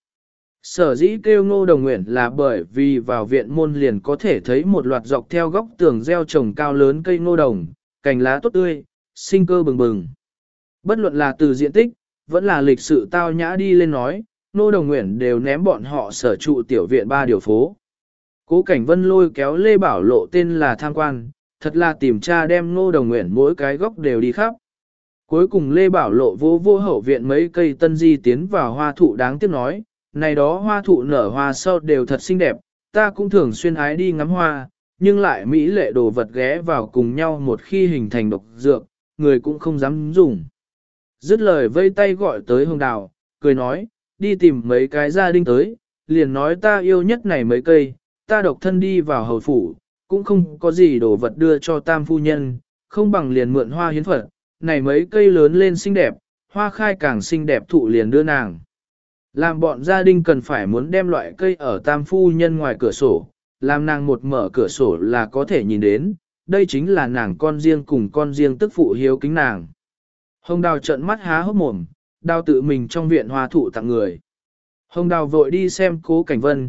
Sở dĩ kêu Ngô Đồng Nguyện là bởi vì vào viện môn liền có thể thấy một loạt dọc theo góc tường gieo trồng cao lớn cây ngô đồng, cành lá tốt tươi, sinh cơ bừng bừng. Bất luận là từ diện tích, vẫn là lịch sự tao nhã đi lên nói, Ngô Đồng Nguyện đều ném bọn họ sở trụ tiểu viện ba điều phố. Cố Cảnh Vân lôi kéo Lê Bảo Lộ tên là tham quan, thật là tìm tra đem Ngô Đồng Nguyện mỗi cái góc đều đi khắp. Cuối cùng Lê Bảo Lộ vô hậu viện mấy cây tân di tiến vào hoa thụ đáng tiếc nói, này đó hoa thụ nở hoa sau đều thật xinh đẹp, ta cũng thường xuyên ái đi ngắm hoa, nhưng lại mỹ lệ đồ vật ghé vào cùng nhau một khi hình thành độc dược, người cũng không dám dùng. Dứt lời vây tay gọi tới Hồng Đào, cười nói, đi tìm mấy cái gia đình tới, liền nói ta yêu nhất này mấy cây, ta độc thân đi vào hầu phủ, cũng không có gì đồ vật đưa cho tam phu nhân, không bằng liền mượn hoa hiến Phật, này mấy cây lớn lên xinh đẹp, hoa khai càng xinh đẹp thụ liền đưa nàng. Làm bọn gia đình cần phải muốn đem loại cây ở tam phu nhân ngoài cửa sổ, làm nàng một mở cửa sổ là có thể nhìn đến, đây chính là nàng con riêng cùng con riêng tức phụ hiếu kính nàng. Hồng Đào trợn mắt há hốc mồm, đào tự mình trong viện hoa thụ tặng người. Hồng Đào vội đi xem Cố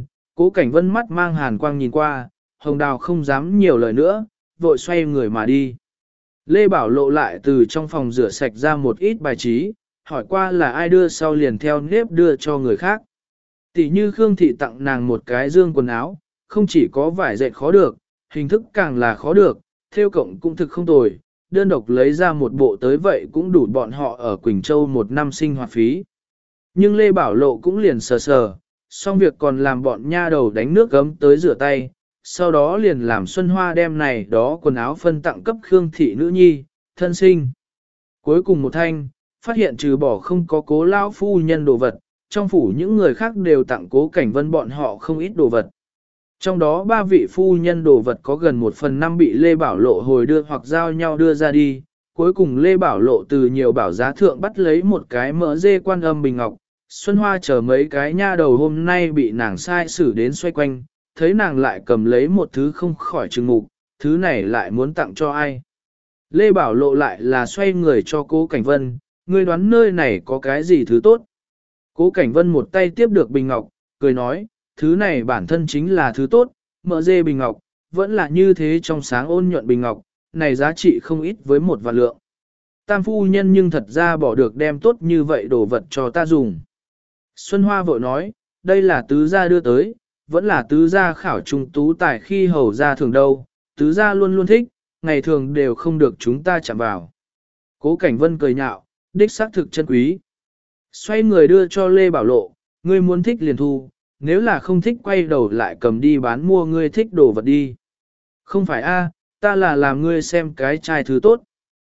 Cảnh Vân mắt mang hàn quang nhìn qua, Hồng Đào không dám nhiều lời nữa, vội xoay người mà đi. Lê Bảo Lộ lại từ trong phòng rửa sạch ra một ít bài trí, hỏi qua là ai đưa sau liền theo nếp đưa cho người khác. Tỷ như Khương Thị tặng nàng một cái dương quần áo, không chỉ có vải dệt khó được, hình thức càng là khó được, theo cộng cũng thực không tồi, đơn độc lấy ra một bộ tới vậy cũng đủ bọn họ ở Quỳnh Châu một năm sinh hoạt phí. Nhưng Lê Bảo Lộ cũng liền sờ sờ, xong việc còn làm bọn nha đầu đánh nước gấm tới rửa tay, sau đó liền làm Xuân Hoa đem này đó quần áo phân tặng cấp Khương Thị nữ nhi, thân sinh. Cuối cùng một thanh, phát hiện trừ bỏ không có Cố lão phu nhân đồ vật, trong phủ những người khác đều tặng Cố Cảnh Vân bọn họ không ít đồ vật. Trong đó 3 vị phu nhân đồ vật có gần 1/5 bị Lê Bảo Lộ hồi đưa hoặc giao nhau đưa ra đi, cuối cùng Lê Bảo Lộ từ nhiều bảo giá thượng bắt lấy một cái mỡ dê Quan Âm bình ngọc, Xuân Hoa chờ mấy cái nha đầu hôm nay bị nàng sai xử đến xoay quanh, thấy nàng lại cầm lấy một thứ không khỏi trừng mục, thứ này lại muốn tặng cho ai. Lê Bảo Lộ lại là xoay người cho Cố Cảnh Vân, ngươi đoán nơi này có cái gì thứ tốt. Cố Cảnh Vân một tay tiếp được bình ngọc, cười nói, thứ này bản thân chính là thứ tốt, mỡ dê bình ngọc, vẫn là như thế trong sáng ôn nhuận bình ngọc, này giá trị không ít với 1 vạn lượng. Tam phu nhân nhưng thật ra bỏ được đem tốt như vậy đồ vật cho ta dùng. Xuân Hoa vội nói, đây là tứ gia đưa tới, vẫn là tứ gia khảo trung tú tài khi hầu gia thường đâu, tứ gia luôn luôn thích, ngày thường đều không được chúng ta chạm vào. Cố Cảnh Vân cười nhạo, đích xác thực chân quý. Xoay người đưa cho Lê Bảo Lộ, ngươi muốn thích liền thu, nếu là không thích quay đầu lại cầm đi bán mua ngươi thích đồ vật đi. Không phải a, ta là làm ngươi xem cái trai thứ tốt.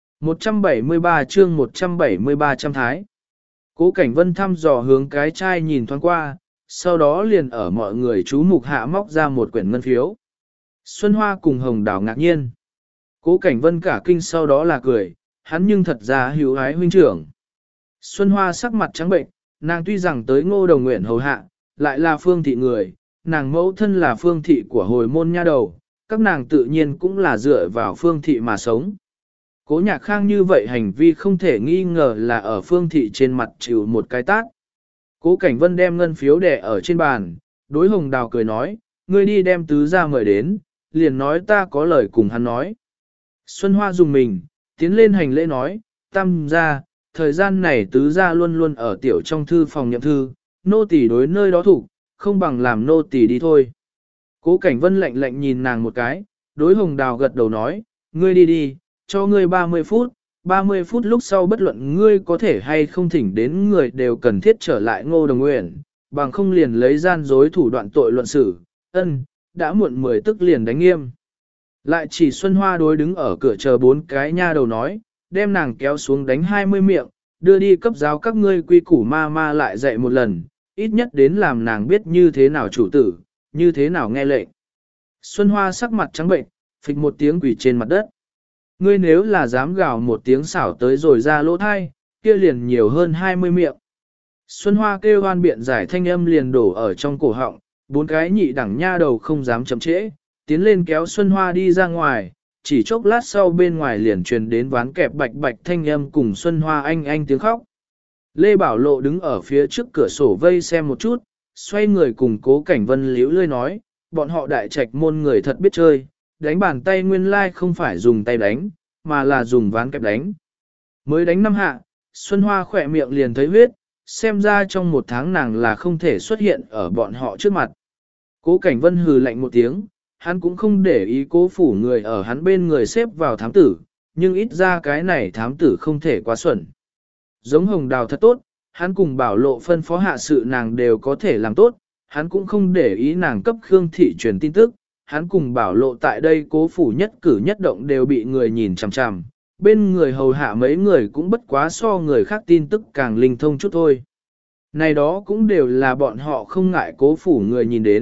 173 chương 173 trăm thái. Cố Cảnh Vân thăm dò hướng cái trai nhìn thoáng qua, sau đó liền ở mọi người chú mục hạ móc ra một quyển ngân phiếu. Xuân Hoa cùng Hồng Đào ngạc nhiên. Cố Cảnh Vân cả kinh sau đó là cười, hắn nhưng thật ra hữu ái huynh trưởng. Xuân Hoa sắc mặt trắng bệnh, nàng tuy rằng tới Ngô Đồng Nguyện hầu hạ, lại là Phương Thị người, nàng mẫu thân là Phương Thị của hồi môn nha đầu, các nàng tự nhiên cũng là dựa vào Phương Thị mà sống. Cố Nhạc Khang như vậy hành vi không thể nghi ngờ là ở Phương Thị trên mặt chịu một cái tát. Cố Cảnh Vân đem ngân phiếu đè ở trên bàn, đối Hồng Đào cười nói, ngươi đi đem tứ gia mời đến, liền nói ta có lời cùng hắn nói. Xuân Hoa dùng mình, tiến lên hành lễ nói, tam gia, thời gian này tứ gia luôn luôn ở tiểu trong thư phòng nhậm thư, nô tỳ đối nơi đó thủ, không bằng làm nô tỳ đi thôi. Cố Cảnh Vân lạnh lạnh nhìn nàng một cái, đối Hồng Đào gật đầu nói, ngươi đi đi, cho ngươi 30 phút lúc sau bất luận ngươi có thể hay không thỉnh đến người đều cần thiết trở lại Ngô Đồng Nguyện, bằng không liền lấy gian dối thủ đoạn tội luận xử, đã muộn 10 tức liền đánh nghiêm. Lại chỉ Xuân Hoa đối đứng ở cửa chờ 4 cái nha đầu nói, đem nàng kéo xuống đánh 20 miệng, đưa đi cấp giáo các ngươi quy củ ma lại dạy một lần, ít nhất đến làm nàng biết như thế nào chủ tử, như thế nào nghe lệnh. Xuân Hoa sắc mặt trắng bệnh, phịch một tiếng quỳ trên mặt đất. Ngươi nếu là dám gào một tiếng xảo tới rồi ra lỗ thai, kia liền nhiều hơn 20 miệng. Xuân Hoa kêu hoan biện giải thanh âm liền đổ ở trong cổ họng, 4 cái nhị đẳng nha đầu không dám chậm trễ, tiến lên kéo Xuân Hoa đi ra ngoài, chỉ chốc lát sau bên ngoài liền truyền đến ván kẹp bạch bạch thanh âm cùng Xuân Hoa anh tiếng khóc. Lê Bảo Lộ đứng ở phía trước cửa sổ vây xem một chút, xoay người cùng Cố Cảnh Vân liễu lươi nói, bọn họ đại trạch môn người thật biết chơi, đánh bàn tay nguyên lai không phải dùng tay đánh, mà là dùng ván kẹp đánh. Mới đánh 5 hạ, Xuân Hoa khỏe miệng liền thấy huyết, xem ra trong 1 tháng nàng là không thể xuất hiện ở bọn họ trước mặt. Cố Cảnh Vân hừ lạnh một tiếng, hắn cũng không để ý Cố phủ người ở hắn bên người xếp vào thám tử, nhưng ít ra cái này thám tử không thể quá xuẩn. Giống Hồng Đào thật tốt, hắn cùng Bảo Lộ phân phó hạ sự nàng đều có thể làm tốt, hắn cũng không để ý nàng cấp Khương Thị truyền tin tức, hắn cùng Bảo Lộ tại đây Cố phủ nhất cử nhất động đều bị người nhìn chằm chằm, bên người hầu hạ mấy người cũng bất quá so người khác tin tức càng linh thông chút thôi. Này đó cũng đều là bọn họ không ngại Cố phủ người nhìn đến,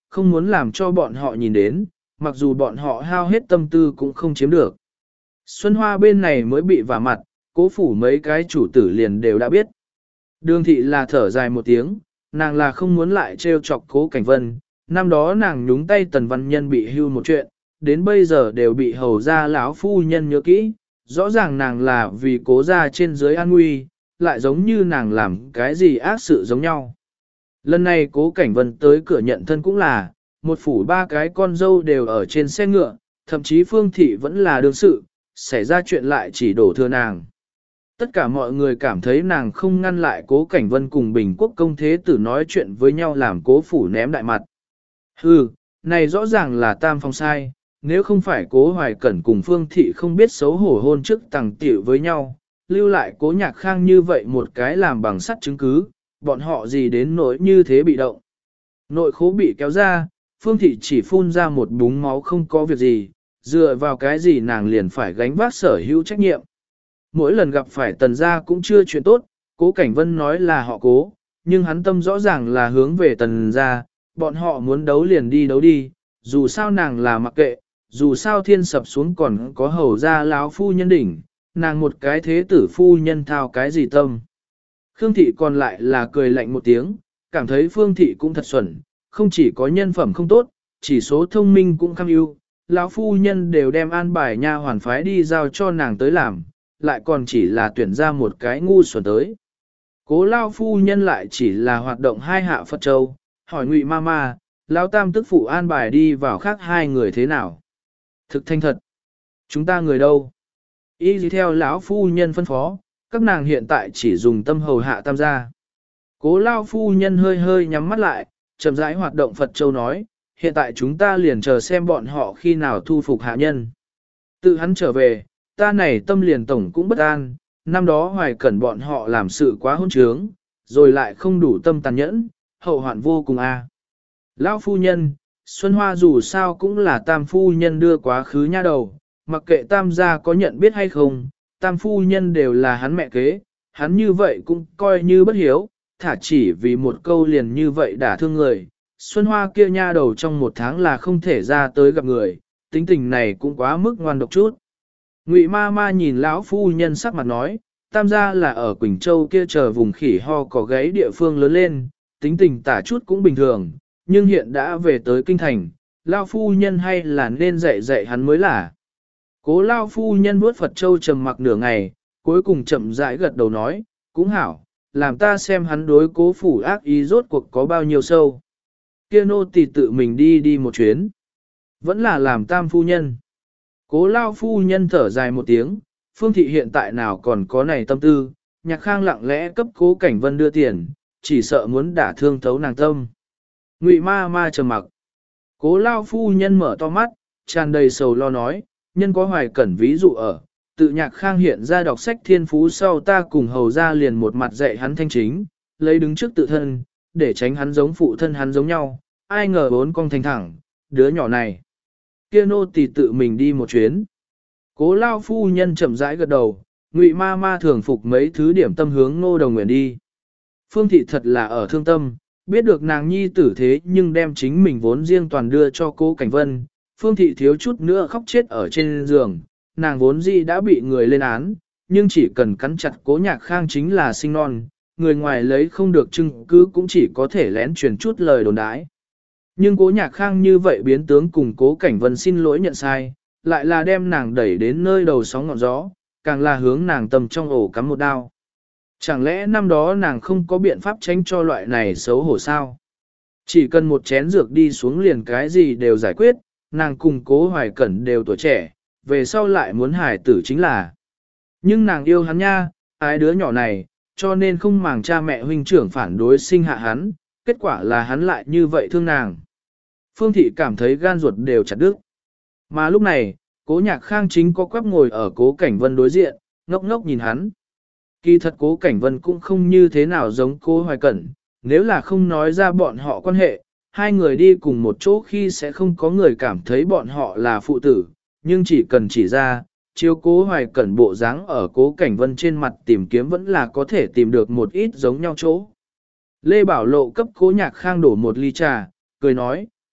không muốn làm cho bọn họ nhìn đến, mặc dù bọn họ hao hết tâm tư cũng không chiếm được. Xuân Hoa bên này mới bị vả mặt, cố phủ mấy cái chủ tử liền đều đã biết. Đường thị là thở dài một tiếng, nàng là không muốn lại trêu chọc Cố Cảnh Vân, năm đó nàng nhúng tay Tần Văn Nhân bị hưu một chuyện, đến bây giờ đều bị hầu gia lão phu nhân nhớ kỹ, rõ ràng nàng là vì Cố gia trên dưới an nguy, lại giống như nàng làm cái gì ác sự giống nhau. Lần này Cố Cảnh Vân tới cửa nhận thân cũng là, một phủ ba cái con dâu đều ở trên xe ngựa, thậm chí Phương Thị vẫn là đương sự, xảy ra chuyện lại chỉ đổ thừa nàng. Tất cả mọi người cảm thấy nàng không ngăn lại Cố Cảnh Vân cùng Bình Quốc công thế tử nói chuyện với nhau làm Cố phủ ném đại mặt. Hừ, này rõ ràng là Tam Phong sai, nếu không phải Cố Hoài Cẩn cùng Phương Thị không biết xấu hổ hôn trước tàng tiểu với nhau, lưu lại Cố Nhạc Khang như vậy một cái làm bằng sắt chứng cứ, bọn họ gì đến nỗi như thế bị động. Nội khố bị kéo ra, Phương Thị chỉ phun ra một búng máu không có việc gì, dựa vào cái gì nàng liền phải gánh vác sở hữu trách nhiệm. Mỗi lần gặp phải Tần gia cũng chưa chuyện tốt, Cố Cảnh Vân nói là họ Cố, nhưng hắn tâm rõ ràng là hướng về Tần gia, bọn họ muốn đấu liền đi đấu đi, dù sao nàng là mặc kệ, dù sao thiên sập xuống còn có hầu gia lão phu nhân đỉnh, nàng một cái thế tử phu nhân thao cái gì tâm. Khương Thị còn lại là cười lạnh một tiếng, cảm thấy Phương Thị cũng thật xuẩn, không chỉ có nhân phẩm không tốt, chỉ số thông minh cũng kham ưu, lão phu nhân đều đem an bài nha hoàn phái đi giao cho nàng tới làm, lại còn chỉ là tuyển ra một cái ngu xuẩn tới. Cố lão phu nhân lại chỉ là hoạt động hai hạ Phật Châu, hỏi Ngụy Mama, lão tam tức phụ an bài đi vào khác hai người thế nào. Thực thanh thật, chúng ta người đâu? Y gì theo lão phu nhân phân phó, các nàng hiện tại chỉ dùng tâm hầu hạ tam gia. Cố lão phu nhân hơi hơi nhắm mắt lại, chậm rãi hoạt động Phật Châu nói, hiện tại chúng ta liền chờ xem bọn họ khi nào thu phục hạ nhân. Tự hắn trở về, ta này tâm liền tổng cũng bất an, năm đó Hoài Cẩn bọn họ làm sự quá hôn trướng, rồi lại không đủ tâm tàn nhẫn, hậu hoạn vô cùng a. Lão phu nhân, Xuân Hoa dù sao cũng là tam phu nhân đưa quá khứ nha đầu, mặc kệ tam gia có nhận biết hay không, tam phu nhân đều là hắn mẹ kế, hắn như vậy cũng coi như bất hiếu, thả chỉ vì một câu liền như vậy đả thương người. Xuân Hoa kia nha đầu trong một tháng là không thể ra tới gặp người, tính tình này cũng quá mức ngoan độc chút. Ngụy ma ma nhìn lão phu nhân sắc mặt nói, tam gia là ở Quỳnh Châu kia chờ vùng khỉ ho có gáy địa phương lớn lên, tính tình tả chút cũng bình thường, nhưng hiện đã về tới kinh thành, lão phu nhân hay là nên dạy dạy hắn mới là. Cố lão phu nhân vuốt Phật Châu trầm mặc nửa ngày, cuối cùng chậm rãi gật đầu nói, cũng hảo, làm ta xem hắn đối Cố phủ ác ý rốt cuộc có bao nhiêu sâu. Kia nô tỳ tự mình đi một chuyến. Vẫn là làm tam phu nhân. Cố lao phu nhân thở dài một tiếng, Phương Thị hiện tại nào còn có này tâm tư, Nhạc Khang lặng lẽ cấp Cố Cảnh Vân đưa tiền, chỉ sợ muốn đả thương thấu nàng tâm. Ngụy ma ma trầm mặc. Cố lao phu nhân mở to mắt, tràn đầy sầu lo nói, nhân có Hoài Cẩn ví dụ ở, tự Nhạc Khang hiện ra đọc sách thiên phú sau ta cùng hầu ra liền một mặt dạy hắn thanh chính, lấy đứng trước tự thân, để tránh hắn giống phụ thân hắn giống nhau, ai ngờ bốn con thành thẳng, đứa nhỏ này. Kia nô tỳ tự mình đi một chuyến. Cố lao phu nhân chậm rãi gật đầu, Ngụy ma ma thường phục mấy thứ điểm tâm hướng Ngô Đồng Nguyện đi. Phương Thị thật là ở thương tâm, biết được nàng nhi tử thế nhưng đem chính mình vốn riêng toàn đưa cho Cố Cảnh Vân. Phương Thị thiếu chút nữa khóc chết ở trên giường, nàng vốn dĩ đã bị người lên án, nhưng chỉ cần cắn chặt Cố Nhạc Khang chính là sinh non, người ngoài lấy không được chứng cứ cũng chỉ có thể lén truyền chút lời đồn đãi. Nhưng Cố Nhạc Khang như vậy biến tướng cùng Cố Cảnh Vân xin lỗi nhận sai, lại là đem nàng đẩy đến nơi đầu sóng ngọn gió, càng là hướng nàng tầm trong ổ cắm một đao. Chẳng lẽ năm đó nàng không có biện pháp tránh cho loại này xấu hổ sao? Chỉ cần một chén dược đi xuống liền cái gì đều giải quyết, nàng cùng Cố Hoài Cẩn đều tuổi trẻ, về sau lại muốn hài tử chính là. Nhưng nàng yêu hắn nha, ái đứa nhỏ này, cho nên không màng cha mẹ huynh trưởng phản đối sinh hạ hắn, kết quả là hắn lại như vậy thương nàng. Phương Thị cảm thấy gan ruột đều chặt đứt. Mà lúc này, Cố Nhạc Khang chính có quắp ngồi ở Cố Cảnh Vân đối diện, ngốc ngốc nhìn hắn. Kỳ thật Cố Cảnh Vân cũng không như thế nào giống Cố Hoài Cẩn, nếu là không nói ra bọn họ quan hệ, hai người đi cùng một chỗ khi sẽ không có người cảm thấy bọn họ là phụ tử, nhưng chỉ cần chỉ ra, chiếu Cố Hoài Cẩn bộ dáng ở Cố Cảnh Vân trên mặt tìm kiếm vẫn là có thể tìm được một ít giống nhau chỗ. Lê Bảo Lộ cấp Cố Nhạc Khang đổ một ly trà, cười nói,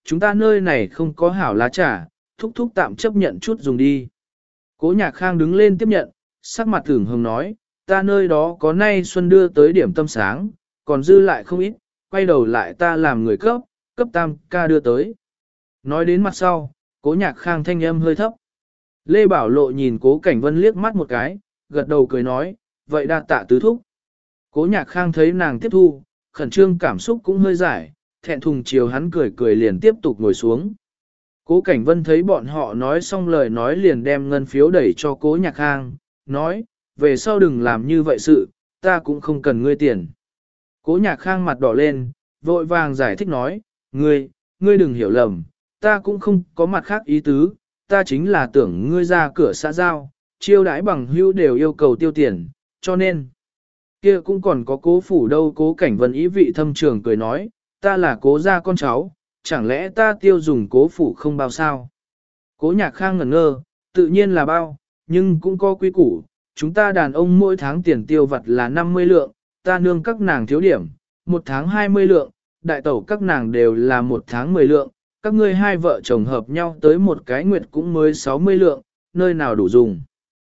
chúng ta nơi này không có hảo lá trà, thúc thúc tạm chấp nhận chút dùng đi. Cố Nhạc Khang đứng lên tiếp nhận, sắc mặt tưởng hồng nói, ta nơi đó có nay xuân đưa tới điểm tâm sáng, còn dư lại không ít, quay đầu lại ta làm người cấp tam ca đưa tới. Nói đến mặt sau, Cố Nhạc Khang thanh âm hơi thấp. Lê Bảo Lộ nhìn Cố Cảnh Vân liếc mắt một cái, gật đầu cười nói, vậy đa tạ tứ thúc. Cố Nhạc Khang thấy nàng tiếp thu, khẩn trương cảm xúc cũng hơi giải, thẹn thùng chiều hắn cười cười liền tiếp tục ngồi xuống. Cố Cảnh Vân thấy bọn họ nói xong lời nói liền đem ngân phiếu đẩy cho Cố Nhạc Khang, nói, về sau đừng làm như vậy sự, ta cũng không cần ngươi tiền. Cố Nhạc Khang mặt đỏ lên, vội vàng giải thích nói, ngươi đừng hiểu lầm, ta cũng không có mặt khác ý tứ, ta chính là tưởng ngươi ra cửa xã giao, chiêu đãi bằng hữu đều yêu cầu tiêu tiền, cho nên, kia cũng còn có Cố phủ đâu. Cố Cảnh Vân ý vị thâm trường cười nói, ta là Cố gia con cháu, chẳng lẽ ta tiêu dùng Cố phủ không bao sao? Cố Nhạc Khang ngẩn ngơ, tự nhiên là bao, nhưng cũng có quy củ, chúng ta đàn ông mỗi tháng tiền tiêu vặt là 50 lượng, ta nương các nàng thiếu điểm, một tháng 20 lượng, đại tẩu các nàng đều là một tháng 10 lượng, các ngươi hai vợ chồng hợp nhau tới một cái nguyệt cũng mới 60 lượng, nơi nào đủ dùng.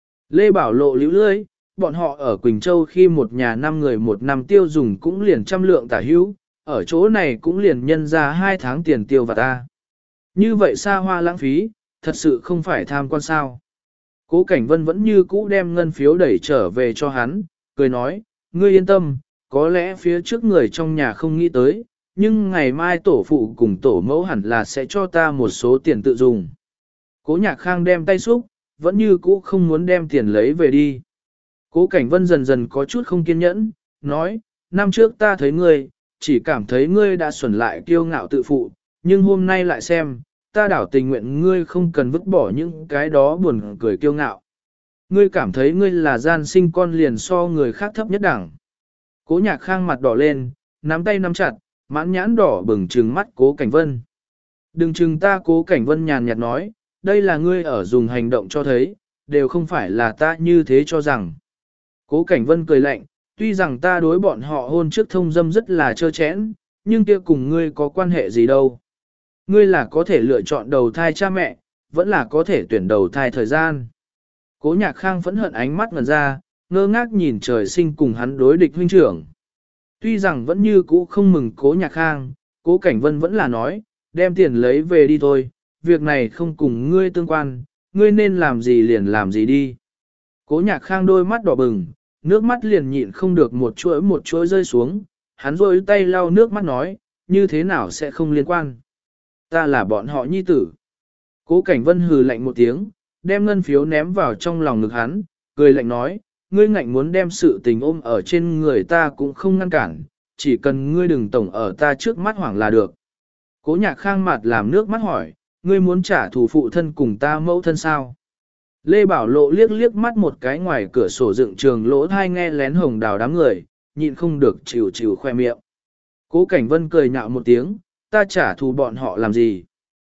Lê Bảo Lộ líu lưỡi, bọn họ ở Quỳnh Châu khi một nhà 5 người một năm tiêu dùng cũng liền 100 lượng tả hữu, ở chỗ này cũng liền nhân ra 2 tháng tiền tiêu vặt ta. Như vậy xa hoa lãng phí, thật sự không phải tham quan sao. Cố Cảnh Vân vẫn như cũ đem ngân phiếu đẩy trở về cho hắn, cười nói, ngươi yên tâm, có lẽ phía trước người trong nhà không nghĩ tới, nhưng ngày mai tổ phụ cùng tổ mẫu hẳn là sẽ cho ta một số tiền tự dùng. Cố Nhạc Khang đem tay xúc, vẫn như cũ không muốn đem tiền lấy về đi. Cố Cảnh Vân dần dần có chút không kiên nhẫn, nói, năm trước ta thấy ngươi, chỉ cảm thấy ngươi đã xuẩn lại kiêu ngạo tự phụ, nhưng hôm nay lại xem, ta đảo tình nguyện ngươi không cần vứt bỏ những cái đó buồn cười kiêu ngạo. Ngươi cảm thấy ngươi là gian sinh con liền so người khác thấp nhất đẳng. Cố Nhạc Khang mặt đỏ lên, nắm tay nắm chặt, mãn nhãn đỏ bừng trừng mắt Cố Cảnh Vân. Đừng chừng ta. Cố Cảnh Vân nhàn nhạt nói, đây là ngươi ở dùng hành động cho thấy, đều không phải là ta như thế cho rằng. Cố Cảnh Vân cười lạnh, tuy rằng ta đối bọn họ hôn trước thông dâm rất là trơ chẽn, nhưng kia cùng ngươi có quan hệ gì đâu. Ngươi là có thể lựa chọn đầu thai cha mẹ, vẫn là có thể tuyển đầu thai thời gian. Cố Nhạc Khang phẫn hận ánh mắt ngần ra, ngơ ngác nhìn trời sinh cùng hắn đối địch huynh trưởng. Tuy rằng vẫn như cũ không mừng Cố Nhạc Khang, Cố Cảnh Vân vẫn là nói, đem tiền lấy về đi thôi, việc này không cùng ngươi tương quan, ngươi nên làm gì liền làm gì đi. Cố Nhạc Khang đôi mắt đỏ bừng, nước mắt liền nhịn không được một chuỗi rơi xuống, hắn rôi tay lau nước mắt nói, như thế nào sẽ không liên quan. Ta là bọn họ nhi tử. Cố Cảnh Vân hừ lạnh một tiếng, đem ngân phiếu ném vào trong lòng ngực hắn, cười lạnh nói, ngươi ngạnh muốn đem sự tình ôm ở trên người ta cũng không ngăn cản, chỉ cần ngươi đừng tổng ở ta trước mắt hoảng là được. Cố Nhạc Khang mặt làm nước mắt hỏi, ngươi muốn trả thù phụ thân cùng ta mẫu thân sao? Lê Bảo Lộ liếc liếc mắt một cái ngoài cửa sổ dựng trường lỗ thai nghe lén hồng đào đám người, nhịn không được chịu chịu khoe miệng. Cố Cảnh Vân cười nhạo một tiếng, ta trả thù bọn họ làm gì?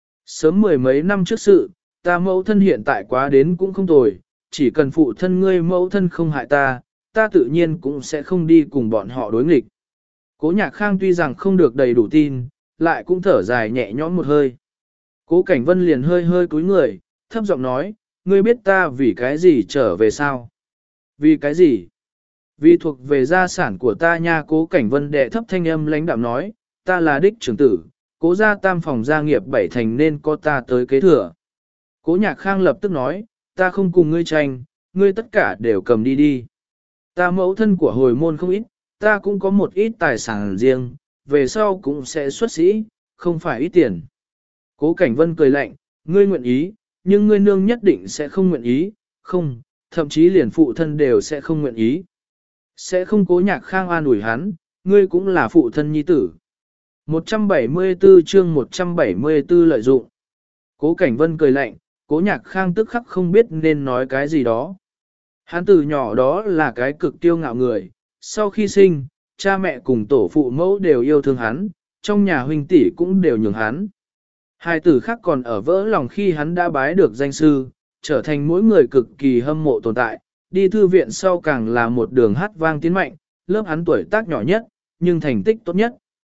Sớm mười mấy năm trước sự, ta mẫu thân hiện tại quá đến cũng không tồi, chỉ cần phụ thân ngươi mẫu thân không hại ta, ta tự nhiên cũng sẽ không đi cùng bọn họ đối nghịch. Cố Nhạc Khang tuy rằng không được đầy đủ tin, lại cũng thở dài nhẹ nhõm một hơi. Cố Cảnh Vân liền hơi hơi cúi người, thấp giọng nói, ngươi biết ta vì cái gì trở về sao? Vì cái gì? Vì thuộc về gia sản của ta nha. Cố Cảnh Vân đệ thấp thanh âm lãnh đạm nói, ta là đích trưởng tử, Cố gia tam phòng gia nghiệp bảy thành nên có ta tới kế thừa. Cố Nhạc Khang lập tức nói, ta không cùng ngươi tranh, ngươi tất cả đều cầm đi đi. Ta mẫu thân của hồi môn không ít, ta cũng có một ít tài sản riêng, về sau cũng sẽ xuất sĩ, không phải ít tiền. Cố Cảnh Vân cười lạnh, ngươi nguyện ý, nhưng ngươi nương nhất định sẽ không nguyện ý, không, thậm chí liền phụ thân đều sẽ không nguyện ý. Sẽ không. Cố Nhạc Khang an ủi hắn, ngươi cũng là phụ thân nhi tử. 174 chương 174 lợi dụng. Cố Cảnh Vân cười lạnh, Cố Nhạc Khang tức khắc không biết nên nói cái gì đó. Hắn từ nhỏ đó là cái cực kiêu ngạo người, sau khi sinh, cha mẹ cùng tổ phụ mẫu đều yêu thương hắn, trong nhà huynh tỷ cũng đều nhường hắn. Hai tử khác còn ở vỡ lòng khi hắn đã bái được danh sư, trở thành mỗi người cực kỳ hâm mộ tồn tại, đi thư viện sau càng là một đường hát vang tiến mạnh, lớp hắn tuổi tác nhỏ nhất, nhưng thành tích tốt nhất.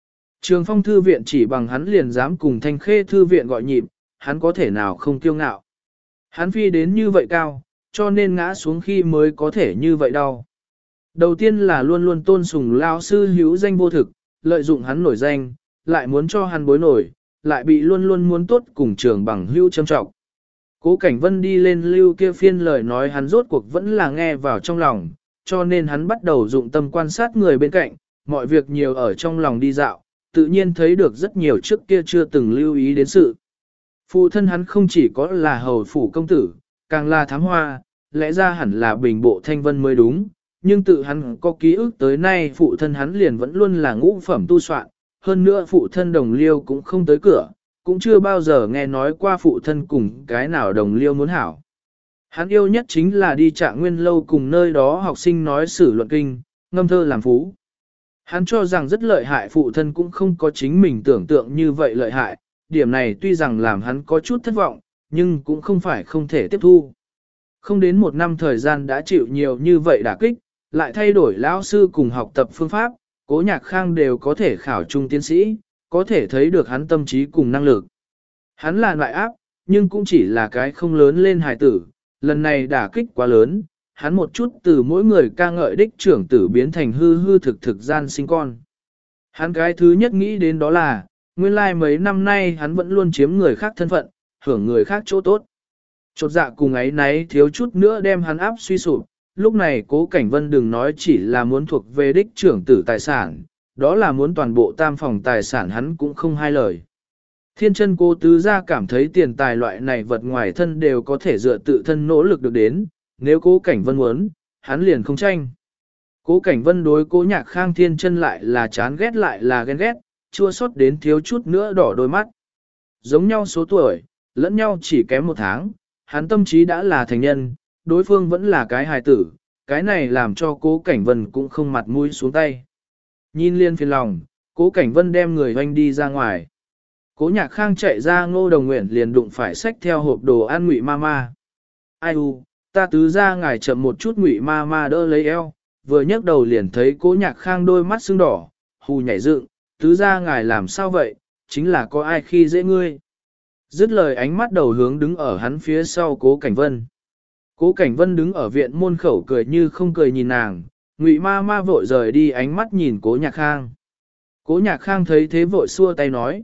Trường Phong thư viện chỉ bằng hắn liền dám cùng Thanh Khê thư viện gọi nhịp, hắn có thể nào không kiêu ngạo. Hắn phi đến như vậy cao, cho nên ngã xuống khi mới có thể như vậy đau. Đầu tiên là luôn luôn tôn sùng lao sư hữu danh vô thực, lợi dụng hắn nổi danh, lại muốn cho hắn bối nổi, lại bị luôn luôn muốn tốt cùng trường bằng hữu châm trọng. Cố Cảnh Vân đi lên lưu kia phiên lời nói hắn rốt cuộc vẫn là nghe vào trong lòng, cho nên hắn bắt đầu dụng tâm quan sát người bên cạnh, mọi việc nhiều ở trong lòng đi dạo, tự nhiên thấy được rất nhiều trước kia chưa từng lưu ý đến sự. Phụ thân hắn không chỉ có là hầu phủ công tử, càng là thám hoa, lẽ ra hẳn là bình bộ thanh vân mới đúng, nhưng tự hắn có ký ức tới nay phụ thân hắn liền vẫn luôn là ngũ phẩm tu soạn, hơn nữa phụ thân đồng liêu cũng không tới cửa, cũng chưa bao giờ nghe nói qua phụ thân cùng cái nào đồng liêu muốn hảo. Hắn yêu nhất chính là đi Trạng Nguyên lâu cùng nơi đó học sinh nói sử luận kinh, ngâm thơ làm phú. Hắn cho rằng rất lợi hại phụ thân cũng không có chính mình tưởng tượng như vậy lợi hại, điểm này tuy rằng làm hắn có chút thất vọng, nhưng cũng không phải không thể tiếp thu. Không đến một năm thời gian đã chịu nhiều như vậy đả kích, lại thay đổi lão sư cùng học tập phương pháp, Cố Nhạc Khang đều có thể khảo trung tiến sĩ, có thể thấy được hắn tâm trí cùng năng lực. Hắn là loại áp, nhưng cũng chỉ là cái không lớn lên hài tử, lần này đả kích quá lớn, hắn một chút từ mỗi người ca ngợi đích trưởng tử biến thành hư hư thực thực gian sinh con. Hắn cái thứ nhất nghĩ đến đó là, nguyên lai mấy năm nay hắn vẫn luôn chiếm người khác thân phận, hưởng người khác chỗ tốt. Chột dạ cùng ấy nấy thiếu chút nữa đem hắn áp suy sụp, lúc này Cố Cảnh Vân đừng nói chỉ là muốn thuộc về đích trưởng tử tài sản, đó là muốn toàn bộ tam phòng tài sản hắn cũng không hai lời. Thiên chân Cố tứ gia cảm thấy tiền tài loại này vật ngoài thân đều có thể dựa tự thân nỗ lực được đến, nếu Cố Cảnh Vân muốn, hắn liền không tranh. Cố Cảnh Vân đối Cố Nhạc Khang thiên chân lại là chán ghét lại là ghen ghét, chua xót đến thiếu chút nữa đỏ đôi mắt. Giống nhau số tuổi, lẫn nhau chỉ kém một tháng, hắn tâm trí đã là thành nhân, đối phương vẫn là cái hài tử, cái này làm cho Cố Cảnh Vân cũng không mặt mũi xuống tay. Nhìn liên phiền lòng, Cố Cảnh Vân đem người hoanh đi ra ngoài. Cố Nhạc Khang chạy ra Ngô Đồng Nguyện liền đụng phải xách theo hộp đồ ăn Ngụy Mama. Ai u, ta tứ ra ngài chậm một chút. Ngụy Mama đỡ lấy eo, vừa nhấc đầu liền thấy Cố Nhạc Khang đôi mắt sưng đỏ, hù nhảy dựng, tứ ra ngài làm sao vậy, chính là có ai khi dễ ngươi. Dứt lời ánh mắt đầu hướng đứng ở hắn phía sau Cố Cảnh Vân. Cố Cảnh Vân đứng ở viện môn khẩu cười như không cười nhìn nàng, Ngụy Mama vội rời đi ánh mắt nhìn Cố Nhạc Khang. Cố Nhạc Khang thấy thế vội xua tay nói,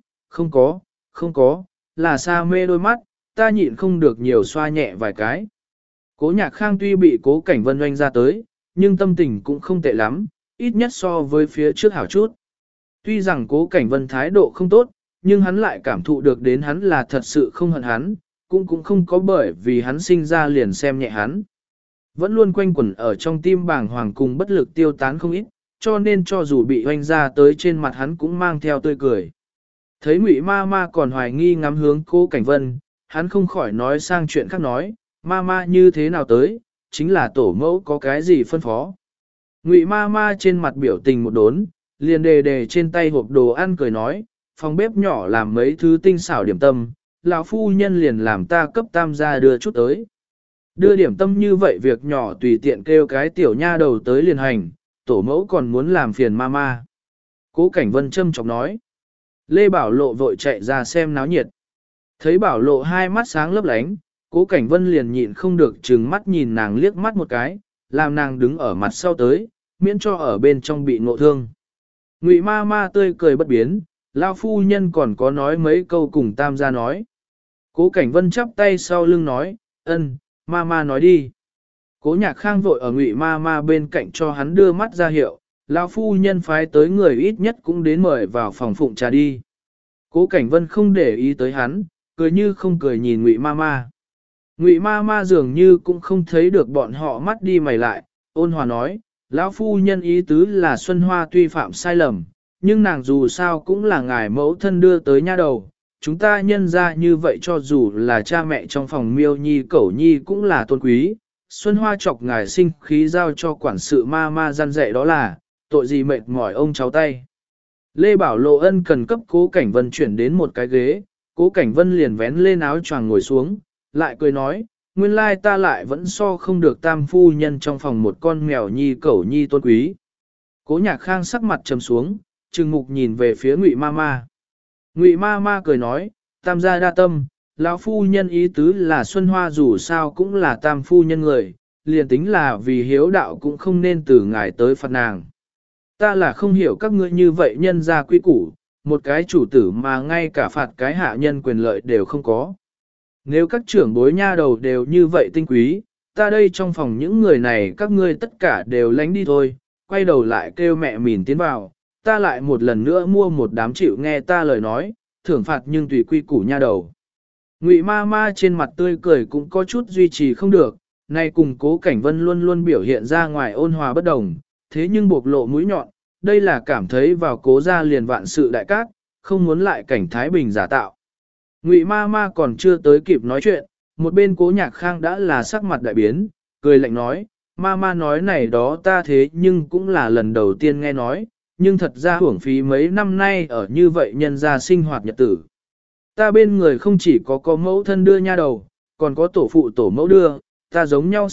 không có, là sa mê đôi mắt, ta nhịn không được nhiều xoa nhẹ vài cái. Cố Nhạc Khang tuy bị Cố Cảnh Vân oanh ra tới, nhưng tâm tình cũng không tệ lắm, ít nhất so với phía trước hảo chút. Tuy rằng Cố Cảnh Vân thái độ không tốt, nhưng hắn lại cảm thụ được đến hắn là thật sự không hận hắn, cũng không có bởi vì hắn sinh ra liền xem nhẹ hắn. Vẫn luôn quanh quẩn ở trong tim bàng hoàng cùng bất lực tiêu tán không ít, cho nên cho dù bị oanh ra tới trên mặt hắn cũng mang theo tươi cười. Thấy Ngụy Mama còn hoài nghi ngắm hướng Cố Cảnh Vân, hắn không khỏi nói sang chuyện khác nói, Mama như thế nào tới, chính là tổ mẫu có cái gì phân phó. Ngụy Mama trên mặt biểu tình một đốn, liền đề trên tay hộp đồ ăn cười nói, phòng bếp nhỏ làm mấy thứ tinh xảo điểm tâm, lão phu nhân liền làm ta cấp tam gia đưa chút tới. Đưa điểm tâm như vậy việc nhỏ tùy tiện kêu cái tiểu nha đầu tới liền hành, tổ mẫu còn muốn làm phiền Mama. Cố Cảnh Vân châm chọc nói. Lê Bảo Lộ vội chạy ra xem náo nhiệt. Thấy Bảo Lộ hai mắt sáng lấp lánh, Cố Cảnh Vân liền nhịn không được trừng mắt nhìn nàng liếc mắt một cái, làm nàng đứng ở mặt sau tới, miễn cho ở bên trong bị ngộ thương. Ngụy Mama tươi cười bất biến, lão phu nhân còn có nói mấy câu cùng tam gia nói. Cố Cảnh Vân chắp tay sau lưng nói, ân, Mama nói đi. Cố Nhạc Khang vội ở Ngụy Mama bên cạnh cho hắn đưa mắt ra hiệu, lão phu nhân phái tới người ít nhất cũng đến mời vào phòng phụng trà đi. Cố Cảnh Vân không để ý tới hắn, cười như không cười nhìn Ngụy Mama. Ngụy Mama dường như cũng không thấy được bọn họ mắt đi mày lại, ôn hòa nói, lão phu nhân ý tứ là Xuân Hoa tuy phạm sai lầm, nhưng nàng dù sao cũng là ngài mẫu thân đưa tới nha đầu, chúng ta nhân ra như vậy cho dù là cha mẹ trong phòng Miêu Nhi Cẩu Nhi cũng là tôn quý. Xuân Hoa chọc ngài sinh khí giao cho quản sự Mama gian dạy đó là, tội gì mệt mỏi ông cháu tay. Lê Bảo Lộ ân cần cấp Cố Cảnh Vân chuyển đến một cái ghế, Cố Cảnh Vân liền vén lên áo choàng ngồi xuống, lại cười nói, nguyên lai ta lại vẫn so không được tam phu nhân trong phòng một con mèo nhi cẩu nhi tôn quý. Cố Nhạc Khang sắc mặt trầm xuống, trừng mục nhìn về phía Ngụy Ma Ma. Ngụy Ma Ma cười nói, tam gia đa tâm, lão phu nhân ý tứ là Xuân Hoa dù sao cũng là tam phu nhân người, liền tính là vì hiếu đạo cũng không nên từ ngài tới phạt nàng. Ta là không hiểu các ngươi như vậy nhân ra quy củ, một cái chủ tử mà ngay cả phạt cái hạ nhân quyền lợi đều không có. Nếu các trưởng bối nha đầu đều như vậy tinh quý, ta đây trong phòng những người này các ngươi tất cả đều lánh đi thôi, quay đầu lại kêu mẹ mìn tiến vào, ta lại một lần nữa mua một đám chịu nghe ta lời nói, thưởng phạt nhưng tùy quy củ nha đầu. Ngụy Ma Ma trên mặt tươi cười cũng có chút duy trì không được, nay cùng Cố Cảnh Vân luôn luôn biểu hiện ra ngoài ôn hòa bất đồng, thế nhưng bộc lộ mũi nhọn, đây là cảm thấy vào Cố gia liền vạn sự đại cát, không muốn lại cảnh Thái Bình giả tạo. Ngụy Ma Ma còn chưa tới kịp nói chuyện, một bên Cố Nhạc Khang đã là sắc mặt đại biến, cười lạnh nói, Ma Ma nói này đó ta thế nhưng cũng là lần đầu tiên nghe nói, nhưng thật ra hưởng phí mấy năm nay ở như vậy nhân gia sinh hoạt nhật tử. Ta bên người không chỉ có mẫu thân đưa nha đầu, còn có tổ phụ tổ mẫu đưa, ta giống nhau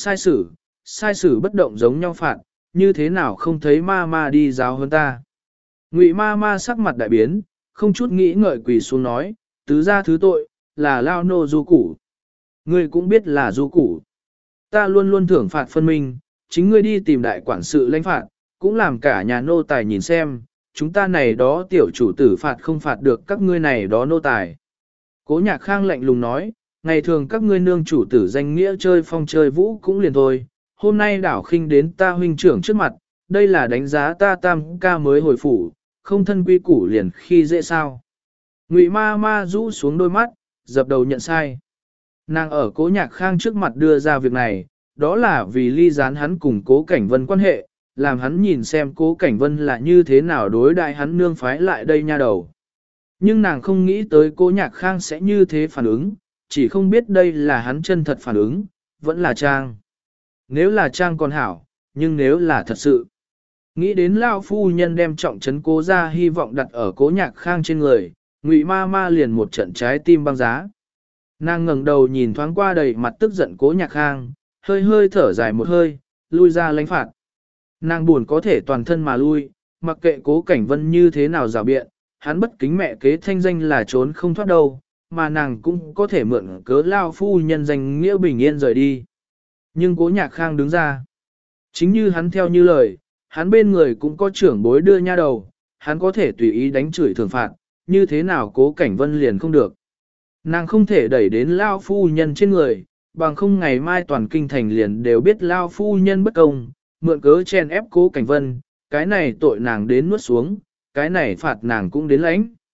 sai xử bất động giống nhau phạt, như thế nào không thấy Ma Ma đi giáo hơn ta. Ngụy Ma Ma sắc mặt đại biến, không chút nghĩ ngợi quỳ xuống nói, tứ gia thứ tội, là lao nô du củ. Ngươi cũng biết là du củ. Ta luôn luôn thưởng phạt phân minh, chính ngươi đi tìm đại quản sự lãnh phạt, cũng làm cả nhà nô tài nhìn xem, chúng ta này đó tiểu chủ tử phạt không phạt được các ngươi này đó nô tài. Cố Nhạc Khang lạnh lùng nói, ngày thường các ngươi nương chủ tử danh nghĩa chơi phong chơi vũ cũng liền thôi, hôm nay đảo khinh đến ta huynh trưởng trước mặt, đây là đánh giá ta tam ca mới hồi phủ, không thân quy củ liền khi dễ sao. Ngụy Ma Ma rũ xuống đôi mắt, dập đầu nhận sai. Nàng ở Cố Nhạc Khang trước mặt đưa ra việc này, đó là vì ly gián hắn cùng Cố Cảnh Vân quan hệ, làm hắn nhìn xem Cố Cảnh Vân là như thế nào đối đại hắn nương phái lại đây nha đầu. Nhưng nàng không nghĩ tới Cố Nhạc Khang sẽ như thế phản ứng, chỉ không biết đây là hắn chân thật phản ứng, vẫn là trang. Nếu là trang còn hảo, nhưng nếu là thật sự. Nghĩ đến lão phu nhân đem trọng trấn Cố ra hy vọng đặt ở Cố Nhạc Khang trên người, Ngụy Ma Ma liền một trận trái tim băng giá. Nàng ngẩng đầu nhìn thoáng qua đầy mặt tức giận Cố Nhạc Khang, hơi hơi thở dài một hơi, lui ra lãnh phạt. Nàng buồn có thể toàn thân mà lui, mặc kệ Cố Cảnh Vân như thế nào rào biện, hắn bất kính mẹ kế thanh danh là trốn không thoát đâu, mà nàng cũng có thể mượn cớ lao phu nhân danh nghĩa bình yên rời đi. Nhưng Cố Nhạc Khang đứng ra. Chính như hắn theo như lời, hắn bên người cũng có trưởng bối đưa nha đầu, hắn có thể tùy ý đánh chửi thường phạt, như thế nào Cố Cảnh Vân liền không được. Nàng không thể đẩy đến lao phu nhân trên người, bằng không ngày mai toàn kinh thành liền đều biết lao phu nhân bất công, mượn cớ chen ép Cố Cảnh Vân, cái này tội nàng đến nuốt xuống, cái này phạt nàng cũng đến lãnh.